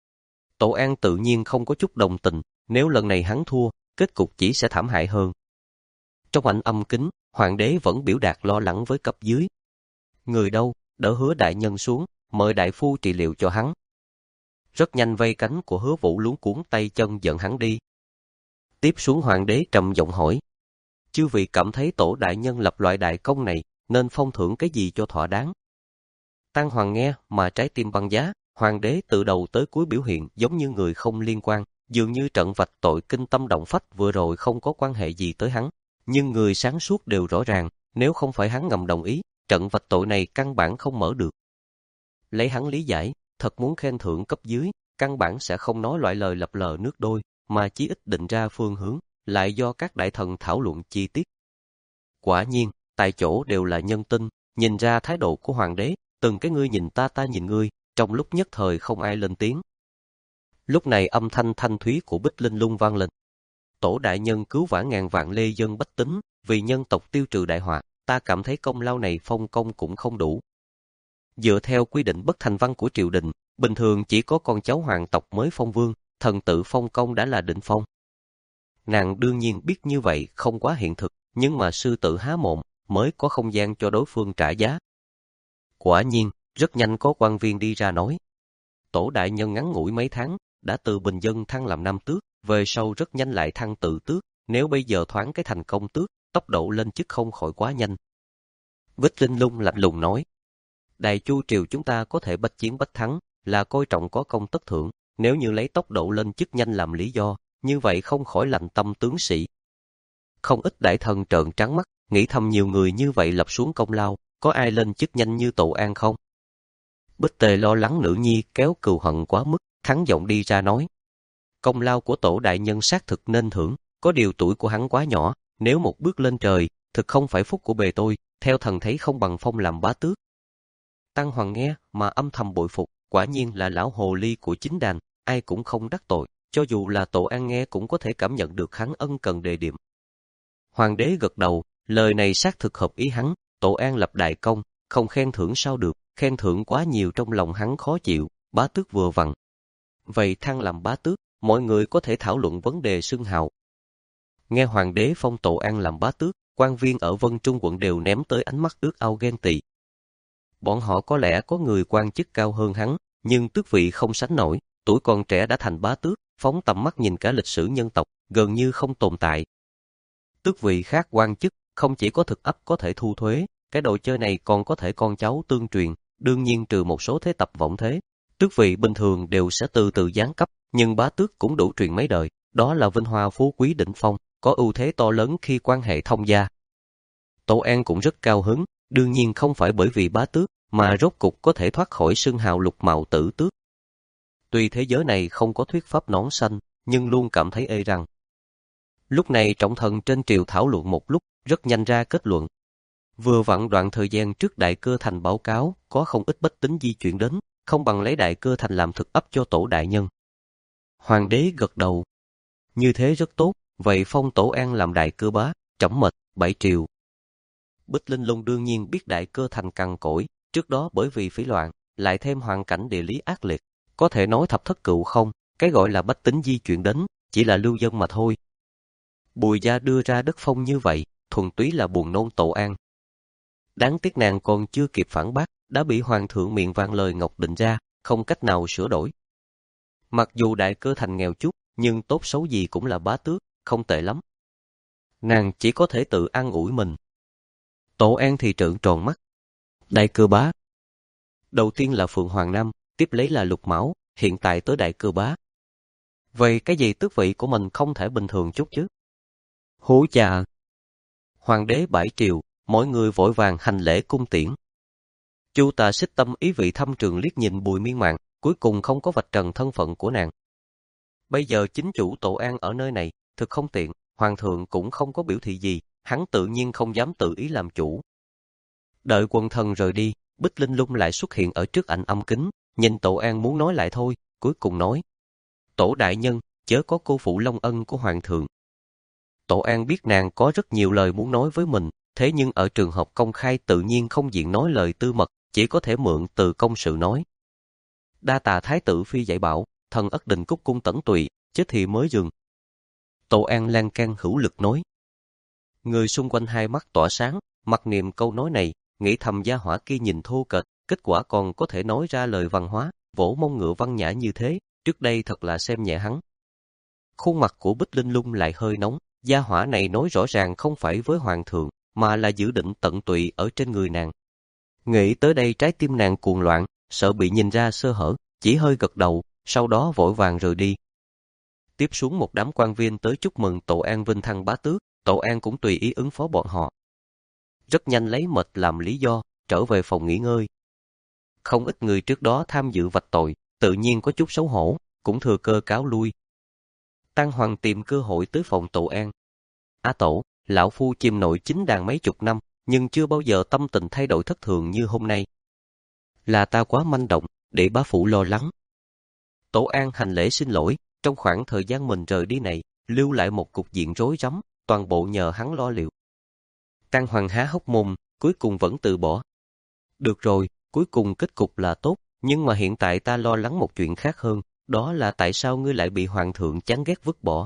Tổ An tự nhiên không có chút đồng tình, nếu lần này hắn thua, kết cục chỉ sẽ thảm hại hơn. Trong ảnh âm kính, hoàng đế vẫn biểu đạt lo lắng với cấp dưới. Người đâu, đỡ Hứa đại nhân xuống, mời đại phu trị liệu cho hắn. Rất nhanh vây cánh của Hứa Vũ luống cuống tay chân dẫn hắn đi. Tiếp xuống hoàng đế trầm giọng hỏi. Chư vị cảm thấy Tổ đại nhân lập loại đại công này, nên phong thưởng cái gì cho thỏa đáng? Tăng Hoàng nghe mà trái tim băng giá, hoàng đế từ đầu tới cuối biểu hiện giống như người không liên quan, dường như trận vạch tội kinh tâm động phách vừa rồi không có quan hệ gì tới hắn. Nhưng người sáng suốt đều rõ ràng, nếu không phải hắn ngầm đồng ý, trận vạch tội này căn bản không mở được. Lấy hắn lý giải, thật muốn khen thưởng cấp dưới, căn bản sẽ không nói loại lời lập lờ nước đôi, mà chí ít định ra phương hướng, lại do các đại thần thảo luận chi tiết. Quả nhiên, tại chỗ đều là nhân tinh, nhìn ra thái độ của hoàng đế, từng cái ngươi nhìn ta ta nhìn ngươi, trong lúc nhất thời không ai lên tiếng. Lúc này âm thanh thanh thúy của Bích Linh Lung vang lên. Tổ đại nhân cứu vãn ngàn vạn lê dân bách tính, vì nhân tộc tiêu trừ đại họa, ta cảm thấy công lao này phong công cũng không đủ. Dựa theo quy định bất thành văn của triều đình, bình thường chỉ có con cháu hoàng tộc mới phong vương, thần tự phong công đã là định phong. Nàng đương nhiên biết như vậy không quá hiện thực, nhưng mà sư tử há mồm mới có không gian cho đối phương trả giá. Quả nhiên, rất nhanh có quan viên đi ra nói. Tổ đại nhân ngắn ngủi mấy tháng, đã từ bình dân thăng làm nam tước, về sau rất nhanh lại thăng tự tước, nếu bây giờ thoáng cái thành công tước, tốc độ lên chức không khỏi quá nhanh. Bích Linh Lung lạnh lùng nói. Đại chu triều chúng ta có thể bách chiến bách thắng, là coi trọng có công tất thưởng, nếu như lấy tốc độ lên chức nhanh làm lý do, như vậy không khỏi lạnh tâm tướng sĩ. Không ít đại thần trợn trắng mắt, nghĩ thầm nhiều người như vậy lập xuống công lao, có ai lên chức nhanh như Tổ An không? Bích Tề lo lắng nữ nhi kéo cừu hận quá mức, thắng giọng đi ra nói. Công lao của Tổ đại nhân xác thực nên thưởng, có điều tuổi của hắn quá nhỏ, nếu một bước lên trời, thực không phải phúc của bề tôi, theo thần thấy không bằng phong làm bá tước. Tăng Hoàng nghe mà âm thầm bội phục, quả nhiên là lão hồ ly của chính đàn, ai cũng không đắc tội, cho dù là Tổ An nghe cũng có thể cảm nhận được hắn ân cần đề điểm. Hoàng đế gật đầu, lời này xác thực hợp ý hắn, Tổ An lập đại công, không khen thưởng sao được, khen thưởng quá nhiều trong lòng hắn khó chịu, bá tước vừa vặn. Vậy thăng làm bá tước, mọi người có thể thảo luận vấn đề xưng hào. Nghe hoàng đế phong Tổ An làm bá tước, quan viên ở Vân Trung quận đều ném tới ánh mắt ước ao ghen tị. Bọn họ có lẽ có người quan chức cao hơn hắn, nhưng tước vị không sánh nổi, tuổi còn trẻ đã thành bá tước, phóng tầm mắt nhìn cả lịch sử nhân tộc, gần như không tồn tại. Tước vị khác quan chức, không chỉ có thực ấp có thể thu thuế, cái đồ chơi này còn có thể con cháu tương truyền, đương nhiên trừ một số thế tập vọng thế. Tước vị bình thường đều sẽ từ từ giáng cấp, nhưng bá tước cũng đủ truyền mấy đời, đó là vinh hoa phú quý đỉnh phong, có ưu thế to lớn khi quan hệ thông gia. Tổ An cũng rất cao hứng, đương nhiên không phải bởi vì bá tước, mà rốt cục có thể thoát khỏi xưng hào lục mạo tử tước. Tuy thế giới này không có thuyết pháp nón xanh, nhưng luôn cảm thấy ê rằng. Lúc này trọng thần trên triều thảo luận một lúc, rất nhanh ra kết luận. Vừa vặn đoạn thời gian trước Đại Cơ Thành báo cáo, có không ít bách tính di chuyển đến, không bằng lấy Đại Cơ Thành làm thực ấp cho Tổ đại nhân. Hoàng đế gật đầu. Như thế rất tốt, vậy phong Tổ An làm Đại Cơ bá, trẫm mệt, bảy triều. Bích Linh Lung đương nhiên biết Đại Cơ Thành cằn cỗi, trước đó bởi vì phỉ loạn, lại thêm hoàn cảnh địa lý ác liệt, có thể nói thập thất cựu không, cái gọi là bách tính di chuyển đến, chỉ là lưu dân mà thôi. Bùi gia đưa ra đất phong như vậy, thuần túy là buồn nôn Tổ An. Đáng tiếc nàng còn chưa kịp phản bác, đã bị hoàng thượng miệng vang lời ngọc định ra, không cách nào sửa đổi. Mặc dù Đại Cơ Thành nghèo chút, nhưng tốt xấu gì cũng là bá tước, không tệ lắm. Nàng chỉ có thể tự an ủi mình. Tổ An thì trợn tròn mắt. Đại Cơ bá. Đầu tiên là Phượng Hoàng Nam, tiếp lấy là Lục Mão, hiện tại tới Đại Cơ bá. Vậy cái gì tước vị của mình không thể bình thường chút chứ? Hú chà! Hoàng đế bãi triều, mọi người vội vàng hành lễ cung tiễn. Chu Tà xích tâm ý vị thâm trường liếc nhìn Bùi Miên Mạn, cuối cùng không có vạch trần thân phận của nàng. Bây giờ chính chủ Tổ An ở nơi này, thực không tiện, hoàng thượng cũng không có biểu thị gì, hắn tự nhiên không dám tự ý làm chủ. Đợi quần thần rời đi, Bích Linh Lung lại xuất hiện ở trước ảnh âm kính, nhìn Tổ An muốn nói lại thôi, cuối cùng nói. Tổ đại nhân, chớ có cô phụ long ân của hoàng thượng. Tổ An biết nàng có rất nhiều lời muốn nói với mình, thế nhưng ở trường hợp công khai tự nhiên không diện nói lời tư mật, chỉ có thể mượn từ công sự nói. Đa tạ thái tử phi dạy bảo, thần ất định cúc cung tẩn tụy, chết thì mới dừng. Tổ An lan can hữu lực nói. Người xung quanh hai mắt tỏa sáng, mặc niệm câu nói này, nghĩ thầm gia hỏa kia nhìn thô kệch, kết quả còn có thể nói ra lời văn hóa, vỗ mông ngựa văn nhã như thế, trước đây thật là xem nhẹ hắn. Khuôn mặt của Bích Linh Lung lại hơi nóng, gia hỏa này nói rõ ràng không phải với hoàng thượng, mà là dự định tận tụy ở trên người nàng. Nghĩ tới đây trái tim nàng cuồng loạn, sợ bị nhìn ra sơ hở, chỉ hơi gật đầu, sau đó vội vàng rời đi. Tiếp xuống một đám quan viên tới chúc mừng Tổ An vinh thăng bá tước, Tổ An cũng tùy ý ứng phó bọn họ. Rất nhanh lấy mệt làm lý do, trở về phòng nghỉ ngơi. Không ít người trước đó tham dự vạch tội, tự nhiên có chút xấu hổ, cũng thừa cơ cáo lui. Tăng Hoàng tìm cơ hội tới phòng Tổ An. Á Tổ, lão phu chìm nội chính đàn mấy chục năm, nhưng chưa bao giờ tâm tình thay đổi thất thường như hôm nay. Là ta quá manh động, để bá phụ lo lắng. Tổ An hành lễ xin lỗi, trong khoảng thời gian mình rời đi này, lưu lại một cục diện rối rắm, toàn bộ nhờ hắn lo liệu. Tăng Hoàng há hốc mồm, cuối cùng vẫn từ bỏ. Được rồi, cuối cùng kết cục là tốt, nhưng mà hiện tại ta lo lắng một chuyện khác hơn, đó là tại sao ngươi lại bị hoàng thượng chán ghét vứt bỏ.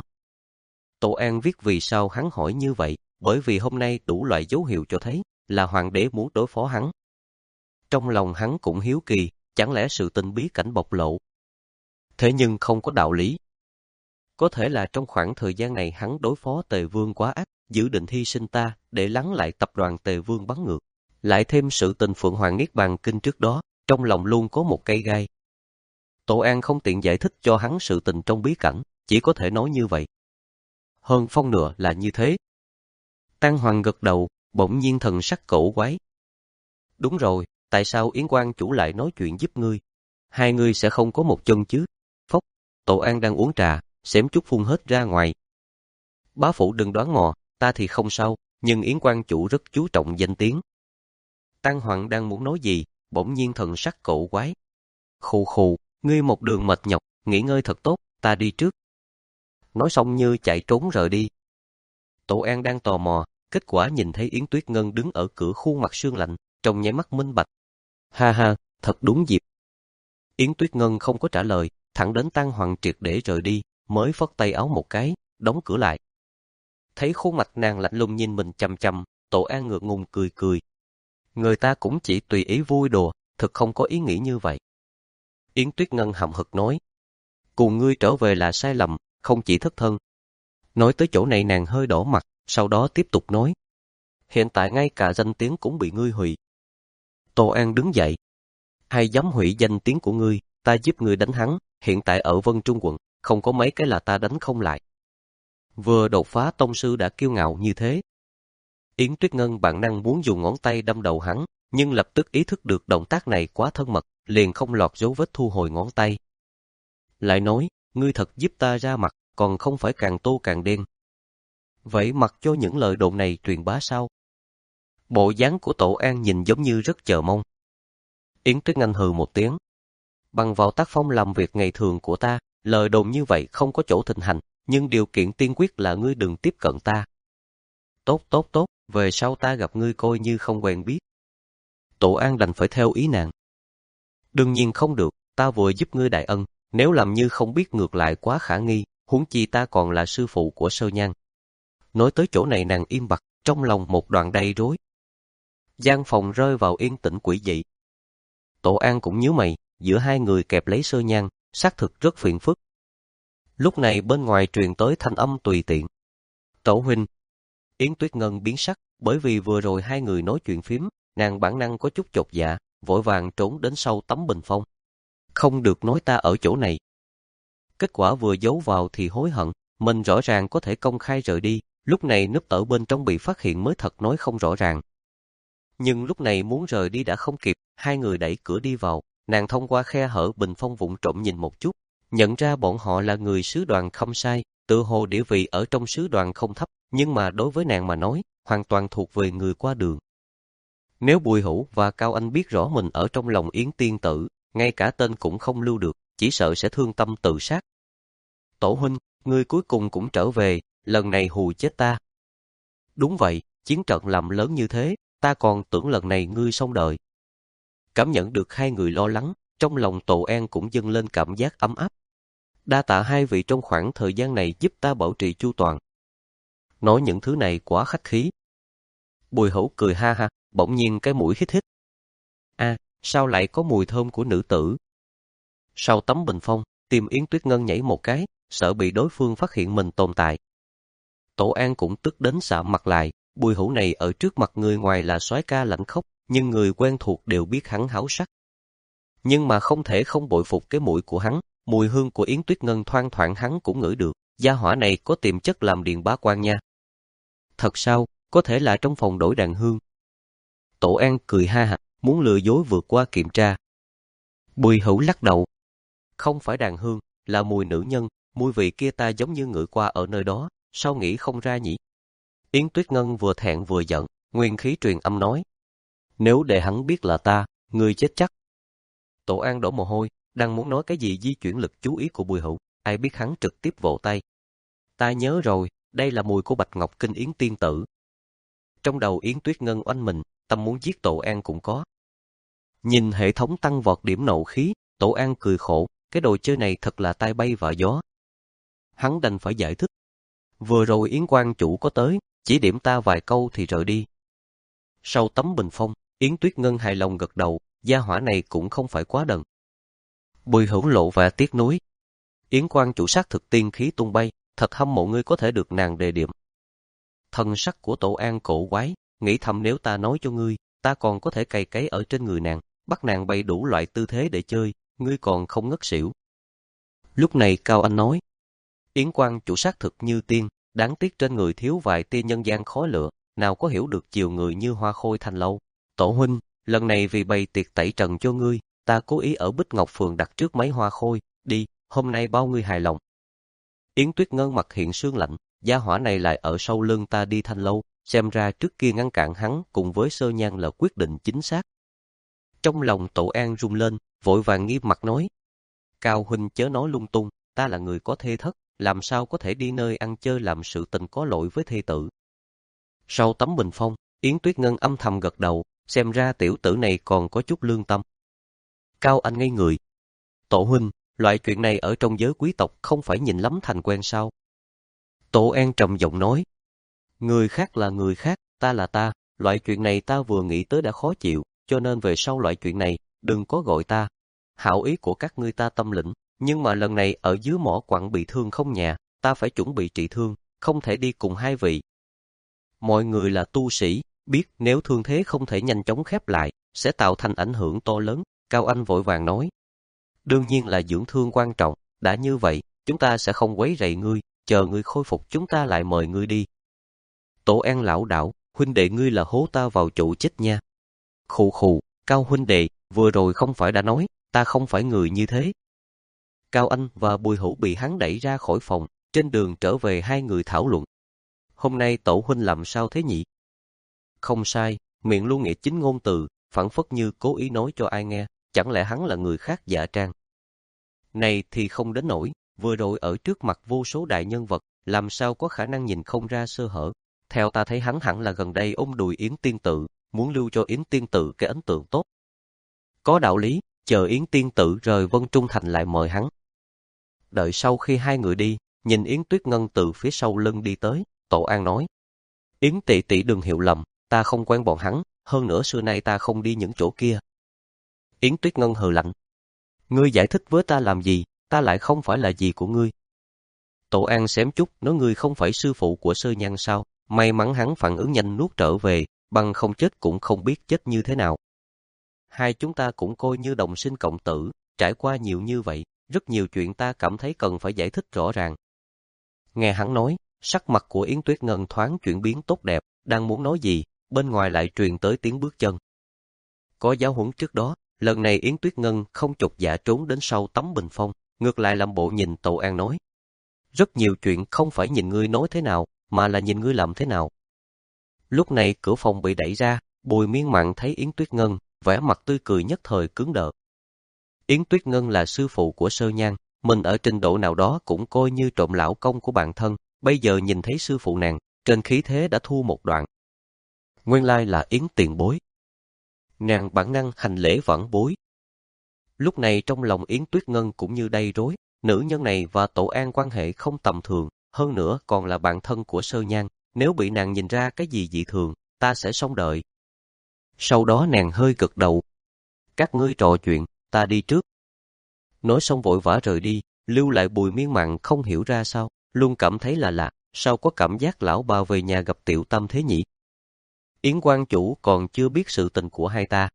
Tổ An viết vì sao hắn hỏi như vậy, bởi vì hôm nay đủ loại dấu hiệu cho thấy là hoàng đế muốn đối phó hắn. Trong lòng hắn cũng hiếu kỳ, chẳng lẽ sự tình bí cảnh bộc lộ. Thế nhưng không có đạo lý. Có thể là trong khoảng thời gian này hắn đối phó Tề Vương quá ác, dự định hy sinh ta để lắng lại tập đoàn Tề Vương bắn ngược. Lại thêm sự tình Phượng Hoàng Niết Bàn Kinh trước đó, trong lòng luôn có một cây gai. Tổ An không tiện giải thích cho hắn sự tình trong bí cảnh, chỉ có thể nói như vậy. Hơn phong nửa là như thế. Tăng Hoàng gật đầu, bỗng nhiên thần sắc cổ quái. Đúng rồi, tại sao Yến Quan chủ lại nói chuyện giúp ngươi? Hai ngươi sẽ không có một chân chứ? Phốc, Tổ An đang uống trà, xém chút phun hết ra ngoài. Bá phụ đừng đoán mò, ta thì không sao, nhưng Yến Quan chủ rất chú trọng danh tiếng. Tăng Hoàng đang muốn nói gì, bỗng nhiên thần sắc cổ quái. Khù khù, ngươi một đường mệt nhọc, nghỉ ngơi thật tốt, ta đi trước. Nói xong như chạy trốn rời đi. Tổ An đang tò mò, kết quả nhìn thấy Yến Tuyết Ngân đứng ở cửa khuôn mặt sương lạnh, trong nháy mắt minh bạch. Ha ha, thật đúng dịp. Yến Tuyết Ngân không có trả lời, thẳng đến Tăng Hoàng triệt để rời đi, mới phất tay áo một cái, đóng cửa lại. Thấy khuôn mặt nàng lạnh lùng nhìn mình chằm chằm, Tổ An ngượng ngùng cười cười. Người ta cũng chỉ tùy ý vui đùa, thực không có ý nghĩ như vậy. Yến Tuyết Ngân hậm hực nói. Cùng ngươi trở về là sai lầm, không chỉ thất thân. Nói tới chỗ này nàng hơi đỏ mặt, sau đó tiếp tục nói. Hiện tại ngay cả danh tiếng cũng bị ngươi hủy. Tô An đứng dậy. Ai dám hủy danh tiếng của ngươi, ta giúp ngươi đánh hắn, hiện tại ở Vân Trung quận, không có mấy cái là ta đánh không lại. Vừa đột phá tông sư đã kiêu ngạo như thế. Yến Tuyết Ngân bản năng muốn dùng ngón tay đâm đầu hắn, nhưng lập tức ý thức được động tác này quá thân mật, liền không lọt dấu vết thu hồi ngón tay. Lại nói, ngươi thật giúp ta ra mặt, còn không phải càng tô càng đen. Vậy mặc cho những lời đồn này truyền bá sao? Bộ dáng của Tổ An nhìn giống như rất chờ mong. Yến Tuyết Ngân hừ một tiếng. Bằng vào tác phong làm việc ngày thường của ta, lời đồn như vậy không có chỗ thịnh hành, nhưng điều kiện tiên quyết là ngươi đừng tiếp cận ta. Tốt tốt tốt, về sau ta gặp ngươi coi như không quen biết. Tổ An đành phải theo ý nàng. Đương nhiên không được, ta vừa giúp ngươi đại ân, nếu làm như không biết ngược lại quá khả nghi, huống chi ta còn là sư phụ của Sơ Nhan. Nói tới chỗ này nàng im bặt, trong lòng một đoạn đầy rối. Gian phòng rơi vào yên tĩnh quỷ dị. Tổ An cũng nhíu mày, giữa hai người kẹp lấy Sơ Nhan, xác thực rất phiền phức. Lúc này bên ngoài truyền tới thanh âm tùy tiện. Tổ huynh. Yến Tuyết Ngân biến sắc, bởi vì vừa rồi hai người nói chuyện phím, nàng bản năng có chút chột dạ, vội vàng trốn đến sau tấm bình phong. Không được nói ta ở chỗ này. Kết quả vừa giấu vào thì hối hận, mình rõ ràng có thể công khai rời đi, lúc này núp ở bên trong bị phát hiện mới thật nói không rõ ràng. Nhưng lúc này muốn rời đi đã không kịp, hai người đẩy cửa đi vào, nàng thông qua khe hở bình phong vụng trộm nhìn một chút, nhận ra bọn họ là người sứ đoàn không sai, tự hồ địa vị ở trong sứ đoàn không thấp, nhưng mà đối với nàng mà nói, hoàn toàn thuộc về người qua đường. Nếu Bùi Hữu và Cao Anh biết rõ mình ở trong lòng Yến Tiên Tử, ngay cả tên cũng không lưu được, chỉ sợ sẽ thương tâm tự sát. Tổ huynh, ngươi cuối cùng cũng trở về, lần này hù chết ta. Đúng vậy, chiến trận làm lớn như thế, ta còn tưởng lần này ngươi xong đời. Cảm nhận được hai người lo lắng, trong lòng Tổ An cũng dâng lên cảm giác ấm áp. Đa tạ hai vị trong khoảng thời gian này giúp ta bảo trì chu toàn. Nói những thứ này quá khách khí. Bùi Hữu cười ha ha, bỗng nhiên cái mũi hít hít. A, sao lại có mùi thơm của nữ tử? Sau tấm bình phong, tim Yến Tuyết Ngân nhảy một cái, sợ bị đối phương phát hiện mình tồn tại. Tổ An cũng tức đến sạm mặt lại, Bùi Hữu này ở trước mặt người ngoài là soái ca lãnh khốc, nhưng người quen thuộc đều biết hắn háo sắc. Nhưng mà không thể không bội phục cái mũi của hắn, mùi hương của Yến Tuyết Ngân thoang thoảng hắn cũng ngửi được, gia hỏa này có tiềm chất làm điện bá quan nha. Thật sao, có thể là trong phòng đổi đàn hương. Tổ An cười ha ha, muốn lừa dối vượt qua kiểm tra. Bùi Hữu lắc đầu. Không phải đàn hương, là mùi nữ nhân, mùi vị kia ta giống như ngửi qua ở nơi đó, sao nghĩ không ra nhỉ? Yến Tuyết Ngân vừa thẹn vừa giận, nguyên khí truyền âm nói. Nếu để hắn biết là ta, ngươi chết chắc. Tổ An đổ mồ hôi, đang muốn nói cái gì di chuyển lực chú ý của Bùi Hữu, ai biết hắn trực tiếp vỗ tay. Ta nhớ rồi, đây là mùi của Bạch Ngọc Kinh Yến tiên tử. Trong đầu Yến Tuyết Ngân oanh mình, tâm muốn giết Tổ An cũng có. Nhìn hệ thống tăng vọt điểm nộ khí, Tổ An cười khổ, cái đồ chơi này thật là tai bay vạ gió. Hắn đành phải giải thích. Vừa rồi Yến quan chủ có tới, chỉ điểm ta vài câu thì rời đi. Sau tấm bình phong, Yến Tuyết Ngân hài lòng gật đầu, gia hỏa này cũng không phải quá đần. Bùi Hữu lộ vẻ tiếc nuối. Yến quan chủ sát thực tiên khí tung bay, thật hâm mộ ngươi có thể được nàng đề điểm. Thần sắc của Tổ An cổ quái, nghĩ thầm nếu ta nói cho ngươi, ta còn có thể cày cấy ở trên người nàng, bắt nàng bày đủ loại tư thế để chơi, ngươi còn không ngất xỉu. Lúc này Cao Anh nói, Yến quan chủ sát thực như tiên, đáng tiếc trên người thiếu vài tia nhân gian khó lựa, nào có hiểu được chiều người như hoa khôi thành lâu. Tổ huynh, lần này vì bày tiệc tẩy trần cho ngươi, ta cố ý ở Bích Ngọc Phường đặt trước mấy hoa khôi, đi, hôm nay bao ngươi hài lòng. Yến Tuyết Ngân mặt hiện sương lạnh, gia hỏa này lại ở sau lưng ta đi thanh lâu, xem ra trước kia ngăn cản hắn cùng với Sơ Nhan là quyết định chính xác. Trong lòng Tổ An rung lên, vội vàng nghiêm mặt nói, Cao huynh chớ nói lung tung, ta là người có thê thất, làm sao có thể đi nơi ăn chơi làm sự tình có lỗi với thê tử. Sau tấm bình phong, Yến Tuyết Ngân âm thầm gật đầu, xem ra tiểu tử này còn có chút lương tâm. Cao Anh ngây người. Tổ huynh, loại chuyện này ở trong giới quý tộc không phải nhìn lắm thành quen sao? Tổ An trầm giọng nói. Người khác là người khác, ta là ta, loại chuyện này ta vừa nghĩ tới đã khó chịu, cho nên về sau loại chuyện này, đừng có gọi ta. Hảo ý của các ngươi ta tâm lĩnh, nhưng mà lần này ở dưới mỏ quặng bị thương không nhà, ta phải chuẩn bị trị thương, không thể đi cùng hai vị. Mọi người là tu sĩ, biết nếu thương thế không thể nhanh chóng khép lại, sẽ tạo thành ảnh hưởng to lớn, Cao Anh vội vàng nói. Đương nhiên là dưỡng thương quan trọng, đã như vậy, chúng ta sẽ không quấy rầy ngươi, chờ ngươi khôi phục chúng ta lại mời ngươi đi. Tổ An lão đảo, huynh đệ ngươi là hố ta vào chỗ chết nha. Khù khù, Cao huynh đệ, vừa rồi không phải đã nói, ta không phải người như thế. Cao Anh và Bùi Hữu bị hắn đẩy ra khỏi phòng, trên đường trở về hai người thảo luận. Hôm nay Tổ huynh làm sao thế nhỉ? Không sai, miệng luôn nghĩa chính ngôn từ, phảng phất như cố ý nói cho ai nghe, chẳng lẽ hắn là người khác giả trang. Này thì không đến nổi, vừa rồi ở trước mặt vô số đại nhân vật, làm sao có khả năng nhìn không ra sơ hở. Theo ta thấy hắn hẳn là gần đây ôm đùi Yến tiên tự, muốn lưu cho Yến tiên tự cái ấn tượng tốt. Có đạo lý, chờ Yến tiên tự rời Vân Trung Thành lại mời hắn. Đợi sau khi hai người đi, nhìn Yến Tuyết Ngân từ phía sau lưng đi tới, Tổ An nói. Yến tỷ tỷ đừng hiểu lầm, ta không quen bọn hắn, hơn nữa xưa nay ta không đi những chỗ kia. Yến Tuyết Ngân hừ lạnh. Ngươi giải thích với ta làm gì, ta lại không phải là gì của ngươi. Tổ An xém chút, nói ngươi không phải sư phụ của Sơ Nhan sao, may mắn hắn phản ứng nhanh nuốt trở về, bằng không chết cũng không biết chết như thế nào. Hai chúng ta cũng coi như đồng sinh cộng tử, trải qua nhiều như vậy, rất nhiều chuyện ta cảm thấy cần phải giải thích rõ ràng. Nghe hắn nói, sắc mặt của Yến Tuyết Ngân thoáng chuyển biến tốt đẹp, đang muốn nói gì, bên ngoài lại truyền tới tiếng bước chân. Có giáo huấn trước đó, lần này Yến Tuyết Ngân không chột dạ trốn đến sau tấm bình phong, ngược lại làm bộ nhìn Tổ An nói. Rất nhiều chuyện không phải nhìn ngươi nói thế nào, mà là nhìn ngươi làm thế nào. Lúc này cửa phòng bị đẩy ra, Bùi Miên Mạn thấy Yến Tuyết Ngân, vẻ mặt tươi cười nhất thời cứng đờ. Yến Tuyết Ngân là sư phụ của Sơ Nhan, mình ở trình độ nào đó cũng coi như trộm lão công của bản thân, bây giờ nhìn thấy sư phụ nàng, trên khí thế đã thu một đoạn. Nguyên lai là Yến tiền bối. Nàng bản năng hành lễ vãn bối. Lúc này trong lòng Yến Tuyết Ngân cũng như đầy rối, nữ nhân này và Tổ An quan hệ không tầm thường, hơn nữa còn là bạn thân của Sơ Nhan, nếu bị nàng nhìn ra cái gì dị thường, ta sẽ xong đợi. Sau đó nàng hơi gật đầu. Các ngươi trò chuyện, ta đi trước. Nói xong vội vã rời đi, lưu lại Bùi Miên Mạn không hiểu ra sao, luôn cảm thấy là lạ, sao có cảm giác lão bà về nhà gặp Tiểu Tâm thế nhỉ? Yến quan chủ còn chưa biết sự tình của hai ta.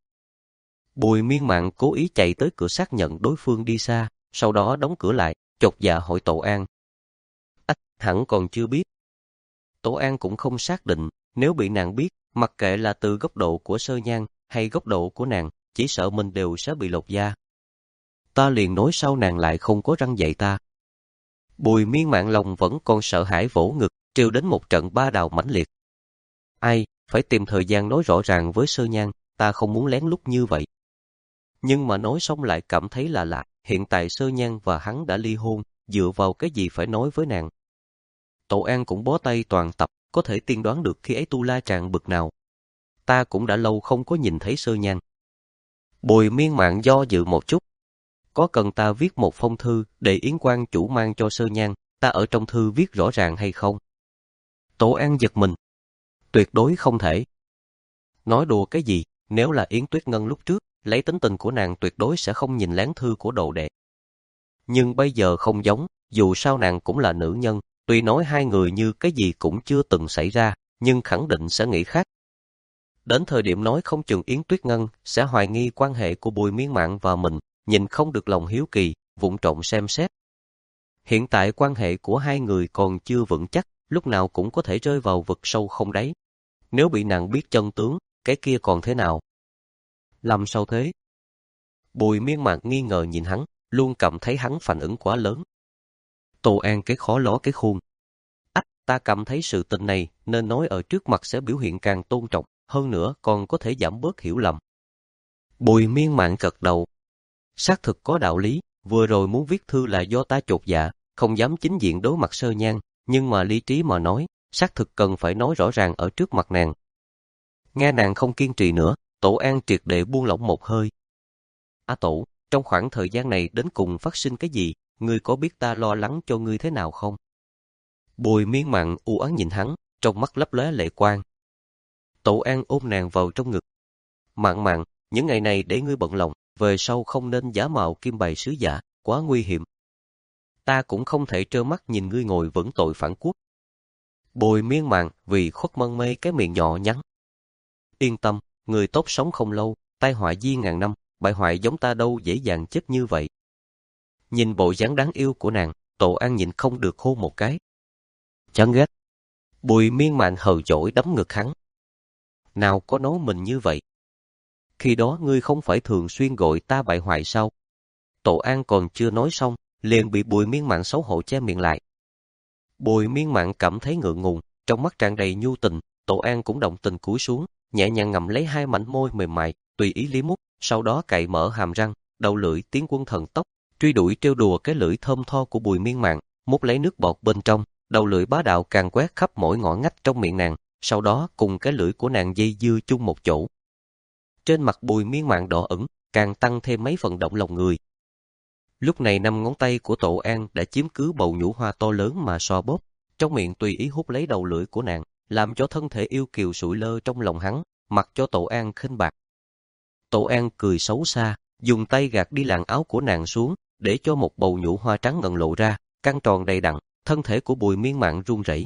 Bùi Miên Mạn cố ý chạy tới cửa xác nhận đối phương đi xa, sau đó đóng cửa lại, chột dạ hỏi Tổ An. Ách, hẳn còn chưa biết. Tổ An cũng không xác định, nếu bị nàng biết, mặc kệ là từ góc độ của Sơ Nhan hay góc độ của nàng, chỉ sợ mình đều sẽ bị lột da. ta liền nói sao nàng lại không có răng dạy ta. Bùi Miên Mạn lòng vẫn còn sợ hãi vỗ ngực, trêu đến một trận ba đào mãnh liệt. Ai, phải tìm thời gian nói rõ ràng với Sơ Nhan, ta không muốn lén lút như vậy. Nhưng mà nói xong lại cảm thấy là lạ, hiện tại Sơ Nhan và hắn đã ly hôn, dựa vào cái gì phải nói với nàng. Tổ An cũng bó tay toàn tập, có thể tiên đoán được khi ấy tu la tràn bực nào. Ta cũng đã lâu không có nhìn thấy Sơ Nhan. Bùi Miên Mạn do dự một chút. Có cần ta viết một phong thư để Yến quan chủ mang cho Sơ Nhan, ta ở trong thư viết rõ ràng hay không? Tổ An giật mình. Tuyệt đối không thể. Nói đùa cái gì, nếu là Yến Tuyết Ngân lúc trước, lấy tính tình của nàng tuyệt đối sẽ không nhìn lén thư của đồ đệ. Nhưng bây giờ không giống, dù sao nàng cũng là nữ nhân, tuy nói hai người như cái gì cũng chưa từng xảy ra, nhưng khẳng định sẽ nghĩ khác. Đến thời điểm nói không chừng Yến Tuyết Ngân sẽ hoài nghi quan hệ của Bùi Miên Mạn và mình, nhìn không được lòng hiếu kỳ, vụng trộm xem xét. Hiện tại quan hệ của hai người còn chưa vững chắc, lúc nào cũng có thể rơi vào vực sâu không đáy. Nếu bị nàng biết chân tướng, cái kia còn thế nào? Làm sao thế? Bùi Miên Mạn nghi ngờ nhìn hắn, luôn cảm thấy hắn phản ứng quá lớn. Tô An cái khó ló cái khuôn. Ách, ta cảm thấy sự tình này nên nói ở trước mặt sẽ biểu hiện càng tôn trọng, hơn nữa còn có thể giảm bớt hiểu lầm. Bùi Miên Mạn gật đầu. Xác thực có đạo lý, vừa rồi muốn viết thư là do ta chột dạ, không dám chính diện đối mặt Sơ Nhan, nhưng mà lý trí mà nói, xác thực cần phải nói rõ ràng ở trước mặt nàng. Nghe nàng không kiên trì nữa, Tổ An triệt để buông lỏng một hơi. Á Tổ, trong khoảng thời gian này đến cùng phát sinh cái gì, ngươi có biết ta lo lắng cho ngươi thế nào không? Bùi Miên Mạn u ám nhìn hắn, trong mắt lấp lóe lệ quang. Tổ An ôm nàng vào trong ngực. Mạn Mạn, những ngày này để ngươi bận lòng, về sau không nên giả mạo kim bày sứ giả, quá nguy hiểm. Ta cũng không thể trơ mắt nhìn ngươi ngồi vững tội phản quốc. Bùi Miên Mạn vì khuất mân mê cái miệng nhỏ nhắn. Yên tâm, người tốt sống không lâu, tai họa di ngàn năm, bại hoại giống ta đâu dễ dàng chết như vậy. Nhìn bộ dáng đáng yêu của nàng, Tổ An nhịn không được hôn một cái. Chán ghét. Bùi Miên Mạn hờn dỗi đấm ngực hắn. Nào có nói mình như vậy. Khi đó ngươi không phải thường xuyên gọi ta bại hoại sao? Tổ An còn chưa nói xong, liền bị Bùi Miên Mạn xấu hổ che miệng lại. Bùi Miên Mạn cảm thấy ngượng ngùng, trong mắt tràn đầy nhu tình, Tổ An cũng động tình cúi xuống, nhẹ nhàng ngậm lấy hai mảnh môi mềm mại, tùy ý liếm mút, sau đó cạy mở hàm răng, đầu lưỡi tiến quân thần tốc, truy đuổi trêu đùa cái lưỡi thơm tho của Bùi Miên Mạn, mút lấy nước bọt bên trong, đầu lưỡi bá đạo càng quét khắp mỗi ngõ ngách trong miệng nàng, sau đó cùng cái lưỡi của nàng dây dưa chung một chỗ. Trên mặt Bùi Miên Mạn đỏ ửng, càng tăng thêm mấy phần động lòng người. Lúc này năm ngón tay của Tổ An đã chiếm cứ bầu nhũ hoa to lớn mà xoa bóp, trong miệng tùy ý hút lấy đầu lưỡi của nàng, làm cho thân thể yêu kiều sụi lơ trong lòng hắn, mặc cho Tổ An khinh bạc. Tổ An cười xấu xa, dùng tay gạt đi làn áo của nàng xuống, để cho một bầu nhũ hoa trắng ngần lộ ra, căng tròn đầy đặn, thân thể của Bùi Miên Mạn run rẩy.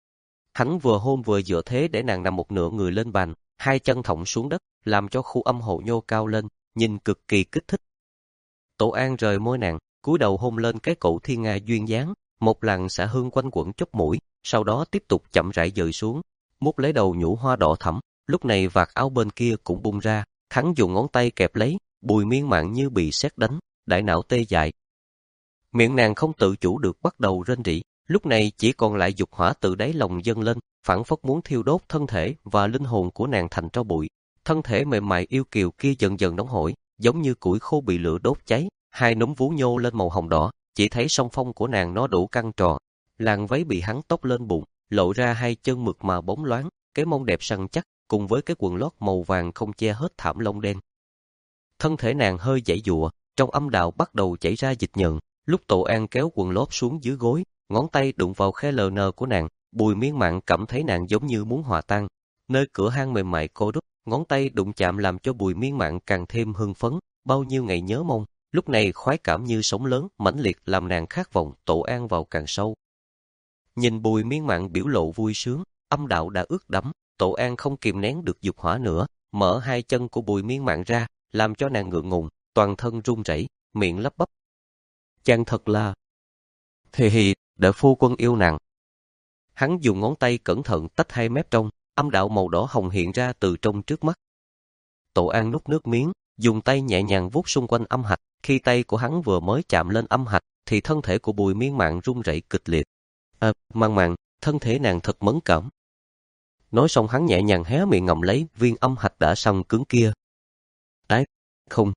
Hắn vừa hôn vừa dựa thế để nàng nằm một nửa người lên bàn, hai chân thõng xuống đất, làm cho khu âm hộ nhô cao lên, nhìn cực kỳ kích thích. Tổ An rời môi nàng, cúi đầu hôn lên cái cổ thiên nga duyên dáng, một làn xả hương quanh quẩn chóp mũi, sau đó tiếp tục chậm rãi dời xuống, mút lấy đầu nhũ hoa đỏ thẫm. Lúc này vạt áo bên kia cũng bung ra, hắn dùng ngón tay kẹp lấy, Bùi Miên Mạn như bị sét đánh, đại não tê dại. Miệng nàng không tự chủ được bắt đầu rên rỉ, lúc này chỉ còn lại dục hỏa từ đáy lòng dâng lên, phảng phất muốn thiêu đốt thân thể và linh hồn của nàng thành tro bụi. Thân thể mềm mại yêu kiều kia dần dần nóng hổi, giống như củi khô bị lửa đốt cháy, hai núm vú nhô lên màu hồng đỏ, chỉ thấy song phong của nàng nó đủ căng tròn, làn váy bị hắn tóc lên bụng, lộ ra hai chân mượt mà bóng loáng, cái mông đẹp săn chắc, cùng với cái quần lót màu vàng không che hết thảm lông đen. Thân thể nàng hơi giãy giụa, trong âm đạo bắt đầu chảy ra dịch nhờn, lúc Tổ An kéo quần lót xuống dưới gối, ngón tay đụng vào khe lờ nờ của nàng, Bùi Miên Mạn cảm thấy nàng giống như muốn hòa tan. Nơi cửa hang mềm mại cô đúc, ngón tay đụng chạm làm cho Bùi Miên Mạn càng thêm hưng phấn, bao nhiêu ngày nhớ mong, lúc này khoái cảm như sóng lớn, mãnh liệt làm nàng khát vọng Tổ An vào càng sâu. Nhìn Bùi Miên Mạn biểu lộ vui sướng, âm đạo đã ướt đẫm, Tổ An không kìm nén được dục hỏa nữa, mở hai chân của Bùi Miên Mạn ra, làm cho nàng ngượng ngùng, toàn thân run rẩy, miệng lắp bắp. Chàng thật là... Thì hì, để phu quân yêu nàng. Hắn dùng ngón tay cẩn thận tách hai mép trong, âm đạo màu đỏ hồng hiện ra từ trong trước mắt. Tổ An nuốt nước miếng, dùng tay nhẹ nhàng vuốt xung quanh âm hạch. Khi tay của hắn vừa mới chạm lên âm hạch, thì thân thể của Bùi Miên Mạn run rẩy kịch liệt. À, Mạn Mạn, thân thể nàng thật mẫn cảm. Nói xong hắn nhẹ nhàng hé miệng ngậm lấy viên âm hạch đã săn cứng kia. Đấy, không.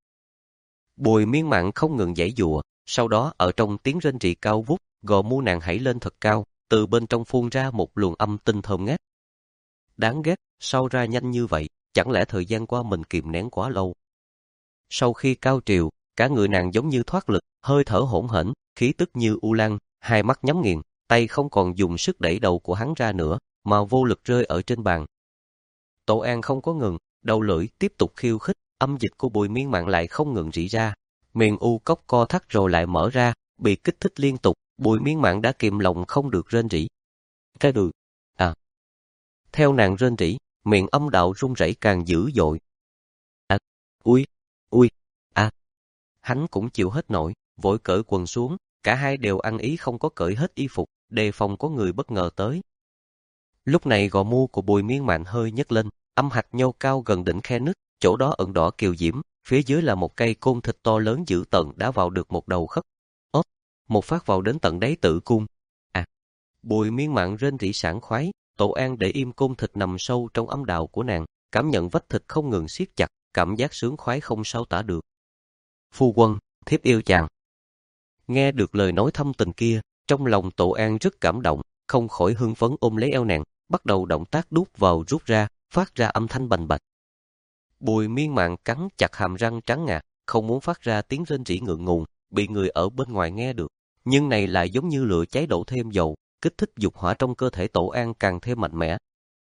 Bùi Miên Mạn không ngừng giãy giụa, sau đó ở trong tiếng rên rỉ cao vút, gò mu nàng hãy lên thật cao, từ bên trong phun ra một luồng âm tinh thơm ngát. Đáng ghét, sao ra nhanh như vậy, chẳng lẽ thời gian qua mình kìm nén quá lâu. Sau khi cao trào, cả người nàng giống như thoát lực, hơi thở hỗn hển, khí tức như u lan, hai mắt nhắm nghiền, tay không còn dùng sức đẩy đầu của hắn ra nữa, mà vô lực rơi ở trên bàn. Tổ An không có ngừng, đầu lưỡi tiếp tục khiêu khích, âm dịch của Bùi Miên Mạn lại không ngừng rỉ ra, miệng u cốc co thắt rồi lại mở ra, bị kích thích liên tục, Bùi Miên Mạn đã kìm lòng không được rên rỉ. Cái được, à. Theo nàng rên rỉ, miệng âm đạo run rẩy càng dữ dội. À, ui, ui, à. Hắn cũng chịu hết nổi, vội cởi quần xuống, cả hai đều ăn ý không có cởi hết y phục, đề phòng có người bất ngờ tới. Lúc này gò mu của Bùi Miên Mạn hơi nhấc lên, âm hạch nhô cao gần đỉnh khe nứt, chỗ đó ẩn đỏ kiều diễm, phía dưới là một cây côn thịt to lớn dữ tợn đã vào được một đầu khớp. Ốp, một phát vào đến tận đáy tử cung. À, Bùi Miên Mạn rên rỉ sảng khoái, Tổ An để im côn thịt nằm sâu trong âm đạo của nàng, cảm nhận vách thịt không ngừng siết chặt, cảm giác sướng khoái không sao tả được. Phu quân, thiếp yêu chàng. Nghe được lời nói thâm tình kia, trong lòng Tổ An rất cảm động, không khỏi hưng phấn ôm lấy eo nàng, bắt đầu động tác đút vào rút ra, phát ra âm thanh bành bạch. Bùi Miên Mạn cắn chặt hàm răng trắng ngà, không muốn phát ra tiếng rên rỉ ngượng ngùng, bị người ở bên ngoài nghe được. Nhưng này lại giống như lửa cháy đổ thêm dầu, kích thích dục hỏa trong cơ thể Tổ An càng thêm mạnh mẽ.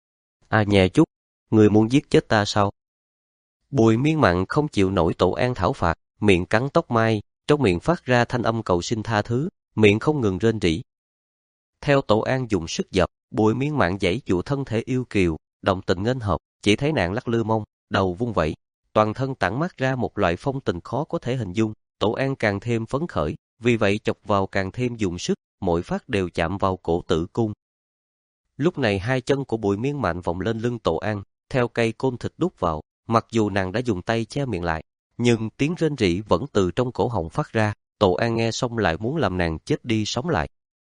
À nhè chút, người muốn giết chết ta sao? Bùi Miên Mạn không chịu nổi Tổ An thảo phạt, miệng cắn tóc mai, trong miệng phát ra thanh âm cầu xin tha thứ, miệng không ngừng rên rỉ. Theo Tổ An dùng sức dập, Bùi Miên Mạn giãy giụa thân thể yêu kiều, đồng tình nghênh hợp, chỉ thấy nàng lắc lư mông, đầu vung vẩy, toàn thân tản mát ra một loại phong tình khó có thể hình dung. Tổ An càng thêm phấn khởi, vì vậy chọc vào càng thêm dùng sức, mỗi phát đều chạm vào cổ tử cung. Lúc này hai chân của Bùi Miên Mạn vòng lên lưng Tổ An, theo cây côn thịt đút vào, mặc dù nàng đã dùng tay che miệng lại, nhưng tiếng rên rỉ vẫn từ trong cổ họng phát ra. Tổ An nghe xong lại muốn làm nàng chết đi sống lại.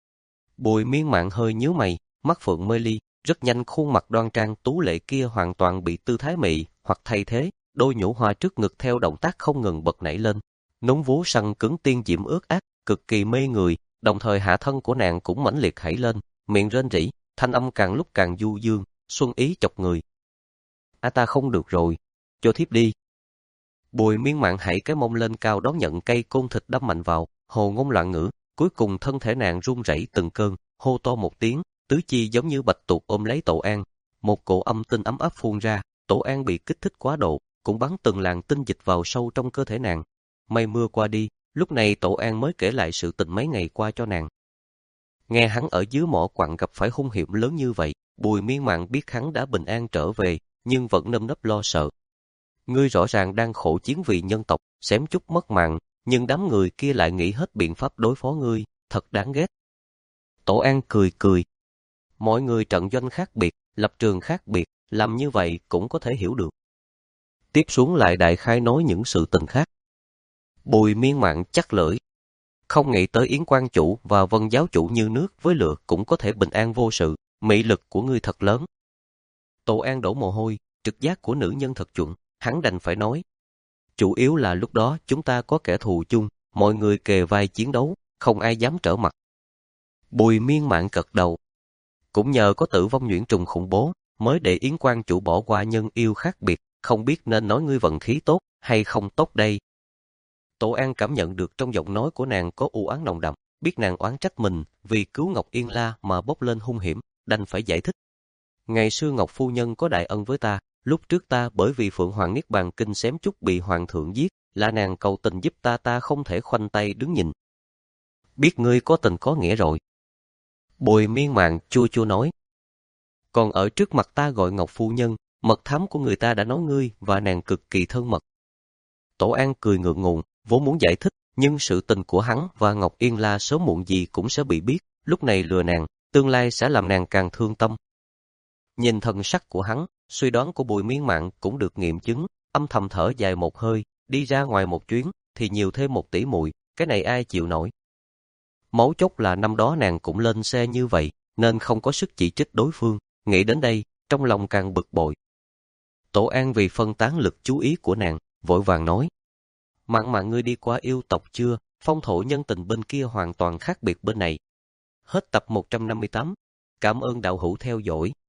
Bùi Miên Mạn hơi nhíu mày, mắt phượng mê ly, rất nhanh khuôn mặt đoan trang tú lệ kia hoàn toàn bị tư thái mị hoặc thay thế, đôi nhũ hoa trước ngực theo động tác không ngừng bật nảy lên, núng vú săn cứng tiên diễm ướt át, cực kỳ mê người, đồng thời hạ thân của nàng cũng mãnh liệt hãy lên, miệng rên rỉ, thanh âm càng lúc càng du dương, xuân ý chọc người. A ta không được rồi, cho thiếp đi. Bùi Miên Mạn hãy cái mông lên cao đón nhận cây côn thịt đâm mạnh vào, hồ ngôn loạn ngữ, cuối cùng thân thể nàng run rẩy từng cơn, hô to một tiếng, tứ chi giống như bạch tuộc ôm lấy Tổ An, một cổ âm tinh ấm áp phun ra. Tổ An bị kích thích quá độ, cũng bắn từng làn tinh dịch vào sâu trong cơ thể nàng. Mây mưa qua đi, lúc này Tổ An mới kể lại sự tình mấy ngày qua cho nàng. Nghe hắn ở dưới mỏ quặng gặp phải hung hiểm lớn như vậy, Bùi Miên Mạn biết hắn đã bình an trở về, nhưng vẫn nơm nớp lo sợ. Ngươi rõ ràng đang khổ chiến vì nhân tộc, xém chút mất mạng, nhưng đám người kia lại nghĩ hết biện pháp đối phó ngươi, thật đáng ghét. Tổ An cười cười. Mọi người trận doanh khác biệt, lập trường khác biệt, làm như vậy cũng có thể hiểu được. Tiếp xuống lại đại khai nói những sự tình khác. Bùi Miên Mạn chắc lưỡi. Không nghĩ tới Yến Quan chủ và Vân giáo chủ như nước với lửa cũng có thể bình an vô sự, mị lực của ngươi thật lớn. Tổ An đổ mồ hôi, trực giác của nữ nhân thật chuẩn, hắn đành phải nói. Chủ yếu là lúc đó chúng ta có kẻ thù chung, mọi người kề vai chiến đấu, không ai dám trở mặt. Bùi Miên Mạn cật đầu. Cũng nhờ có Tử Vong nhuyễn trùng khủng bố, mới để Yến Quan chủ bỏ qua nhân yêu khác biệt, không biết nên nói ngươi vận khí tốt hay không tốt đây. Tổ An cảm nhận được trong giọng nói của nàng có u oán nồng đậm, biết nàng oán trách mình vì cứu Ngọc Yên La mà bốc lên hung hiểm, đành phải giải thích. Ngày xưa Ngọc phu nhân có đại ân với ta, lúc trước ta bởi vì Phượng Hoàng Niết Bàn Kinh xém chút bị hoàng thượng giết, là nàng cầu tình giúp ta, ta không thể khoanh tay đứng nhìn. Biết ngươi có tình có nghĩa rồi. Bùi Miên Mạn chua chua nói. Còn ở trước mặt ta gọi Ngọc phu nhân, mật thám của người ta đã nói ngươi và nàng cực kỳ thân mật. Tổ An cười ngượng ngùng, vốn muốn giải thích, nhưng sự tình của hắn và Ngọc Yên La sớm muộn gì cũng sẽ bị biết, lúc này lừa nàng, tương lai sẽ làm nàng càng thương tâm. Nhìn thần sắc của hắn, suy đoán của Bùi Miên Mạn cũng được nghiệm chứng, âm thầm thở dài một hơi, đi ra ngoài một chuyến, thì nhiều thêm một tỷ muội, cái này ai chịu nổi. Mấu chốt là năm đó nàng cũng lên xe như vậy, nên không có sức chỉ trích đối phương, nghĩ đến đây, trong lòng càng bực bội. Tổ An vì phân tán lực chú ý của nàng, vội vàng nói. Mặn mặn ngươi đi qua yêu tộc chưa, phong thổ nhân tình bên kia hoàn toàn khác biệt bên này. Hết tập một trăm năm mươi tám. Cảm ơn đạo hữu theo dõi.